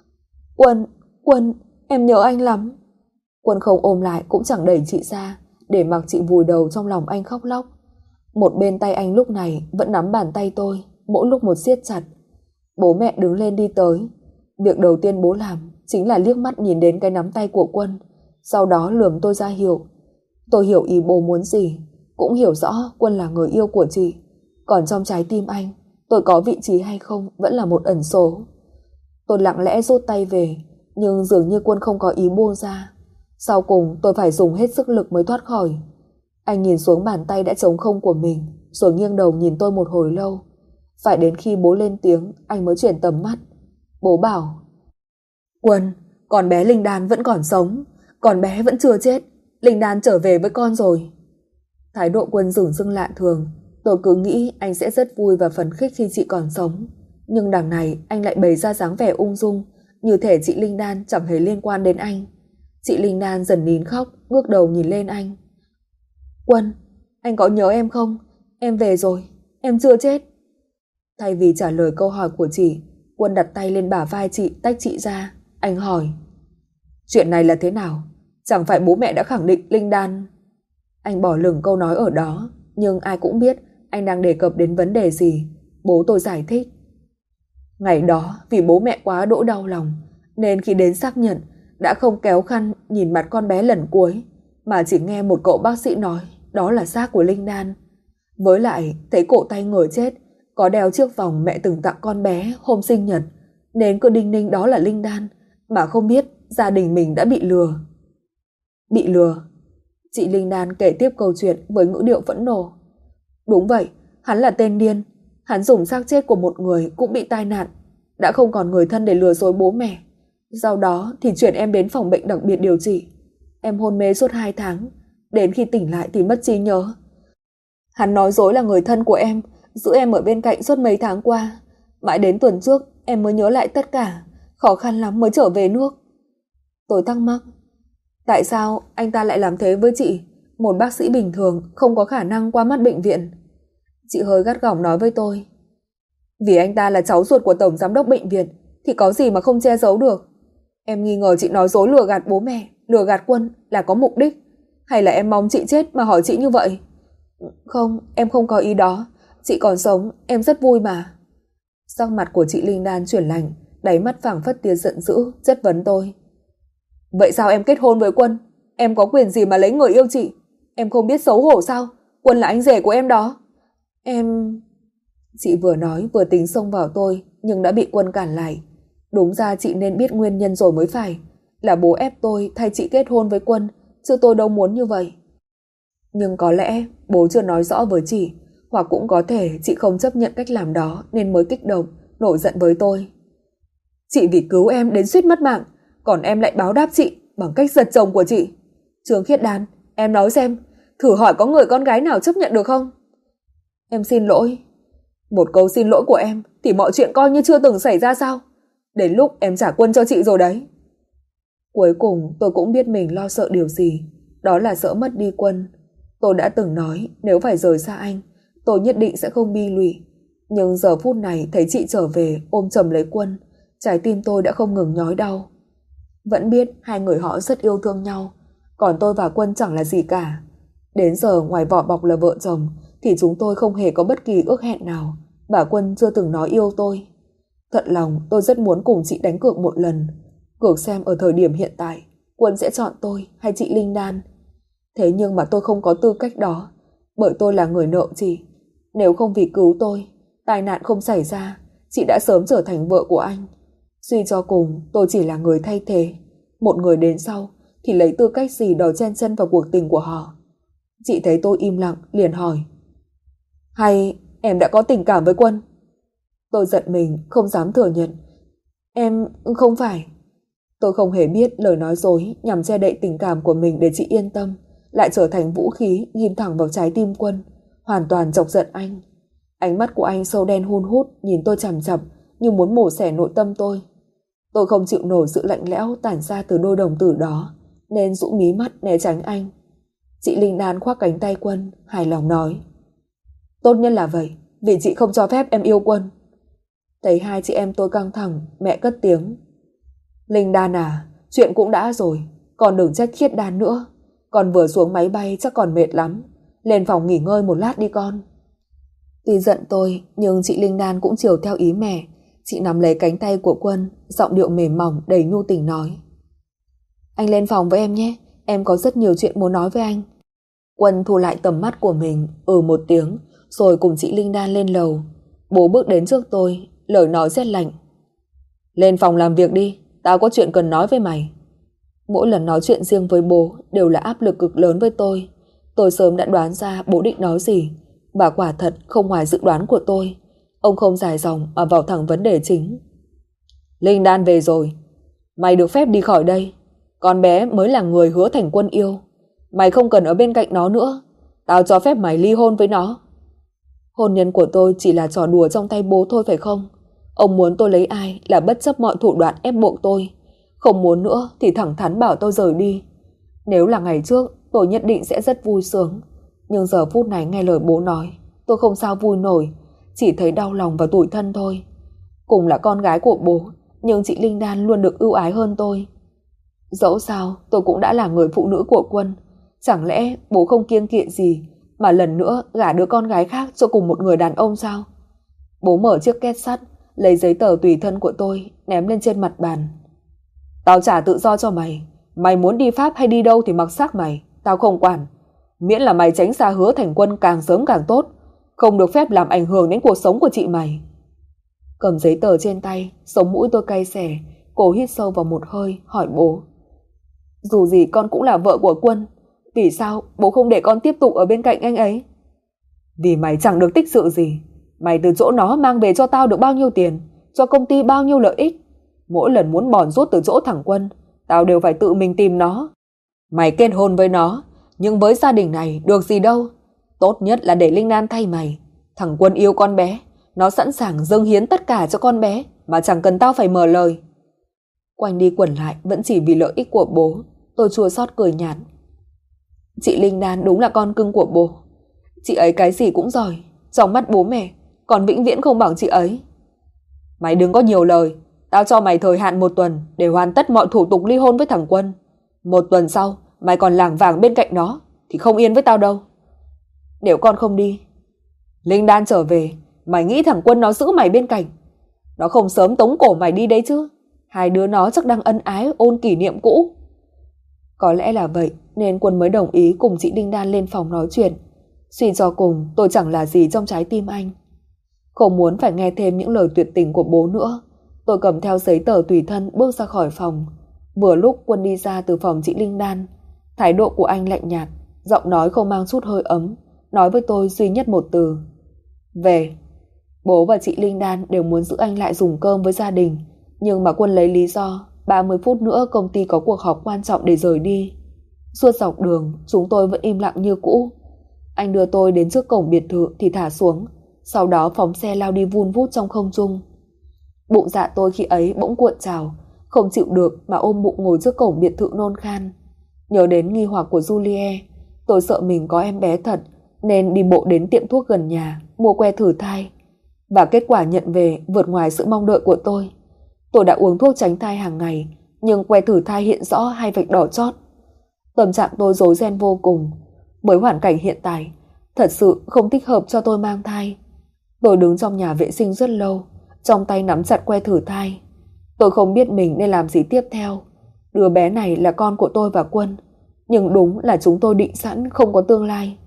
Quân, em nhớ anh lắm. Quân không ôm lại cũng chẳng đẩy chị ra, để mặc chị vùi đầu trong lòng anh khóc lóc. Một bên tay anh lúc này vẫn nắm bàn tay tôi, mỗi lúc một siết chặt. Bố mẹ đứng lên đi tới. Việc đầu tiên bố làm chính là liếc mắt nhìn đến cái nắm tay của Quân, sau đó lườm tôi ra hiệu. Tôi hiểu ý bố muốn gì, cũng hiểu rõ Quân là người yêu của chị. Còn trong trái tim anh, tôi có vị trí hay không vẫn là một ẩn số. Tôi lặng lẽ rút tay về, nhưng dường như Quân không có ý buông ra. Sau cùng tôi phải dùng hết sức lực mới thoát khỏi. Anh nhìn xuống bàn tay đã trống không của mình, rồi nghiêng đầu nhìn tôi một hồi lâu. Phải đến khi bố lên tiếng, anh mới chuyển tầm mắt. Bố bảo: Quân, con bé Linh Đan vẫn còn sống, con bé vẫn chưa chết, Linh Đan trở về với con rồi. Thái độ Quân dửng dưng lạ thường. Tôi cứ nghĩ anh sẽ rất vui và phấn khích khi chị còn sống, nhưng đằng này anh lại bày ra dáng vẻ ung dung, như thể chị Linh Đan chẳng hề liên quan đến anh. Chị Linh Đan dần nín khóc, ngước đầu nhìn lên anh. Quân, anh có nhớ em không? Em về rồi, em chưa chết. Thay vì trả lời câu hỏi của chị, Quân đặt tay lên bả vai chị, tách chị ra. Anh hỏi: Chuyện này là thế nào? Chẳng phải bố mẹ đã khẳng định Linh Đan... Anh bỏ lửng câu nói ở đó, nhưng ai cũng biết anh đang đề cập đến vấn đề gì. Bố tôi giải thích: Ngày đó vì bố mẹ quá đỗi đau lòng, nên khi đến xác nhận đã không kéo khăn nhìn mặt con bé lần cuối, mà chỉ nghe một cậu bác sĩ nói đó là xác của Linh Đan. Với lại thấy cổ tay người chết có đeo chiếc vòng mẹ từng tặng con bé hôm sinh nhật, nên cứ đinh ninh đó là Linh Đan, mà không biết gia đình mình đã bị lừa. Bị lừa? Chị Linh Đan kể tiếp câu chuyện với ngữ điệu phẫn nộ. Đúng vậy, hắn là tên điên. Hắn dùng xác chết của một người cũng bị tai nạn, đã không còn người thân để lừa dối bố mẹ. Sau đó thì chuyển em đến phòng bệnh đặc biệt điều trị. Em hôn mê suốt 2 tháng, đến khi tỉnh lại thì mất trí nhớ. Hắn nói dối là người thân của em, giữ em ở bên cạnh suốt mấy tháng qua. Mãi đến tuần trước em mới nhớ lại tất cả, khó khăn lắm mới trở về nước. Tôi thắc mắc, tại sao anh ta lại làm thế với chị, một bác sĩ bình thường không có khả năng qua mắt bệnh viện? Chị hơi gắt gỏng nói với tôi: Vì anh ta là cháu ruột của tổng giám đốc bệnh viện thì có gì mà không che giấu được. Em nghi ngờ chị nói dối lừa gạt bố mẹ, lừa gạt Quân là có mục đích, hay là em mong chị chết mà hỏi chị như vậy? Không, em không có ý đó. Chị còn sống, em rất vui mà. Sắc mặt của chị Linh Đan chuyển lạnh, đáy mắt phảng phất tia giận dữ, chất vấn tôi. Vậy sao em kết hôn với Quân? Em có quyền gì mà lấy người yêu chị? Em không biết xấu hổ sao? Quân là anh rể của em đó. Em... Chị vừa nói vừa tính xông vào tôi, nhưng đã bị Quân cản lại. Đúng ra chị nên biết nguyên nhân rồi mới phải. Là bố ép tôi thay chị kết hôn với Quân, chứ tôi đâu muốn như vậy. Nhưng có lẽ bố chưa nói rõ với chị, hoặc cũng có thể chị không chấp nhận cách làm đó nên mới kích động, nổi giận với tôi. Chị vì cứu em đến suýt mất mạng, còn em lại báo đáp chị bằng cách giật chồng của chị. Trương Khiết Đan, em nói xem, thử hỏi có người con gái nào chấp nhận được không? Em xin lỗi. Một câu xin lỗi của em thì mọi chuyện coi như chưa từng xảy ra sao? Đến lúc em trả Quân cho chị rồi đấy. Cuối cùng tôi cũng biết mình lo sợ điều gì, đó là sợ mất đi Quân. Tôi đã từng nói nếu phải rời xa anh, tôi nhất định sẽ không bi lụy. Nhưng giờ phút này thấy chị trở về ôm chầm lấy Quân, trái tim tôi đã không ngừng nhói đau. Vẫn biết hai người họ rất yêu thương nhau, còn tôi và Quân chẳng là gì cả. Đến giờ ngoài vỏ bọc là vợ chồng thì chúng tôi không hề có bất kỳ ước hẹn nào, và Quân chưa từng nói yêu tôi. Thật lòng tôi rất muốn cùng chị đánh cược một lần, cược xem ở thời điểm hiện tại Quân sẽ chọn tôi hay chị Linh Đan. Thế nhưng mà tôi không có tư cách đó, bởi tôi là người nợ chị. Nếu không vì cứu tôi, tai nạn không xảy ra, chị đã sớm trở thành vợ của anh. Suy cho cùng tôi chỉ là người thay thế, một người đến sau thì lấy tư cách gì đòi chen chân vào cuộc tình của họ. Chị thấy tôi im lặng liền hỏi, hay em đã có tình cảm với Quân? Tôi giận mình không dám thừa nhận. Em không phải. Tôi không hề biết lời nói dối nhằm che đậy tình cảm của mình để chị yên tâm lại trở thành vũ khí ghim thẳng vào trái tim Quân, hoàn toàn chọc giận anh. Ánh mắt của anh sâu đen hun hút nhìn tôi chằm chằm như muốn mổ xẻ nội tâm tôi. Tôi không chịu nổi sự lạnh lẽo tản ra từ đôi đồng tử đó nên rũ mí mắt né tránh anh. Chị Linh Đan khoác cánh tay Quân, hài lòng nói, tốt nhất là vậy, vì chị không cho phép em yêu Quân. Thấy hai chị em tôi căng thẳng, mẹ cất tiếng, Linh Đan à, chuyện cũng đã rồi, còn đừng trách Khiết Đan nữa. Con vừa xuống máy bay chắc còn mệt lắm, lên phòng nghỉ ngơi một lát đi con. Tuy giận tôi nhưng chị Linh Đan cũng chiều theo ý mẹ. Chị nắm lấy cánh tay của Quân, giọng điệu mềm mỏng đầy nhu tình nói, anh lên phòng với em nhé, em có rất nhiều chuyện muốn nói với anh. Quân thu lại tầm mắt của mình, một tiếng, rồi cùng chị Linh Đan lên lầu. Bố bước đến trước tôi, lời nói rét lạnh, lên phòng làm việc đi, tao có chuyện cần nói với mày. Mỗi lần nói chuyện riêng với bố đều là áp lực cực lớn với tôi. Tôi sớm đã đoán ra bố định nói gì, và quả thật không ngoài dự đoán của tôi. Ông không dài dòng mà vào thẳng vấn đề chính. Linh Đan về rồi, mày được phép đi khỏi đây. Con bé mới là người hứa thành Quân yêu, mày không cần ở bên cạnh nó nữa. Tao cho phép mày ly hôn với nó. Hôn nhân của tôi chỉ là trò đùa trong tay bố thôi phải không? Ông muốn tôi lấy ai là bất chấp mọi thủ đoạn ép buộc tôi. Không muốn nữa thì thẳng thắn bảo tôi rời đi. Nếu là ngày trước tôi nhất định sẽ rất vui sướng, nhưng giờ phút này nghe lời bố nói, tôi không sao vui nổi, chỉ thấy đau lòng và tủi thân thôi. Cùng là con gái của bố, nhưng chị Linh Đan luôn được ưu ái hơn tôi. Dẫu sao tôi cũng đã là người phụ nữ của Quân. Chẳng lẽ bố không kiêng kỵ gì mà lần nữa gả đứa con gái khác cho cùng một người đàn ông sao? Bố mở chiếc két sắt, lấy giấy tờ tùy thân của tôi ném lên trên mặt bàn. Tao trả tự do cho mày, mày muốn đi Pháp hay đi đâu thì mặc xác mày, tao không quản. Miễn là mày tránh xa Hứa Thành Quân càng sớm càng tốt, không được phép làm ảnh hưởng đến cuộc sống của chị mày. Cầm giấy tờ trên tay, sống mũi tôi cay xè, cố hít sâu vào một hơi, hỏi bố, dù gì con cũng là vợ của Quân, vì sao bố không để con tiếp tục ở bên cạnh anh ấy? Vì mày chẳng được tích sự gì. Mày từ chỗ nó mang về cho tao được bao nhiêu tiền, cho công ty bao nhiêu lợi ích. Mỗi lần muốn bòn rút từ chỗ thằng Quân, tao đều phải tự mình tìm nó. Mày kết hôn với nó, nhưng với gia đình này được gì đâu. Tốt nhất là để Linh Đan thay mày. Thằng Quân yêu con bé, nó sẵn sàng dâng hiến tất cả cho con bé mà chẳng cần tao phải mở lời. Quanh đi quẩn lại vẫn chỉ vì lợi ích của bố. Tôi chua xót cười nhạt. Chị Linh Đan đúng là con cưng của bố. Chị ấy cái gì cũng giỏi, trong mắt bố mẹ còn vĩnh viễn không bằng chị ấy. Mày đừng có nhiều lời. Tao cho mày thời hạn 1 tuần để hoàn tất mọi thủ tục ly hôn với thằng Quân. 1 tuần sau mày còn lảng vảng bên cạnh nó thì không yên với tao đâu. Nếu con không đi, Linh Đan trở về, mày nghĩ thằng Quân nó giữ mày bên cạnh, nó không sớm tống cổ mày đi đấy chứ? Hai đứa nó chắc đang ân ái ôn kỷ niệm cũ. Có lẽ là vậy nên Quân mới đồng ý cùng chị Linh Đan lên phòng nói chuyện. Suy cho cùng tôi chẳng là gì trong trái tim anh. Không muốn phải nghe thêm những lời tuyệt tình của bố nữa, Tôi cầm theo giấy tờ tùy thân bước ra khỏi phòng. Vừa lúc Quân đi ra từ phòng chị Linh Đan. Thái độ của anh lạnh nhạt, giọng nói không mang chút hơi ấm, nói với tôi duy nhất một từ: về. Bố và chị Linh Đan đều muốn giữ anh lại dùng cơm với gia đình, nhưng mà Quân lấy lý do 30 phút nữa công ty có cuộc họp quan trọng để rời đi. Suốt dọc đường chúng tôi vẫn im lặng như cũ. Anh đưa tôi đến trước cổng biệt thự thì thả xuống, sau đó phóng xe lao đi vun vút trong không trung. Bụng dạ tôi khi ấy bỗng cuộn trào, không chịu được mà ôm bụng ngồi trước cổng biệt thự nôn khan. Nhớ đến nghi hoặc của Julie, tôi sợ mình có em bé thật nên đi bộ đến tiệm thuốc gần nhà mua que thử thai. Và kết quả nhận về vượt ngoài sự mong đợi của tôi. Tôi đã uống thuốc tránh thai hàng ngày, nhưng que thử thai hiện rõ 2 vạch đỏ chót. Tâm trạng tôi rối ren vô cùng. Với hoàn cảnh hiện tại, thật sự không thích hợp cho tôi mang thai. Tôi đứng trong nhà vệ sinh rất lâu, trong tay nắm chặt que thử thai. Tôi không biết mình nên làm gì tiếp theo. Đứa bé này là con của tôi và Quân, nhưng đúng là chúng tôi định sẵn không có tương lai.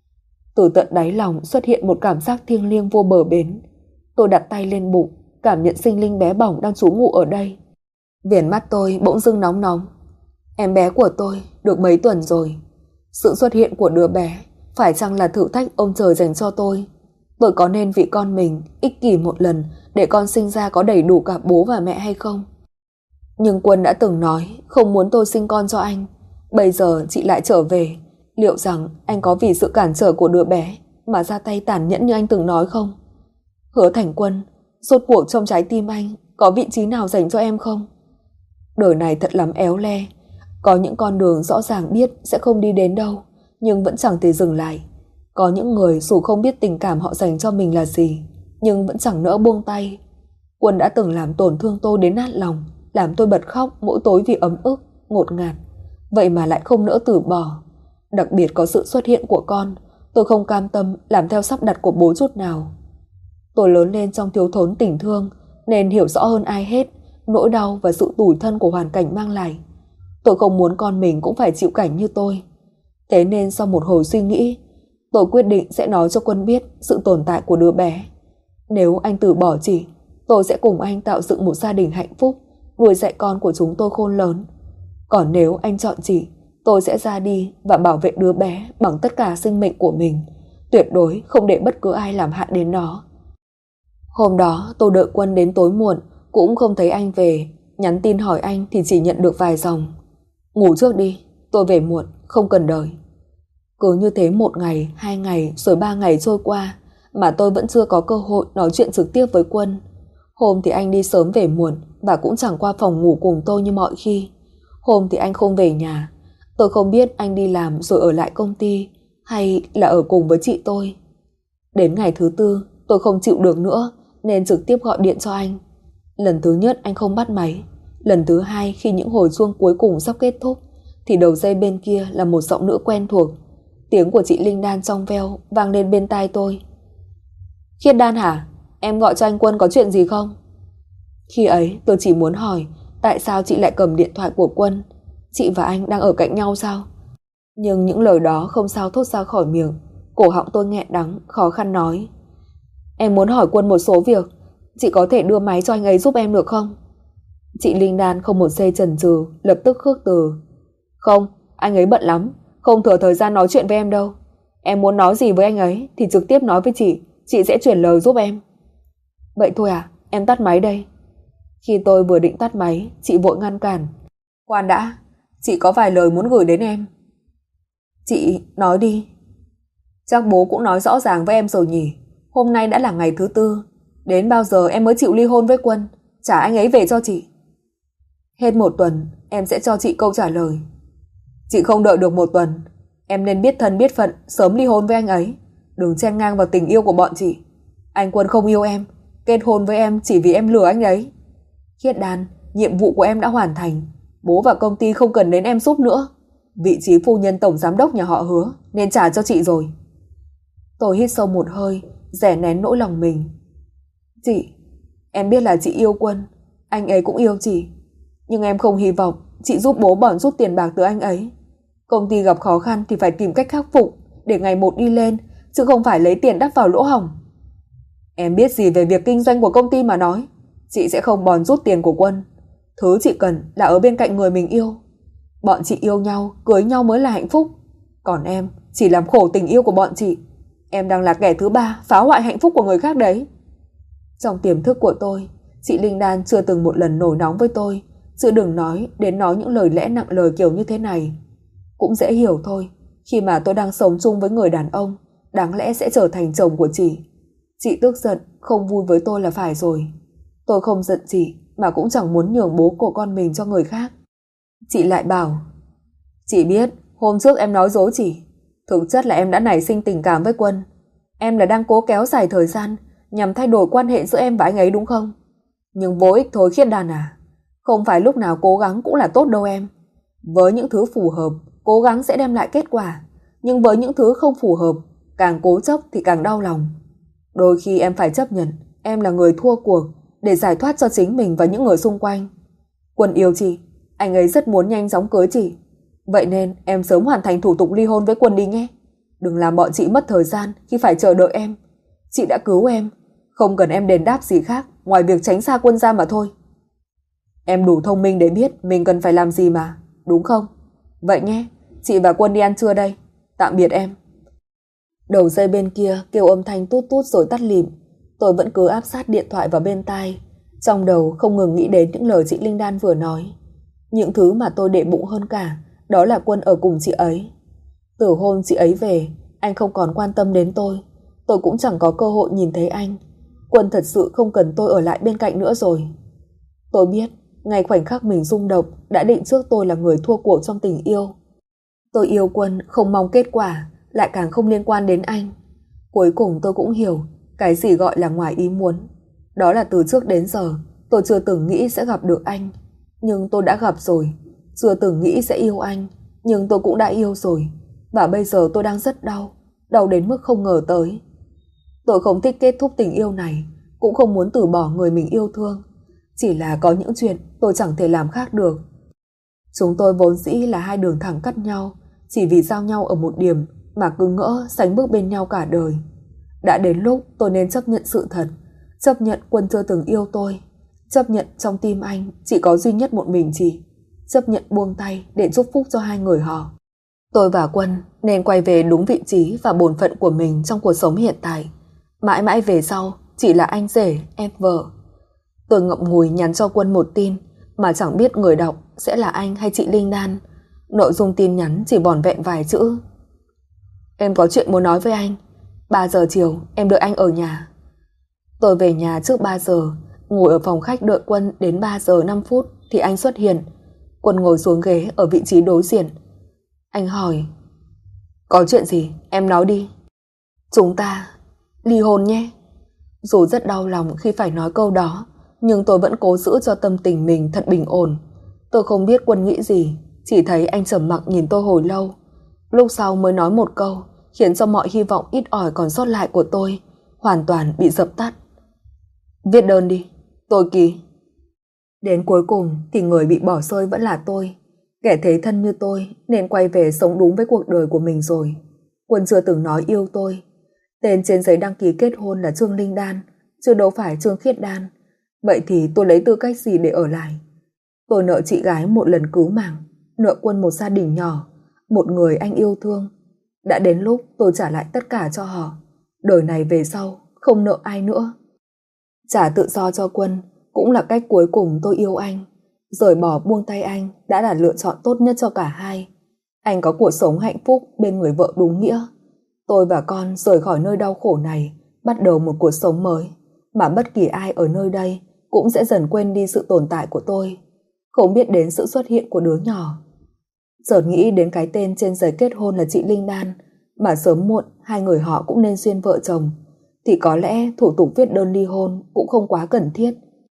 Từ tận đáy lòng xuất hiện một cảm giác thiêng liêng vô bờ bến. Tôi đặt tay lên bụng, cảm nhận sinh linh bé bỏng đang trú ngụ ở đây. Viền mắt tôi bỗng dưng nóng nóng. Em bé của tôi được mấy tuần rồi. Sự xuất hiện của đứa bé phải chăng là thử thách ông trời dành cho tôi? Tôi có nên vì con mình ích kỷ một lần để con sinh ra có đầy đủ cả bố và mẹ hay không? Nhưng Quân đã từng nói không muốn tôi sinh con cho anh. Bây giờ chị lại trở về. Liệu rằng anh có vì sự cản trở của đứa bé mà ra tay tàn nhẫn như anh từng nói không? Hứa Thành Quân, rốt cuộc trong trái tim anh có vị trí nào dành cho em không? Đời này thật lắm éo le. Có những con đường rõ ràng biết sẽ không đi đến đâu, nhưng vẫn chẳng thể dừng lại. Có những người dù không biết tình cảm họ dành cho mình là gì, nhưng vẫn chẳng nỡ buông tay. Quân đã từng làm tổn thương tôi đến nát lòng, làm tôi bật khóc mỗi tối vì ấm ức, ngột ngạt. Vậy mà lại không nỡ từ bỏ. Đặc biệt có sự xuất hiện của con, tôi không cam tâm làm theo sắp đặt của bố chút nào. Tôi lớn lên trong thiếu thốn tình thương, nên hiểu rõ hơn ai hết nỗi đau và sự tủi thân của hoàn cảnh mang lại. Tôi không muốn con mình cũng phải chịu cảnh như tôi. Thế nên sau một hồi suy nghĩ, tôi quyết định sẽ nói cho Quân biết sự tồn tại của đứa bé. Nếu anh từ bỏ chị, tôi sẽ cùng anh tạo dựng một gia đình hạnh phúc, nuôi dạy con của chúng tôi khôn lớn. Còn nếu anh chọn chị, tôi sẽ ra đi và bảo vệ đứa bé bằng tất cả sinh mệnh của mình, tuyệt đối không để bất cứ ai làm hại đến nó. Hôm đó tôi đợi Quân đến tối muộn, cũng không thấy anh về. Nhắn tin hỏi anh thì chỉ nhận được vài dòng: ngủ trước đi, tôi về muộn, không cần đợi. Cứ như thế 1 ngày, 2 ngày, rồi 3 ngày trôi qua mà tôi vẫn chưa có cơ hội nói chuyện trực tiếp với Quân. Hôm thì anh đi sớm về muộn và cũng chẳng qua phòng ngủ cùng tôi như mọi khi. Hôm thì anh không về nhà. Tôi không biết anh đi làm rồi ở lại công ty hay là ở cùng với chị tôi. Đến ngày thứ 4, tôi không chịu được nữa nên trực tiếp gọi điện cho anh. Lần thứ nhất anh không bắt máy. Lần thứ 2 khi những hồi chuông cuối cùng sắp kết thúc thì đầu dây bên kia là một giọng nữ quen thuộc. Tiếng của chị Linh Đan trong veo vang lên bên tai tôi. Khiết Đan hả? Em gọi cho anh Quân có chuyện gì không? Khi ấy tôi chỉ muốn hỏi tại sao chị lại cầm điện thoại của Quân. Chị và anh đang ở cạnh nhau sao? Nhưng những lời đó không sao thốt ra khỏi miệng. Cổ họng tôi nghẹn đắng, khó khăn nói: Em muốn hỏi Quân một số việc. Chị có thể đưa máy cho anh ấy giúp em được không? Chị Linh Đan không một giây chần chừ, lập tức khước từ: Không, anh ấy bận lắm, không thừa thời gian nói chuyện với em đâu. Em muốn nói gì với anh ấy thì trực tiếp nói với chị sẽ chuyển lời giúp em. Vậy thôi à, em tắt máy đây. Khi tôi vừa định tắt máy, chị vội ngăn cản: Khoan đã, chị có vài lời muốn gửi đến em. Chị nói đi. Chắc bố cũng nói rõ ràng với em rồi nhỉ. Hôm nay đã là ngày thứ 4. Đến bao giờ em mới chịu ly hôn với Quân, trả anh ấy về cho chị? Hết 1 tuần em sẽ cho chị câu trả lời. Chị không đợi được 1 tuần. Em nên biết thân biết phận, sớm ly hôn với anh ấy. Đừng chen ngang vào tình yêu của bọn chị. Anh Quân không yêu em, kết hôn với em chỉ vì em lừa anh ấy. Khiết Đan, nhiệm vụ của em đã hoàn thành. Bố và công ty không cần đến em giúp nữa. Vị trí phu nhân tổng giám đốc nhà họ Hứa nên trả cho chị rồi. Tôi hít sâu một hơi, dè nén nỗi lòng mình. Chị, em biết là chị yêu Quân, anh ấy cũng yêu chị. Nhưng em không hy vọng chị giúp bố bòn rút tiền bạc từ anh ấy. Công ty gặp khó khăn thì phải tìm cách khắc phục để ngày một đi lên, chứ không phải lấy tiền đắp vào lỗ hổng. Em biết gì về việc kinh doanh của công ty mà nói. chị sẽ không bòn rút tiền của Quân. Thứ chị cần là ở bên cạnh người mình yêu. Bọn chị yêu nhau, cưới nhau mới là hạnh phúc. Còn em chỉ làm khổ tình yêu của bọn chị. Em đang là kẻ thứ ba phá hoại hạnh phúc của người khác đấy. Trong tiềm thức của tôi, chị Linh Đan chưa từng một lần nổi nóng với tôi, chứ đừng nói đến nói những lời lẽ nặng lời kiểu như thế này. Cũng dễ hiểu thôi, khi mà tôi đang sống chung với người đàn ông đáng lẽ sẽ trở thành chồng của chị. Chị tức giận, không vui với tôi là phải rồi. Tôi không giận chị, mà cũng chẳng muốn nhường bố của con mình cho người khác. Chị lại bảo, chị biết hôm trước em nói dối chị. Thực chất là em đã nảy sinh tình cảm với Quân. Em là đang cố kéo dài thời gian nhằm thay đổi quan hệ giữa em và anh ấy đúng không? Nhưng vô ích thôi Khiết Đan à. Không phải lúc nào cố gắng cũng là tốt đâu em. Với những thứ phù hợp, cố gắng sẽ đem lại kết quả. Nhưng với những thứ không phù hợp, càng cố chấp thì càng đau lòng. Đôi khi em phải chấp nhận em là người thua cuộc để giải thoát cho chính mình và những người xung quanh. Quân yêu chị, anh ấy rất muốn nhanh chóng cưới chị. Vậy nên em sớm hoàn thành thủ tục ly hôn với Quân đi nhé. Đừng làm bọn chị mất thời gian khi phải chờ đợi em. Chị đã cứu em, không cần em đền đáp gì khác ngoài việc tránh xa Quân ra mà thôi. Em đủ thông minh để biết mình cần phải làm gì mà, đúng không? Vậy nhé, chị và Quân đi ăn trưa đây. Tạm biệt em. Đầu dây bên kia kêu âm thanh tút tút rồi tắt lịm. Tôi vẫn cứ áp sát điện thoại vào bên tai, trong đầu không ngừng nghĩ đến những lời chị Linh Đan vừa nói. Những thứ mà tôi để bụng hơn cả đó là Quân ở cùng chị ấy. Từ hôm chị ấy về, anh không còn quan tâm đến tôi cũng chẳng có cơ hội nhìn thấy anh. Quân thật sự không cần tôi ở lại bên cạnh nữa rồi. Tôi biết, ngay khoảnh khắc mình rung động đã định trước tôi là người thua cuộc trong tình yêu. Tôi yêu Quân không mong kết quả, lại càng không liên quan đến anh. Cuối cùng tôi cũng hiểu cái gì gọi là ngoài ý muốn. Đó là từ trước đến giờ tôi chưa từng nghĩ sẽ gặp được anh, nhưng tôi đã gặp rồi. Chưa từng nghĩ sẽ yêu anh, nhưng tôi cũng đã yêu rồi. Và bây giờ tôi đang rất đau, đau đến mức không ngờ tới. Tôi không thích kết thúc tình yêu này, cũng không muốn từ bỏ người mình yêu thương. Chỉ là có những chuyện tôi chẳng thể làm khác được. Chúng tôi vốn dĩ là hai đường thẳng cắt nhau, chỉ vì giao nhau ở một điểm mà cứ ngỡ sánh bước bên nhau cả đời. Đã đến lúc tôi nên chấp nhận sự thật, chấp nhận Quân chưa từng yêu tôi, chấp nhận trong tim anh chỉ có duy nhất một mình chị, chấp nhận buông tay để chúc phúc cho hai người họ. Tôi và Quân nên quay về đúng vị trí và bổn phận của mình trong cuộc sống hiện tại. Mãi mãi về sau chỉ là anh rể, em vợ. Tôi ngậm ngùi nhắn cho Quân một tin mà chẳng biết người đọc sẽ là anh hay chị Linh Đan. Nội dung tin nhắn chỉ vỏn vẹn vài chữ: em có chuyện muốn nói với anh. 3 giờ chiều em đợi anh ở nhà. Tôi về nhà trước 3 giờ, ngồi ở phòng khách đợi Quân đến 3 giờ 5 phút thì anh xuất hiện. Quân ngồi xuống ghế ở vị trí đối diện. Anh hỏi: có chuyện gì, em nói đi. Chúng ta ly hôn nhé. Dù rất đau lòng khi phải nói câu đó, nhưng tôi vẫn cố giữ cho tâm tình mình thật bình ổn. Tôi không biết Quân nghĩ gì, chỉ thấy anh trầm mặc nhìn tôi hồi lâu. Lúc sau mới nói một câu khiến cho mọi hy vọng ít ỏi còn sót lại của tôi hoàn toàn bị dập tắt. Viết đơn đi, tôi ký. Đến cuối cùng thì người bị bỏ rơi vẫn là tôi. Kẻ thế thân như tôi nên quay về sống đúng với cuộc đời của mình rồi. Quân chưa từng nói yêu tôi. Tên trên giấy đăng ký kết hôn là Trương Linh Đan, chứ đâu phải Trương Khiết Đan. Vậy thì tôi lấy tư cách gì để ở lại? Tôi nợ chị gái một lần cứu mạng, nợ Quân một gia đình nhỏ, một người anh yêu thương. Đã đến lúc tôi trả lại tất cả cho họ. Đời này về sau không nợ ai nữa. Trả tự do cho Quân cũng là cách cuối cùng tôi yêu anh. Rời bỏ buông tay anh đã là lựa chọn tốt nhất cho cả hai. Anh có cuộc sống hạnh phúc bên người vợ đúng nghĩa. Tôi và con rời khỏi nơi đau khổ này, bắt đầu một cuộc sống mới, mà bất kỳ ai ở nơi đây cũng sẽ dần quên đi sự tồn tại của tôi, không biết đến sự xuất hiện của đứa nhỏ. Chợt nghĩ đến cái tên trên giấy kết hôn là chị Linh Đan, mà sớm muộn hai người họ cũng nên duyên vợ chồng, thì có lẽ thủ tục viết đơn ly hôn cũng không quá cần thiết.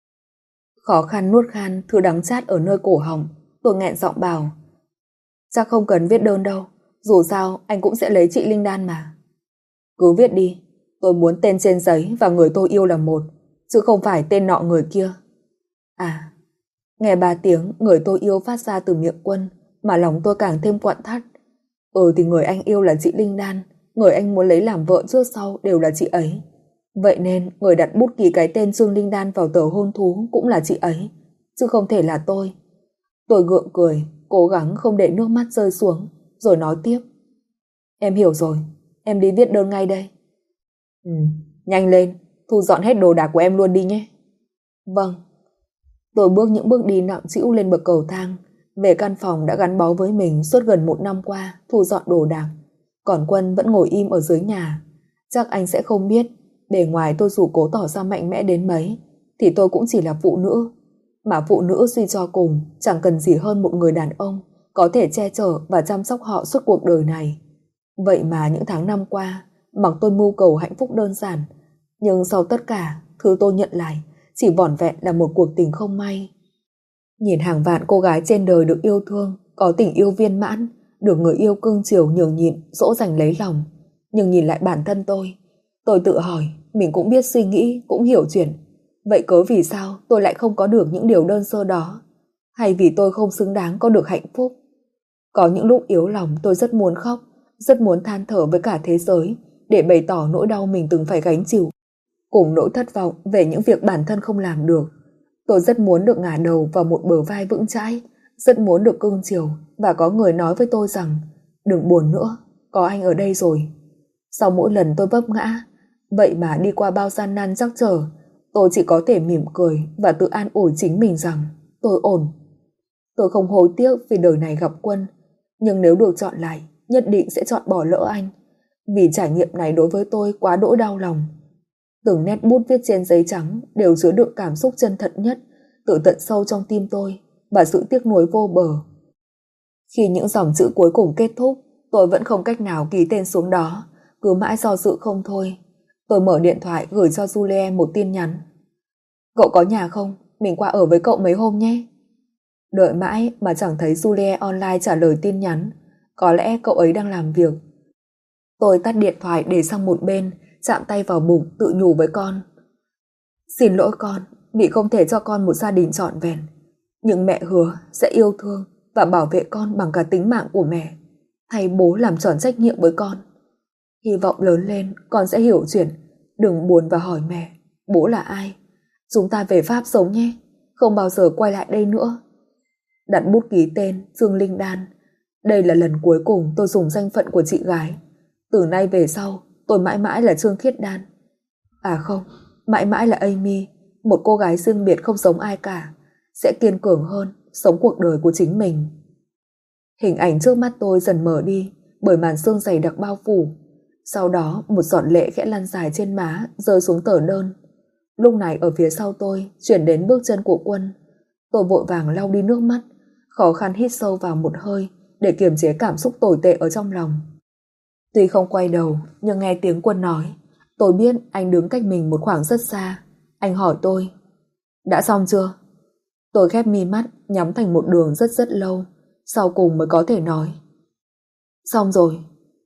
Khó khăn nuốt khan thứ đắng chát ở nơi cổ họng, tôi nghẹn giọng bảo: chắc không cần viết đơn đâu, dù sao anh cũng sẽ lấy chị Linh Đan mà. Cứ viết đi, tôi muốn tên trên giấy và người tôi yêu là một, chứ không phải tên nọ người kia. À, nghe 3 tiếng người tôi yêu phát ra từ miệng Quân mà lòng tôi càng thêm quặn thắt. Thì người anh yêu là chị Linh Đan, người anh muốn lấy làm vợ trước sau đều là chị ấy. Vậy nên người đặt bút ký cái tên Dương Linh Đan vào tờ hôn thú cũng là chị ấy, chứ không thể là tôi. Tôi gượng cười, cố gắng không để nước mắt rơi xuống, rồi nói tiếp. Em hiểu rồi, em đi viết đơn ngay đây. Nhanh lên, thu dọn hết đồ đạc của em luôn đi nhé. Vâng. Tôi bước những bước đi nặng trĩu lên bậc cầu thang, về căn phòng đã gắn bó với mình suốt gần 1 năm qua, thu dọn đồ đạc. Còn Quân vẫn ngồi im ở dưới nhà. Chắc anh sẽ không biết, bề ngoài tôi dù cố tỏ ra mạnh mẽ đến mấy, thì tôi cũng chỉ là phụ nữ. Mà phụ nữ suy cho cùng chẳng cần gì hơn một người đàn ông có thể che chở và chăm sóc họ suốt cuộc đời này. Vậy mà những tháng năm qua, mặc tôi mưu cầu hạnh phúc đơn giản, nhưng sau tất cả, thứ tôi nhận lại chỉ vỏn vẹn là một cuộc tình không may. Nhìn hàng vạn cô gái trên đời được yêu thương, có tình yêu viên mãn, được người yêu cưng chiều nhường nhịn, dỗ dành lấy lòng. Nhưng nhìn lại bản thân tôi tự hỏi, mình cũng biết suy nghĩ, cũng hiểu chuyện. Vậy cớ vì sao tôi lại không có được những điều đơn sơ đó? Hay vì tôi không xứng đáng có được hạnh phúc? Có những lúc yếu lòng tôi rất muốn khóc, rất muốn than thở với cả thế giới để bày tỏ nỗi đau mình từng phải gánh chịu, cùng nỗi thất vọng về những việc bản thân không làm được. Tôi rất muốn được ngả đầu vào một bờ vai vững chãi, rất muốn được cưng chiều và có người nói với tôi rằng đừng buồn nữa, có anh ở đây rồi. Sau mỗi lần tôi vấp ngã, vậy mà đi qua bao gian nan trắc trở, tôi chỉ có thể mỉm cười và tự an ủi chính mình rằng tôi ổn. Tôi không hối tiếc vì đời này gặp Quân, nhưng nếu được chọn lại, nhất định sẽ chọn bỏ lỡ anh, vì trải nghiệm này đối với tôi quá đỗi đau lòng. Từng nét bút viết trên giấy trắng đều chứa đựng cảm xúc chân thật nhất từ tận sâu trong tim tôi và sự tiếc nuối vô bờ. Khi những dòng chữ cuối cùng kết thúc, tôi vẫn không cách nào ký tên xuống đó, cứ mãi do dự không thôi. Tôi mở điện thoại gửi cho Julie một tin nhắn. Cậu có nhà không? Mình qua ở với cậu mấy hôm nhé. Đợi mãi mà chẳng thấy Julie online trả lời tin nhắn. Có lẽ cậu ấy đang làm việc. Tôi tắt điện thoại để sang một bên, chạm tay vào bụng tự nhủ với con. Xin lỗi con, vì không thể cho con một gia đình trọn vẹn. Nhưng mẹ hứa sẽ yêu thương và bảo vệ con bằng cả tính mạng của mẹ, thay bố làm tròn trách nhiệm với con. Hy vọng lớn lên con sẽ hiểu chuyện, đừng buồn và hỏi mẹ, bố là ai. Chúng ta về Pháp sống nhé, không bao giờ quay lại đây nữa. Đặt bút ký tên Dương Linh Đan. Đây là lần cuối cùng tôi dùng danh phận của chị gái. Từ nay về sau, tôi mãi mãi là Trương Khiết Đan. À không, mãi mãi là Amy, một cô gái riêng biệt không giống ai cả, sẽ kiên cường hơn, sống cuộc đời của chính mình. Hình ảnh trước mắt tôi dần mở đi bởi màn sương dày đặc bao phủ. Sau đó một giọt lệ khẽ lăn dài trên má, rơi xuống tờ đơn. Lúc này ở phía sau tôi chuyển đến bước chân của Quân. Tôi vội vàng lau đi nước mắt, khó khăn hít sâu vào một hơi để kiềm chế cảm xúc tồi tệ ở trong lòng. Tuy không quay đầu, nhưng nghe tiếng Quân nói, tôi biết anh đứng cách mình một khoảng rất xa. Anh hỏi tôi, đã xong chưa? Tôi khép mi mắt, nhắm thành một đường rất lâu, sau cùng mới có thể nói, xong rồi.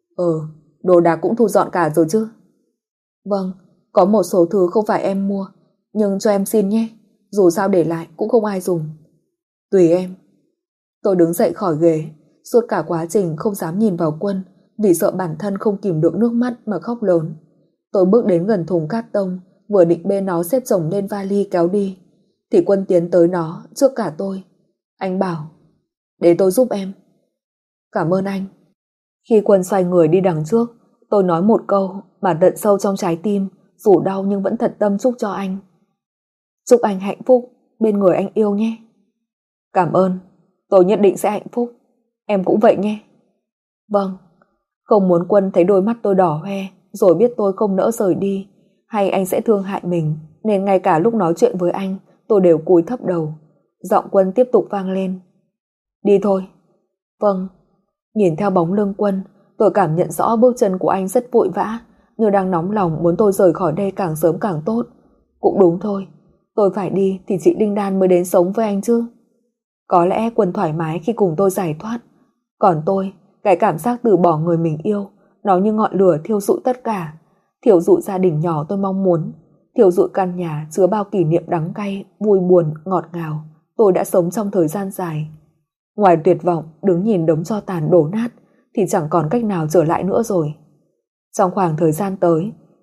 Đồ đạc cũng thu dọn cả rồi chứ? Vâng, có một số thứ không phải em mua, nhưng cho em xin nhé, dù sao để lại cũng không ai dùng. Tùy em. Tôi đứng dậy khỏi ghế, suốt cả quá trình không dám nhìn vào Quân vì sợ bản thân không kìm được nước mắt mà khóc lớn. Tôi bước đến gần thùng cát tông, vừa định bê nó xếp chồng lên vali kéo đi, thì Quân tiến tới nó trước cả tôi. Anh bảo, để tôi giúp em. Cảm ơn anh. Khi Quân xoay người đi đằng trước, tôi nói một câu mà tận sâu trong trái tim, dù đau nhưng vẫn thật tâm chúc cho anh. Chúc anh hạnh phúc bên người anh yêu nhé. Cảm ơn, tôi nhất định sẽ hạnh phúc. Em cũng vậy nhé. Vâng. Không muốn Quân thấy đôi mắt tôi đỏ hoe rồi biết tôi không nỡ rời đi, hay anh sẽ thương hại mình, nên ngay cả lúc nói chuyện với anh tôi đều cúi thấp đầu. Giọng Quân tiếp tục vang lên, đi thôi. Vâng. Nhìn theo bóng lưng Quân, tôi cảm nhận rõ bước chân của anh rất vội vã, như đang nóng lòng muốn tôi rời khỏi đây càng sớm càng tốt. Cũng đúng thôi, tôi phải đi thì chị Linh Đan mới đến sống với anh chứ. Có lẽ Quân thoải mái khi cùng tôi giải thoát, còn tôi, cái cảm giác từ bỏ người mình yêu, nó như ngọn lửa thiêu rụi tất cả, thiêu rụi gia đình nhỏ tôi mong muốn, thiêu rụi căn nhà chứa bao kỷ niệm đắng cay, vui buồn, ngọt ngào tôi đã sống trong thời gian dài. Ngoài tuyệt vọng đứng nhìn đống tro tàn đổ nát thì chẳng còn cách nào trở lại nữa rồi. Trong khoảng thời gian tới,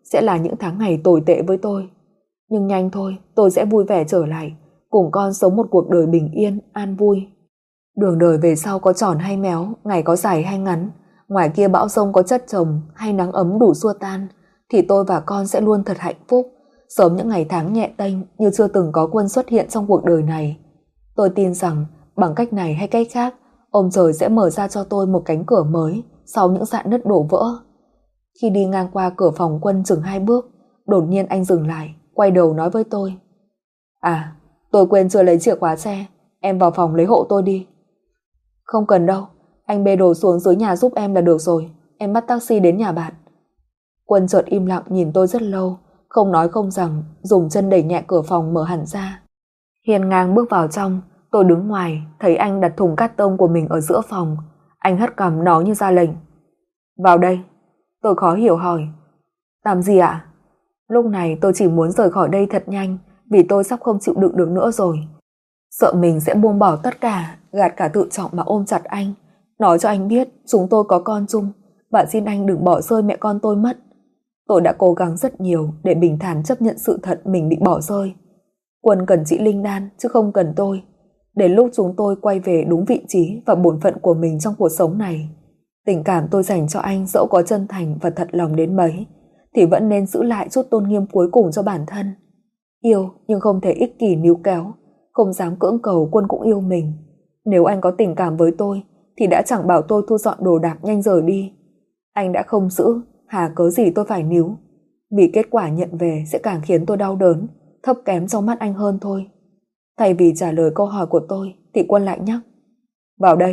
sẽ là những tháng ngày tồi tệ với tôi. Nhưng nhanh thôi, tôi sẽ vui vẻ trở lại, cùng con sống một cuộc đời bình yên, an vui. Đường đời về sau có tròn hay méo, ngày có dài hay ngắn, ngoài kia bão giông có chất chồng hay nắng ấm đủ xua tan, thì tôi và con sẽ luôn thật hạnh phúc, sớm những ngày tháng nhẹ tênh như chưa từng có Quân xuất hiện trong cuộc đời này. Tôi tin rằng bằng cách này hay cách khác, ông trời sẽ mở ra cho tôi một cánh cửa mới sau những rạn nứt đổ vỡ. Khi đi ngang qua cửa phòng Quân chừng 2 bước, đột nhiên anh dừng lại, quay đầu nói với tôi: "À, tôi quên chưa lấy chìa khóa xe, em vào phòng lấy hộ tôi đi." "Không cần đâu, anh bê đồ xuống dưới nhà giúp em là được rồi, em bắt taxi đến nhà bạn." Quân chợt im lặng nhìn tôi rất lâu, không nói không rằng, dùng chân đẩy nhẹ cửa phòng mở hẳn ra. Hiên ngang bước vào trong, tôi đứng ngoài, thấy anh đặt thùng cát tông của mình ở giữa phòng. Anh hất cằm nói như ra lệnh: "Vào đây." Tôi khó hiểu hỏi: "Làm gì ạ?" Lúc này tôi chỉ muốn rời khỏi đây thật nhanh, vì tôi sắp không chịu đựng được nữa rồi. Sợ mình sẽ buông bỏ tất cả, gạt cả tự trọng mà ôm chặt anh, nói cho anh biết chúng tôi có con chung, và xin anh đừng bỏ rơi mẹ con tôi mất. Tôi đã cố gắng rất nhiều để bình thản chấp nhận sự thật mình bị bỏ rơi. Quân cần chị Linh Đan chứ không cần tôi. Đến lúc chúng tôi quay về đúng vị trí và bổn phận của mình trong cuộc sống này, tình cảm tôi dành cho anh dẫu có chân thành và thật lòng đến mấy, thì vẫn nên giữ lại chút tôn nghiêm cuối cùng cho bản thân. Yêu nhưng không thể ích kỷ níu kéo, không dám cưỡng cầu Quân cũng yêu mình. Nếu anh có tình cảm với tôi thì đã chẳng bảo tôi thu dọn đồ đạc nhanh rời đi. Anh đã không giữ, hà cớ gì tôi phải níu. Vì kết quả nhận về sẽ càng khiến tôi đau đớn, thấp kém trong mắt anh hơn thôi. Thay vì trả lời câu hỏi của tôi thì Quân lại nhắc: "Vào đây."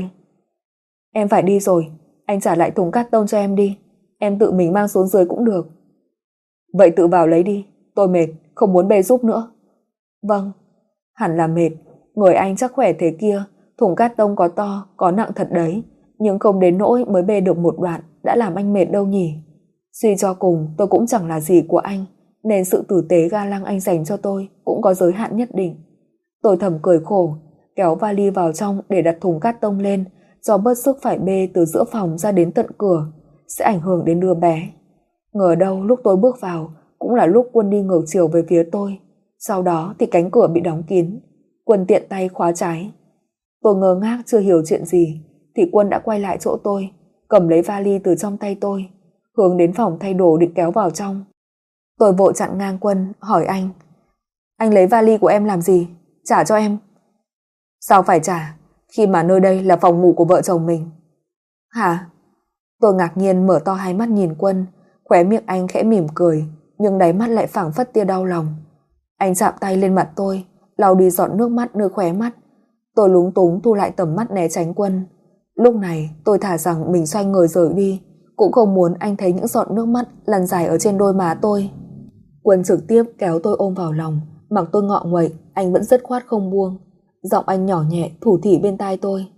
"Em phải đi rồi, anh trả lại thùng cát tông cho em đi, em tự mình mang xuống dưới cũng được." "Vậy tự vào lấy đi, tôi mệt, không muốn bê giúp nữa." "Vâng." Hẳn là mệt, người anh chắc khỏe thế kia, thùng cát tông có to, có nặng thật đấy, nhưng không đến nỗi mới bê được một đoạn đã làm anh mệt đâu nhỉ. Suy cho cùng tôi cũng chẳng là gì của anh, nên sự tử tế ga lăng anh dành cho tôi cũng có giới hạn nhất định. Tôi thầm cười khổ, kéo vali vào trong để đặt thùng cát tông lên, do bớt sức phải bê từ giữa phòng ra đến tận cửa, sẽ ảnh hưởng đến đứa bé. Ngờ đâu lúc tôi bước vào cũng là lúc Quân đi ngược chiều về phía tôi. Sau đó thì cánh cửa bị đóng kín, Quân tiện tay khóa trái. Tôi ngơ ngác chưa hiểu chuyện gì thì Quân đã quay lại chỗ tôi, cầm lấy vali từ trong tay tôi, hướng đến phòng thay đồ định kéo vào trong. Tôi vội chặn ngang Quân, hỏi anh: "Anh lấy vali của em làm gì? Trả cho em." "Sao phải trả, khi mà nơi đây là phòng ngủ của vợ chồng mình." "Hả?" Tôi ngạc nhiên mở to hai mắt nhìn Quân, khóe miệng anh khẽ mỉm cười, nhưng đáy mắt lại phảng phất tia đau lòng. Anh chạm tay lên mặt tôi, lau đi giọt nước mắt nơi khóe mắt. Tôi lúng túng thu lại tầm mắt né tránh Quân. Lúc này tôi thả rằng mình xoay người rời đi, cũng không muốn anh thấy những giọt nước mắt lăn dài ở trên đôi má tôi. Quân trực tiếp kéo tôi ôm vào lòng, mặc tôi ngọ nguậy, anh vẫn dứt khoát không buông. Giọng anh nhỏ nhẹ thủ thỉ bên tai tôi: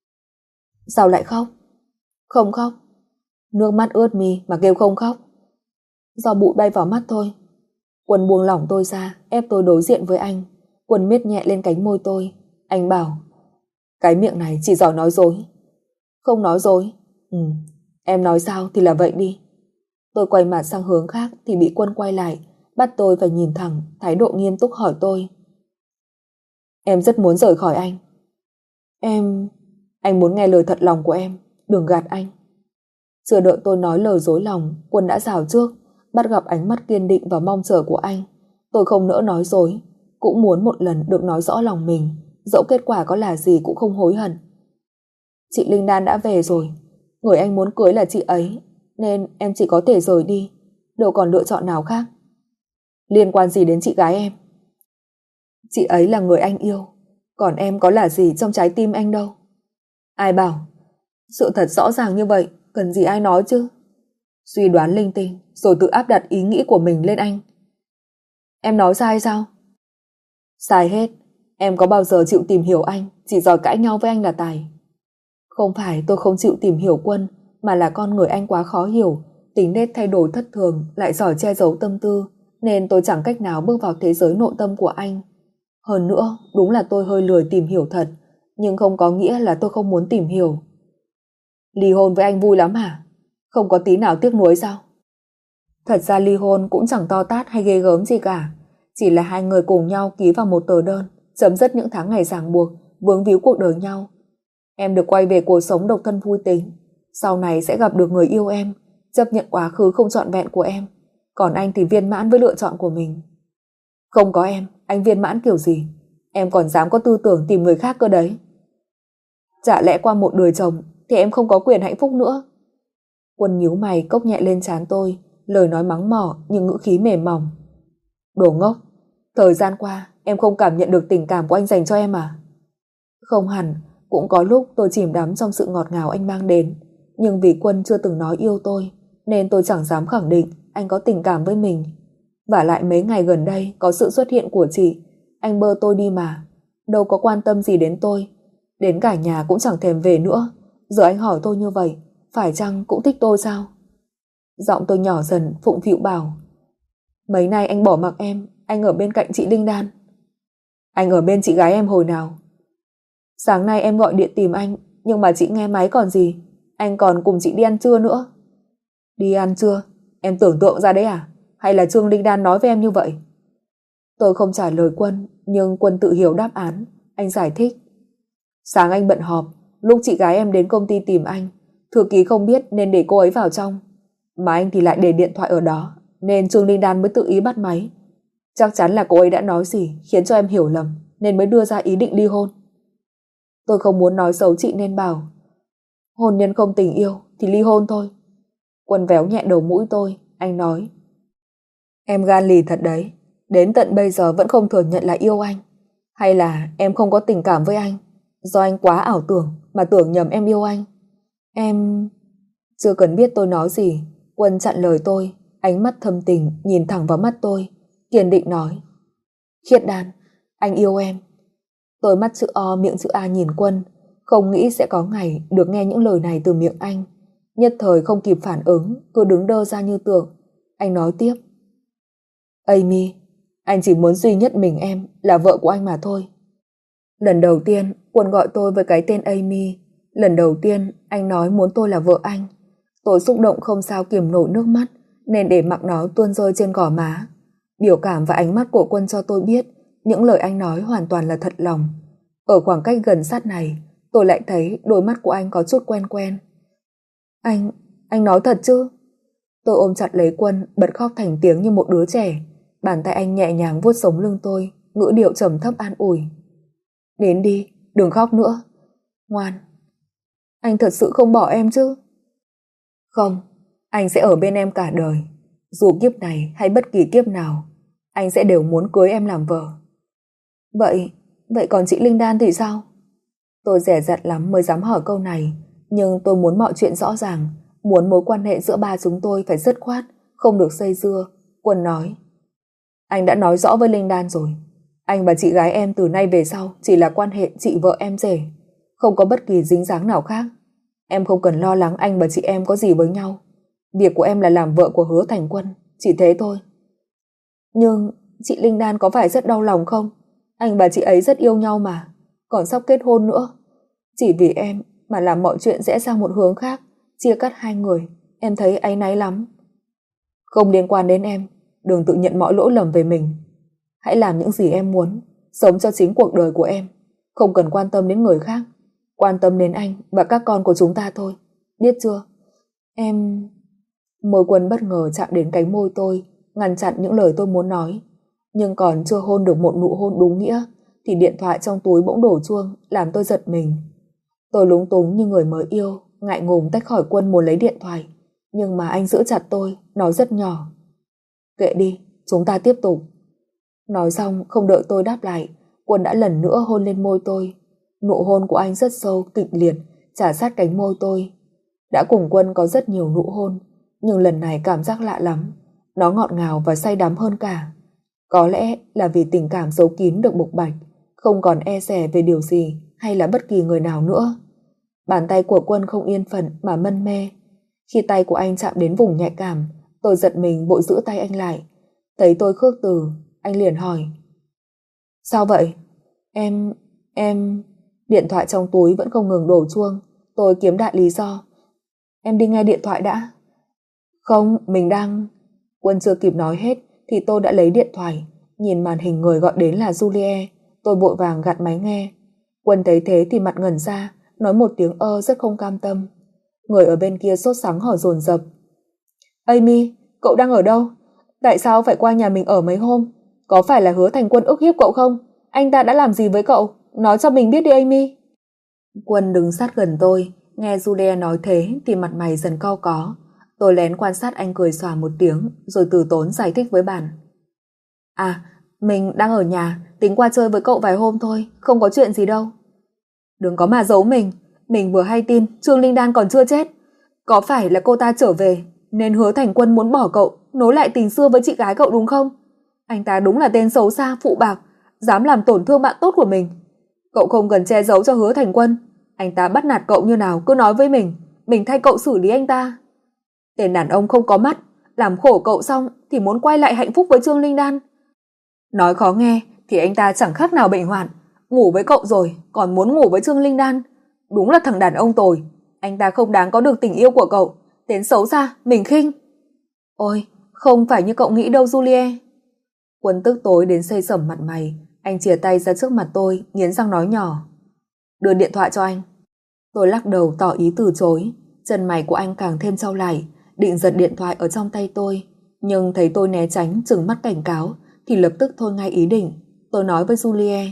"Sao lại khóc?" "Không khóc." Nước mắt ướt mi mà kêu không khóc. "Do bụi bay vào mắt thôi." Quân buông lỏng tôi ra, ép tôi đối diện với anh. Quân miết nhẹ lên cánh môi tôi. Anh bảo: "Cái miệng này chỉ giỏi nói dối." "Không nói dối." Em nói sao thì là vậy đi." Tôi quay mặt sang hướng khác thì bị Quân quay lại, bắt tôi phải nhìn thẳng, thái độ nghiêm túc hỏi tôi: "Em rất muốn rời khỏi anh." Anh muốn nghe lời thật lòng của em, đừng gạt anh." Chưa đợi tôi nói lời dối lòng, Quân đã rào trước, bắt gặp ánh mắt kiên định và mong chờ của anh. Tôi không nỡ nói dối, cũng muốn một lần được nói rõ lòng mình, dẫu kết quả có là gì cũng không hối hận. "Chị Linh Đan đã về rồi, người anh muốn cưới là chị ấy, nên em chỉ có thể rời đi, đâu còn lựa chọn nào khác." "Liên quan gì đến chị gái em?" "Chị ấy là người anh yêu, còn em có là gì trong trái tim anh đâu." "Ai bảo?" "Sự thật rõ ràng như vậy, cần gì ai nói chứ." Suy đoán linh tinh rồi tự áp đặt ý nghĩ của mình lên anh. "Em nói sai sao?" "Sai hết. Em có bao giờ chịu tìm hiểu anh, chỉ giỏi cãi nhau với anh là tài." "Không phải tôi không chịu tìm hiểu Quân, mà là con người anh quá khó hiểu, tính nết thay đổi thất thường, lại giỏi che giấu tâm tư, nên tôi chẳng cách nào bước vào thế giới nội tâm của anh. Hơn nữa, đúng là tôi hơi lười tìm hiểu thật, nhưng không có nghĩa là tôi không muốn tìm hiểu." "Ly hôn với anh vui lắm hả? Không có tí nào tiếc nuối sao?" Thật ra ly hôn cũng chẳng to tát hay ghê gớm gì cả, chỉ là hai người cùng nhau ký vào một tờ đơn, chấm dứt những tháng ngày ràng buộc, vướng víu cuộc đời nhau. Em được quay về cuộc sống độc thân vui tính, sau này sẽ gặp được người yêu em, chấp nhận quá khứ không trọn vẹn của em, còn anh thì viên mãn với lựa chọn của mình. Không có em, anh viên mãn kiểu gì? Em còn dám có tư tưởng tìm người khác cơ đấy. Chả lẽ qua một đời chồng thì em không có quyền hạnh phúc nữa? Quân nhíu mày cốc nhẹ lên trán tôi, lời nói mắng mỏ nhưng ngữ khí mềm mỏng. Đồ ngốc, thời gian qua em không cảm nhận được tình cảm của anh dành cho em à? Không hẳn, cũng có lúc tôi chìm đắm trong sự ngọt ngào anh mang đến, nhưng vì Quân chưa từng nói yêu tôi nên tôi chẳng dám khẳng định anh có tình cảm với mình. Vả lại mấy ngày gần đây có sự xuất hiện của chị, anh bơ tôi đi mà, đâu có quan tâm gì đến tôi, đến cả nhà cũng chẳng thèm về nữa. Giờ anh hỏi tôi như vậy, phải chăng cũng thích tôi sao? Giọng tôi nhỏ dần phụng phịu bảo, mấy nay anh bỏ mặc em, anh ở bên cạnh chị Linh Đan. Anh ở bên chị gái em hồi nào? Sáng nay em gọi điện tìm anh, nhưng mà chị nghe máy còn gì, anh còn cùng chị đi ăn trưa nữa. Đi ăn trưa? Em tưởng tượng ra đấy à? Hay là Trương Linh Đan nói với em như vậy? Tôi không trả lời Quân, nhưng Quân tự hiểu đáp án. Anh giải thích. Sáng anh bận họp, lúc chị gái em đến công ty tìm anh, thư ký không biết nên để cô ấy vào trong, mà anh thì lại để điện thoại ở đó, nên Trương Linh Đan mới tự ý bắt máy. Chắc chắn là cô ấy đã nói gì khiến cho em hiểu lầm, nên mới đưa ra ý định ly hôn. Tôi không muốn nói xấu chị nên bảo, hôn nhân không tình yêu thì ly hôn thôi. Quân véo nhẹ đầu mũi tôi, anh nói, em gan lì thật đấy, đến tận bây giờ vẫn không thừa nhận là yêu anh. Hay là em không có tình cảm với anh, do anh quá ảo tưởng mà tưởng nhầm em yêu anh? Em... Chưa cần biết tôi nói gì, Quân chặn lời tôi, ánh mắt thâm tình nhìn thẳng vào mắt tôi, kiên định nói, Khiết Đan, anh yêu em. Tôi mắt chữ O miệng chữ A nhìn Quân, không nghĩ sẽ có ngày được nghe những lời này từ miệng anh. Nhất thời không kịp phản ứng, cứ đứng đơ ra như tượng. Anh nói tiếp, Amy, anh chỉ muốn duy nhất mình em là vợ của anh mà thôi. Lần đầu tiên Quân gọi tôi với cái tên Amy, lần đầu tiên anh nói muốn tôi là vợ anh. Tôi xúc động không sao kiềm nổi nước mắt, nên để mặc nó tuôn rơi trên gò má. Biểu cảm và ánh mắt của Quân cho tôi biết những lời anh nói hoàn toàn là thật lòng. Ở khoảng cách gần sát này, tôi lại thấy đôi mắt của anh có chút quen quen. Anh nói thật chứ? Tôi ôm chặt lấy Quân, bật khóc thành tiếng như một đứa trẻ. Bàn tay anh nhẹ nhàng vuốt sống lưng tôi, ngữ điệu trầm thấp an ủi. Đến đi, đừng khóc nữa. Ngoan. Anh thật sự không bỏ em chứ? Không, anh sẽ ở bên em cả đời. Dù kiếp này hay bất kỳ kiếp nào, anh sẽ đều muốn cưới em làm vợ. Vậy còn chị Linh Đan thì sao? Tôi dè dặt lắm mới dám hỏi câu này, nhưng tôi muốn mọi chuyện rõ ràng, muốn mối quan hệ giữa ba chúng tôi phải dứt khoát, không được dây dưa. Quân nói, anh đã nói rõ với Linh Đan rồi. Anh và chị gái em từ nay về sau chỉ là quan hệ chị vợ em rể, không có bất kỳ dính dáng nào khác. Em không cần lo lắng anh và chị em có gì với nhau. Việc của em là làm vợ của Hứa Thành Quân, chỉ thế thôi. Nhưng chị Linh Đan có phải rất đau lòng không? Anh và chị ấy rất yêu nhau mà, còn sắp kết hôn nữa. Chỉ vì em mà làm mọi chuyện rẽ sang một hướng khác, chia cắt hai người, em thấy áy náy lắm. Không liên quan đến em, đừng tự nhận mọi lỗi lầm về mình. Hãy làm những gì em muốn, sống cho chính cuộc đời của em, không cần quan tâm đến người khác, quan tâm đến anh và các con của chúng ta thôi, biết chưa? Em... Môi Quân bất ngờ chạm đến cánh môi tôi, ngăn chặn những lời tôi muốn nói. Nhưng còn chưa hôn được một nụ hôn đúng nghĩa thì điện thoại trong túi bỗng đổ chuông, làm tôi giật mình. Tôi lúng túng như người mới yêu, ngại ngùng tách khỏi Quân muốn lấy điện thoại, nhưng mà anh giữ chặt tôi, nói rất nhỏ, kệ đi, chúng ta tiếp tục. Nói xong không đợi tôi đáp lại, Quân đã lần nữa hôn lên môi tôi. Nụ hôn của anh rất sâu, kịch liệt, chà sát cánh môi tôi. Đã cùng Quân có rất nhiều nụ hôn, nhưng lần này cảm giác lạ lắm. Nó ngọt ngào và say đắm hơn cả. Có lẽ là vì tình cảm giấu kín được bộc bạch, không còn e dè về điều gì hay là bất kỳ người nào nữa. Bàn tay của Quân không yên phận mà mân mê. Khi tay của anh chạm đến vùng nhạy cảm, tôi giật mình vội giữ tay anh lại. Thấy tôi khước từ, anh liền hỏi, sao vậy? Em... Điện thoại trong túi vẫn không ngừng đổ chuông. Tôi kiếm đại lý do, em đi nghe điện thoại đã. Không, mình đang... Quân chưa kịp nói hết thì tôi đã lấy điện thoại, nhìn màn hình người gọi đến là Julie. Tôi vội vàng gạt máy nghe. Quân thấy thế thì mặt ngẩn ra, nói một tiếng rất không cam tâm. Người ở bên kia sốt sắng hỏi dồn dập. Amy, cậu đang ở đâu? Tại sao phải qua nhà mình ở mấy hôm? Có phải là Hứa Thành Quân ức hiếp cậu không? Anh ta đã làm gì với cậu? Nói cho mình biết đi Amy. Quân đứng sát gần tôi, nghe Julia nói thế thì mặt mày dần cau có. Tôi lén quan sát anh cười xòa một tiếng, rồi từ tốn giải thích với bạn. Mình đang ở nhà, tính qua chơi với cậu vài hôm thôi, không có chuyện gì đâu. Đừng có mà giấu mình vừa hay tin Trương Linh Đan còn chưa chết. Có phải là cô ta trở về nên Hứa Thành Quân muốn bỏ cậu, nối lại tình xưa với chị gái cậu đúng không? Anh ta đúng là tên xấu xa, phụ bạc, dám làm tổn thương bạn tốt của mình. Cậu không cần che giấu cho Hứa Thành Quân. Anh ta bắt nạt cậu như nào cứ nói với mình thay cậu xử lý anh ta. Tên đàn ông không có mắt, làm khổ cậu xong thì muốn quay lại hạnh phúc với Trương Linh Đan. Nói khó nghe thì anh ta chẳng khác nào bệnh hoạn, ngủ với cậu rồi còn muốn ngủ với Trương Linh Đan. Đúng là thằng đàn ông tồi. Anh ta không đáng có được tình yêu của cậu. Tên xấu xa, mình khinh. Ôi, không phải như cậu nghĩ đâu Julie. Quân tức tối đến xây sẩm mặt mày. Anh chìa tay ra trước mặt tôi, nghiến răng nói nhỏ. Đưa điện thoại cho anh. Tôi lắc đầu tỏ ý từ chối. Chân mày của anh càng thêm chau lại, định giật điện thoại ở trong tay tôi. Nhưng thấy tôi né tránh, trừng mắt cảnh cáo thì lập tức thôi ngay ý định. Tôi nói với Julie.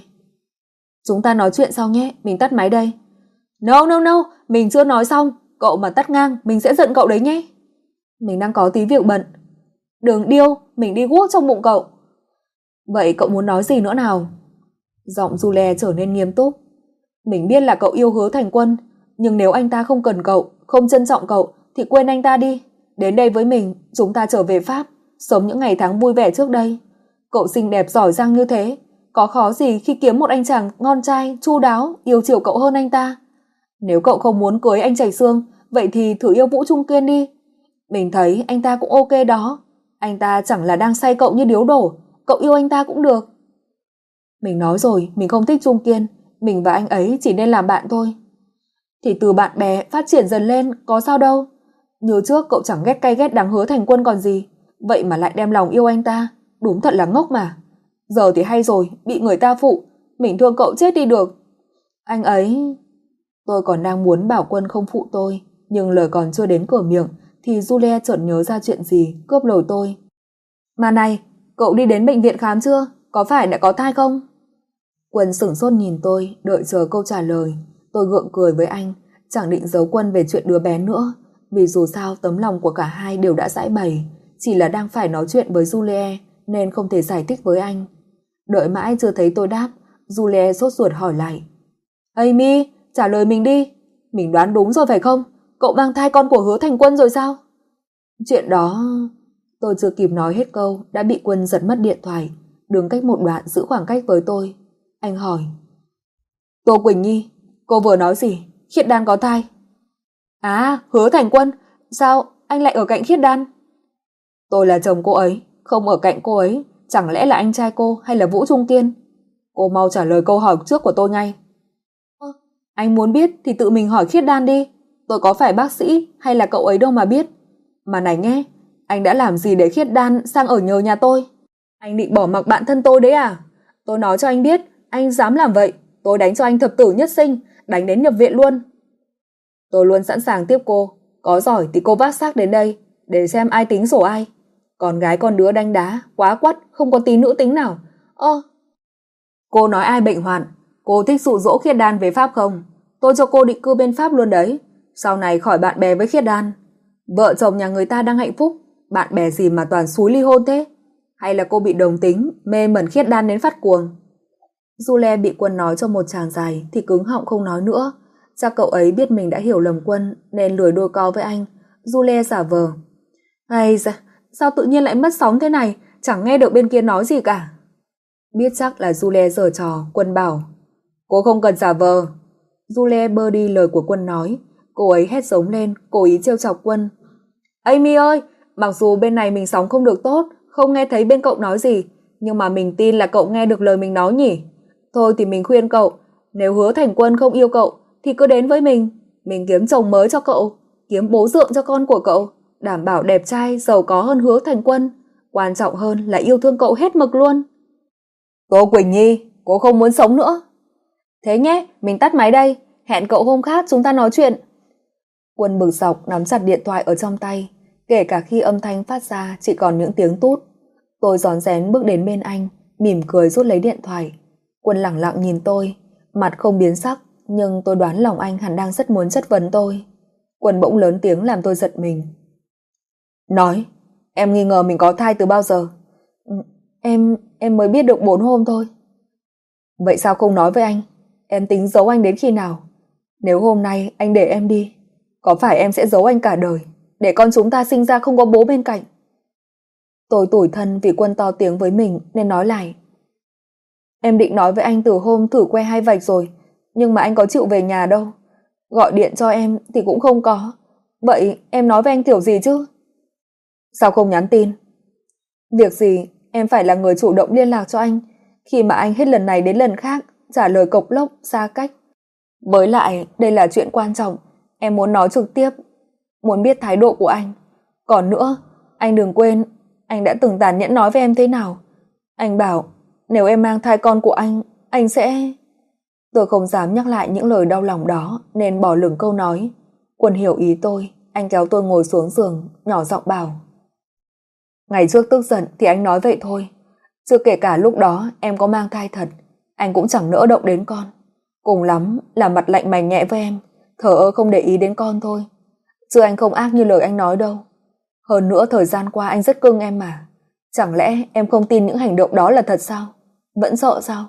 Chúng ta nói chuyện sau nhé, mình tắt máy đây. No, mình chưa nói xong. Cậu mà tắt ngang, mình sẽ giận cậu đấy nhé. Mình đang có tí việc bận. Đừng điêu, mình đi guốc trong bụng cậu. Vậy cậu muốn nói gì nữa nào? Giọng Julie trở nên nghiêm túc. Mình biết là cậu yêu Hứa Thành Quân, nhưng nếu anh ta không cần cậu, không trân trọng cậu thì quên anh ta đi. Đến đây với mình, chúng ta trở về Pháp, sống những ngày tháng vui vẻ trước đây. Cậu xinh đẹp giỏi giang như thế, có khó gì khi kiếm một anh chàng ngon trai, chu đáo, yêu chiều cậu hơn anh ta. Nếu cậu không muốn cưới anh Trạch Xương, vậy thì thử yêu Vũ Trung Kiên đi. Mình thấy anh ta cũng ok đó. Anh ta chẳng là đang say cậu như điếu đổ, cậu yêu anh ta cũng được. Mình nói rồi, mình không thích Trung Kiên, mình và anh ấy chỉ nên làm bạn thôi. Thì từ bạn bè phát triển dần lên, có sao đâu. Như trước cậu chẳng ghét cay ghét đắng Hứa Thành Quân còn gì, vậy mà lại đem lòng yêu anh ta, đúng thật là ngốc mà. Giờ thì hay rồi, bị người ta phụ, mình thương cậu chết đi được. Anh ấy... Tôi còn đang muốn bảo Quân không phụ tôi, nhưng lời còn chưa đến cửa miệng thì Julia chợt nhớ ra chuyện gì, cướp lời tôi. Mà này, cậu đi đến bệnh viện khám chưa? Có phải đã có thai không? Quân sửng sốt nhìn tôi, đợi chờ câu trả lời. Tôi gượng cười với anh, chẳng định giấu Quân về chuyện đứa bé nữa, vì dù sao tấm lòng của cả hai đều đã giãi bày, chỉ là đang phải nói chuyện với Julie nên không thể giải thích với anh. Đợi mãi chưa thấy tôi đáp, Julie sốt ruột hỏi lại. Amy, trả lời mình đi. Mình đoán đúng rồi phải không? Cậu mang thai con của Hứa Thành Quân rồi sao? Chuyện đó... Tôi chưa kịp nói hết câu đã bị Quân giật mất điện thoại, đứng cách một đoạn giữ khoảng cách với tôi. Anh hỏi. Tô Quỳnh Nhi, cô vừa nói gì? Khiết Đan có thai. Hứa Thành Quân, sao anh lại ở cạnh Khiết Đan? Tôi là chồng cô ấy, không ở cạnh cô ấy, chẳng lẽ là anh trai cô hay là Vũ Trung Kiên? Cô mau trả lời câu hỏi trước của tôi ngay. Anh muốn biết thì tự mình hỏi Khiết Đan đi, tôi có phải bác sĩ hay là cậu ấy đâu mà biết. Mà này nghe, anh đã làm gì để Khiết Đan sang ở nhờ nhà tôi? Anh định bỏ mặc bạn thân tôi đấy à? Tôi nói cho anh biết, anh dám làm vậy, tôi đánh cho anh thập tử nhất sinh, đánh đến nhập viện luôn. Tôi luôn sẵn sàng tiếp cô, có giỏi thì cô vác xác đến đây, để xem ai tính sổ ai. Con gái con đứa đánh đá, quá quắt, không có tí nữ tính nào. Cô nói ai bệnh hoạn, cô thích dụ dỗ Khiết Đan về Pháp không? Tôi cho cô định cư bên Pháp luôn đấy, sau này khỏi bạn bè với Khiết Đan. Vợ chồng nhà người ta đang hạnh phúc, bạn bè gì mà toàn xúi ly hôn thế? Hay là cô bị đồng tính, mê mẩn Khiết Đan đến phát cuồng? Julie bị Quân nói cho một tràng dài thì cứng họng không nói nữa. Chắc cậu ấy biết mình đã hiểu lầm Quân nên lười đôi co với anh. Julie giả vờ. Ây da, sao tự nhiên lại mất sóng thế này, chẳng nghe được bên kia nói gì cả. Biết chắc là Julie giở trò, Quân bảo. Cô không cần giả vờ. Julie bơ đi lời của Quân nói. Cô ấy hét giống lên, cố ý trêu chọc Quân. Amy ơi, mặc dù bên này mình sóng không được tốt, không nghe thấy bên cậu nói gì, nhưng mà mình tin là cậu nghe được lời mình nói nhỉ. Thôi thì mình khuyên cậu, nếu Hứa Thành Quân không yêu cậu thì cứ đến với mình kiếm chồng mới cho cậu, kiếm bố dượng cho con của cậu, đảm bảo đẹp trai, giàu có hơn Hứa Thành Quân. Quan trọng hơn là yêu thương cậu hết mực luôn. Tô Quỳnh Nhi, cô không muốn sống nữa. Thế nhé, mình tắt máy đây, hẹn cậu hôm khác chúng ta nói chuyện. Quân bực dọc nắm chặt điện thoại ở trong tay, kể cả khi âm thanh phát ra chỉ còn những tiếng tút. Tôi rón rén bước đến bên anh, mỉm cười rút lấy điện thoại. Quân lẳng lặng nhìn tôi, mặt không biến sắc, nhưng tôi đoán lòng anh hẳn đang rất muốn chất vấn tôi. Quân bỗng lớn tiếng làm tôi giật mình. Nói, em nghi ngờ mình có thai từ bao giờ? Em mới biết được 4 hôm thôi. Vậy sao không nói với anh? Em tính giấu anh đến khi nào? Nếu hôm nay anh để em đi, có phải em sẽ giấu anh cả đời, để con chúng ta sinh ra không có bố bên cạnh? Tôi tủi thân vì Quân to tiếng với mình nên nói lại. Em định nói với anh từ hôm thử que 2 vạch rồi, nhưng mà anh có chịu về nhà đâu. Gọi điện cho em thì cũng không có. Vậy em nói với anh kiểu gì chứ? Sao không nhắn tin? Việc gì em phải là người chủ động liên lạc cho anh, khi mà anh hết lần này đến lần khác trả lời cộc lốc xa cách. Với lại đây là chuyện quan trọng, em muốn nói trực tiếp, muốn biết thái độ của anh. Còn nữa, anh đừng quên anh đã từng tàn nhẫn nói với em thế nào. Anh bảo nếu em mang thai con của anh sẽ... Tôi không dám nhắc lại những lời đau lòng đó nên bỏ lửng câu nói. Quân hiểu ý tôi, anh kéo tôi ngồi xuống giường, nhỏ giọng bảo. Ngày trước tức giận thì anh nói vậy thôi, chứ kể cả lúc đó em có mang thai thật, anh cũng chẳng nỡ động đến con. Cùng lắm là mặt lạnh mày nhẹ với em, thờ ơ không để ý đến con thôi. Chứ anh không ác như lời anh nói đâu. Hơn nữa thời gian qua anh rất cưng em mà. Chẳng lẽ em không tin những hành động đó là thật sao? Vẫn sợ sao?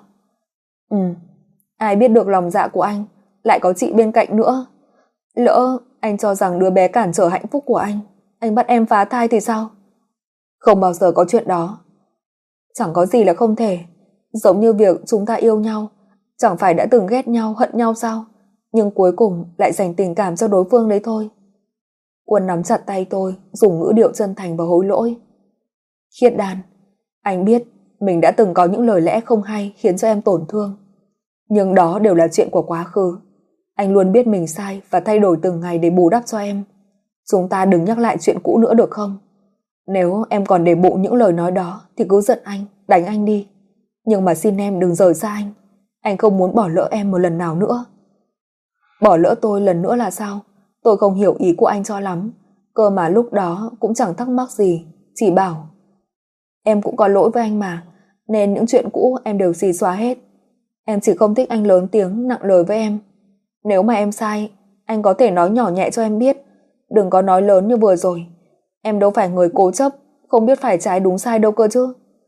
Ai biết được lòng dạ của anh, lại có chị bên cạnh nữa. Lỡ anh cho rằng đứa bé cản trở hạnh phúc của anh bắt em phá thai thì sao? Không bao giờ có chuyện đó. Chẳng có gì là không thể. Giống như việc chúng ta yêu nhau, chẳng phải đã từng ghét nhau, hận nhau sao? Nhưng cuối cùng lại dành tình cảm cho đối phương đấy thôi. Quân nắm chặt tay tôi, dùng ngữ điệu chân thành và hối lỗi. Khiết Đan, anh biết mình đã từng có những lời lẽ không hay khiến cho em tổn thương. Nhưng đó đều là chuyện của quá khứ. Anh luôn biết mình sai và thay đổi từng ngày để bù đắp cho em. Chúng ta đừng nhắc lại chuyện cũ nữa được không? Nếu em còn để bụng những lời nói đó thì cứ giận anh, đánh anh đi. Nhưng mà xin em đừng rời xa anh. Anh không muốn bỏ lỡ em một lần nào nữa. Bỏ lỡ tôi lần nữa là sao? Tôi không hiểu ý của anh cho lắm. Cơ mà lúc đó cũng chẳng thắc mắc gì, chỉ bảo em cũng có lỗi với anh mà, nên những chuyện cũ em đều xì xóa hết. Em chỉ không thích anh lớn tiếng, nặng lời với em. Nếu mà em sai, anh có thể nói nhỏ nhẹ cho em biết, đừng có nói lớn như vừa rồi. Em đâu phải người cố chấp, không biết phải trái đúng sai đâu cơ chứ.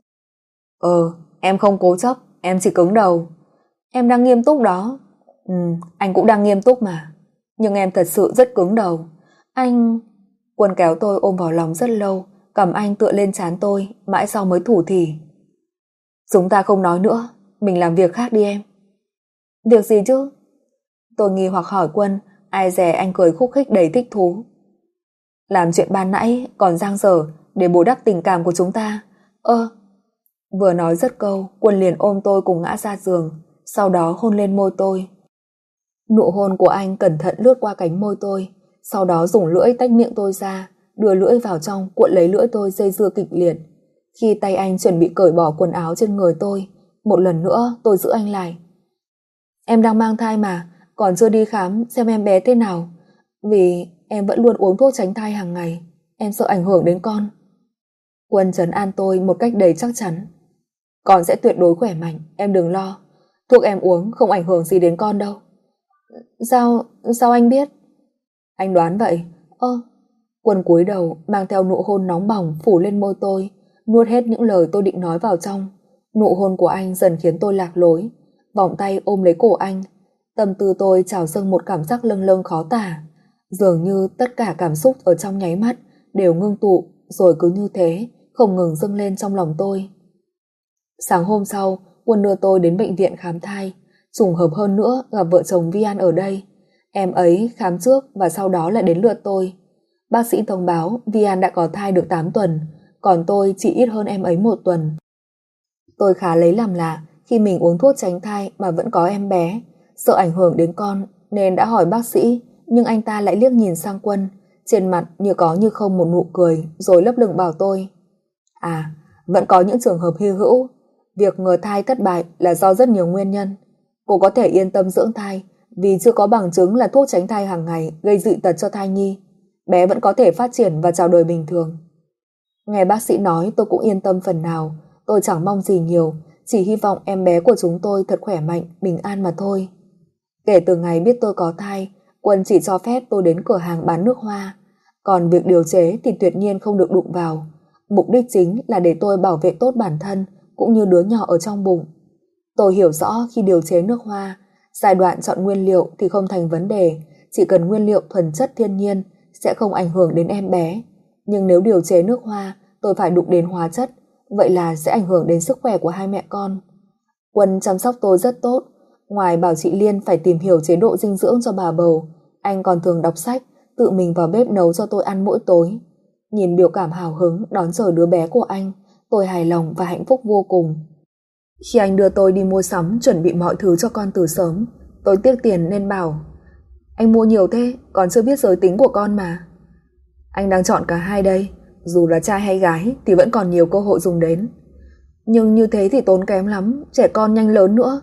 Em không cố chấp, em chỉ cứng đầu. Em đang nghiêm túc đó. Anh cũng đang nghiêm túc mà. Nhưng em thật sự rất cứng đầu. Anh... Quân kéo tôi ôm vào lòng rất lâu, cầm anh tựa lên trán tôi, mãi sau mới thủ thỉ. Chúng ta không nói nữa, mình làm việc khác đi em. Việc gì chứ? Tôi nghi hoặc hỏi Quân, ai dè anh cười khúc khích đầy thích thú. Làm chuyện ban nãy còn dang dở để bù đắp tình cảm của chúng ta. Vừa nói dứt câu, Quân liền ôm tôi cùng ngã ra giường, sau đó hôn lên môi tôi. Nụ hôn của anh cẩn thận lướt qua cánh môi tôi, sau đó dùng lưỡi tách miệng tôi ra, đưa lưỡi vào trong cuộn lấy lưỡi tôi dây dưa kịch liệt. Khi tay anh chuẩn bị cởi bỏ quần áo trên người tôi, một lần nữa tôi giữ anh lại. Em đang mang thai mà, còn chưa đi khám xem em bé thế nào. Vì em vẫn luôn uống thuốc tránh thai hàng ngày, em sợ ảnh hưởng đến con. Quân trấn an tôi một cách đầy chắc chắn. Con sẽ tuyệt đối khỏe mạnh, em đừng lo. Thuốc em uống không ảnh hưởng gì đến con đâu. Sao anh biết? Anh đoán vậy. Quân cúi đầu mang theo nụ hôn nóng bỏng phủ lên môi tôi, nuốt hết những lời tôi định nói vào trong. Nụ hôn của anh dần khiến tôi lạc lối, vòng tay ôm lấy cổ anh. Tâm tư tôi trào dâng một cảm giác lâng lâng khó tả. Dường như tất cả cảm xúc ở trong nháy mắt đều ngưng tụ, rồi cứ như thế không ngừng dâng lên trong lòng tôi. Sáng hôm sau, Quân đưa tôi đến bệnh viện khám thai. Trùng hợp hơn nữa gặp vợ chồng Vi An ở đây. Em ấy khám trước và sau đó lại đến lượt tôi. Bác sĩ thông báo Vi An đã có thai được 8 tuần, còn tôi chỉ ít hơn em ấy 1 tuần. Tôi khá lấy làm lạ khi mình uống thuốc tránh thai mà vẫn có em bé, sợ ảnh hưởng đến con nên đã hỏi bác sĩ, nhưng anh ta lại liếc nhìn sang Quân, trên mặt như có như không một nụ cười, rồi lấp lửng bảo tôi. À, vẫn có những trường hợp hy hữu. Việc ngừa thai thất bại là do rất nhiều nguyên nhân. Cô có thể yên tâm dưỡng thai vì chưa có bằng chứng là thuốc tránh thai hàng ngày gây dị tật cho thai nhi. Bé vẫn có thể phát triển và chào đời bình thường. Nghe bác sĩ nói tôi cũng yên tâm phần nào. Tôi chẳng mong gì nhiều, chỉ hy vọng em bé của chúng tôi thật khỏe mạnh, bình an mà thôi. Kể từ ngày biết tôi có thai, Quân chỉ cho phép tôi đến cửa hàng bán nước hoa. Còn việc điều chế thì tuyệt nhiên không được đụng vào. Mục đích chính là để tôi bảo vệ tốt bản thân cũng như đứa nhỏ ở trong bụng. Tôi hiểu rõ khi điều chế nước hoa, giai đoạn chọn nguyên liệu thì không thành vấn đề, chỉ cần nguyên liệu thuần chất thiên nhiên sẽ không ảnh hưởng đến em bé. Nhưng nếu điều chế nước hoa tôi phải đụng đến hóa chất, vậy là sẽ ảnh hưởng đến sức khỏe của hai mẹ con. Quân chăm sóc tôi rất tốt, ngoài bảo chị Liên phải tìm hiểu chế độ dinh dưỡng cho bà bầu, anh còn thường đọc sách, tự mình vào bếp nấu cho tôi ăn mỗi tối. Nhìn biểu cảm hào hứng đón chờ đứa bé của anh, tôi hài lòng và hạnh phúc vô cùng. Khi anh đưa tôi đi mua sắm chuẩn bị mọi thứ cho con từ sớm, tôi tiếc tiền nên bảo: anh mua nhiều thế, còn chưa biết giới tính của con mà. Anh đang chọn cả hai đây, dù là trai hay gái thì vẫn còn nhiều cơ hội dùng đến. Nhưng như thế thì tốn kém lắm, trẻ con nhanh lớn nữa.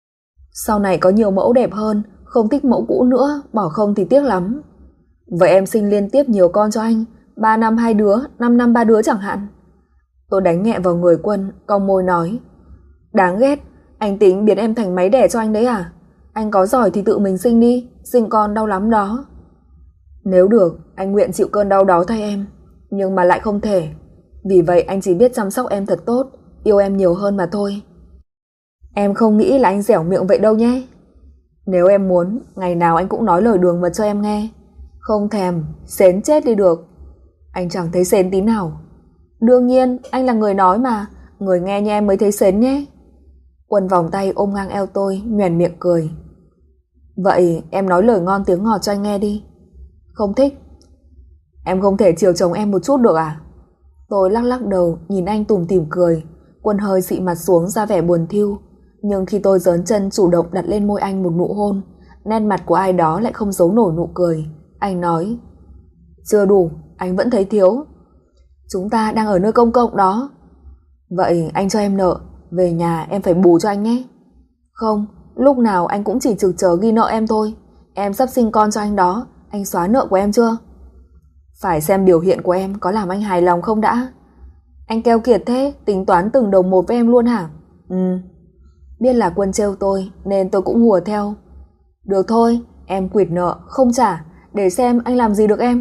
Sau này có nhiều mẫu đẹp hơn, không thích mẫu cũ nữa, bỏ không thì tiếc lắm. Vậy em sinh liên tiếp nhiều con cho anh, 3 năm 2 đứa, 5 năm 3 đứa chẳng hạn. Tôi đánh nhẹ vào người Quân, cong môi nói: đáng ghét, anh tính biến em thành máy đẻ cho anh đấy à? Anh có giỏi thì tự mình sinh đi, sinh con đau lắm đó. Nếu được, anh nguyện chịu cơn đau đó thay em, nhưng mà lại không thể. Vì vậy anh chỉ biết chăm sóc em thật tốt, yêu em nhiều hơn mà thôi. Em không nghĩ là anh dẻo miệng vậy đâu nhé. Nếu em muốn, ngày nào anh cũng nói lời đường mật cho em nghe. Không thèm, xến chết đi được. Anh chẳng thấy xến tí nào. Đương nhiên, anh là người nói mà, người nghe như em mới thấy xến nhé. Quân vòng tay ôm ngang eo tôi, nhoẻn miệng cười. Vậy em nói lời ngon tiếng ngọt cho anh nghe đi. Không thích. Em không thể chiều chồng em một chút được à? Tôi lắc lắc đầu, nhìn anh tủm tỉm cười. Quân hơi xị mặt xuống ra vẻ buồn thiu. Nhưng khi tôi giớn chân chủ động đặt lên môi anh một nụ hôn, nét mặt của ai đó lại không giấu nổi nụ cười. Anh nói: chưa đủ, anh vẫn thấy thiếu. Chúng ta đang ở nơi công cộng đó. Vậy anh cho em nợ, về nhà em phải bù cho anh nhé. Không, lúc nào anh cũng chỉ trực chờ ghi nợ em thôi. Em sắp sinh con cho anh đó, anh xóa nợ của em chưa? Phải xem biểu hiện của em có làm anh hài lòng không đã. Anh keo kiệt thế, tính toán từng đồng một với em luôn hả? Biết là Quân trêu tôi nên tôi cũng hùa theo. Được thôi, em quỵt nợ, không trả, để xem anh làm gì được em.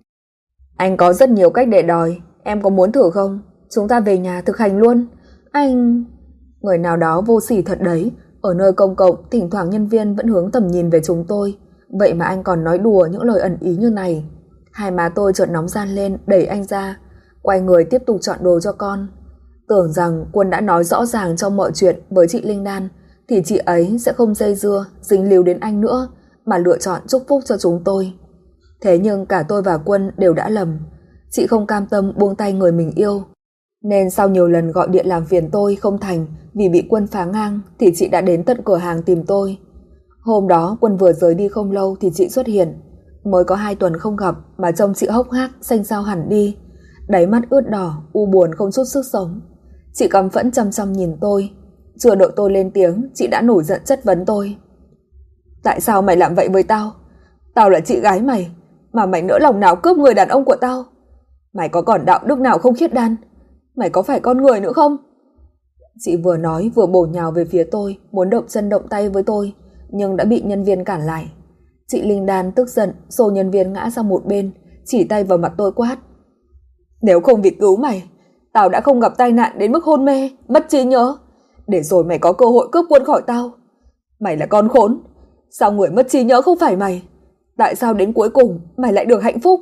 Anh có rất nhiều cách để đòi, em có muốn thử không? Chúng ta về nhà thực hành luôn. Anh... Người nào đó vô sỉ thật đấy. Ở nơi công cộng, thỉnh thoảng nhân viên vẫn hướng tầm nhìn về chúng tôi. Vậy mà anh còn nói đùa những lời ẩn ý như này. Hai má tôi chợt nóng ran lên, đẩy anh ra, quay người tiếp tục chọn đồ cho con. Tưởng rằng Quân đã nói rõ ràng trong mọi chuyện với chị Linh Đan thì chị ấy sẽ không dây dưa, dính líu đến anh nữa, mà lựa chọn chúc phúc cho chúng tôi. Thế nhưng cả tôi và Quân đều đã lầm. Chị không cam tâm buông tay người mình yêu, nên sau nhiều lần gọi điện làm phiền tôi không thành vì bị Quân phá ngang thì chị đã đến tận cửa hàng tìm tôi. Hôm đó Quân vừa rời đi không lâu thì chị xuất hiện. Mới có 2 tuần không gặp mà trông chị hốc hác, xanh xao hẳn đi, đáy mắt ướt đỏ, u buồn không chút sức sống. Chị căm phẫn chăm chăm nhìn tôi. Chưa đợi tôi lên tiếng, chị đã nổi giận chất vấn tôi. Tại sao mày làm vậy với tao? Tao là chị gái mày, mà mày nỡ lòng nào cướp người đàn ông của tao? Mày có còn đạo đức nào không khiết đan? Mày có phải con người nữa không? Chị vừa nói vừa bổ nhào về phía tôi, muốn động chân động tay với tôi, nhưng đã bị nhân viên cản lại. Chị Linh Đan tức giận xô nhân viên ngã sang một bên, chỉ tay vào mặt tôi quát: nếu không vì cứu mày, tao đã không gặp tai nạn đến mức hôn mê, mất trí nhớ, để rồi mày có cơ hội cướp Quân khỏi tao. Mày là con khốn. Sao người mất trí nhớ không phải mày? Tại sao đến cuối cùng mày lại được hạnh phúc?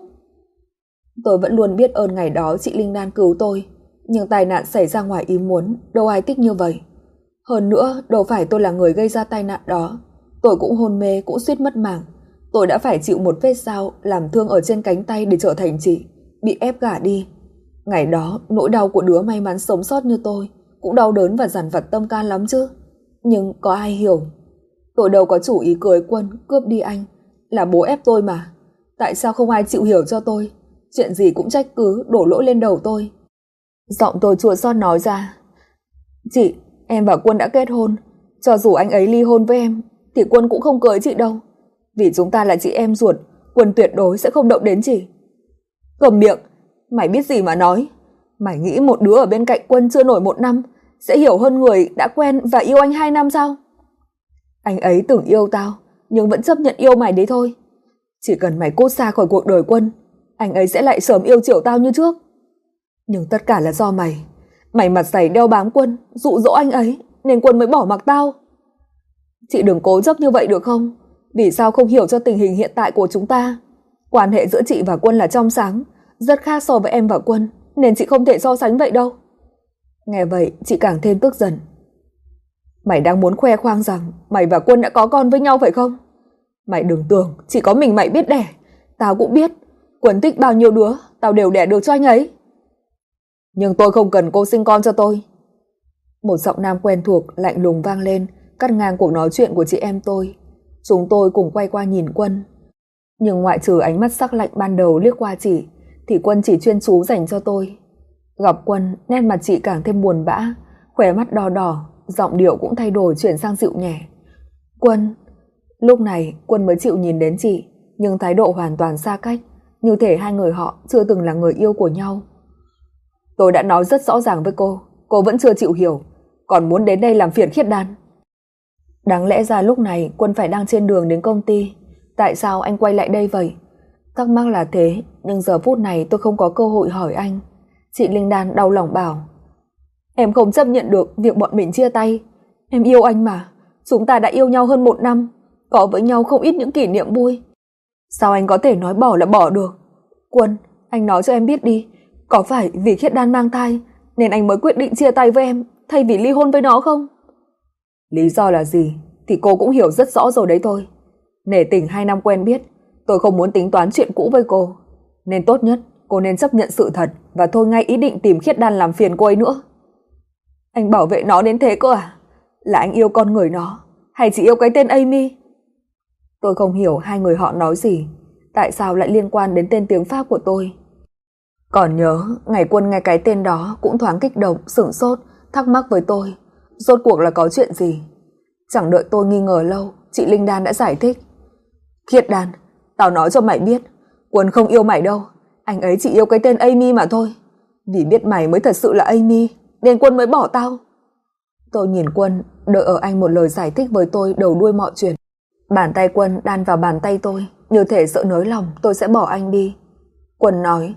Tôi vẫn luôn biết ơn ngày đó chị Linh Đan cứu tôi, nhưng tai nạn xảy ra ngoài ý muốn, đâu ai thích như vậy. Hơn nữa, đâu phải tôi là người gây ra tai nạn đó. Tôi cũng hôn mê, cũng suýt mất mạng. Tôi đã phải chịu một vết dao làm thương ở trên cánh tay để trở thành chị, bị ép gả đi. Ngày đó, nỗi đau của đứa may mắn sống sót như tôi cũng đau đớn và dằn vặt tâm can lắm chứ. Nhưng có ai hiểu? Tôi đâu có chủ ý cưới Quân, cướp đi anh. Là bố ép tôi mà. Tại sao không ai chịu hiểu cho tôi? Chuyện gì cũng trách cứ, đổ lỗi lên đầu tôi. Giọng tôi chua xót nói ra. Chị, em và Quân đã kết hôn. Cho dù anh ấy ly hôn với em thì Quân cũng không cưới chị đâu. Vì chúng ta là chị em ruột, Quân tuyệt đối sẽ không động đến chị. Cầm miệng, mày biết gì mà nói. Mày nghĩ một đứa ở bên cạnh Quân chưa nổi 1 năm sẽ hiểu hơn người đã quen và yêu anh 2 năm sao? Anh ấy từng yêu tao nhưng vẫn chấp nhận yêu mày đấy thôi. Chỉ cần mày cút xa khỏi cuộc đời Quân, anh ấy sẽ lại sớm yêu chiều tao như trước. Nhưng tất cả là do mày. Mày mặt dày đeo bám Quân, dụ dỗ anh ấy nên Quân mới bỏ mặc tao. Chị đừng cố chấp như vậy được không? Vì sao không hiểu cho tình hình hiện tại của chúng ta? Quan hệ giữa chị và Quân là trong sáng, rất khác so với em và Quân, nên chị không thể so sánh vậy đâu. Nghe vậy chị càng thêm tức giận. Mày đang muốn khoe khoang rằng mày và Quân đã có con với nhau phải không? Mày đừng tưởng chỉ có mình mày biết đẻ. Tao cũng biết. Quân thích bao nhiêu đứa tao đều đẻ được cho anh ấy. Nhưng tôi không cần cô sinh con cho tôi. Một giọng nam quen thuộc lạnh lùng vang lên, cắt ngang cuộc nói chuyện của chị em tôi. Chúng tôi cùng quay qua nhìn Quân. Nhưng ngoại trừ ánh mắt sắc lạnh ban đầu liếc qua chị, thì Quân chỉ chuyên chú dành cho tôi. Gặp Quân, nét mặt chị càng thêm buồn bã, khóe mắt đỏ đỏ, giọng điệu cũng thay đổi chuyển sang dịu nhẹ. Quân. Lúc này Quân mới chịu nhìn đến chị, nhưng thái độ hoàn toàn xa cách, như thể hai người họ chưa từng là người yêu của nhau. Tôi đã nói rất rõ ràng với cô vẫn chưa chịu hiểu, còn muốn đến đây làm phiền Khiết Đan. Đáng lẽ ra lúc này Quân phải đang trên đường đến công ty. Tại sao anh quay lại đây vậy? Thắc mắc là thế, nhưng giờ phút này tôi không có cơ hội hỏi anh. Chị Linh Đan đau lòng bảo. Em không chấp nhận được việc bọn mình chia tay. Em yêu anh mà. Chúng ta đã yêu nhau hơn 1 năm, có với nhau không ít những kỷ niệm vui. Sao anh có thể nói bỏ là bỏ được? Quân, anh nói cho em biết đi, có phải vì Khiết Đan mang thai nên anh mới quyết định chia tay với em thay vì ly hôn với nó không? Lý do là gì thì cô cũng hiểu rất rõ rồi đấy thôi. Nể tình 2 năm quen biết, tôi không muốn tính toán chuyện cũ với cô, nên tốt nhất cô nên chấp nhận sự thật và thôi ngay ý định tìm Khiết Đan làm phiền cô ấy nữa. Anh bảo vệ nó đến thế cơ à? Là anh yêu con người nó hay chỉ yêu cái tên Amy? Tôi không hiểu hai người họ nói gì, tại sao lại liên quan đến tên tiếng Pháp của tôi. Còn nhớ ngày Quân nghe cái tên đó cũng thoáng kích động, sửng sốt, thắc mắc với tôi rốt cuộc là có chuyện gì. Chẳng đợi tôi nghi ngờ lâu, chị Linh Đan đã giải thích. Khiết Đan, tao nói cho mày biết, Quân không yêu mày đâu, anh ấy chỉ yêu cái tên Amy mà thôi. Vì biết mày mới thật sự là Amy nên Quân mới bỏ tao. Tôi nhìn Quân, đợi ở anh một lời giải thích với tôi đầu đuôi mọi chuyện. Bàn tay Quân đan vào bàn tay tôi, như thể sợ nới lòng tôi sẽ bỏ anh đi. Quân nói.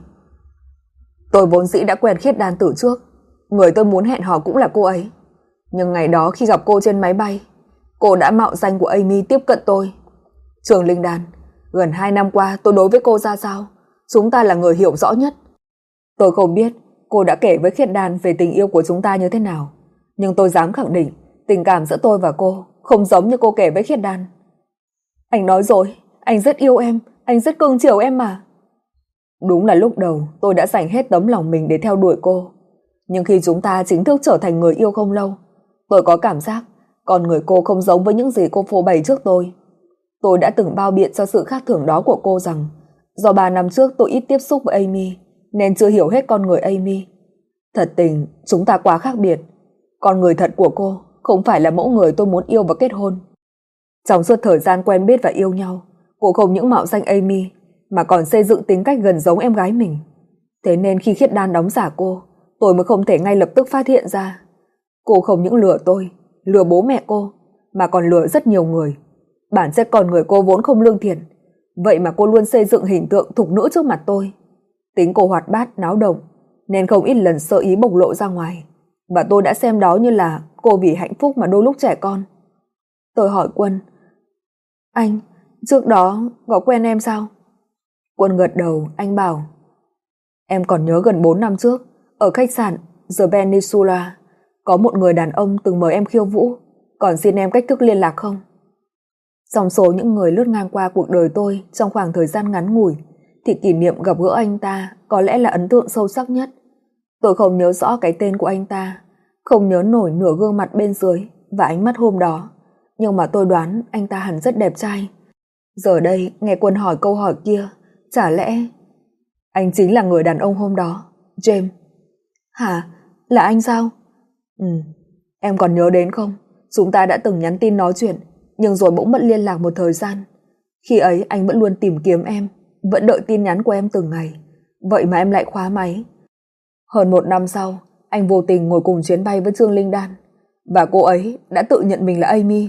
Tôi vốn dĩ đã quen Khiết Đan từ trước, người tôi muốn hẹn hò cũng là cô ấy. Nhưng ngày đó khi gặp cô trên máy bay, cô đã mạo danh của Amy tiếp cận tôi. Trường Linh Đan, gần 2 năm qua tôi đối với cô ra sao, chúng ta là người hiểu rõ nhất. Tôi không biết cô đã kể với Khiết Đan về tình yêu của chúng ta như thế nào, nhưng tôi dám khẳng định tình cảm giữa tôi và cô không giống như cô kể với Khiết Đan. Anh nói rồi, anh rất yêu em, anh rất cưng chiều em mà. Đúng là lúc đầu tôi đã dành hết tấm lòng mình để theo đuổi cô, nhưng khi chúng ta chính thức trở thành người yêu không lâu, tôi có cảm giác con người cô không giống với những gì cô phô bày trước tôi. Tôi đã từng bao biện cho sự khác thường đó của cô rằng do 3 năm trước tôi ít tiếp xúc với Amy nên chưa hiểu hết con người Amy. Thật tình chúng ta quá khác biệt. Con người thật của cô không phải là mẫu người tôi muốn yêu và kết hôn. Trong suốt thời gian quen biết và yêu nhau, cô không những mạo danh Amy mà còn xây dựng tính cách gần giống em gái mình. Thế nên khi Khiết Đan đóng giả cô, tôi mới không thể ngay lập tức phát hiện ra. Cô không những lừa tôi, lừa bố mẹ cô, mà còn lừa rất nhiều người. Bản chất con người cô vốn không lương thiện, vậy mà cô luôn xây dựng hình tượng thục nữ trước mặt tôi. Tính cô hoạt bát, náo động, nên không ít lần sơ ý bộc lộ ra ngoài, và tôi đã xem đó như là cô vì hạnh phúc mà đôi lúc trẻ con. Tôi hỏi Quân, anh, trước đó có quen em sao? Quân gật đầu, anh bảo, em còn nhớ gần 4 năm trước, ở khách sạn The Peninsula, có một người đàn ông từng mời em khiêu vũ, còn xin em cách thức liên lạc không? Trong số những người lướt ngang qua cuộc đời tôi trong khoảng thời gian ngắn ngủi, thì kỷ niệm gặp gỡ anh ta có lẽ là ấn tượng sâu sắc nhất. Tôi không nhớ rõ cái tên của anh ta, không nhớ nổi nửa gương mặt bên dưới và ánh mắt hôm đó, nhưng mà tôi đoán anh ta hẳn rất đẹp trai. Giờ đây nghe Quân hỏi câu hỏi kia, chả lẽ anh chính là người đàn ông hôm đó, James? Hả? Là anh sao? Em còn nhớ đến không? Chúng ta đã từng nhắn tin nói chuyện, nhưng rồi bỗng mất liên lạc một thời gian. Khi ấy anh vẫn luôn tìm kiếm em, vẫn đợi tin nhắn của em từng ngày. Vậy mà em lại khóa máy. Hơn 1 năm sau, anh vô tình ngồi cùng chuyến bay với Trương Linh Đan, và cô ấy đã tự nhận mình là Amy.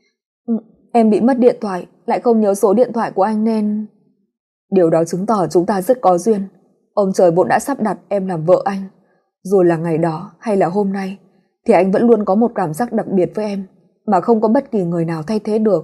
Em bị mất điện thoại, lại không nhớ số điện thoại của anh nên... Điều đó chứng tỏ chúng ta rất có duyên. Ông trời vốn đã sắp đặt em làm vợ anh. Dù là ngày đó hay là hôm nay, thì anh vẫn luôn có một cảm giác đặc biệt với em, mà không có bất kỳ người nào thay thế được.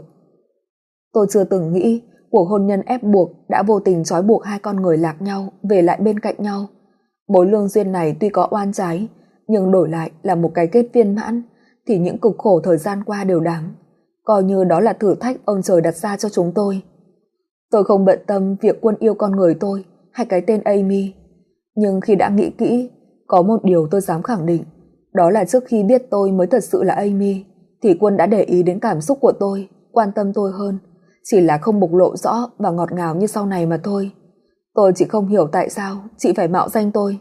Tôi chưa từng nghĩ cuộc hôn nhân ép buộc đã vô tình trói buộc hai con người lạc nhau về lại bên cạnh nhau. Mối lương duyên này tuy có oan trái, nhưng đổi lại là một cái kết viên mãn, thì những cực khổ thời gian qua đều đáng. Coi như đó là thử thách ông trời đặt ra cho chúng tôi. Tôi không bận tâm việc Quân yêu con người tôi hay cái tên Amy. Nhưng khi đã nghĩ kỹ, có một điều tôi dám khẳng định, đó là trước khi biết tôi mới thật sự là Amy, thì Quân đã để ý đến cảm xúc của tôi, quan tâm tôi hơn, chỉ là không bộc lộ rõ và ngọt ngào như sau này mà thôi. Tôi chỉ không hiểu tại sao chị phải mạo danh tôi.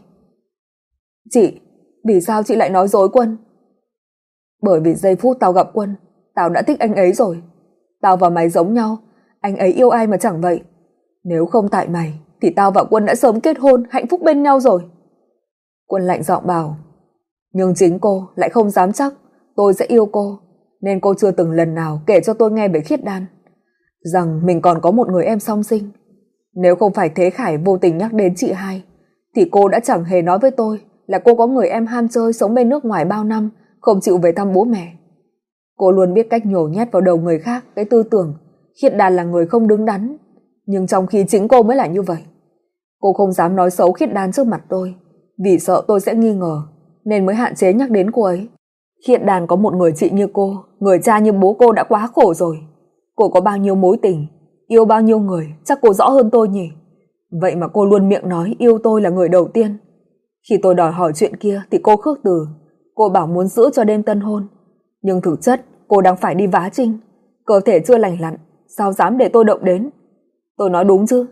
Chị, vì sao chị lại nói dối Quân? Bởi vì giây phút tao gặp Quân, tao đã thích anh ấy rồi. Tao và mày giống nhau, anh ấy yêu ai mà chẳng vậy. Nếu không tại mày thì tao và Quân đã sớm kết hôn, hạnh phúc bên nhau rồi. Quân lạnh giọng bảo, nhưng chính cô lại không dám chắc tôi sẽ yêu cô, nên cô chưa từng lần nào kể cho tôi nghe về Khiết Đan, rằng mình còn có một người em song sinh. Nếu không phải Thế Khải vô tình nhắc đến chị hai, thì cô đã chẳng hề nói với tôi là cô có người em ham chơi sống bên nước ngoài bao năm, không chịu về thăm bố mẹ. Cô luôn biết cách nhổ nhét vào đầu người khác cái tư tưởng Khiết Đan là người không đứng đắn, nhưng trong khi chính cô mới là như vậy. Cô không dám nói xấu Khiết Đan trước mặt tôi, vì sợ tôi sẽ nghi ngờ, nên mới hạn chế nhắc đến cô ấy. Khiết Đan có một người chị như cô, người cha như bố cô đã quá khổ rồi. Cô có bao nhiêu mối tình, yêu bao nhiêu người, chắc cô rõ hơn tôi nhỉ. Vậy mà cô luôn miệng nói yêu tôi là người đầu tiên. Khi tôi đòi hỏi chuyện kia thì cô khước từ. Cô bảo muốn giữ cho đêm tân hôn, nhưng thực chất cô đang phải đi vá trinh, cơ thể chưa lành lặn, sao dám để tôi động đến. Tôi nói đúng chứ?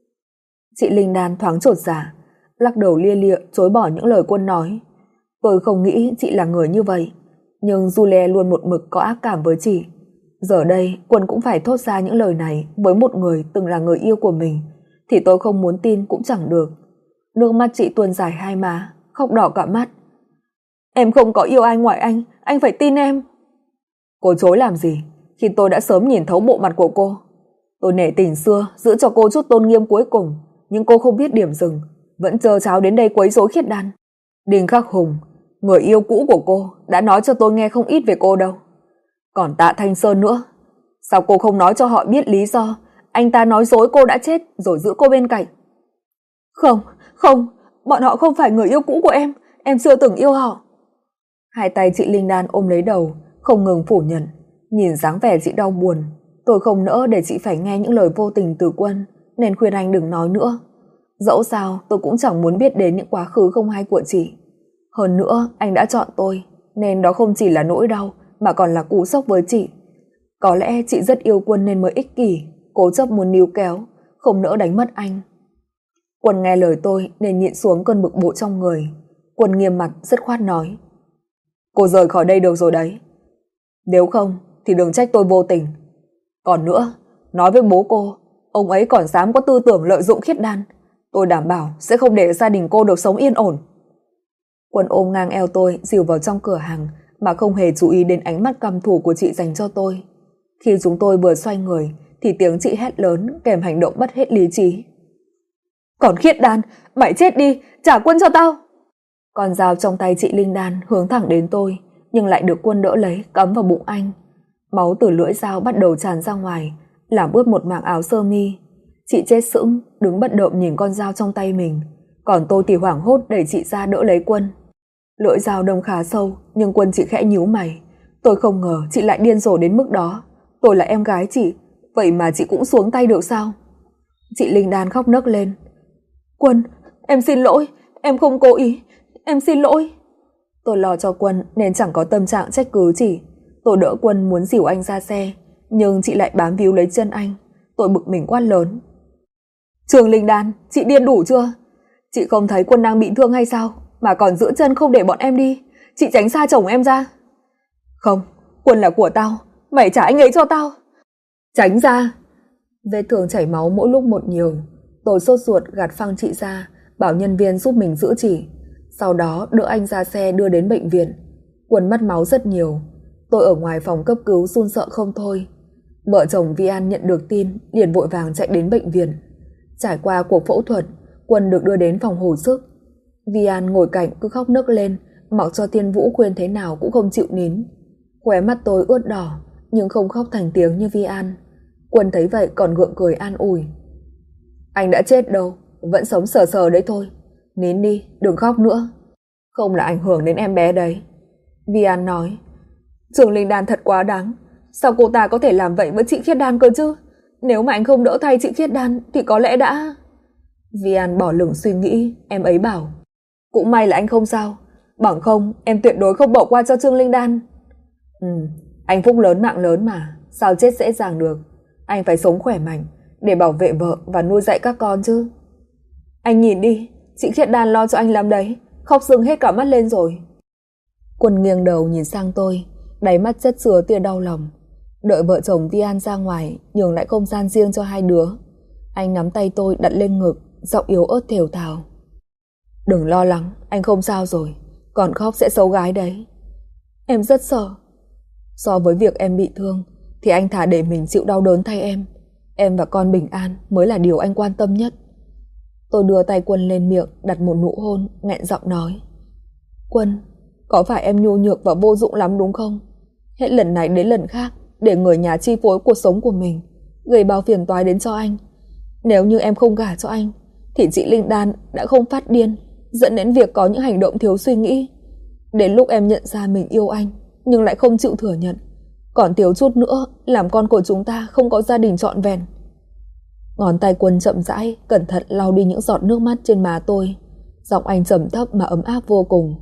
Chị Linh Đan thoáng chột dạ, lắc đầu lia lịa chối bỏ những lời Quân nói. Tôi không nghĩ chị là người như vậy, nhưng Julie luôn một mực có ác cảm với chị. Giờ đây Quân cũng phải thốt ra những lời này với một người từng là người yêu của mình, thì tôi không muốn tin cũng chẳng được. Nước mắt chị tuôn dài hai má, khóc đỏ cả mắt. Em không có yêu ai ngoài anh phải tin em. Cô chối làm gì khi tôi đã sớm nhìn thấu bộ mặt của cô. Tôi nể tình xưa giữ cho cô chút tôn nghiêm cuối cùng, nhưng cô không biết điểm dừng, vẫn trơ tráo đến đây quấy rối Khiết Đan. Đinh Khắc Hùng, người yêu cũ của cô, đã nói cho tôi nghe không ít về cô đâu. Còn Tạ Thanh Sơn nữa, sao cô không nói cho họ biết lý do anh ta nói dối cô đã chết rồi giữ cô bên cạnh? Không, bọn họ không phải người yêu cũ của em chưa từng yêu họ. Hai tay chị Linh Đan ôm lấy đầu, không ngừng phủ nhận. Nhìn dáng vẻ chị đau buồn, tôi không nỡ để chị phải nghe những lời vô tình từ Quân, nên khuyên anh đừng nói nữa. Dẫu sao tôi cũng chẳng muốn biết đến những quá khứ không hay của chị. Hơn nữa anh đã chọn tôi, nên đó không chỉ là nỗi đau mà còn là cú sốc với chị. Có lẽ chị rất yêu Quân nên mới ích kỷ, cố chấp muốn níu kéo, không nỡ đánh mất anh. Quân nghe lời tôi nên nhịn xuống cơn bực bội trong người. Quân nghiêm mặt dứt khoát nói, cô rời khỏi đây được rồi đấy. Nếu không thì đừng trách tôi vô tình. Còn nữa, nói với bố cô, ông ấy còn dám có tư tưởng lợi dụng Khiết Đan, tôi đảm bảo sẽ không để gia đình cô được sống yên ổn. Quân ôm ngang eo tôi dìu vào trong cửa hàng mà không hề chú ý đến ánh mắt căm thù của chị dành cho tôi. Khi chúng tôi vừa xoay người thì tiếng chị hét lớn kèm hành động mất hết lý trí. Còn Khiết Đan, mày chết đi, trả Quân cho tao. Con dao trong tay chị Linh Đan hướng thẳng đến tôi, nhưng lại được Quân đỡ lấy cắm vào bụng anh. Máu từ lưỡi dao bắt đầu tràn ra ngoài, làm ướt một mảng áo sơ mi. Chị chết sững, đứng bất động nhìn con dao trong tay mình, còn tôi thì hoảng hốt đẩy chị ra đỡ lấy Quân. Lưỡi dao đâm khá sâu, nhưng Quân chỉ khẽ nhíu mày. Tôi không ngờ chị lại điên rồ đến mức đó. Tôi là em gái chị, vậy mà chị cũng xuống tay được sao? Chị Linh Đan khóc nấc lên. Quân, em xin lỗi, em không cố ý, em xin lỗi. Tôi lo cho Quân nên chẳng có tâm trạng trách cứ chị. Tôi đỡ Quân muốn dìu anh ra xe, nhưng chị lại bám víu lấy chân anh. Tôi bực mình quát lớn. Trường Linh Đan, chị điên đủ chưa? Chị không thấy Quân đang bị thương hay sao? mà còn giữ chân không để bọn em đi. Chị tránh xa chồng em ra. Không, Quân là của tao, mày trả anh ấy cho tao. Tránh ra. Vết thương chảy máu mỗi lúc một nhiều. Tôi sốt ruột gạt phăng chị ra, bảo nhân viên giúp mình giữ chỉ. Sau đó đỡ anh ra xe đưa đến bệnh viện. Quân mất máu rất nhiều. Tôi ở ngoài phòng cấp cứu run sợ không thôi. Vợ chồng Vi An nhận được tin liền vội vàng chạy đến bệnh viện. Trải qua cuộc phẫu thuật, Quân được đưa đến phòng hồi sức. Vi An ngồi cạnh cứ khóc nức lên, mặc cho Thiên Vũ khuyên thế nào cũng không chịu nín. Khóe mắt tôi ướt đỏ nhưng không khóc thành tiếng như Vi An. Quân thấy vậy còn gượng cười an ủi. Anh đã chết đâu, vẫn sống sờ sờ đấy thôi. Nín đi, đừng khóc nữa. Không là ảnh hưởng đến em bé đấy. Vi An nói. Trường Linh Đan thật quá đáng. Sao cô ta có thể làm vậy với chị Khiết Đan cơ chứ? Nếu mà anh không đỡ thay chị Khiết Đan thì có lẽ đã... Vi An bỏ lửng suy nghĩ. Em ấy bảo. Cũng may là anh không sao. Bằng không em tuyệt đối không bỏ qua cho Trương Linh Đan. Anh phúc lớn mạng lớn mà. Sao chết dễ dàng được. Anh phải sống khỏe mạnh để bảo vệ vợ và nuôi dạy các con chứ. Anh nhìn đi, chị Khiết Đan lo cho anh lắm đấy. Khóc sưng hết cả mắt lên rồi. Quân nghiêng đầu nhìn sang tôi, đáy mắt chất chứa tia đau lòng. Đợi vợ chồng Vi An ra ngoài, nhường lại không gian riêng cho hai đứa. Anh nắm tay tôi đặt lên ngực, giọng yếu ớt thều thào. Đừng lo lắng, anh không sao rồi. Còn khóc sẽ xấu gái đấy. Em rất sợ. So với việc em bị thương thì anh thà để mình chịu đau đớn thay em. Em và con bình an mới là điều anh quan tâm nhất. Tôi đưa tay Quân lên miệng, đặt một nụ hôn, nghẹn giọng nói. Quân, có phải em nhu nhược và vô dụng lắm đúng không? Hết lần này đến lần khác để người nhà chi phối cuộc sống của mình, gây bao phiền toái đến cho anh. Nếu như em không gả cho anh thì chị Linh Đan đã không phát điên, dẫn đến việc có những hành động thiếu suy nghĩ. Đến lúc em nhận ra mình yêu anh nhưng lại không chịu thừa nhận, còn thiếu chút nữa làm con của chúng ta không có gia đình trọn vẹn. Ngón tay Quân chậm rãi, cẩn thận lau đi những giọt nước mắt trên má tôi. Giọng anh trầm thấp mà ấm áp vô cùng.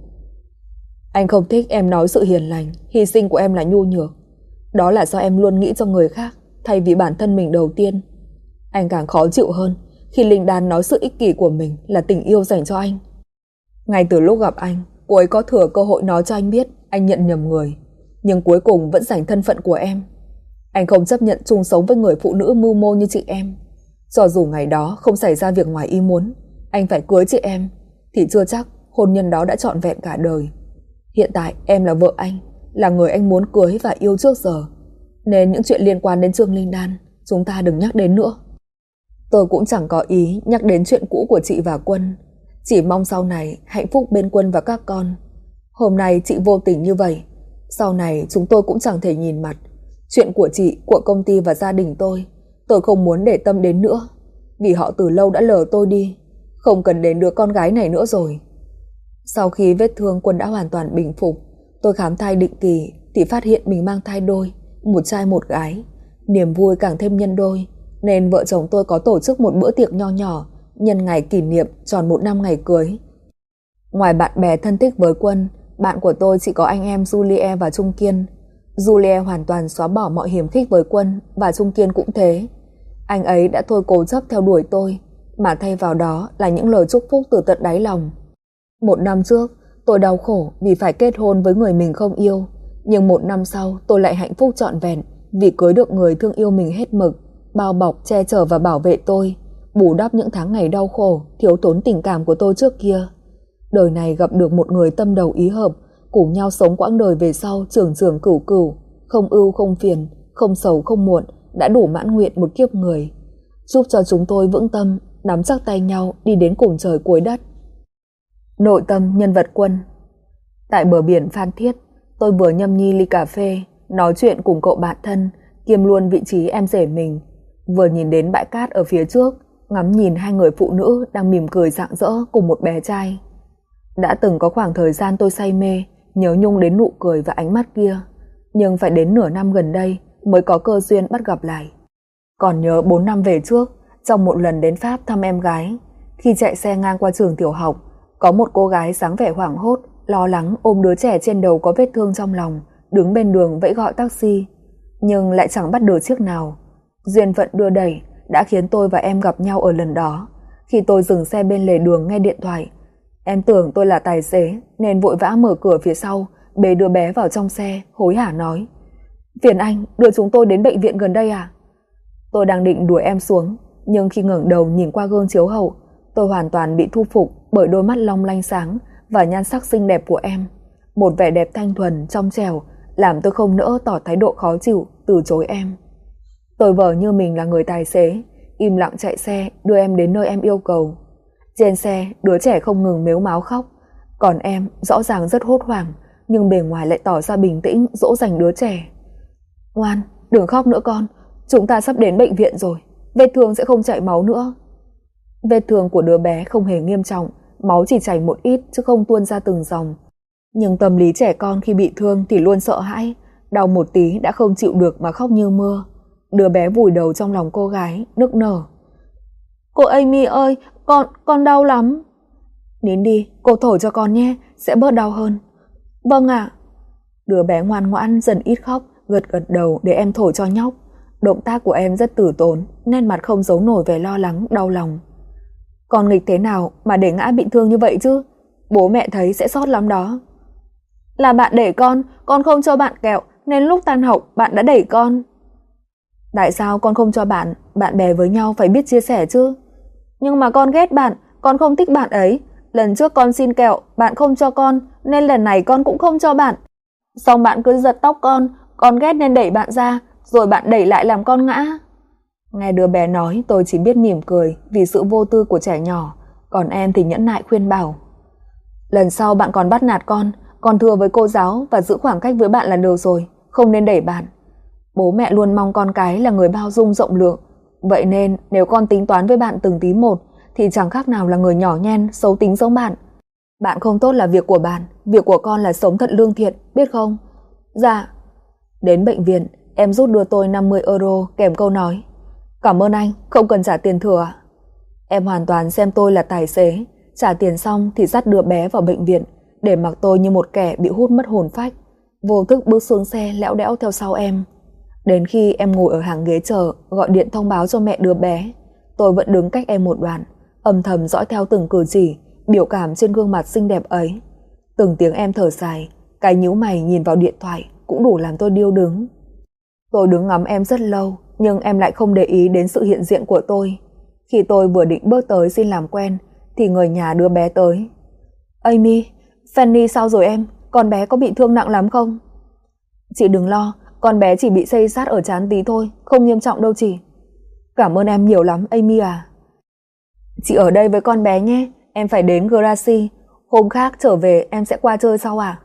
Anh không thích em nói sự hiền lành, hy sinh của em là nhu nhược. Đó là do em luôn nghĩ cho người khác thay vì bản thân mình đầu tiên. Anh càng khó chịu hơn khi Linh Đan nói sự ích kỷ của mình là tình yêu dành cho anh. Ngay từ lúc gặp anh, cô ấy có thừa cơ hội nói cho anh biết anh nhận nhầm người, nhưng cuối cùng vẫn giành thân phận của em. Anh không chấp nhận chung sống với người phụ nữ mưu mô như chị em. Cho dù ngày đó không xảy ra việc ngoài ý muốn, anh phải cưới chị em, thì chưa chắc hôn nhân đó đã trọn vẹn cả đời. Hiện tại em là vợ anh, là người anh muốn cưới và yêu trước giờ, nên những chuyện liên quan đến Trương Linh Đan chúng ta đừng nhắc đến nữa. Tôi cũng chẳng có ý nhắc đến chuyện cũ của chị và Quân, chỉ mong sau này hạnh phúc bên Quân và các con. Hôm nay chị vô tình như vậy, sau này chúng tôi cũng chẳng thể nhìn mặt. Chuyện của chị, của công ty và gia đình tôi không muốn để tâm đến nữa, vì họ từ lâu đã lờ tôi đi, không cần đến đứa con gái này nữa rồi. Sau khi vết thương Quân đã hoàn toàn bình phục, tôi khám thai định kỳ thì phát hiện mình mang thai đôi, một trai một gái. Niềm vui càng thêm nhân đôi, nên vợ chồng tôi có tổ chức một bữa tiệc nho nhỏ nhân ngày kỷ niệm tròn 1 năm ngày cưới. Ngoài bạn bè thân thích với Quân, bạn của tôi chỉ có anh em Julie và Trung Kiên. Julie hoàn toàn xóa bỏ mọi hiềm khích với Quân, và Trung Kiên cũng thế. Anh ấy đã thôi cố chấp theo đuổi tôi, mà thay vào đó là những lời chúc phúc từ tận đáy lòng. 1 năm trước, tôi đau khổ vì phải kết hôn với người mình không yêu, nhưng 1 năm sau tôi lại hạnh phúc trọn vẹn vì cưới được người thương yêu mình hết mực, bao bọc, che chở và bảo vệ tôi, bù đắp những tháng ngày đau khổ, thiếu thốn tình cảm của tôi trước kia. Đời này gặp được một người tâm đầu ý hợp, cùng nhau sống quãng đời về sau trường trường cửu cửu, không ưu không phiền, không sầu không muộn, đã đủ mãn nguyện một kiếp người. Giúp cho chúng tôi vững tâm, nắm chắc tay nhau đi đến cùng trời cuối đất. Nội tâm nhân vật Quân. Tại bờ biển Phan Thiết, tôi vừa nhâm nhi ly cà phê, nói chuyện cùng cậu bạn thân, kiêm luôn vị trí em rể mình, vừa nhìn đến bãi cát ở phía trước, ngắm nhìn 2 người phụ nữ đang mỉm cười rạng rỡ cùng một bé trai. Đã từng có khoảng thời gian tôi say mê, nhớ nhung đến nụ cười và ánh mắt kia, nhưng phải đến nửa năm gần đây mới có cơ duyên bắt gặp lại. Còn nhớ 4 năm về trước, trong một lần đến Pháp thăm em gái, khi chạy xe ngang qua trường tiểu học, có một cô gái dáng vẻ hoảng hốt, lo lắng ôm đứa trẻ trên đầu có vết thương trong lòng, đứng bên đường vẫy gọi taxi, nhưng lại chẳng bắt được chiếc nào. Duyên phận đưa đẩy đã khiến tôi và em gặp nhau ở lần đó, khi tôi dừng xe bên lề đường nghe điện thoại. Em tưởng tôi là tài xế nên vội vã mở cửa phía sau, bế đứa bé vào trong xe, hối hả nói: "Phiền anh đưa chúng tôi đến bệnh viện gần đây à?" Tôi đang định đuổi em xuống, nhưng khi ngẩng đầu nhìn qua gương chiếu hậu, tôi hoàn toàn bị thu phục bởi đôi mắt long lanh sáng và nhan sắc xinh đẹp của em. Một vẻ đẹp thanh thuần, trong trẻo làm tôi không nỡ tỏ thái độ khó chịu từ chối em. Tôi vờ như mình là người tài xế, im lặng chạy xe đưa em đến nơi em yêu cầu. Trên xe, đứa trẻ không ngừng mếu máo khóc, còn em rõ ràng rất hốt hoảng, nhưng bề ngoài lại tỏ ra bình tĩnh dỗ dành đứa trẻ. "Ngoan, đừng khóc nữa con, chúng ta sắp đến bệnh viện rồi, vết thương sẽ không chảy máu nữa." Vết thương của đứa bé không hề nghiêm trọng, máu chỉ chảy một ít chứ không tuôn ra từng dòng. Nhưng tâm lý trẻ con khi bị thương thì luôn sợ hãi, đau một tí đã không chịu được mà khóc như mưa. Đứa bé vùi đầu trong lòng cô gái, nức nở: "Cô Amy ơi, con đau lắm." "Nín đi, cô thổi cho con nhé, sẽ bớt đau hơn." "Vâng ạ." Đứa bé ngoan ngoãn dần ít khóc, gật gật đầu để em thổi cho nhóc. Động tác của em rất tử tốn, nét mặt không giấu nổi vẻ lo lắng, đau lòng. "Con nghịch thế nào mà để ngã bị thương như vậy chứ? Bố mẹ thấy sẽ sót lắm đó." "Là bạn đẩy con không cho bạn kẹo nên lúc tan học bạn đã đẩy con." "Tại sao con không cho bạn bè với nhau phải biết chia sẻ chứ." "Nhưng mà con ghét bạn, con không thích bạn ấy. Lần trước con xin kẹo, bạn không cho con, nên lần này con cũng không cho bạn. Xong bạn cứ giật tóc con ghét nên đẩy bạn ra, rồi bạn đẩy lại làm con ngã." Nghe đứa bé nói, tôi chỉ biết mỉm cười vì sự vô tư của trẻ nhỏ, còn em thì nhẫn nại khuyên bảo: "Lần sau bạn còn bắt nạt con thưa với cô giáo và giữ khoảng cách với bạn là được rồi, không nên đẩy bạn. Bố mẹ luôn mong con cái là người bao dung rộng lượng, vậy nên nếu con tính toán với bạn từng tí một thì chẳng khác nào là người nhỏ nhen, xấu tính giống bạn. Bạn không tốt là việc của bạn, việc của con là sống thật lương thiện, biết không?" "Dạ." Đến bệnh viện, em rút đưa tôi 50 euro kèm câu nói: "Cảm ơn anh, không cần trả tiền thừa ạ." Em hoàn toàn xem tôi là tài xế, trả tiền xong thì dắt đứa bé vào bệnh viện, để mặc tôi như một kẻ bị hút mất hồn phách, vô thức bước xuống xe lẽo đẽo theo sau em. Đến khi em ngồi ở hàng ghế chờ gọi điện thông báo cho mẹ đứa bé, tôi vẫn đứng cách em một đoạn, âm thầm dõi theo từng cử chỉ, biểu cảm trên gương mặt xinh đẹp ấy. Từng tiếng em thở dài, cái nhíu mày nhìn vào điện thoại cũng đủ làm tôi điêu đứng. Tôi đứng ngắm em rất lâu, nhưng em lại không để ý đến sự hiện diện của tôi. Khi tôi vừa định bước tới xin làm quen thì người nhà đứa bé tới. "Amy, Fanny sao rồi em? Con bé có bị thương nặng lắm không?" "Chị đừng lo, con bé chỉ bị xây xát ở trán tí thôi, không nghiêm trọng đâu chị." "Cảm ơn em nhiều lắm Amy à." "Chị ở đây với con bé nhé, em phải đến Gracie, hôm khác trở về em sẽ qua chơi sau à?"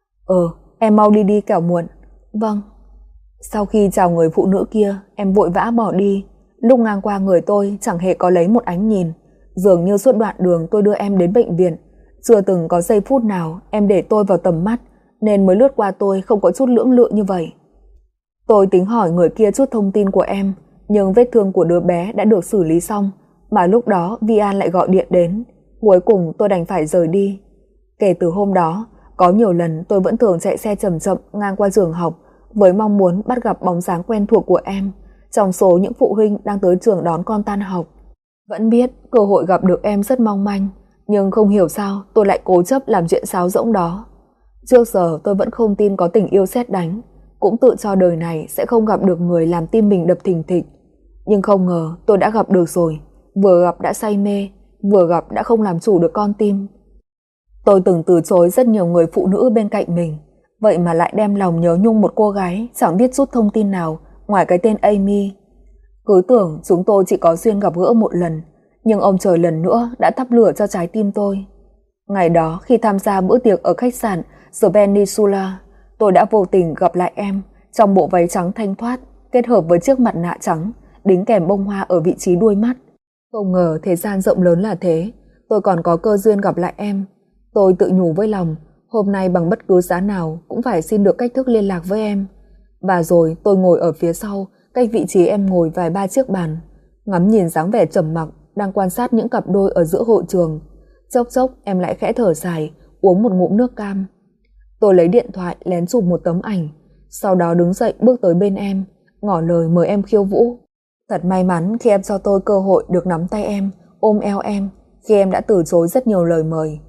Em mau đi kẻo muộn." "Vâng." Sau khi chào người phụ nữ kia, em vội vã bỏ đi. Lúc ngang qua người tôi chẳng hề có lấy một ánh nhìn, dường như suốt đoạn đường tôi đưa em đến bệnh viện, chưa từng có giây phút nào em để tôi vào tầm mắt, nên mới lướt qua tôi không có chút lưỡng lự như vậy. Tôi tính hỏi người kia chút thông tin của em, nhưng vết thương của đứa bé đã được xử lý xong, mà lúc đó Vi An lại gọi điện đến. Cuối cùng tôi đành phải rời đi. Kể từ hôm đó, có nhiều lần tôi vẫn thường chạy xe chậm chậm ngang qua trường học với mong muốn bắt gặp bóng dáng quen thuộc của em trong số những phụ huynh đang tới trường đón con tan học. Vẫn biết cơ hội gặp được em rất mong manh, nhưng không hiểu sao tôi lại cố chấp làm chuyện sáo rỗng đó. Trước giờ tôi vẫn không tin có tình yêu sét đánh, cũng tự cho đời này sẽ không gặp được người làm tim mình đập thình thịch. Nhưng không ngờ tôi đã gặp được rồi, vừa gặp đã say mê, vừa gặp đã không làm chủ được con tim. Tôi từng từ chối rất nhiều người phụ nữ bên cạnh mình, vậy mà lại đem lòng nhớ nhung một cô gái chẳng biết chút thông tin nào ngoài cái tên Amy. Cứ tưởng chúng tôi chỉ có duyên gặp gỡ một lần, nhưng ông trời lần nữa đã thắp lửa cho trái tim tôi. Ngày đó khi tham gia bữa tiệc ở khách sạn The Peninsula, tôi đã vô tình gặp lại em trong bộ váy trắng thanh thoát kết hợp với chiếc mặt nạ trắng đính kèm bông hoa ở vị trí đuôi mắt. Không ngờ thế gian rộng lớn là thế, tôi còn có cơ duyên gặp lại em. Tôi tự nhủ với lòng, hôm nay bằng bất cứ giá nào cũng phải xin được cách thức liên lạc với em. Và rồi tôi ngồi ở phía sau, cách vị trí em ngồi vài ba chiếc bàn, ngắm nhìn dáng vẻ trầm mặc đang quan sát những cặp đôi ở giữa hội trường. Chốc chốc em lại khẽ thở dài, uống một ngụm nước cam. Tôi lấy điện thoại lén chụp một tấm ảnh, sau đó đứng dậy bước tới bên em, ngỏ lời mời em khiêu vũ. Thật may mắn khi em cho tôi cơ hội được nắm tay em, ôm eo em, khi em đã từ chối rất nhiều lời mời.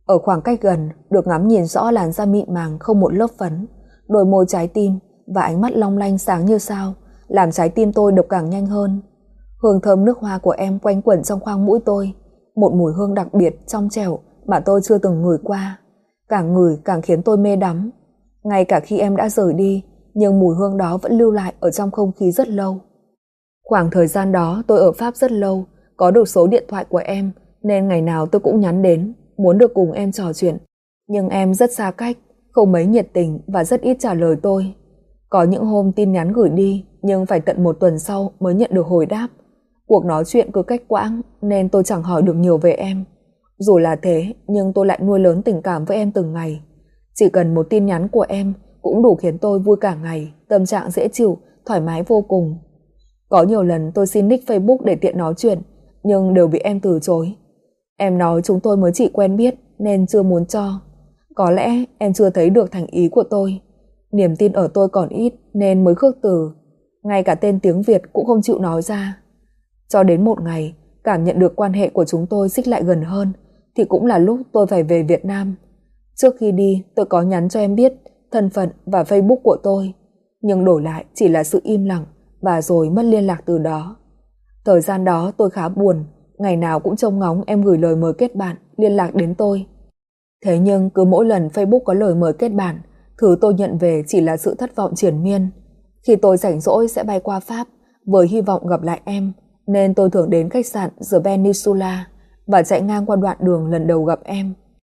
Ở khoảng cách gần, được ngắm nhìn rõ làn da mịn màng không một lớp phấn, đôi môi trái tim và ánh mắt long lanh sáng như sao, làm trái tim tôi đập càng nhanh hơn. Hương thơm nước hoa của em quanh quẩn trong khoang mũi tôi, một mùi hương đặc biệt trong trẻo mà tôi chưa từng ngửi qua. Càng ngửi càng khiến tôi mê đắm. Ngay cả khi em đã rời đi, nhưng mùi hương đó vẫn lưu lại ở trong không khí rất lâu. Khoảng thời gian đó tôi ở Pháp rất lâu, có được số điện thoại của em nên ngày nào tôi cũng nhắn đến, muốn được cùng em trò chuyện. Nhưng em rất xa cách, không mấy nhiệt tình và rất ít trả lời tôi. Có những hôm tin nhắn gửi đi nhưng phải tận 1 tuần sau mới nhận được hồi đáp. Cuộc nói chuyện cứ cách quãng nên tôi chẳng hỏi được nhiều về em. Dù là thế nhưng tôi lại nuôi lớn tình cảm với em từng ngày. Chỉ cần một tin nhắn của em cũng đủ khiến tôi vui cả ngày, tâm trạng dễ chịu, thoải mái vô cùng. Có nhiều lần tôi xin nick Facebook để tiện nói chuyện, nhưng đều bị em từ chối. Em nói chúng tôi mới chỉ quen biết nên chưa muốn cho. Có lẽ em chưa thấy được thành ý của tôi. Niềm tin ở tôi còn ít nên mới khước từ. Ngay cả tên tiếng Việt cũng không chịu nói ra. Cho đến một ngày, cảm nhận được quan hệ của chúng tôi xích lại gần hơn, thì cũng là lúc tôi phải về Việt Nam. Trước khi đi, tôi có nhắn cho em biết thân phận và Facebook của tôi, nhưng đổi lại chỉ là sự im lặng và rồi mất liên lạc từ đó. Thời gian đó tôi khá buồn, ngày nào cũng trông ngóng em gửi lời mời kết bạn, liên lạc đến tôi. Thế nhưng cứ mỗi lần Facebook có lời mời kết bạn, thứ tôi nhận về chỉ là sự thất vọng triền miên. Khi tôi rảnh rỗi sẽ bay qua Pháp với hy vọng gặp lại em, nên tôi thường đến khách sạn The Peninsula và chạy ngang qua đoạn đường lần đầu gặp em.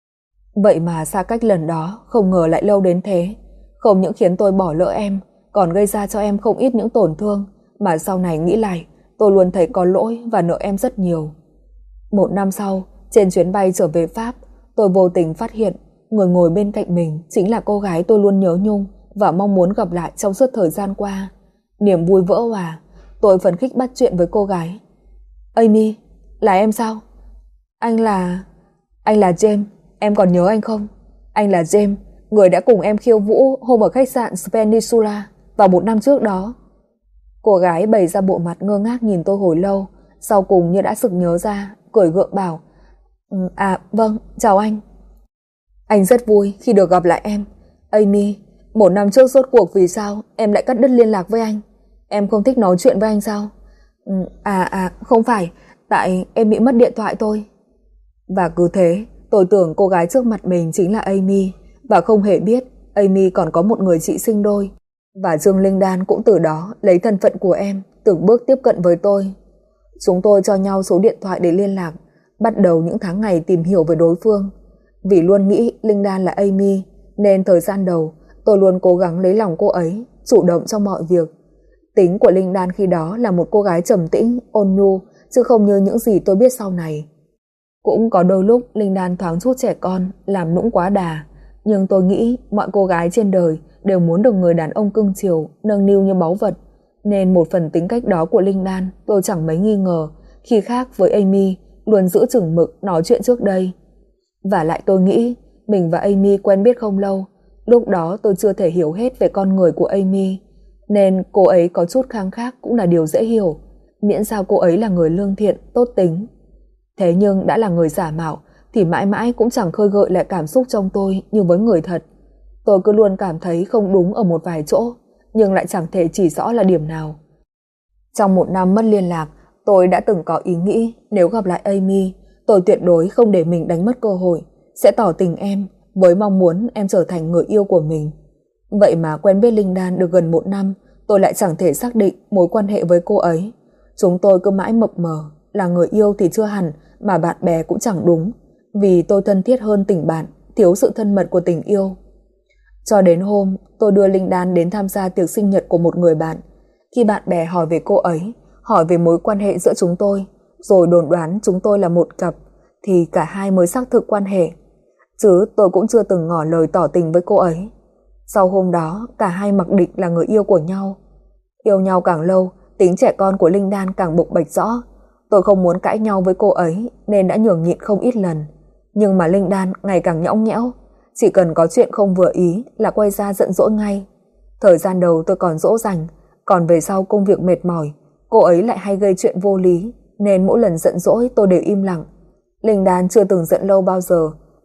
Vậy mà xa cách lần đó không ngờ lại lâu đến thế. Không những khiến tôi bỏ lỡ em, còn gây ra cho em không ít những tổn thương mà sau này nghĩ lại tôi luôn thấy có lỗi và nợ em rất nhiều. 1 năm sau, trên chuyến bay trở về Pháp, tôi vô tình phát hiện người ngồi bên cạnh mình chính là cô gái tôi luôn nhớ nhung và mong muốn gặp lại trong suốt thời gian qua. Niềm vui vỡ òa, tôi phấn khích bắt chuyện với cô gái. Amy, là em sao? Anh là James, em còn nhớ anh không? Anh là James, người đã cùng em khiêu vũ hôm ở khách sạn Peninsula vào 1 năm trước đó. Cô gái bày ra bộ mặt ngơ ngác nhìn tôi hồi lâu, sau cùng như đã sực nhớ ra, cười gượng bảo: Vâng, chào anh. Anh rất vui khi được gặp lại em. Amy, 1 năm trước rốt cuộc vì sao em lại cắt đứt liên lạc với anh? Em không thích nói chuyện với anh sao? Không phải, tại em bị mất điện thoại thôi. Và cứ thế, tôi tưởng cô gái trước mặt mình chính là Amy, và không hề biết Amy còn có một người chị sinh đôi. Và Trương Linh Đan cũng từ đó lấy thân phận của em, từng bước tiếp cận với tôi. Chúng tôi cho nhau số điện thoại để liên lạc, bắt đầu những tháng ngày tìm hiểu về đối phương. Vì luôn nghĩ Linh Đan là Amy, nên thời gian đầu tôi luôn cố gắng lấy lòng cô ấy, chủ động trong mọi việc. Tính của Linh Đan khi đó là một cô gái trầm tĩnh, ôn nhu, chứ không như những gì tôi biết sau này. Cũng có đôi lúc Linh Đan thoáng chút trẻ con, làm nũng quá đà, nhưng tôi nghĩ mọi cô gái trên đời đều muốn được người đàn ông cưng chiều, nâng niu như báu vật, nên một phần tính cách đó của Linh Đan tôi chẳng mấy nghi ngờ, khi khác với Amy luôn giữ chừng mực nói chuyện trước đây. Và lại tôi nghĩ mình và Amy quen biết không lâu, lúc đó tôi chưa thể hiểu hết về con người của Amy, nên cô ấy có chút khăng khắc cũng là điều dễ hiểu, miễn sao cô ấy là người lương thiện, tốt tính. Thế nhưng đã là người giả mạo thì mãi mãi cũng chẳng khơi gợi lại cảm xúc trong tôi như với người thật. Tôi cứ luôn cảm thấy không đúng ở một vài chỗ, nhưng lại chẳng thể chỉ rõ là điểm nào. Trong 1 năm mất liên lạc, tôi đã từng có ý nghĩ nếu gặp lại Amy, tôi tuyệt đối không để mình đánh mất cơ hội, sẽ tỏ tình em với mong muốn em trở thành người yêu của mình. Vậy mà quen biết Linh Đan được gần 1 năm, tôi lại chẳng thể xác định mối quan hệ với cô ấy. Chúng tôi cứ mãi mập mờ, là người yêu thì chưa hẳn, mà bạn bè cũng chẳng đúng, vì tôi thân thiết hơn tình bạn, thiếu sự thân mật của tình yêu. Cho đến hôm tôi đưa Linh Đan đến tham gia tiệc sinh nhật của một người bạn. Khi bạn bè hỏi về cô ấy, hỏi về mối quan hệ giữa chúng tôi, rồi đồn đoán chúng tôi là một cặp, thì cả hai mới xác thực quan hệ. Chứ tôi cũng chưa từng ngỏ lời tỏ tình với cô ấy. Sau hôm đó, cả hai mặc định là người yêu của nhau. Yêu nhau càng lâu, tính trẻ con của Linh Đan càng bộc bạch rõ. Tôi không muốn cãi nhau với cô ấy nên đã nhường nhịn không ít lần. Nhưng mà Linh Đan ngày càng nhõng nhẽo, chỉ cần có chuyện không vừa ý là quay ra giận dỗi ngay. Thời gian đầu tôi còn dỗ dành, còn về sau công việc mệt mỏi, cô ấy lại hay gây chuyện vô lý, nên mỗi lần giận dỗi tôi đều im lặng. Linh Đan chưa từng giận lâu bao giờ,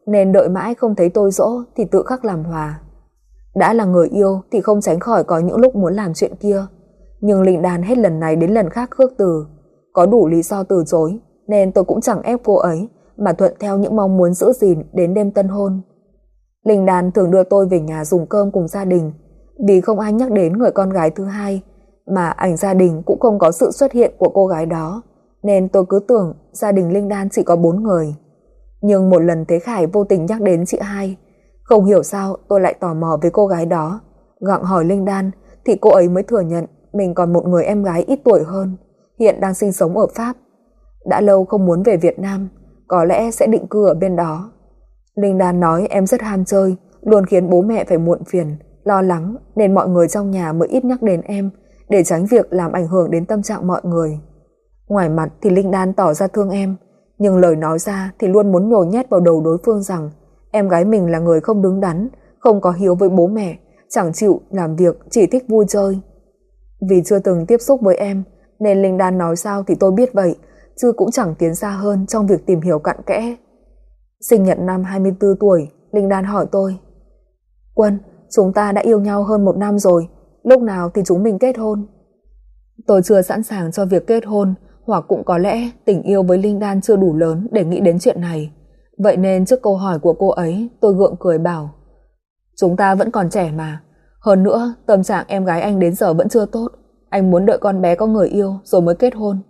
nên đợi mãi không thấy tôi dỗ thì tự khắc làm hòa. Đã là người yêu thì không tránh khỏi có những lúc muốn làm chuyện kia, nhưng Linh Đan hết lần này đến lần khác khước từ, có đủ lý do từ chối, nên tôi cũng chẳng ép cô ấy mà thuận theo những mong muốn giữ gìn đến đêm tân hôn. Linh Đan thường đưa tôi về nhà dùng cơm cùng gia đình, vì không ai nhắc đến người con gái thứ hai, mà ảnh gia đình cũng không có sự xuất hiện của cô gái đó, nên tôi cứ tưởng gia đình Linh Đan chỉ có 4 người. Nhưng một lần Thế Khải vô tình nhắc đến chị hai, không hiểu sao tôi lại tò mò với cô gái đó, gặng hỏi Linh Đan thì cô ấy mới thừa nhận mình còn một người em gái ít tuổi hơn, hiện đang sinh sống ở Pháp. Đã lâu không muốn về Việt Nam, có lẽ sẽ định cư ở bên đó. Linh Đan nói em rất ham chơi, luôn khiến bố mẹ phải muộn phiền, lo lắng, nên mọi người trong nhà mới ít nhắc đến em, để tránh việc làm ảnh hưởng đến tâm trạng mọi người. Ngoài mặt thì Linh Đan tỏ ra thương em, nhưng lời nói ra thì luôn muốn nhồi nhét vào đầu đối phương rằng em gái mình là người không đứng đắn, không có hiếu với bố mẹ, chẳng chịu làm việc, chỉ thích vui chơi. Vì chưa từng tiếp xúc với em, nên Linh Đan nói sao thì tôi biết vậy, chứ cũng chẳng tiến xa hơn trong việc tìm hiểu cặn kẽ. Sinh nhật năm 24 tuổi, Linh Đan hỏi tôi: Quân, chúng ta đã yêu nhau hơn 1 năm rồi, lúc nào thì chúng mình kết hôn? Tôi chưa sẵn sàng cho việc kết hôn, hoặc cũng có lẽ tình yêu với Linh Đan chưa đủ lớn để nghĩ đến chuyện này. Vậy nên trước câu hỏi của cô ấy, tôi gượng cười bảo: Chúng ta vẫn còn trẻ mà. Hơn nữa, tâm trạng em gái anh đến giờ vẫn chưa tốt. Anh muốn đợi con bé có người yêu rồi mới kết hôn.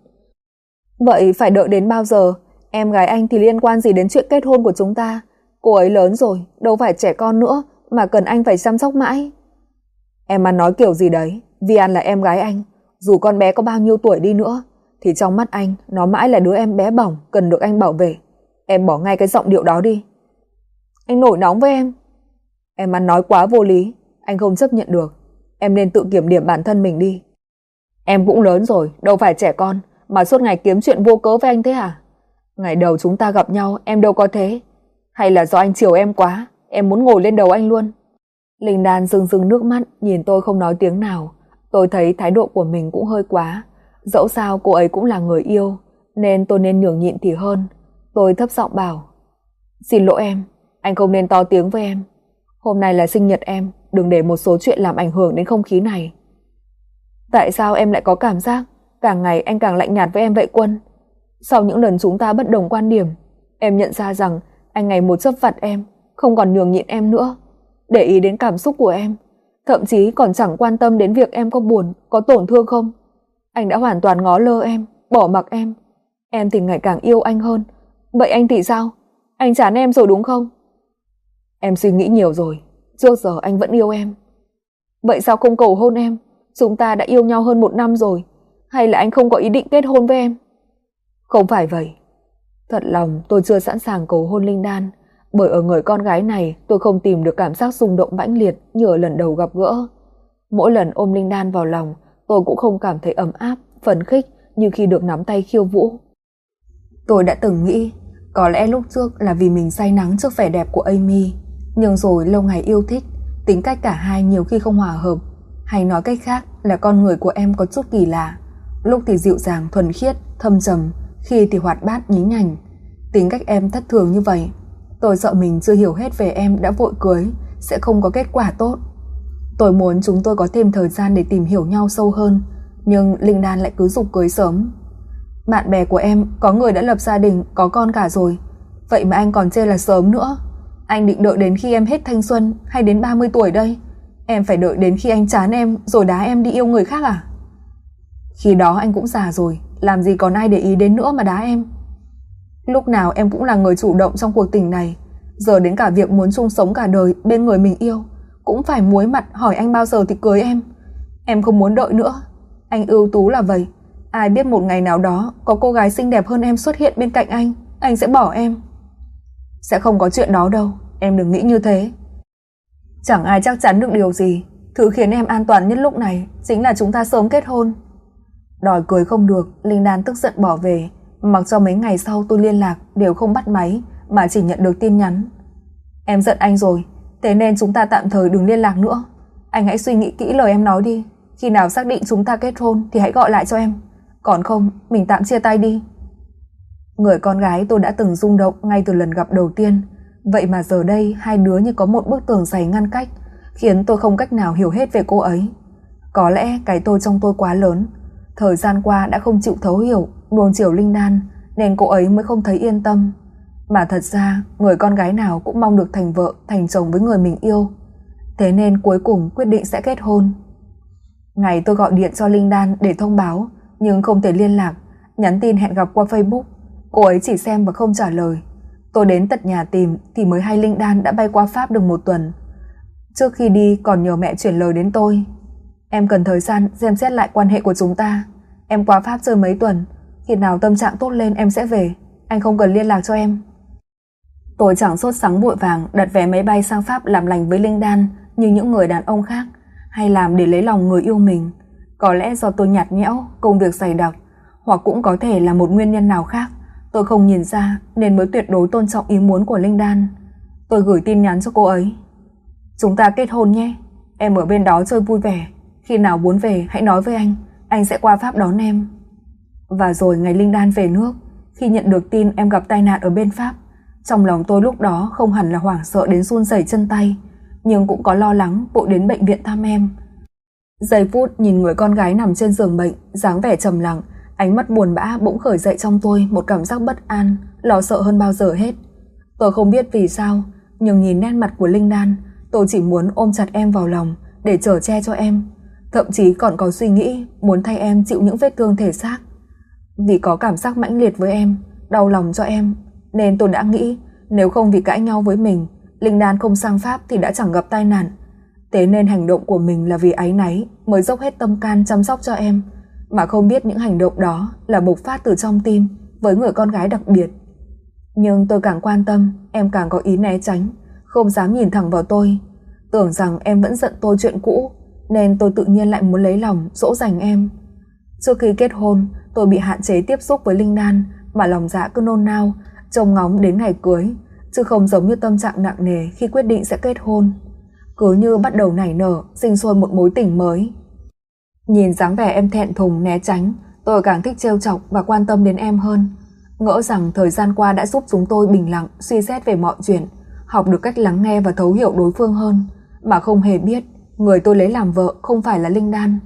Vậy phải đợi đến bao giờ? Em gái anh thì liên quan gì đến chuyện kết hôn của chúng ta? Cô ấy lớn rồi, đâu phải trẻ con nữa mà cần anh phải chăm sóc mãi. Em ăn nói kiểu gì đấy? Vian là em gái anh, dù con bé có bao nhiêu tuổi đi nữa thì trong mắt anh nó mãi là đứa em bé bỏng cần được anh bảo vệ. Em bỏ ngay cái giọng điệu đó đi. Anh nổi nóng với em. Em ăn nói quá vô lý, anh không chấp nhận được. Em nên tự kiểm điểm bản thân mình đi. Em cũng lớn rồi, đâu phải trẻ con mà suốt ngày kiếm chuyện vô cớ với anh thế hả? Ngày đầu chúng ta gặp nhau em đâu có thế. Hay là do anh chiều em quá, em muốn ngồi lên đầu anh luôn? Linh Đan rưng rưng nước mắt nhìn tôi không nói tiếng nào. Tôi thấy thái độ của mình cũng hơi quá. Dẫu sao cô ấy cũng là người yêu, nên tôi nên nhường nhịn thì hơn. Tôi thấp giọng bảo: Xin lỗi em, anh không nên to tiếng với em. Hôm nay là sinh nhật em, đừng để một số chuyện làm ảnh hưởng đến không khí này. Tại sao em lại có cảm giác càng ngày anh càng lạnh nhạt với em vậy Quân? Sau những lần chúng ta bất đồng quan điểm, em nhận ra rằng anh ngày một chấp vặt em, không còn nhường nhịn em nữa, để ý đến cảm xúc của em, thậm chí còn chẳng quan tâm đến việc em có buồn, có tổn thương không. Anh đã hoàn toàn ngó lơ em, bỏ mặc em. Em thì ngày càng yêu anh hơn. Vậy anh thì sao? Anh chán em rồi đúng không? Em suy nghĩ nhiều rồi, trước giờ anh vẫn yêu em. Vậy sao không cầu hôn em? Chúng ta đã yêu nhau hơn 1 năm rồi. Hay là anh không có ý định kết hôn với em? Không phải vậy. Thật lòng tôi chưa sẵn sàng cầu hôn Linh Đan, bởi ở người con gái này tôi không tìm được cảm giác rung động mãnh liệt như ở lần đầu gặp gỡ. Mỗi lần ôm Linh Đan vào lòng, tôi cũng không cảm thấy ấm áp, phấn khích như khi được nắm tay khiêu vũ. Tôi đã từng nghĩ có lẽ lúc trước là vì mình say nắng trước vẻ đẹp của Amy, nhưng rồi lâu ngày yêu thích, tính cách cả hai nhiều khi không hòa hợp, hay nói cách khác là con người của em có chút kỳ lạ. Lúc thì dịu dàng thuần khiết, thâm trầm, khi thì hoạt bát nhí nhảnh. Tính cách em thất thường như vậy, tôi sợ mình chưa hiểu hết về em đã vội cưới sẽ không có kết quả tốt. Tôi muốn chúng tôi có thêm thời gian để tìm hiểu nhau sâu hơn, nhưng Linh Đan lại cứ giục cưới sớm. Bạn bè của em có người đã lập gia đình, có con cả rồi, vậy mà anh còn chê là sớm nữa. Anh định đợi đến khi em hết thanh xuân hay đến 30 tuổi đây? Em phải đợi đến khi anh chán em rồi đá em đi yêu người khác à? Khi đó anh cũng già rồi, làm gì còn ai để ý đến nữa mà đá em. Lúc nào em cũng là người chủ động trong cuộc tình này, giờ đến cả việc muốn chung sống cả đời bên người mình yêu cũng phải muối mặt hỏi anh bao giờ thì cưới em. Em không muốn đợi nữa. Anh ưu tú là vậy, ai biết một ngày nào đó có cô gái xinh đẹp hơn em xuất hiện bên cạnh anh sẽ bỏ em. Sẽ không có chuyện đó đâu, em đừng nghĩ như thế. Chẳng ai chắc chắn được điều gì. Thứ khiến em an toàn nhất lúc này chính là chúng ta sớm kết hôn. Đòi cười không được, Linh Đan tức giận bỏ về, mặc cho mấy ngày sau tôi liên lạc đều không bắt máy mà chỉ nhận được tin nhắn. Em giận anh rồi, thế nên chúng ta tạm thời đừng liên lạc nữa. Anh hãy suy nghĩ kỹ lời em nói đi, khi nào xác định chúng ta kết hôn thì hãy gọi lại cho em, còn không mình tạm chia tay đi. Người con gái tôi đã từng rung động ngay từ lần gặp đầu tiên, Vậy mà giờ đây hai đứa như có một bức tường dày ngăn cách, khiến tôi không cách nào hiểu hết về cô ấy. Có lẽ cái tôi trong tôi quá lớn, thời gian qua đã không chịu thấu hiểu, nuông chiều Linh Đan, nên cô ấy mới không thấy yên tâm. Mà thật ra người con gái nào cũng mong được thành vợ thành chồng với người mình yêu. Thế nên cuối cùng quyết định sẽ kết hôn. Ngày tôi gọi điện cho Linh Đan để thông báo, nhưng không thể liên lạc, nhắn tin hẹn gặp qua Facebook, cô ấy chỉ xem và không trả lời. Tôi đến tận nhà tìm thì mới hay Linh Đan đã bay qua Pháp được 1 tuần. Trước khi đi còn nhờ mẹ chuyển lời đến tôi: em cần thời gian xem xét lại quan hệ của chúng ta. Em qua Pháp chơi mấy tuần, khi nào tâm trạng tốt lên em sẽ về, anh không cần liên lạc cho em. Tôi chẳng sốt sắng vội vàng đặt vé máy bay sang Pháp làm lành với Linh Đan như những người đàn ông khác, hay làm để lấy lòng người yêu mình. Có lẽ do tôi nhạt nhẽo, công việc dày đặc, hoặc cũng có thể là một nguyên nhân nào khác tôi không nhìn ra, nên mới tuyệt đối tôn trọng ý muốn của Linh Đan. Tôi gửi tin nhắn cho cô ấy: chúng ta kết hôn nhé, em ở bên đó chơi vui vẻ, khi nào muốn về hãy nói với anh sẽ qua Pháp đón em. Và rồi ngày Linh Đan về nước, khi nhận được tin em gặp tai nạn ở bên Pháp, trong lòng tôi lúc đó không hẳn là hoảng sợ đến run rẩy chân tay, nhưng cũng có lo lắng vội đến bệnh viện thăm em. Giây phút nhìn người con gái nằm trên giường bệnh, dáng vẻ trầm lặng, ánh mắt buồn bã bỗng khởi dậy trong tôi một cảm giác bất an, lo sợ hơn bao giờ hết. Tôi không biết vì sao, nhưng nhìn nét mặt của Linh Đan, tôi chỉ muốn ôm chặt em vào lòng để chở che cho em, thậm chí còn có suy nghĩ muốn thay em chịu những vết thương thể xác. Vì có cảm giác mãnh liệt với em, đau lòng cho em, nên tôi đã nghĩ nếu không vì cãi nhau với mình, Linh Đan không sang Pháp thì đã chẳng gặp tai nạn. Thế nên hành động của mình là vì áy náy mới dốc hết tâm can chăm sóc cho em, mà không biết những hành động đó là bộc phát từ trong tim với người con gái đặc biệt. Nhưng tôi càng quan tâm, em càng có ý né tránh, không dám nhìn thẳng vào tôi. Tưởng rằng em vẫn giận tôi chuyện cũ, nên tôi tự nhiên lại muốn lấy lòng dỗ dành em. Trước khi kết hôn, tôi bị hạn chế tiếp xúc với Linh Đan, mà lòng dạ cứ nôn nao trông ngóng đến ngày cưới, chứ không giống như tâm trạng nặng nề khi quyết định sẽ kết hôn. Cứ như bắt đầu nảy nở, sinh sôi một mối tình mới. Nhìn dáng vẻ em thẹn thùng né tránh, tôi càng thích trêu chọc và quan tâm đến em hơn. Ngỡ rằng thời gian qua đã giúp chúng tôi bình lặng suy xét về mọi chuyện, học được cách lắng nghe và thấu hiểu đối phương hơn, mà không hề biết người tôi lấy làm vợ không phải là Linh Đan.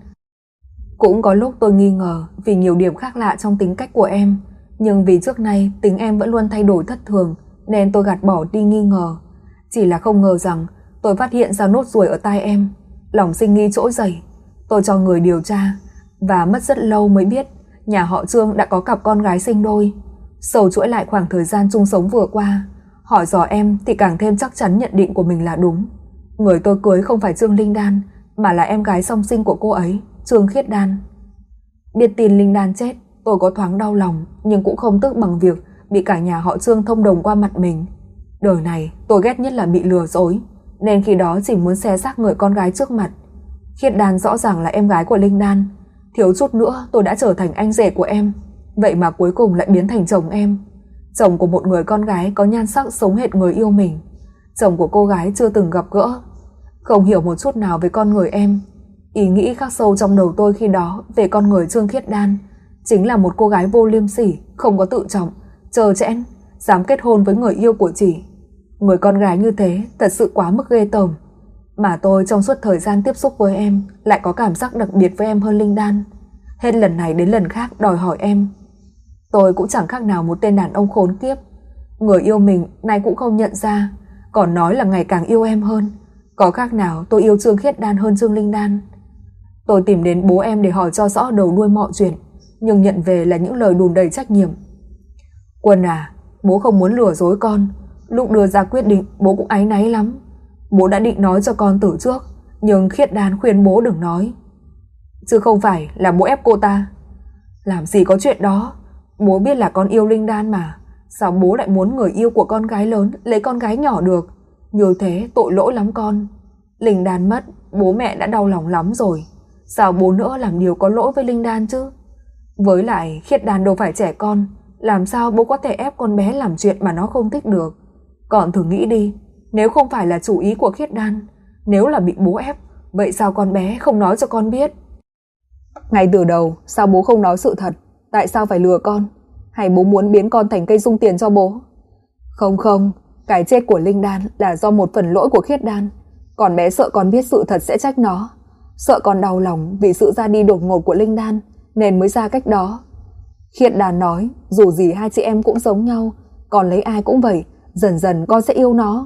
Cũng có lúc tôi nghi ngờ vì nhiều điểm khác lạ trong tính cách của em, nhưng vì trước nay tính em vẫn luôn thay đổi thất thường nên tôi gạt bỏ đi nghi ngờ. Chỉ là không ngờ rằng tôi phát hiện ra nốt ruồi ở tai em, lòng sinh nghi trỗi dậy. Tôi cho người điều tra và mất rất lâu mới biết nhà họ Trương đã có cặp con gái sinh đôi. Sầu chuỗi lại khoảng thời gian chung sống vừa qua, hỏi dò em thì càng thêm chắc chắn nhận định của mình là đúng. Người tôi cưới không phải Trương Linh Đan, mà là em gái song sinh của cô ấy, Trương Khiết Đan. Biết tin Linh Đan chết, tôi có thoáng đau lòng, nhưng cũng không tức bằng việc bị cả nhà họ Trương thông đồng qua mặt mình. Đời này tôi ghét nhất là bị lừa dối, nên khi đó chỉ muốn xé xác người con gái trước mặt. Khiết Đan rõ ràng là em gái của Linh Đan, thiếu chút nữa tôi đã trở thành anh rể của em, vậy mà cuối cùng lại biến thành chồng em. Chồng của một người con gái có nhan sắc giống hệt người yêu mình, chồng của cô gái chưa từng gặp gỡ. Không hiểu một chút nào về con người em. Ý nghĩ khắc sâu trong đầu tôi khi đó về con người Trương Khiết Đan chính là một cô gái vô liêm sỉ, không có tự trọng, trơ trẽn, dám kết hôn với người yêu của chị. Người con gái như thế thật sự quá mức ghê tởm. Mà tôi trong suốt thời gian tiếp xúc với em lại có cảm giác đặc biệt với em hơn Linh Đan. Hết lần này đến lần khác đòi hỏi em. Tôi cũng chẳng khác nào một tên đàn ông khốn kiếp. Người yêu mình nay cũng không nhận ra, còn nói là ngày càng yêu em hơn. Có khác nào tôi yêu Trương Khiết Đan hơn Trương Linh Đan. Tôi tìm đến bố em để hỏi cho rõ đầu đuôi mọi chuyện, nhưng nhận về là những lời đùn đầy trách nhiệm. Quân à, bố không muốn lừa dối con. Lúc đưa ra quyết định bố cũng áy náy lắm. Bố đã định nói cho con từ trước, nhưng Khiết Đan khuyên bố đừng nói. Chứ không phải là bố ép cô ta. Làm gì có chuyện đó. Bố biết là con yêu Linh Đan mà. Sao bố lại muốn người yêu của con gái lớn lấy con gái nhỏ được? Như thế tội lỗi lắm con. Linh Đan mất, bố mẹ đã đau lòng lắm rồi. Sao bố nữa làm điều có lỗi với Linh Đan chứ? Với lại Khiết Đan đâu phải trẻ con, làm sao bố có thể ép con bé làm chuyện mà nó không thích được? Con thử nghĩ đi, nếu không phải là chủ ý của Khiết Đan, nếu là bị bố ép, vậy sao con bé không nói cho con biết? Ngay từ đầu, sao bố không nói sự thật? Tại sao phải lừa con? Hay bố muốn biến con thành cây dung tiền cho bố? Không, Cái chết của Linh Đan là do một phần lỗi của Khiết Đan. Còn bé sợ con biết sự thật sẽ trách nó. Sợ con đau lòng vì sự ra đi đột ngột của Linh Đan nên mới ra cách đó. Khiết Đan nói dù gì hai chị em cũng giống nhau, còn lấy ai cũng vậy, dần dần con sẽ yêu nó.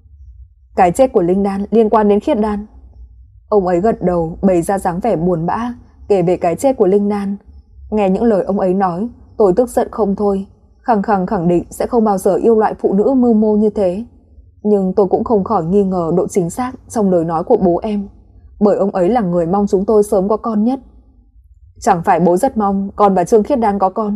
Cái chết của Linh Đan liên quan đến Khiết Đan. Ông ấy gật đầu, bày ra dáng vẻ buồn bã, kể về cái chết của Linh Đan. Nghe những lời ông ấy nói, tôi tức giận không thôi, khẳng định sẽ không bao giờ yêu loại phụ nữ mưu mô như thế. Nhưng tôi cũng không khỏi nghi ngờ độ chính xác trong lời nói của bố em, bởi ông ấy là người mong chúng tôi sớm có con nhất. Chẳng phải bố rất mong con và Trương Khiết Đan có con?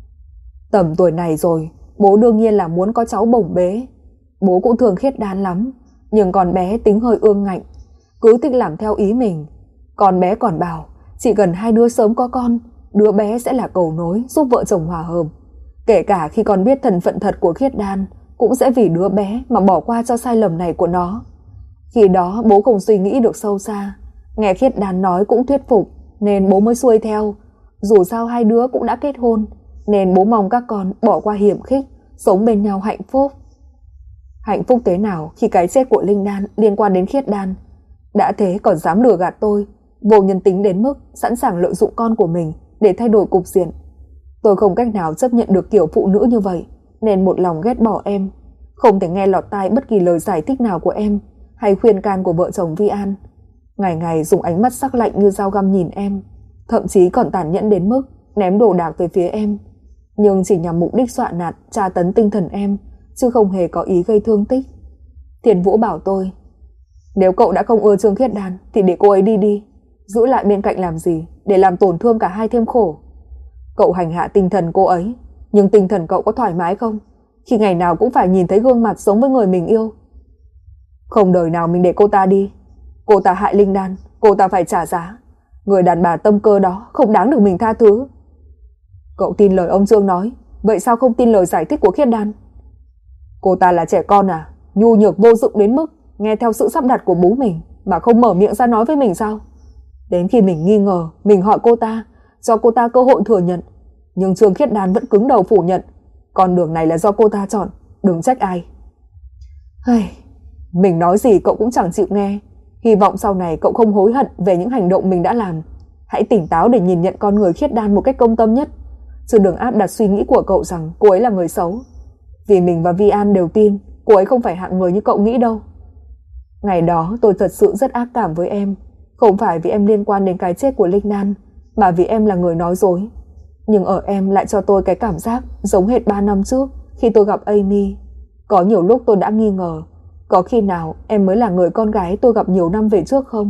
Tầm tuổi này rồi, bố đương nhiên là muốn có cháu bổng bế. Bố cũng thương Khiết Đan lắm, nhưng con bé tính hơi ương ngạnh, cứ thích làm theo ý mình. Con bé còn bảo chỉ cần hai đứa sớm có con, đứa bé sẽ là cầu nối giúp vợ chồng hòa hợp. Kể cả khi con biết thân phận thật của Khiết Đan, cũng sẽ vì đứa bé mà bỏ qua cho sai lầm này của nó. Khi đó bố không suy nghĩ được sâu xa, nghe Khiết Đan nói cũng thuyết phục, nên bố mới xuôi theo. Dù sao hai đứa cũng đã kết hôn, nên bố mong các con bỏ qua hiểm khích, sống bên nhau hạnh phúc. Hạnh phúc thế nào khi cái chết của Linh Đan liên quan đến Khiết Đan? Đã thế còn dám lừa gạt tôi, vô nhân tính đến mức sẵn sàng lợi dụng con của mình để thay đổi cục diện. Tôi không cách nào chấp nhận được kiểu phụ nữ như vậy, nên một lòng ghét bỏ em, không thể nghe lọt tai bất kỳ lời giải thích nào của em hay khuyên can của vợ chồng Vi An. Ngày ngày dùng ánh mắt sắc lạnh như dao găm nhìn em, thậm chí còn tàn nhẫn đến mức ném đồ đạc về phía em, nhưng chỉ nhằm mục đích dọa nạt, tra tấn tinh thần em, chứ không hề có ý gây thương tích. Thiền Vũ bảo tôi, nếu cậu đã không ưa Trương Khiết Đan thì để cô ấy đi, giữ lại bên cạnh làm gì, để làm tổn thương cả hai thêm khổ. Cậu hành hạ tinh thần cô ấy, nhưng tinh thần cậu có thoải mái không, khi ngày nào cũng phải nhìn thấy gương mặt sống với người mình yêu? Không đời nào mình để cô ta đi. Cô ta hại Linh Đan, cô ta phải trả giá. Người đàn bà tâm cơ đó không đáng được mình tha thứ. Cậu tin lời ông Trương nói, vậy sao không tin lời giải thích của Khiết Đan? Cô ta là trẻ con à, nhu nhược vô dụng đến mức nghe theo sự sắp đặt của bố mình mà không mở miệng ra nói với mình sao? Đến khi mình nghi ngờ, mình hỏi cô ta, cho cô ta cơ hội thừa nhận, nhưng Trương Khiết Đan vẫn cứng đầu phủ nhận. Con đường này là do cô ta chọn, đừng trách ai. Mình nói gì cậu cũng chẳng chịu nghe. Hy vọng sau này cậu không hối hận về những hành động mình đã làm. Hãy tỉnh táo để nhìn nhận con người Khiết Đan một cách công tâm nhất, chứ đừng áp đặt suy nghĩ của cậu rằng cô ấy là người xấu. Vì mình và Vi An đều tin cô ấy không phải hạng người như cậu nghĩ đâu. Ngày đó tôi thật sự rất ác cảm với em, không phải vì em liên quan đến cái chết của Linh Đan, mà vì em là người nói dối. Nhưng ở em lại cho tôi cái cảm giác giống hệt 3 năm trước khi tôi gặp Amy. Có nhiều lúc tôi đã nghi ngờ, có khi nào em mới là người con gái tôi gặp nhiều năm về trước không?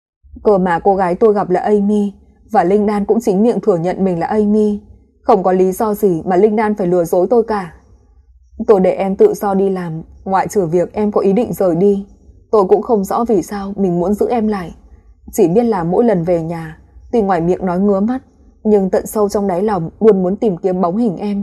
Cơ mà cô gái tôi gặp là Amy, và Linh Đan cũng chính miệng thừa nhận mình là Amy. Không có lý do gì mà Linh Đan phải lừa dối tôi cả. Tôi để em tự do đi làm, ngoại trừ việc em có ý định rời đi. Tôi cũng không rõ vì sao mình muốn giữ em lại. Chỉ biết là mỗi lần về nhà, tuy ngoài miệng nói ngứa mắt, nhưng tận sâu trong đáy lòng luôn muốn tìm kiếm bóng hình em.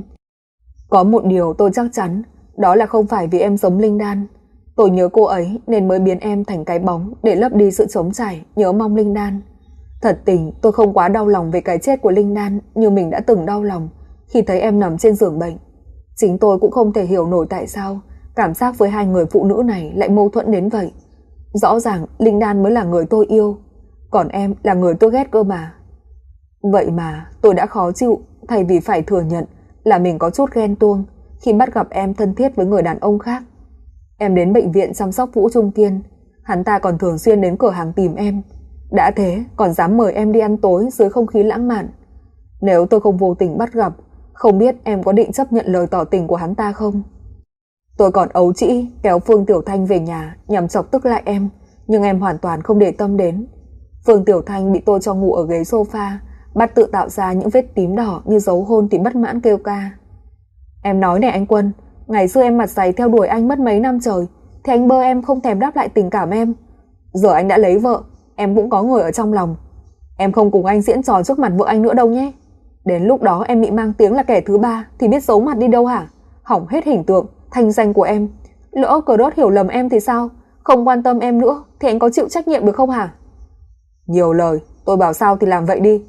Có một điều tôi chắc chắn, đó là không phải vì em giống Linh Đan. Tôi nhớ cô ấy nên mới biến em thành cái bóng để lấp đi sự trống trải nhớ mong Linh Đan. Thật tình tôi không quá đau lòng về cái chết của Linh Đan như mình đã từng đau lòng khi thấy em nằm trên giường bệnh. Chính tôi cũng không thể hiểu nổi tại sao cảm giác với hai người phụ nữ này lại mâu thuẫn đến vậy. Rõ ràng Linh Đan mới là người tôi yêu, còn em là người tôi ghét cơ mà. Vậy mà tôi đã khó chịu thay vì phải thừa nhận là mình có chút ghen tuông khi bắt gặp em thân thiết với người đàn ông khác. Em đến bệnh viện chăm sóc Vũ Trung Kiên, hắn ta còn thường xuyên đến cửa hàng tìm em. Đã thế còn dám mời em đi ăn tối dưới không khí lãng mạn. Nếu tôi không vô tình bắt gặp, không biết em có định chấp nhận lời tỏ tình của hắn ta không? Tôi còn ấu trĩ kéo Phương Tiểu Thanh về nhà nhằm chọc tức lại em, nhưng em hoàn toàn không để tâm đến. Phương Tiểu Thanh bị tôi cho ngủ ở ghế sofa, bắt tự tạo ra những vết tím đỏ như dấu hôn thì bất mãn kêu ca. Em nói này anh Quân, ngày xưa em mặt dày theo đuổi anh mất mấy năm trời, thì anh bơ em không thèm đáp lại tình cảm em. Giờ anh đã lấy vợ, em cũng có người ở trong lòng. Em không cùng anh diễn trò trước mặt vợ anh nữa đâu nhé. Đến lúc đó em bị mang tiếng là kẻ thứ ba thì biết giấu mặt đi đâu hả? Hỏng hết hình tượng, thanh danh của em. Lỡ cờ đốt hiểu lầm em thì sao? Không quan tâm em nữa thì anh có chịu trách nhiệm được không hả? Nhiều lời, tôi bảo sao thì làm vậy đi.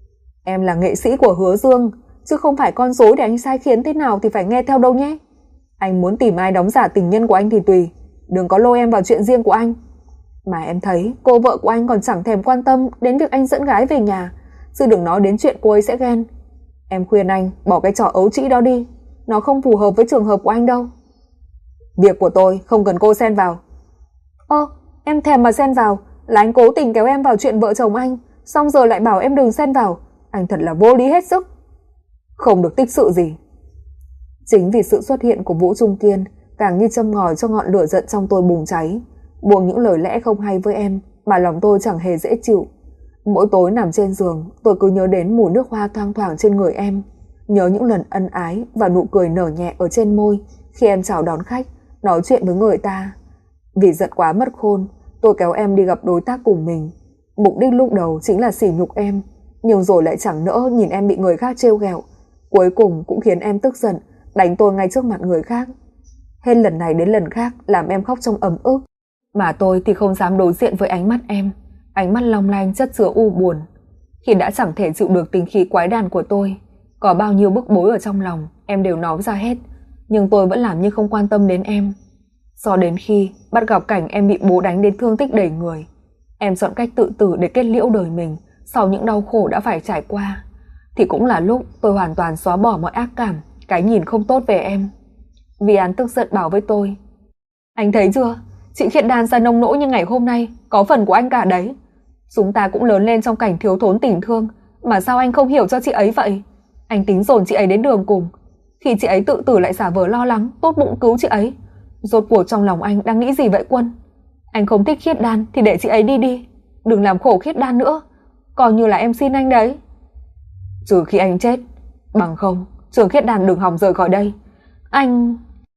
Em là nghệ sĩ của Hứa Dương, chứ không phải con rối để anh sai khiến thế nào thì phải nghe theo đâu nhé. Anh muốn tìm ai đóng giả tình nhân của anh thì tùy, đừng có lôi em vào chuyện riêng của anh. Mà em thấy cô vợ của anh còn chẳng thèm quan tâm đến việc anh dẫn gái về nhà, chứ đừng nói đến chuyện cô ấy sẽ ghen. Em khuyên anh bỏ cái trò ấu trĩ đó đi, nó không phù hợp với trường hợp của anh đâu. Việc của tôi không cần cô xen vào. Em thèm mà xen vào, là anh cố tình kéo em vào chuyện vợ chồng anh, xong giờ lại bảo em đừng xen vào. Anh thật là vô lý hết sức. Không được tích sự gì. Chính vì sự xuất hiện của Vũ Trung Kiên càng như châm ngòi cho ngọn lửa giận trong tôi bùng cháy, buông những lời lẽ không hay với em mà lòng tôi chẳng hề dễ chịu. Mỗi tối nằm trên giường, tôi cứ nhớ đến mùi nước hoa thoang thoảng trên người em, nhớ những lần ân ái và nụ cười nở nhẹ ở trên môi khi em chào đón khách, nói chuyện với người ta. Vì giận quá mất khôn, tôi kéo em đi gặp đối tác cùng mình. Mục đích lúc đầu chính là sỉ nhục em, nhưng rồi lại chẳng nỡ nhìn em bị người khác trêu ghẹo. Cuối cùng cũng khiến em tức giận, đánh tôi ngay trước mặt người khác. Hết lần này đến lần khác làm em khóc trong ấm ức, mà tôi thì không dám đối diện với ánh mắt em, ánh mắt long lanh chất chứa u buồn. Khi đã chẳng thể chịu được tình khí quái đản của tôi, có bao nhiêu bức bối ở trong lòng em đều nói ra hết, nhưng tôi vẫn làm như không quan tâm đến em. Cho đến khi bắt gặp cảnh em bị bố đánh đến thương tích đầy người, em chọn cách tự tử để kết liễu đời mình sau những đau khổ đã phải trải qua, thì cũng là lúc tôi hoàn toàn xóa bỏ mọi ác cảm, cái nhìn không tốt về em. Vì An tức giận bảo với tôi: Anh thấy chưa, chị Khiết Đan ra nông nỗi như ngày hôm nay có phần của anh cả đấy. Chúng ta cũng lớn lên trong cảnh thiếu thốn tình thương, mà sao anh không hiểu cho chị ấy vậy? Anh tính dồn chị ấy đến đường cùng, khi chị ấy tự tử lại giả vờ lo lắng, tốt bụng cứu chị ấy. Rốt cuộc trong lòng anh đang nghĩ gì vậy Quân? Anh không thích Khiết Đan thì để chị ấy đi đi, đừng làm khổ Khiết Đan nữa, coi như là em xin anh đấy. Trừ khi anh chết, bằng không Trường Khiết Đan đừng hòng rời khỏi đây. Anh...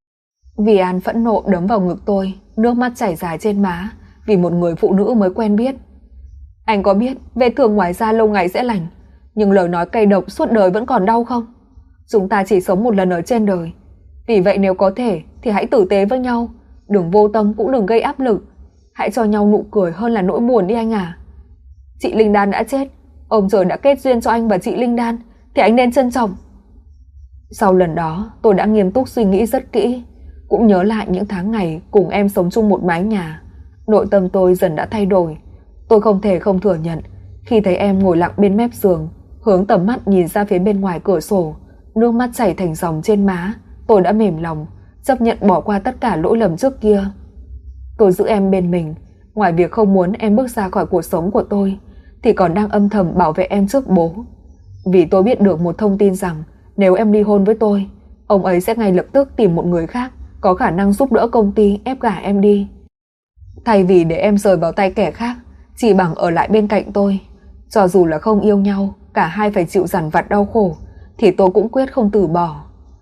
Vì An phẫn nộ đấm vào ngực tôi, nước mắt chảy dài trên má, vì một người phụ nữ mới quen biết. Anh có biết vết thương ngoài da lâu ngày sẽ lành, nhưng lời nói cay độc suốt đời vẫn còn đau không? Chúng ta chỉ sống một lần ở trên đời, vì vậy nếu có thể thì hãy tử tế với nhau, đừng vô tâm cũng đừng gây áp lực. Hãy cho nhau nụ cười hơn là nỗi buồn đi anh à. Chị Linh Đan đã chết, ông trời đã kết duyên cho anh và chị Linh Đan, thì anh nên trân trọng. Sau lần đó tôi đã nghiêm túc suy nghĩ rất kỹ, cũng nhớ lại những tháng ngày cùng em sống chung một mái nhà. Nội tâm tôi dần đã thay đổi. Tôi không thể không thừa nhận, khi thấy em ngồi lặng bên mép giường, hướng tầm mắt nhìn ra phía bên ngoài cửa sổ, nước mắt chảy thành dòng trên má, tôi đã mềm lòng, chấp nhận bỏ qua tất cả lỗi lầm trước kia. Tôi giữ em bên mình, ngoài việc không muốn em bước ra khỏi cuộc sống của tôi, thì còn đang âm thầm bảo vệ em trước bố. Vì tôi biết được một thông tin rằng nếu em ly hôn với tôi, ông ấy sẽ ngay lập tức tìm một người khác có khả năng giúp đỡ công ty ép gả em đi. Thay vì để em rời vào tay kẻ khác, chỉ bằng ở lại bên cạnh tôi. Cho dù là không yêu nhau, cả hai phải chịu dằn vặt đau khổ, thì tôi cũng quyết không từ bỏ.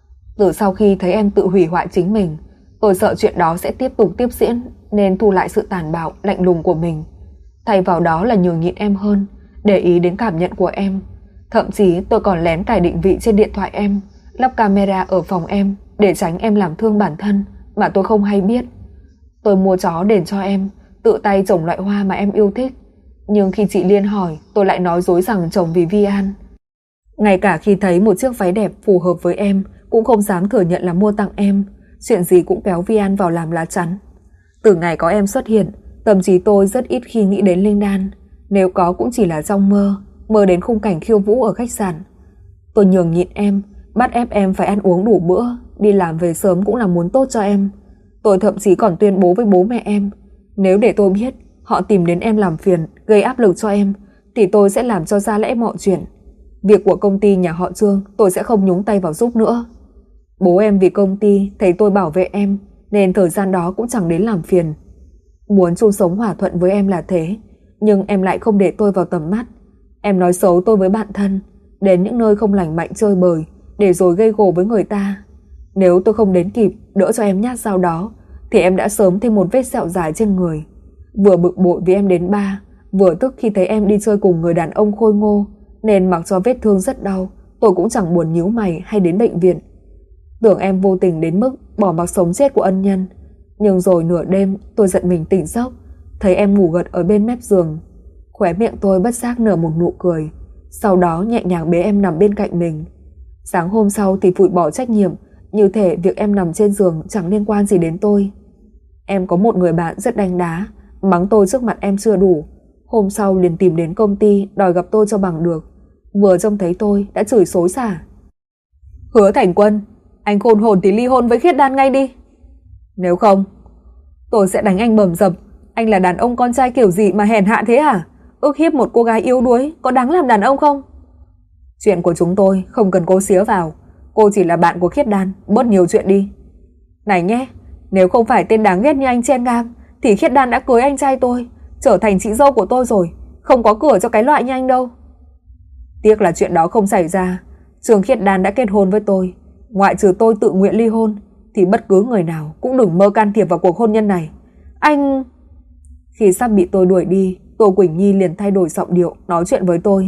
Từ sau khi thấy em tự hủy hoại chính mình, tôi sợ chuyện đó sẽ tiếp tục tiếp diễn, nên thu lại sự tàn bạo, lạnh lùng của mình. Thay vào đó là nhường nhịn em hơn, để ý đến cảm nhận của em. Thậm chí tôi còn lén cài định vị trên điện thoại em, lắp camera ở phòng em để tránh em làm thương bản thân mà tôi không hay biết. Tôi mua chó đền cho em, tự tay trồng loại hoa mà em yêu thích. Nhưng khi chị Liên hỏi, tôi lại nói dối rằng trồng vì Vi An. Ngay cả khi thấy một chiếc váy đẹp phù hợp với em, cũng không dám thừa nhận là mua tặng em. Chuyện gì cũng kéo Vi An vào làm lá chắn. Từ ngày có em xuất hiện, tâm trí tôi rất ít khi nghĩ đến Linh Đan. Nếu có cũng chỉ là trong mơ, mơ đến khung cảnh khiêu vũ ở khách sạn. Tôi nhường nhịn em, bắt ép em phải ăn uống đủ bữa, đi làm về sớm cũng là muốn tốt cho em. Tôi thậm chí còn tuyên bố với bố mẹ em, nếu để tôi biết họ tìm đến em làm phiền, gây áp lực cho em, thì tôi sẽ làm cho ra lẽ mọi chuyện. Việc của công ty nhà họ Trương tôi sẽ không nhúng tay vào giúp nữa. Bố em vì công ty thấy tôi bảo vệ em, nên thời gian đó cũng chẳng đến làm phiền. Muốn chung sống hòa thuận với em là thế, nhưng em lại không để tôi vào tầm mắt. Em nói xấu tôi với bạn thân, đến những nơi không lành mạnh chơi bời, để rồi gây gổ với người ta. Nếu tôi không đến kịp đỡ cho em nhát dao đó, thì em đã sớm thêm một vết sẹo dài trên người. Vừa bực bội vì em đến bar, vừa tức khi thấy em đi chơi cùng người đàn ông khôi ngô, nên mặc cho vết thương rất đau, tôi cũng chẳng buồn nhíu mày hay đến bệnh viện. Tưởng em vô tình đến mức bỏ mặc sống chết của ân nhân. Nhưng rồi nửa đêm tôi giận mình tỉnh giấc, thấy em ngủ gật ở bên mép giường. Khóe miệng tôi bất giác nở một nụ cười, sau đó nhẹ nhàng bế em nằm bên cạnh mình. Sáng hôm sau thì phủi bỏ trách nhiệm, như thể việc em nằm trên giường chẳng liên quan gì đến tôi. Em có một người bạn rất đánh đá, mắng tôi trước mặt em chưa đủ. Hôm sau liền tìm đến công ty đòi gặp tôi cho bằng được. Vừa trông thấy tôi đã chửi xối xả. Hứa Thành Quân, anh khôn hồn thì ly hôn với Khiết Đan ngay đi. Nếu không, tôi sẽ đánh anh bầm dập. Anh là đàn ông con trai kiểu gì mà hèn hạ thế hả? Ức hiếp một cô gái yếu đuối có đáng làm đàn ông không? Chuyện của chúng tôi không cần cô xía vào. Cô chỉ là bạn của Khiết Đan, bớt nhiều chuyện đi. Này nhé, nếu không phải tên đáng ghét như anh chen ngang thì Khiết Đan đã cưới anh trai tôi, trở thành chị dâu của tôi rồi. Không có cửa cho cái loại như anh đâu. Tiếc là chuyện đó không xảy ra. Trường Khiết Đan đã kết hôn với tôi. Ngoại trừ tôi tự nguyện ly hôn thì bất cứ người nào cũng đừng mơ can thiệp vào cuộc hôn nhân này. Anh... Khi sắp bị tôi đuổi đi, Tô Quỳnh Nhi liền thay đổi giọng điệu nói chuyện với tôi.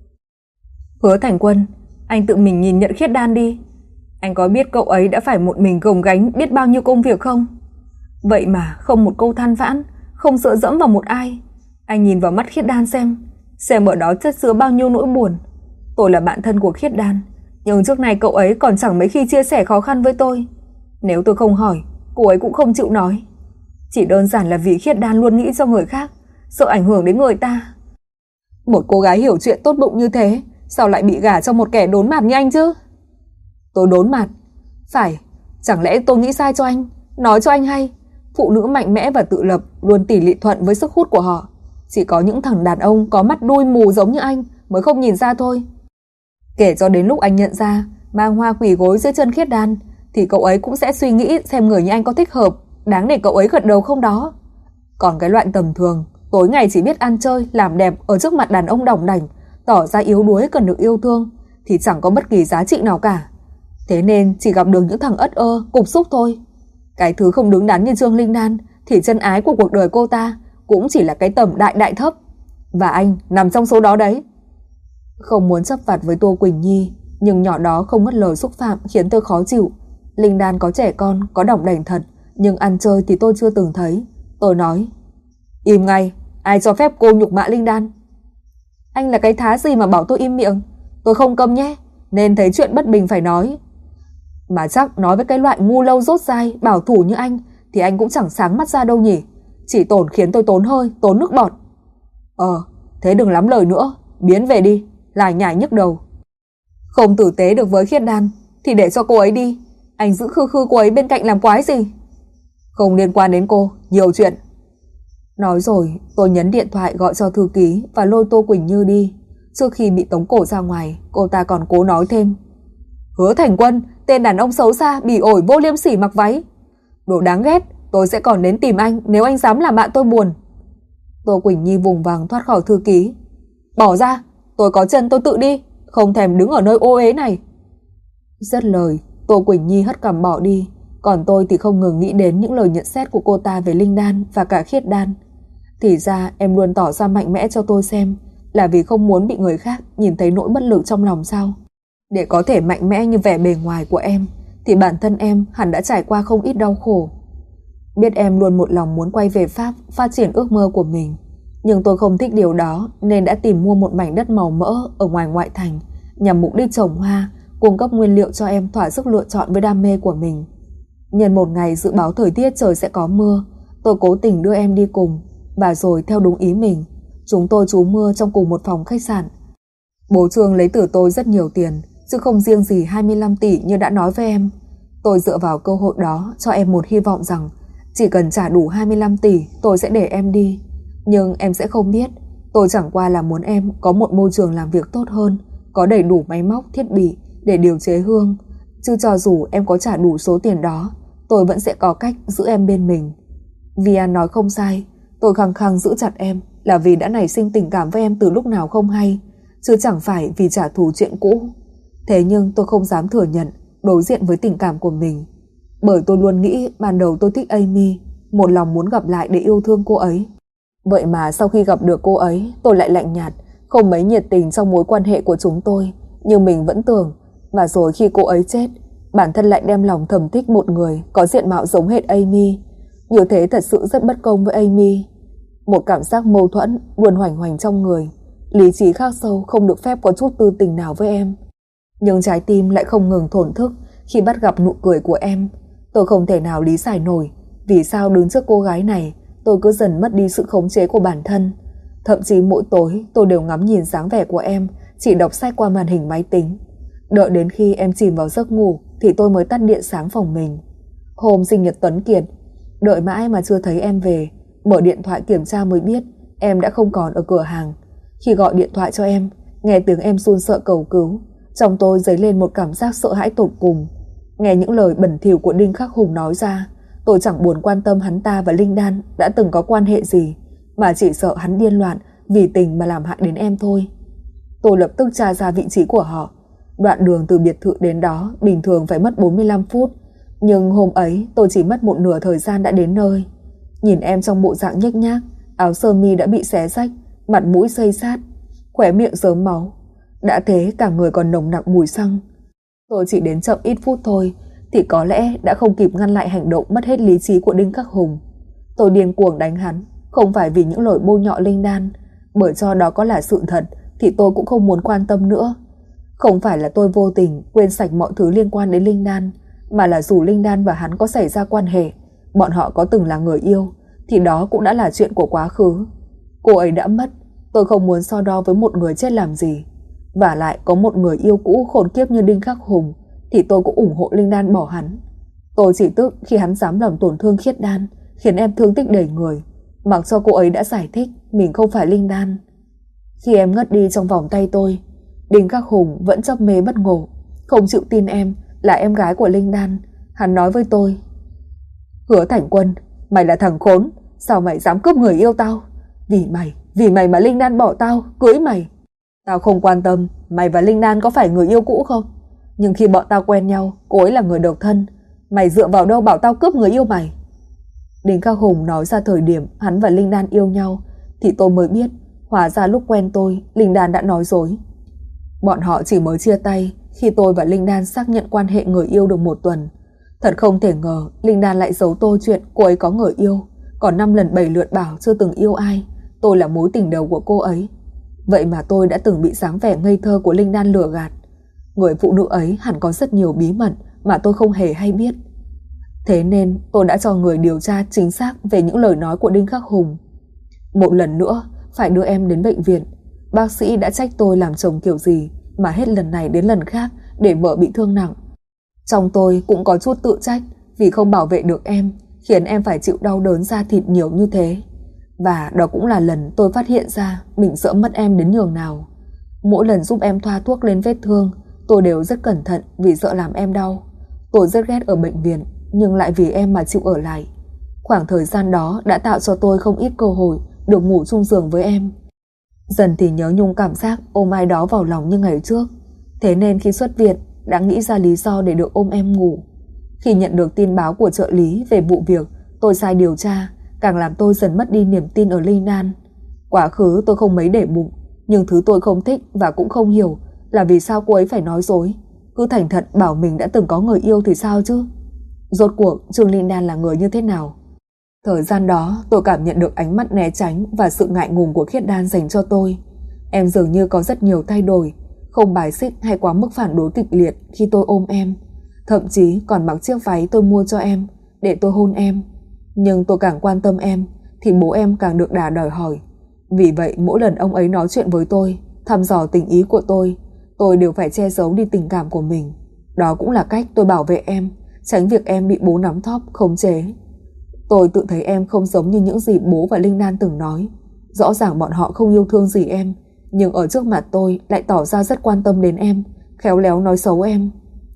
Hứa Thành Quân, anh tự mình nhìn nhận Khiết Đan đi. Anh có biết cậu ấy đã phải một mình gồng gánh biết bao nhiêu công việc không? Vậy mà không một câu than vãn, không dựa dẫm vào một ai. Anh nhìn vào mắt Khiết Đan xem ở đó chất chứa bao nhiêu nỗi buồn. Tôi là bạn thân của Khiết Đan, nhưng trước này cậu ấy còn chẳng mấy khi chia sẻ khó khăn với tôi. Nếu tôi không hỏi, cô ấy cũng không chịu nói. Chỉ đơn giản là vì Khiết Đan luôn nghĩ cho người khác, sợ ảnh hưởng đến người ta. Một cô gái hiểu chuyện tốt bụng như thế, sao lại bị gả cho một kẻ đốn mặt như anh chứ? Tôi đốn mặt? Phải, chẳng lẽ tôi nghĩ sai cho anh? Nói cho anh hay, phụ nữ mạnh mẽ và tự lập luôn tỷ lệ thuận với sức hút của họ. Chỉ có những thằng đàn ông có mắt đuôi mù giống như anh mới không nhìn ra thôi. Kể cho đến lúc anh nhận ra mang hoa quỳ gối dưới chân Khiết Đan thì cậu ấy cũng sẽ suy nghĩ xem người như anh có thích hợp, đáng để cậu ấy gật đầu không đó. Còn cái loại tầm thường, tối ngày chỉ biết ăn chơi, làm đẹp ở trước mặt đàn ông đỏng đảnh, tỏ ra yếu đuối cần được yêu thương thì chẳng có bất kỳ giá trị nào cả. Thế nên chỉ gặp được những thằng ất ơ, cục xúc thôi. Cái thứ không đứng đắn như Trương Linh Đan thì chân ái của cuộc đời cô ta cũng chỉ là cái tầm đại thấp. Và anh nằm trong số đó đấy. Không muốn chấp vặt với Tô Quỳnh Nhi, nhưng nhỏ đó không mất lời xúc phạm khiến tôi khó chịu. Linh Đan có trẻ con, có đỏng đảnh thật, nhưng ăn chơi thì tôi chưa từng thấy. Tôi nói, im ngay, ai cho phép cô nhục mạ Linh Đan? Anh là cái thá gì mà bảo tôi im miệng? Tôi không câm nhé, nên thấy chuyện bất bình phải nói. Mà chắc nói với cái loại ngu lâu dốt dai, bảo thủ như anh thì anh cũng chẳng sáng mắt ra đâu nhỉ. Chỉ tổn khiến tôi tốn hơi, tốn nước bọt. Thế đừng lắm lời nữa, biến về đi, lải nhải nhức đầu. Không tử tế được với Khiết Đan thì để cho cô ấy đi. Anh giữ khư khư cô ấy bên cạnh làm quái gì? Không liên quan đến cô, nhiều chuyện. Nói rồi tôi nhấn điện thoại gọi cho thư ký và lôi Tô Quỳnh Như đi. Trước khi bị tống cổ ra ngoài, cô ta còn cố nói thêm, Hứa Thành Quân, tên đàn ông xấu xa, bỉ ổi vô liêm sỉ mặc váy. Đồ đáng ghét, tôi sẽ còn đến tìm anh nếu anh dám làm bạn tôi buồn. Tô Quỳnh Nhi vùng vằng thoát khỏi thư ký. Bỏ ra, tôi có chân tôi tự đi, không thèm đứng ở nơi ô uế này. Dứt lời, Tô Quỳnh Nhi hất cằm bỏ đi. Còn tôi thì không ngừng nghĩ đến những lời nhận xét của cô ta về Linh Đan và cả Khiết Đan. Thì ra em luôn tỏ ra mạnh mẽ cho tôi xem là vì không muốn bị người khác nhìn thấy nỗi bất lực trong lòng sao? Để có thể mạnh mẽ như vẻ bề ngoài của em thì bản thân em hẳn đã trải qua không ít đau khổ. Biết em luôn một lòng muốn quay về Pháp phát triển ước mơ của mình, nhưng tôi không thích điều đó nên đã tìm mua một mảnh đất màu mỡ ở ngoài ngoại thành nhằm mục đích trồng hoa, cung cấp nguyên liệu cho em thỏa sức lựa chọn với đam mê của mình. Nhân một ngày dự báo thời tiết trời sẽ có mưa, tôi cố tình đưa em đi cùng, và rồi theo đúng ý mình, chúng tôi trú mưa trong cùng một phòng khách sạn. Bố Trương lấy từ tôi rất nhiều tiền, chứ không riêng gì 25 tỷ như đã nói với em. Tôi dựa vào cơ hội đó cho em một hy vọng rằng chỉ cần trả đủ 25 tỷ tôi sẽ để em đi. Nhưng em sẽ không biết, tôi chẳng qua là muốn em có một môi trường làm việc tốt hơn, có đầy đủ máy móc, thiết bị để điều chế hương. Chứ cho dù em có trả đủ số tiền đó, tôi vẫn sẽ có cách giữ em bên mình. Vì anh nói không sai, tôi khăng khăng giữ chặt em là vì đã nảy sinh tình cảm với em từ lúc nào không hay, chứ chẳng phải vì trả thù chuyện cũ. Thế nhưng tôi không dám thừa nhận đối diện với tình cảm của mình, bởi tôi luôn nghĩ ban đầu tôi thích Amy, một lòng muốn gặp lại để yêu thương cô ấy. Vậy mà sau khi gặp được cô ấy, tôi lại lạnh nhạt, không mấy nhiệt tình trong mối quan hệ của chúng tôi như mình vẫn tưởng. Và rồi khi cô ấy chết, bản thân lại đem lòng thầm thích một người có diện mạo giống hệt Amy. Như thế thật sự rất bất công với Amy. Một cảm giác mâu thuẫn luôn hoành hoành trong người, lý trí khắc sâu không được phép có chút tư tình nào với em. Nhưng trái tim lại không ngừng thổn thức Khi bắt gặp nụ cười của em, tôi không thể nào lý giải nổi vì sao đứng trước cô gái này tôi cứ dần mất đi sự khống chế của bản thân. Thậm chí mỗi tối tôi đều ngắm nhìn dáng vẻ của em, chỉ đọc sách qua màn hình máy tính. Đợi đến khi em chìm vào giấc ngủ thì tôi mới tắt điện sáng phòng mình. Hôm sinh nhật Tuấn Kiệt, đợi mãi mà chưa thấy em về, mở điện thoại kiểm tra mới biết em đã không còn ở cửa hàng. Khi gọi điện thoại cho em, nghe tiếng em run sợ cầu cứu, trong tôi dấy lên một cảm giác sợ hãi tột cùng. Nghe những lời bẩn thỉu của Đinh Khắc Hùng nói ra, tôi chẳng buồn quan tâm hắn ta và Linh Đan đã từng có quan hệ gì, mà chỉ sợ hắn điên loạn vì tình mà làm hại đến em thôi. Tôi lập tức tra ra vị trí của họ. Đoạn đường từ biệt thự đến đó bình thường phải mất 45 phút, nhưng hôm ấy tôi chỉ mất một nửa thời gian đã đến nơi. Nhìn em trong bộ dạng nhếch nhác, áo sơ mi đã bị xé rách, mặt mũi xây xát, khóe miệng rớm máu, đã thế cả người còn nồng nặc mùi xăng. Tôi chỉ đến chậm ít phút thôi thì có lẽ đã không kịp ngăn lại hành động mất hết lý trí của Đinh Khắc Hùng. Tôi điên cuồng đánh hắn, không phải vì những lời bôi nhọ Linh Đan, bởi cho đó có là sự thật thì tôi cũng không muốn quan tâm nữa. Không phải là tôi vô tình quên sạch mọi thứ liên quan đến Linh Đan, mà là dù Linh Đan và hắn có xảy ra quan hệ, bọn họ có từng là người yêu, thì đó cũng đã là chuyện của quá khứ. Cô ấy đã mất, tôi không muốn so đo với một người chết làm gì. Và lại có một người yêu cũ khốn kiếp như Đinh Khắc Hùng thì tôi cũng ủng hộ Linh Đan bỏ hắn. Tôi chỉ tức khi hắn dám làm tổn thương Khiết Đan, khiến em thương tích đầy người, mặc cho cô ấy đã giải thích mình không phải Linh Đan. Khi em ngất đi trong vòng tay tôi, Đinh Khắc Hùng vẫn chấp mê bất ngộ, không chịu tin em là em gái của Linh Đan. Hắn nói với tôi: Hứa Thành Quân, mày là thằng khốn, sao mày dám cướp người yêu tao? Vì mày mà Linh Đan bỏ tao, cưới mày. Tao không quan tâm mày và Linh Đan có phải người yêu cũ không, nhưng khi bọn tao quen nhau, cô ấy là người độc thân. Mày dựa vào đâu bảo tao cướp người yêu mày? Đinh Khắc Hùng nói ra thời điểm hắn và Linh Đan yêu nhau thì tôi mới biết, hóa ra lúc quen tôi, Linh Đan đã nói dối. Bọn họ chỉ mới chia tay khi tôi và Linh Đan xác nhận quan hệ người yêu được 1 tuần. Thật không thể ngờ Linh Đan lại giấu tôi chuyện cô ấy có người yêu, còn 5 lần 7 lượt bảo chưa từng yêu ai, tôi là mối tình đầu của cô ấy. Vậy mà tôi đã từng bị dáng vẻ ngây thơ của Linh Đan lừa gạt. Người phụ nữ ấy hẳn có rất nhiều bí mật mà tôi không hề hay biết. Thế nên tôi đã cho người điều tra chính xác về những lời nói của Đinh Khắc Hùng. Một lần nữa phải đưa em đến bệnh viện. Bác sĩ đã trách tôi làm chồng kiểu gì mà hết lần này đến lần khác để vợ bị thương nặng. Trong tôi cũng có chút tự trách vì không bảo vệ được em, khiến em phải chịu đau đớn da thịt nhiều như thế. Và đó cũng là lần tôi phát hiện ra mình sợ mất em đến nhường nào. Mỗi lần giúp em thoa thuốc lên vết thương, tôi đều rất cẩn thận vì sợ làm em đau. Tôi rất ghét ở bệnh viện, nhưng lại vì em mà chịu ở lại. Khoảng thời gian đó đã tạo cho tôi không ít cơ hội được ngủ chung giường với em. Dần thì nhớ nhung cảm giác ôm ai đó vào lòng như ngày trước. Thế nên khi xuất viện đã nghĩ ra lý do để được ôm em ngủ. Khi nhận được tin báo của trợ lý về vụ việc tôi sai điều tra, càng làm tôi dần mất đi niềm tin ở Linh Đan. Quá khứ tôi không mấy để bụng, nhưng thứ tôi không thích và cũng không hiểu là vì sao cô ấy phải nói dối. Cứ thành thật bảo mình đã từng có người yêu thì sao chứ? Rốt cuộc Trương Linh Đan là người như thế nào? Thời gian đó tôi cảm nhận được ánh mắt né tránh và sự ngại ngùng của Khiết Đan dành cho tôi. Em dường như có rất nhiều thay đổi, không bài xích hay quá mức phản đối kịch liệt khi tôi ôm em. Thậm chí còn mặc chiếc váy tôi mua cho em để tôi hôn em. Nhưng tôi càng quan tâm em thì bố em càng được đà đòi hỏi. Vì vậy mỗi lần ông ấy nói chuyện với tôi, thăm dò tình ý của tôi đều phải che giấu đi tình cảm của mình. Đó cũng là cách tôi bảo vệ em, tránh việc em bị bố nắm thóp khống chế. Tôi tự thấy em không giống như những gì bố và Linh Đan từng nói. Rõ ràng bọn họ không yêu thương gì em, nhưng ở trước mặt tôi lại tỏ ra rất quan tâm đến em, khéo léo nói xấu em.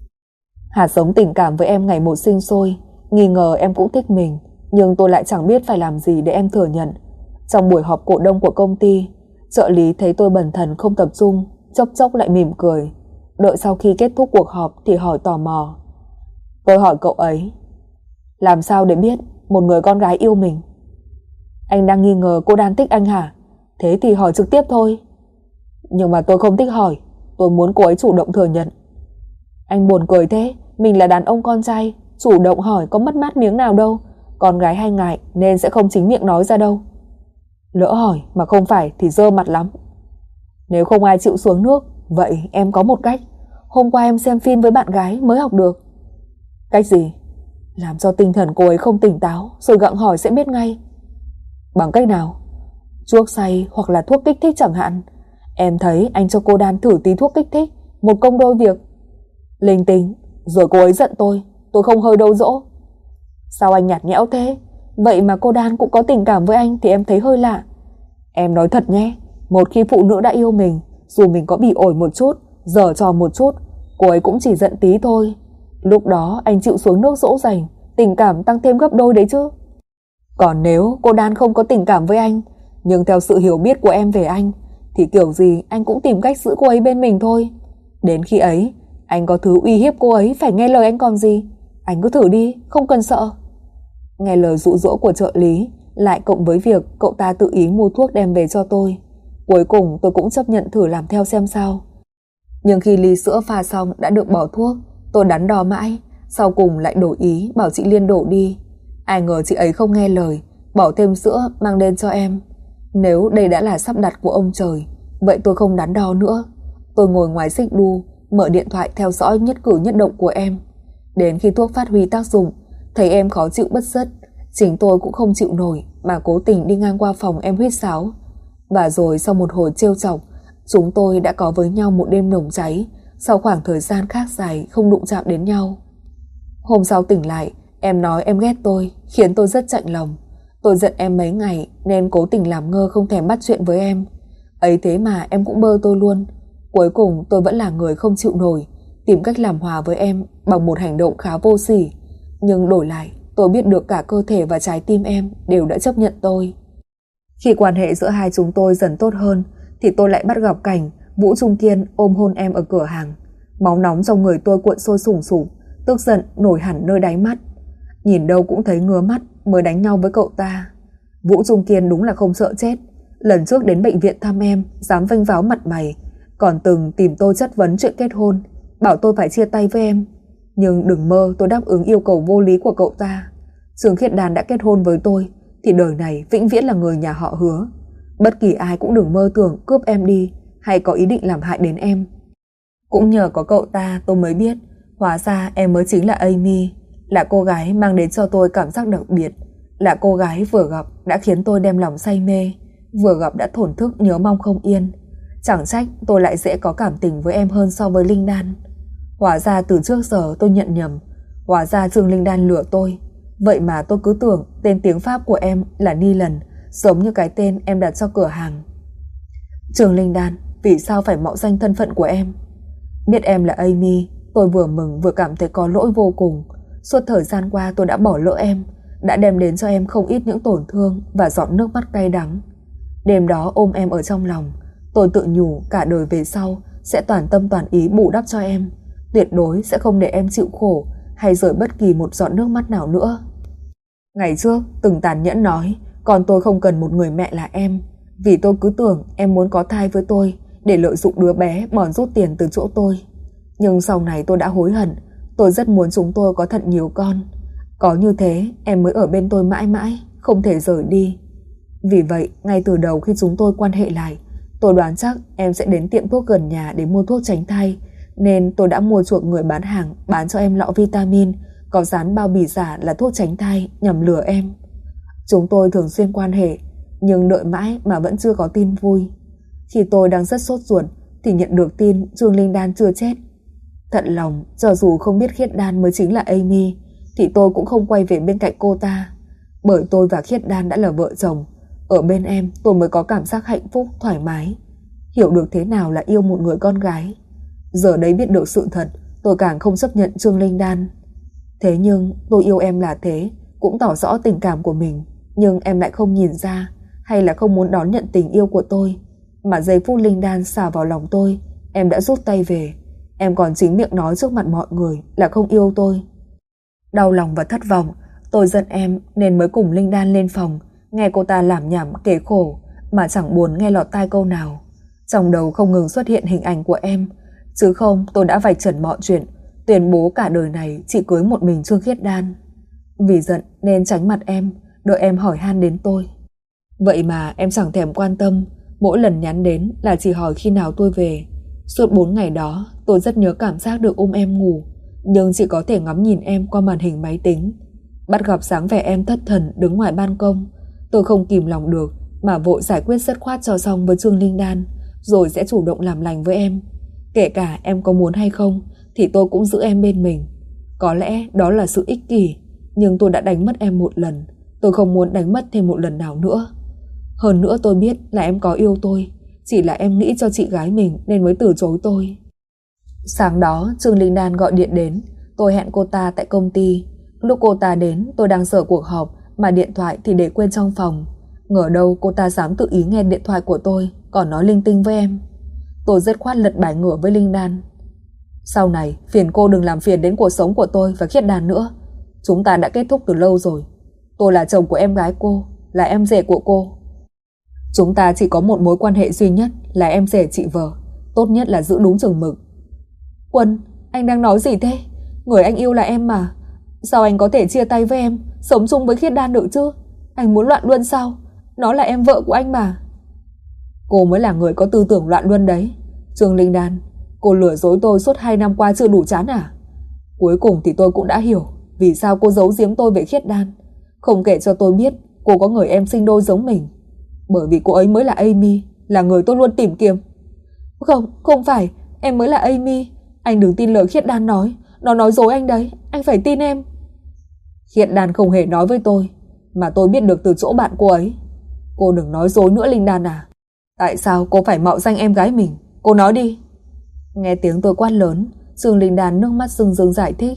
Hạt giống tình cảm với em ngày một sinh sôi, nghi ngờ em cũng thích mình, nhưng tôi lại chẳng biết phải làm gì để em thừa nhận. Trong buổi họp cổ đông của công ty, trợ lý thấy tôi bần thần không tập trung, chốc chốc lại mỉm cười. Đợi sau khi kết thúc cuộc họp thì hỏi tò mò. Tôi hỏi cậu ấy, làm sao để biết một người con gái yêu mình? Anh đang nghi ngờ cô Đan thích anh hả? Thế thì hỏi trực tiếp thôi. Nhưng mà tôi không thích hỏi, tôi muốn cô ấy chủ động thừa nhận. Anh buồn cười thế, mình là đàn ông con trai, chủ động hỏi có mất mát miếng nào đâu. Con gái hay ngại nên sẽ không chính miệng nói ra đâu. Lỡ hỏi mà không phải thì dơ mặt lắm. Nếu không ai chịu xuống nước, vậy em có một cách. Hôm qua em xem phim với bạn gái mới học được. Cách gì? Làm cho tinh thần cô ấy không tỉnh táo, rồi gặng hỏi sẽ biết ngay. Bằng cách nào? Chuốc say hoặc là thuốc kích thích chẳng hạn. Em thấy anh cho cô Đan thử tí thuốc kích thích, một công đôi việc. Linh tinh, rồi cô ấy giận tôi không hơi đâu dỗ. Sao anh nhạt nhẽo thế? Vậy mà cô Đan cũng có tình cảm với anh thì em thấy hơi lạ. Em nói thật nhé, một khi phụ nữ đã yêu mình, dù mình có bị ổi một chút, giở trò một chút, cô ấy cũng chỉ giận tí thôi. Lúc đó anh chịu xuống nước dỗ dành, tình cảm tăng thêm gấp đôi đấy chứ. Còn nếu cô Đan không có tình cảm với anh, nhưng theo sự hiểu biết của em về anh, thì kiểu gì anh cũng tìm cách giữ cô ấy bên mình thôi. Đến khi ấy, anh có thứ uy hiếp cô ấy phải nghe lời anh còn gì. Anh cứ thử đi, không cần sợ. Nghe lời dụ dỗ của trợ lý, lại cộng với việc cậu ta tự ý mua thuốc đem về cho tôi, cuối cùng tôi cũng chấp nhận thử làm theo xem sao. Nhưng khi ly sữa pha xong đã được bỏ thuốc, tôi đắn đo mãi, sau cùng lại đổi ý bảo chị Liên đổ đi. Ai ngờ chị ấy không nghe lời, bỏ thêm sữa mang lên cho em. Nếu đây đã là sắp đặt của ông trời, vậy tôi không đắn đo nữa. Tôi ngồi ngoài xích đu, mở điện thoại theo dõi nhất cử nhất động của em. Đến khi thuốc phát huy tác dụng, thấy em khó chịu bứt rứt, chính tôi cũng không chịu nổi mà cố tình đi ngang qua phòng em huýt sáo. Và rồi sau một hồi trêu chọc, chúng tôi đã có với nhau một đêm nồng cháy, sau khoảng thời gian khác dài không đụng chạm đến nhau. Hôm sau tỉnh lại, em nói em ghét tôi, khiến tôi rất chạnh lòng. Tôi giận em mấy ngày nên cố tình làm ngơ không thèm bắt chuyện với em. Ấy thế mà em cũng bơ tôi luôn. Cuối cùng tôi vẫn là người không chịu nổi, tìm cách làm hòa với em bằng một hành động khá vô sỉ. Nhưng đổi lại, tôi biết được cả cơ thể và trái tim em đều đã chấp nhận tôi. Khi quan hệ giữa hai chúng tôi dần tốt hơn, thì tôi lại bắt gặp cảnh Vũ Trung Kiên ôm hôn em ở cửa hàng. Máu nóng trong người tôi cuộn sôi sùng sục, tức giận nổi hẳn nơi đáy mắt. Nhìn đâu cũng thấy ngứa mắt mới đánh nhau với cậu ta. Vũ Trung Kiên đúng là không sợ chết. Lần trước đến bệnh viện thăm em, dám vênh váo mặt mày, còn từng tìm tôi chất vấn chuyện kết hôn, bảo tôi phải chia tay với em. Nhưng đừng mơ tôi đáp ứng yêu cầu vô lý của cậu ta. Trương Khiết Đan đã kết hôn với tôi, thì đời này vĩnh viễn là người nhà họ Hứa. Bất kỳ ai cũng đừng mơ tưởng cướp em đi, hay có ý định làm hại đến em. Cũng nhờ có cậu ta tôi mới biết, hóa ra em mới chính là Amy, là cô gái mang đến cho tôi cảm giác đặc biệt, là cô gái vừa gặp đã khiến tôi đem lòng say mê, vừa gặp đã thổn thức nhớ mong không yên. Chẳng trách tôi lại dễ có cảm tình với em hơn so với Linh Đan. Hóa ra từ trước giờ tôi nhận nhầm, hóa ra Trương Linh Đan lừa tôi. Vậy mà tôi cứ tưởng tên tiếng Pháp của em là Nilan, giống như cái tên em đặt cho cửa hàng. Trương Linh Đan, vì sao phải mạo danh thân phận của em? Biết em là Amy, tôi vừa mừng vừa cảm thấy có lỗi vô cùng. Suốt thời gian qua tôi đã bỏ lỡ em, đã đem đến cho em không ít những tổn thương và giọt nước mắt cay đắng. Đêm đó ôm em ở trong lòng, tôi tự nhủ cả đời về sau sẽ toàn tâm toàn ý bù đắp cho em, tuyệt đối sẽ không để em chịu khổ hay rơi bất kỳ một giọt nước mắt nào nữa. Ngày trước từng tàn nhẫn nói còn tôi không cần một người mẹ là em, vì tôi cứ tưởng em muốn có thai với tôi để lợi dụng đứa bé bòn rút tiền từ chỗ tôi. Nhưng sau này tôi đã hối hận, tôi rất muốn chúng tôi có thật nhiều con. Có như thế em mới ở bên tôi mãi mãi, không thể rời đi. Vì vậy ngay từ đầu khi chúng tôi quan hệ lại, tôi đoán chắc em sẽ đến tiệm thuốc gần nhà để mua thuốc tránh thai, nên tôi đã mua chuộc người bán hàng bán cho em lọ vitamin có dán bao bì giả là thuốc tránh thai nhằm lừa em. Chúng tôi thường xuyên quan hệ, nhưng đợi mãi mà vẫn chưa có tin vui. Khi tôi đang rất sốt ruột thì nhận được tin Trương Linh Đan chưa chết. Thận lòng, cho dù không biết Khiết Đan mới chính là Amy, thì tôi cũng không quay về bên cạnh cô ta. Bởi tôi và Khiết Đan đã là vợ chồng, ở bên em tôi mới có cảm giác hạnh phúc, thoải mái, hiểu được thế nào là yêu một người con gái. Giờ đây biết được sự thật, tôi càng không chấp nhận Trương Linh Đan. Thế nhưng tôi yêu em là thế, cũng tỏ rõ tình cảm của mình, nhưng em lại không nhìn ra, hay là không muốn đón nhận tình yêu của tôi. Mà giây phút Linh Đan xả vào lòng tôi, em đã rút tay về. Em còn chính miệng nói trước mặt mọi người là không yêu tôi. Đau lòng và thất vọng, tôi giận em nên mới cùng Linh Đan lên phòng, nghe cô ta lảm nhảm kể khổ mà chẳng buồn nghe lọt tai câu nào. Trong đầu không ngừng xuất hiện hình ảnh của em, chứ không tôi đã vạch trần mọi chuyện, tuyên bố cả đời này chỉ cưới một mình Trương Khiết Đan. Vì giận nên tránh mặt em, đợi em hỏi han đến tôi. Vậy mà em chẳng thèm quan tâm, mỗi lần nhắn đến là chỉ hỏi khi nào tôi về. Suốt 4 ngày đó tôi rất nhớ cảm giác được ôm em ngủ, nhưng chỉ có thể ngắm nhìn em qua màn hình máy tính. Bắt gặp dáng vẻ em thất thần đứng ngoài ban công, tôi không kìm lòng được mà vội giải quyết dứt khoát cho xong với Trương Linh Đan, rồi sẽ chủ động làm lành với em. Kể cả em có muốn hay không thì tôi cũng giữ em bên mình. Có lẽ đó là sự ích kỷ, nhưng tôi đã đánh mất em một lần, tôi không muốn đánh mất thêm một lần nào nữa. Hơn nữa tôi biết là em có yêu tôi, chỉ là em nghĩ cho chị gái mình nên mới từ chối tôi. Sáng đó Trương Linh Đan gọi điện đến, tôi hẹn cô ta tại công ty. Lúc cô ta đến tôi đang sở cuộc họp mà điện thoại thì để quên trong phòng. Ngờ đâu cô ta dám tự ý nghe điện thoại của tôi, còn nói linh tinh với em. Tôi dứt khoát lật bài ngửa với Linh Đan. Sau này phiền cô đừng làm phiền đến cuộc sống của tôi và Khiết Đan nữa. Chúng ta đã kết thúc từ lâu rồi. Tôi là chồng của em gái cô, là em rể của cô. Chúng ta chỉ có một mối quan hệ duy nhất là em rể chị vợ. Tốt nhất là giữ đúng chừng mực. Quân, anh đang nói gì thế? Người anh yêu là em mà. Sao anh có thể chia tay với em, sống chung với Khiết Đan được chứ? Anh muốn loạn luân sao? Nó là em vợ của anh mà. Cô mới là người có tư tưởng loạn luân đấy. Trương Linh Đan, cô lừa dối tôi suốt 2 năm qua chưa đủ chán à? Cuối cùng thì tôi cũng đã hiểu vì sao cô giấu giếm tôi về Khiết Đan, không kể cho tôi biết cô có người em sinh đôi giống mình. Bởi vì cô ấy mới là Amy, là người tôi luôn tìm kiếm. Không phải, em mới là Amy. Anh đừng tin lời Khiết Đan nói, nó nói dối anh đấy, anh phải tin em. Khiết Đan không hề nói với tôi, mà tôi biết được từ chỗ bạn cô ấy. Cô đừng nói dối nữa Linh Đan à. Tại sao cô phải mạo danh em gái mình? Cô nói đi. Nghe tiếng tôi quát lớn, Trương Linh Đan nước mắt rưng rưng giải thích.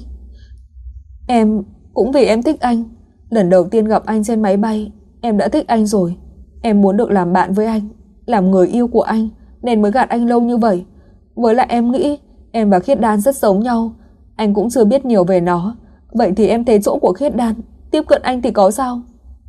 Em cũng vì em thích anh. Lần đầu tiên gặp anh trên máy bay, em đã thích anh rồi. Em muốn được làm bạn với anh, làm người yêu của anh, nên mới gạt anh lâu như vậy. Với lại em nghĩ em và Khiết Đan rất giống nhau. Anh cũng chưa biết nhiều về nó. Vậy thì em thấy chỗ của Khiết Đan, tiếp cận anh thì có sao?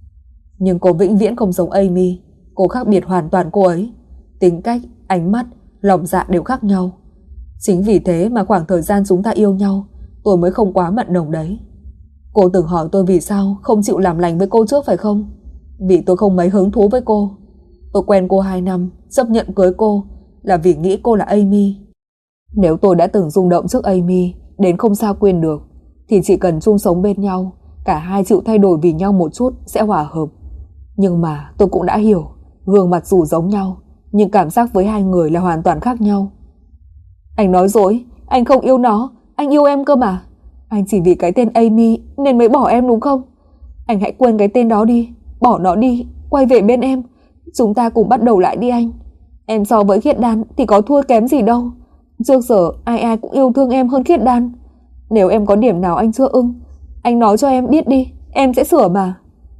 Nhưng cô vĩnh viễn không giống Amy. Cô khác biệt hoàn toàn cô ấy. Tính cách, ánh mắt, lòng dạ đều khác nhau. Chính vì thế mà khoảng thời gian chúng ta yêu nhau, tôi mới không quá mặn nồng đấy. Cô từng hỏi tôi vì sao không chịu làm lành với cô trước phải không? Vì tôi không mấy hứng thú với cô. Tôi quen cô 2 năm, chấp nhận cưới cô là vì nghĩ cô là Amy. Nếu tôi đã từng rung động trước Amy đến không sao quên được, thì chỉ cần chung sống bên nhau, cả hai chịu thay đổi vì nhau một chút sẽ hòa hợp. Nhưng mà tôi cũng đã hiểu, gương mặt dù giống nhau, nhưng cảm giác với hai người là hoàn toàn khác nhau. Anh nói dối, anh không yêu nó, anh yêu em cơ mà. Anh chỉ vì cái tên Amy nên mới bỏ em đúng không? Anh hãy quên cái tên đó đi, bỏ nó đi, quay về bên em. Chúng ta cùng bắt đầu lại đi anh. Em so với Khiết Đan thì có thua kém gì đâu. Trước giờ ai ai cũng yêu thương em hơn Khiết Đan. Nếu em có điểm nào anh chưa ưng, anh nói cho em biết đi, em sẽ sửa mà.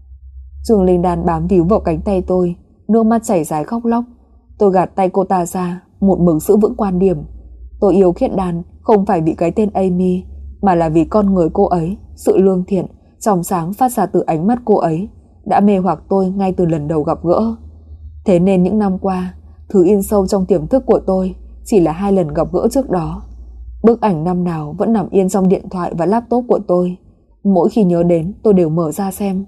Trương Linh Đan bám víu vào cánh tay tôi, nước mắt chảy dài khóc lóc. Tôi gạt tay cô ta ra, một mực giữ vững quan điểm. Tôi yêu Khiết Đan không phải vì cái tên Amy, mà là vì con người cô ấy, sự lương thiện, trong sáng phát ra từ ánh mắt cô ấy đã mê hoặc tôi ngay từ lần đầu gặp gỡ. Thế nên những năm qua, thứ in sâu trong tiềm thức của tôi chỉ là 2 lần gặp gỡ trước đó. Bức ảnh năm nào vẫn nằm yên trong điện thoại và laptop của tôi. Mỗi khi nhớ đến tôi đều mở ra xem.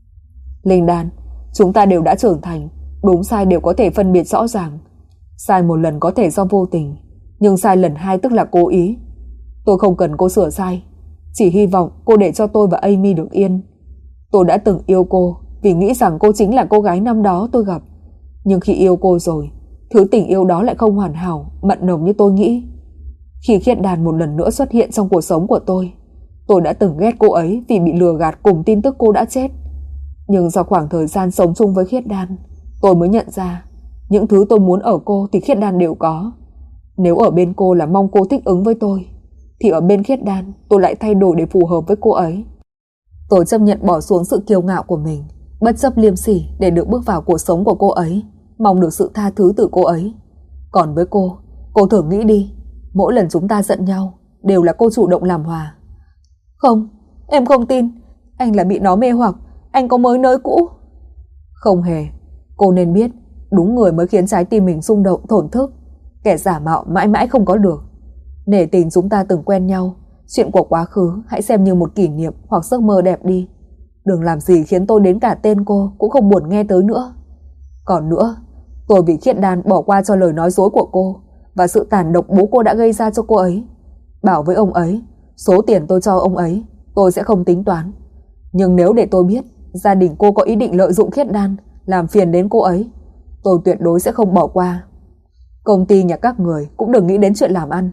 Linh Đan, chúng ta đều đã trưởng thành, đúng sai đều có thể phân biệt rõ ràng. Sai một lần có thể do vô tình, nhưng sai lần 2 tức là cố ý. Tôi không cần cô sửa sai, chỉ hy vọng cô để cho tôi và Amy được yên. Tôi đã từng yêu cô vì nghĩ rằng cô chính là cô gái năm đó tôi gặp. Nhưng khi yêu cô rồi, thứ tình yêu đó lại không hoàn hảo, mặn nồng như tôi nghĩ. Khi Khiết Đan một lần nữa xuất hiện trong cuộc sống của tôi đã từng ghét cô ấy vì bị lừa gạt cùng tin tức cô đã chết. Nhưng do khoảng thời gian sống chung với Khiết Đan, tôi mới nhận ra những thứ tôi muốn ở cô thì Khiết Đan đều có. Nếu ở bên cô là mong cô thích ứng với tôi, thì ở bên Khiết Đan tôi lại thay đổi để phù hợp với cô ấy. Tôi chấp nhận bỏ xuống sự kiêu ngạo của mình, bất chấp liêm sỉ để được bước vào cuộc sống của cô ấy, mong được sự tha thứ từ cô ấy. Còn với cô thử nghĩ đi, mỗi lần chúng ta giận nhau đều là cô chủ động làm hòa. Không, em không tin. Anh là bị nó mê hoặc, anh có mới nới cũ. Không hề. Cô nên biết, đúng người mới khiến trái tim mình rung động thổn thức. Kẻ giả mạo mãi mãi không có được. Nể tình chúng ta từng quen nhau, chuyện của quá khứ hãy xem như một kỷ niệm hoặc giấc mơ đẹp đi. Đừng làm gì khiến tôi đến cả tên cô cũng không buồn nghe tới nữa. Còn nữa, tôi vì Khiết Đan bỏ qua cho lời nói dối của cô và sự tàn độc bố cô đã gây ra cho cô ấy. Bảo với ông ấy, Số tiền tôi cho ông ấy tôi sẽ không tính toán. Nhưng nếu để tôi biết gia đình cô có ý định lợi dụng Khiết Đan làm phiền đến cô ấy, tôi tuyệt đối sẽ không bỏ qua. Công ty nhà các người cũng đừng nghĩ đến chuyện làm ăn.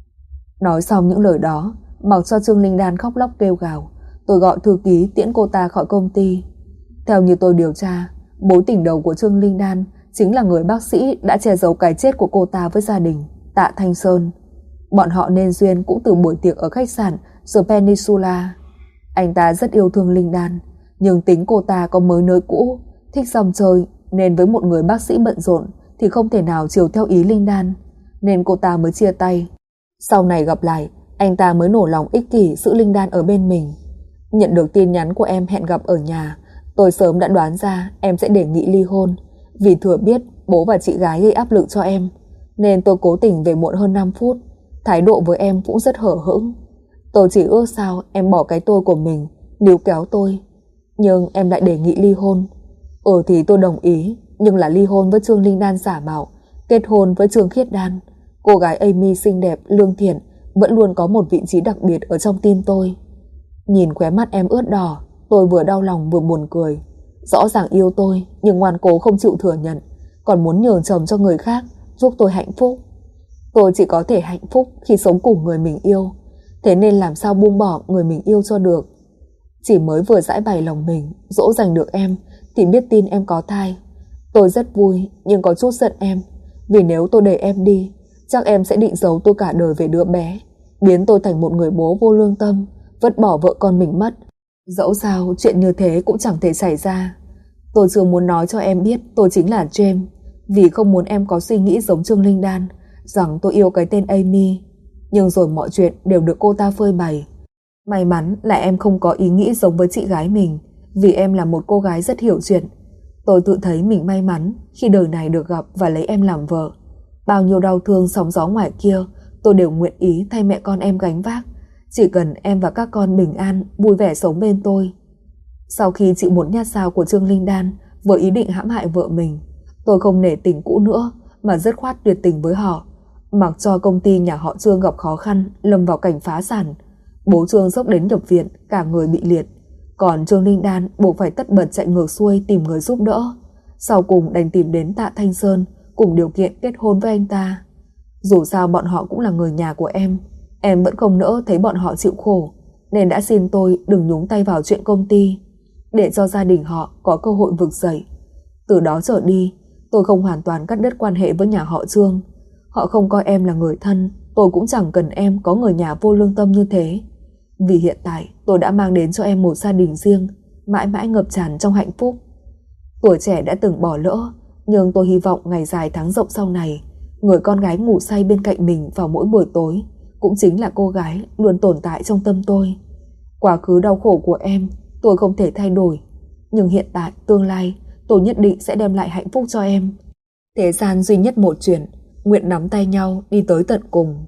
Nói xong những lời đó, mặc cho Trương Linh Đan khóc lóc kêu gào, tôi gọi thư ký tiễn cô ta khỏi công ty. Theo như tôi điều tra, mối tình đầu của Trương Linh Đan chính là người bác sĩ đã che giấu cái chết của cô ta với gia đình, Tạ Thanh Sơn. Bọn họ nên duyên cũng từ buổi tiệc ở khách sạn The Peninsula. Anh ta rất yêu thương Linh Đan, nhưng tính cô ta có mới nơi cũ, thích rong chơi, nên với một người bác sĩ bận rộn thì không thể nào chiều theo ý Linh Đan, nên cô ta mới chia tay. Sau này gặp lại, anh ta mới nổ lòng ích kỷ giữ Linh Đan ở bên mình. Nhận được tin nhắn của em hẹn gặp ở nhà, tôi sớm đã đoán ra em sẽ đề nghị ly hôn, vì thừa biết bố và chị gái gây áp lực cho em, nên tôi cố tình về muộn hơn 5 phút. Thái độ với em cũng rất hở hững. Tôi chỉ ước sao em bỏ cái tôi của mình, níu kéo tôi. Nhưng em lại đề nghị ly hôn. Thì tôi đồng ý, nhưng là ly hôn với Trương Linh Đan giả mạo, kết hôn với Trương Khiết Đan. Cô gái Amy xinh đẹp, lương thiện vẫn luôn có một vị trí đặc biệt ở trong tim tôi. Nhìn khóe mắt em ướt đỏ, tôi vừa đau lòng vừa buồn cười. Rõ ràng yêu tôi, nhưng ngoan cố không chịu thừa nhận, còn muốn nhường chồng cho người khác, giúp tôi hạnh phúc. Tôi chỉ có thể hạnh phúc khi sống cùng người mình yêu, thế nên làm sao buông bỏ người mình yêu cho được. Chỉ mới vừa giải bày lòng mình, dỗ dành được em, thì biết tin em có thai. Tôi rất vui, nhưng có chút giận em, vì nếu tôi để em đi, chắc em sẽ định giấu tôi cả đời về đứa bé, biến tôi thành một người bố vô lương tâm, vứt bỏ vợ con mình mất. Dẫu sao chuyện như thế cũng chẳng thể xảy ra. Tôi chưa muốn nói cho em biết tôi chính là James, vì không muốn em có suy nghĩ giống Trương Linh Đan rằng tôi yêu cái tên Amy. Nhưng rồi mọi chuyện đều được cô ta phơi bày. May mắn là em không có ý nghĩ giống với chị gái mình, vì em là một cô gái rất hiểu chuyện. Tôi tự thấy mình may mắn khi đời này được gặp và lấy em làm vợ. Bao nhiêu đau thương sóng gió ngoài kia tôi đều nguyện ý thay mẹ con em gánh vác, chỉ cần em và các con bình an, vui vẻ sống bên tôi. Sau khi chịu một nhát dao của Trương Linh Đan với ý định hãm hại vợ mình, tôi không nể tình cũ nữa mà dứt khoát tuyệt tình với họ, mặc cho công ty nhà họ Trương gặp khó khăn, lâm vào cảnh phá sản. Bố Trương dốc đến nhập viện, cả người bị liệt, còn Trương Linh Đan buộc phải tất bật chạy ngược xuôi tìm người giúp đỡ. Sau cùng đành tìm đến Tạ Thanh Sơn, cùng điều kiện kết hôn với anh ta. Dù sao bọn họ cũng là người nhà của em vẫn không nỡ thấy bọn họ chịu khổ, nên đã xin tôi đừng nhúng tay vào chuyện công ty, để cho gia đình họ có cơ hội vực dậy. Từ đó trở đi, tôi không hoàn toàn cắt đứt quan hệ với nhà họ Trương. Họ không coi em là người thân, tôi cũng chẳng cần em có người nhà vô lương tâm như thế. Vì hiện tại tôi đã mang đến cho em một gia đình riêng, mãi mãi ngập tràn trong hạnh phúc. Tuổi trẻ đã từng bỏ lỡ, nhưng tôi hy vọng ngày dài tháng rộng sau này, người con gái ngủ say bên cạnh mình vào mỗi buổi tối cũng chính là cô gái luôn tồn tại trong tâm tôi. Quá khứ đau khổ của em tôi không thể thay đổi, nhưng hiện tại, tương lai tôi nhất định sẽ đem lại hạnh phúc cho em. Thế gian duy nhất một chuyện, nguyện nắm tay nhau đi tới tận cùng.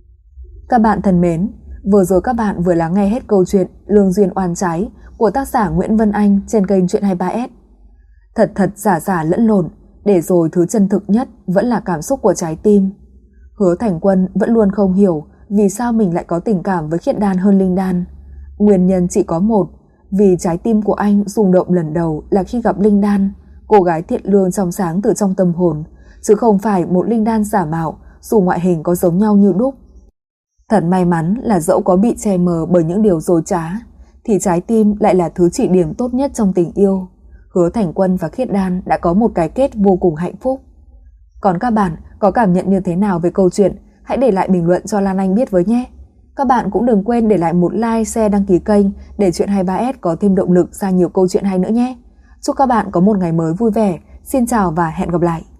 Các bạn thân mến, vừa rồi các bạn vừa lắng nghe hết câu chuyện Lương duyên oan trái của tác giả Nguyễn Vân Anh trên kênh Chuyện 23S. Thật thật giả giả lẫn lộn, để rồi thứ chân thực nhất vẫn là cảm xúc của trái tim. Hứa Thành Quân vẫn luôn không hiểu vì sao mình lại có tình cảm với Khiết Đan hơn Linh Đan. Nguyên nhân chỉ có một, vì trái tim của anh rung động lần đầu là khi gặp Linh Đan, cô gái thiện lương trong sáng từ trong tâm hồn, chứ không phải một Linh Đan giả mạo dù ngoại hình có giống nhau như đúc. Thật may mắn là dẫu có bị che mờ bởi những điều dối trá, thì trái tim lại là thứ chỉ điểm tốt nhất trong tình yêu. Hứa Thành Quân và Khiết Đan đã có một cái kết vô cùng hạnh phúc. Còn các bạn có cảm nhận như thế nào về câu chuyện? Hãy để lại bình luận cho Lan Anh biết với nhé. Các bạn cũng đừng quên để lại một like, share, đăng ký kênh để Chuyện 23S có thêm động lực ra nhiều câu chuyện hay nữa nhé. Chúc các bạn có một ngày mới vui vẻ. Xin chào và hẹn gặp lại.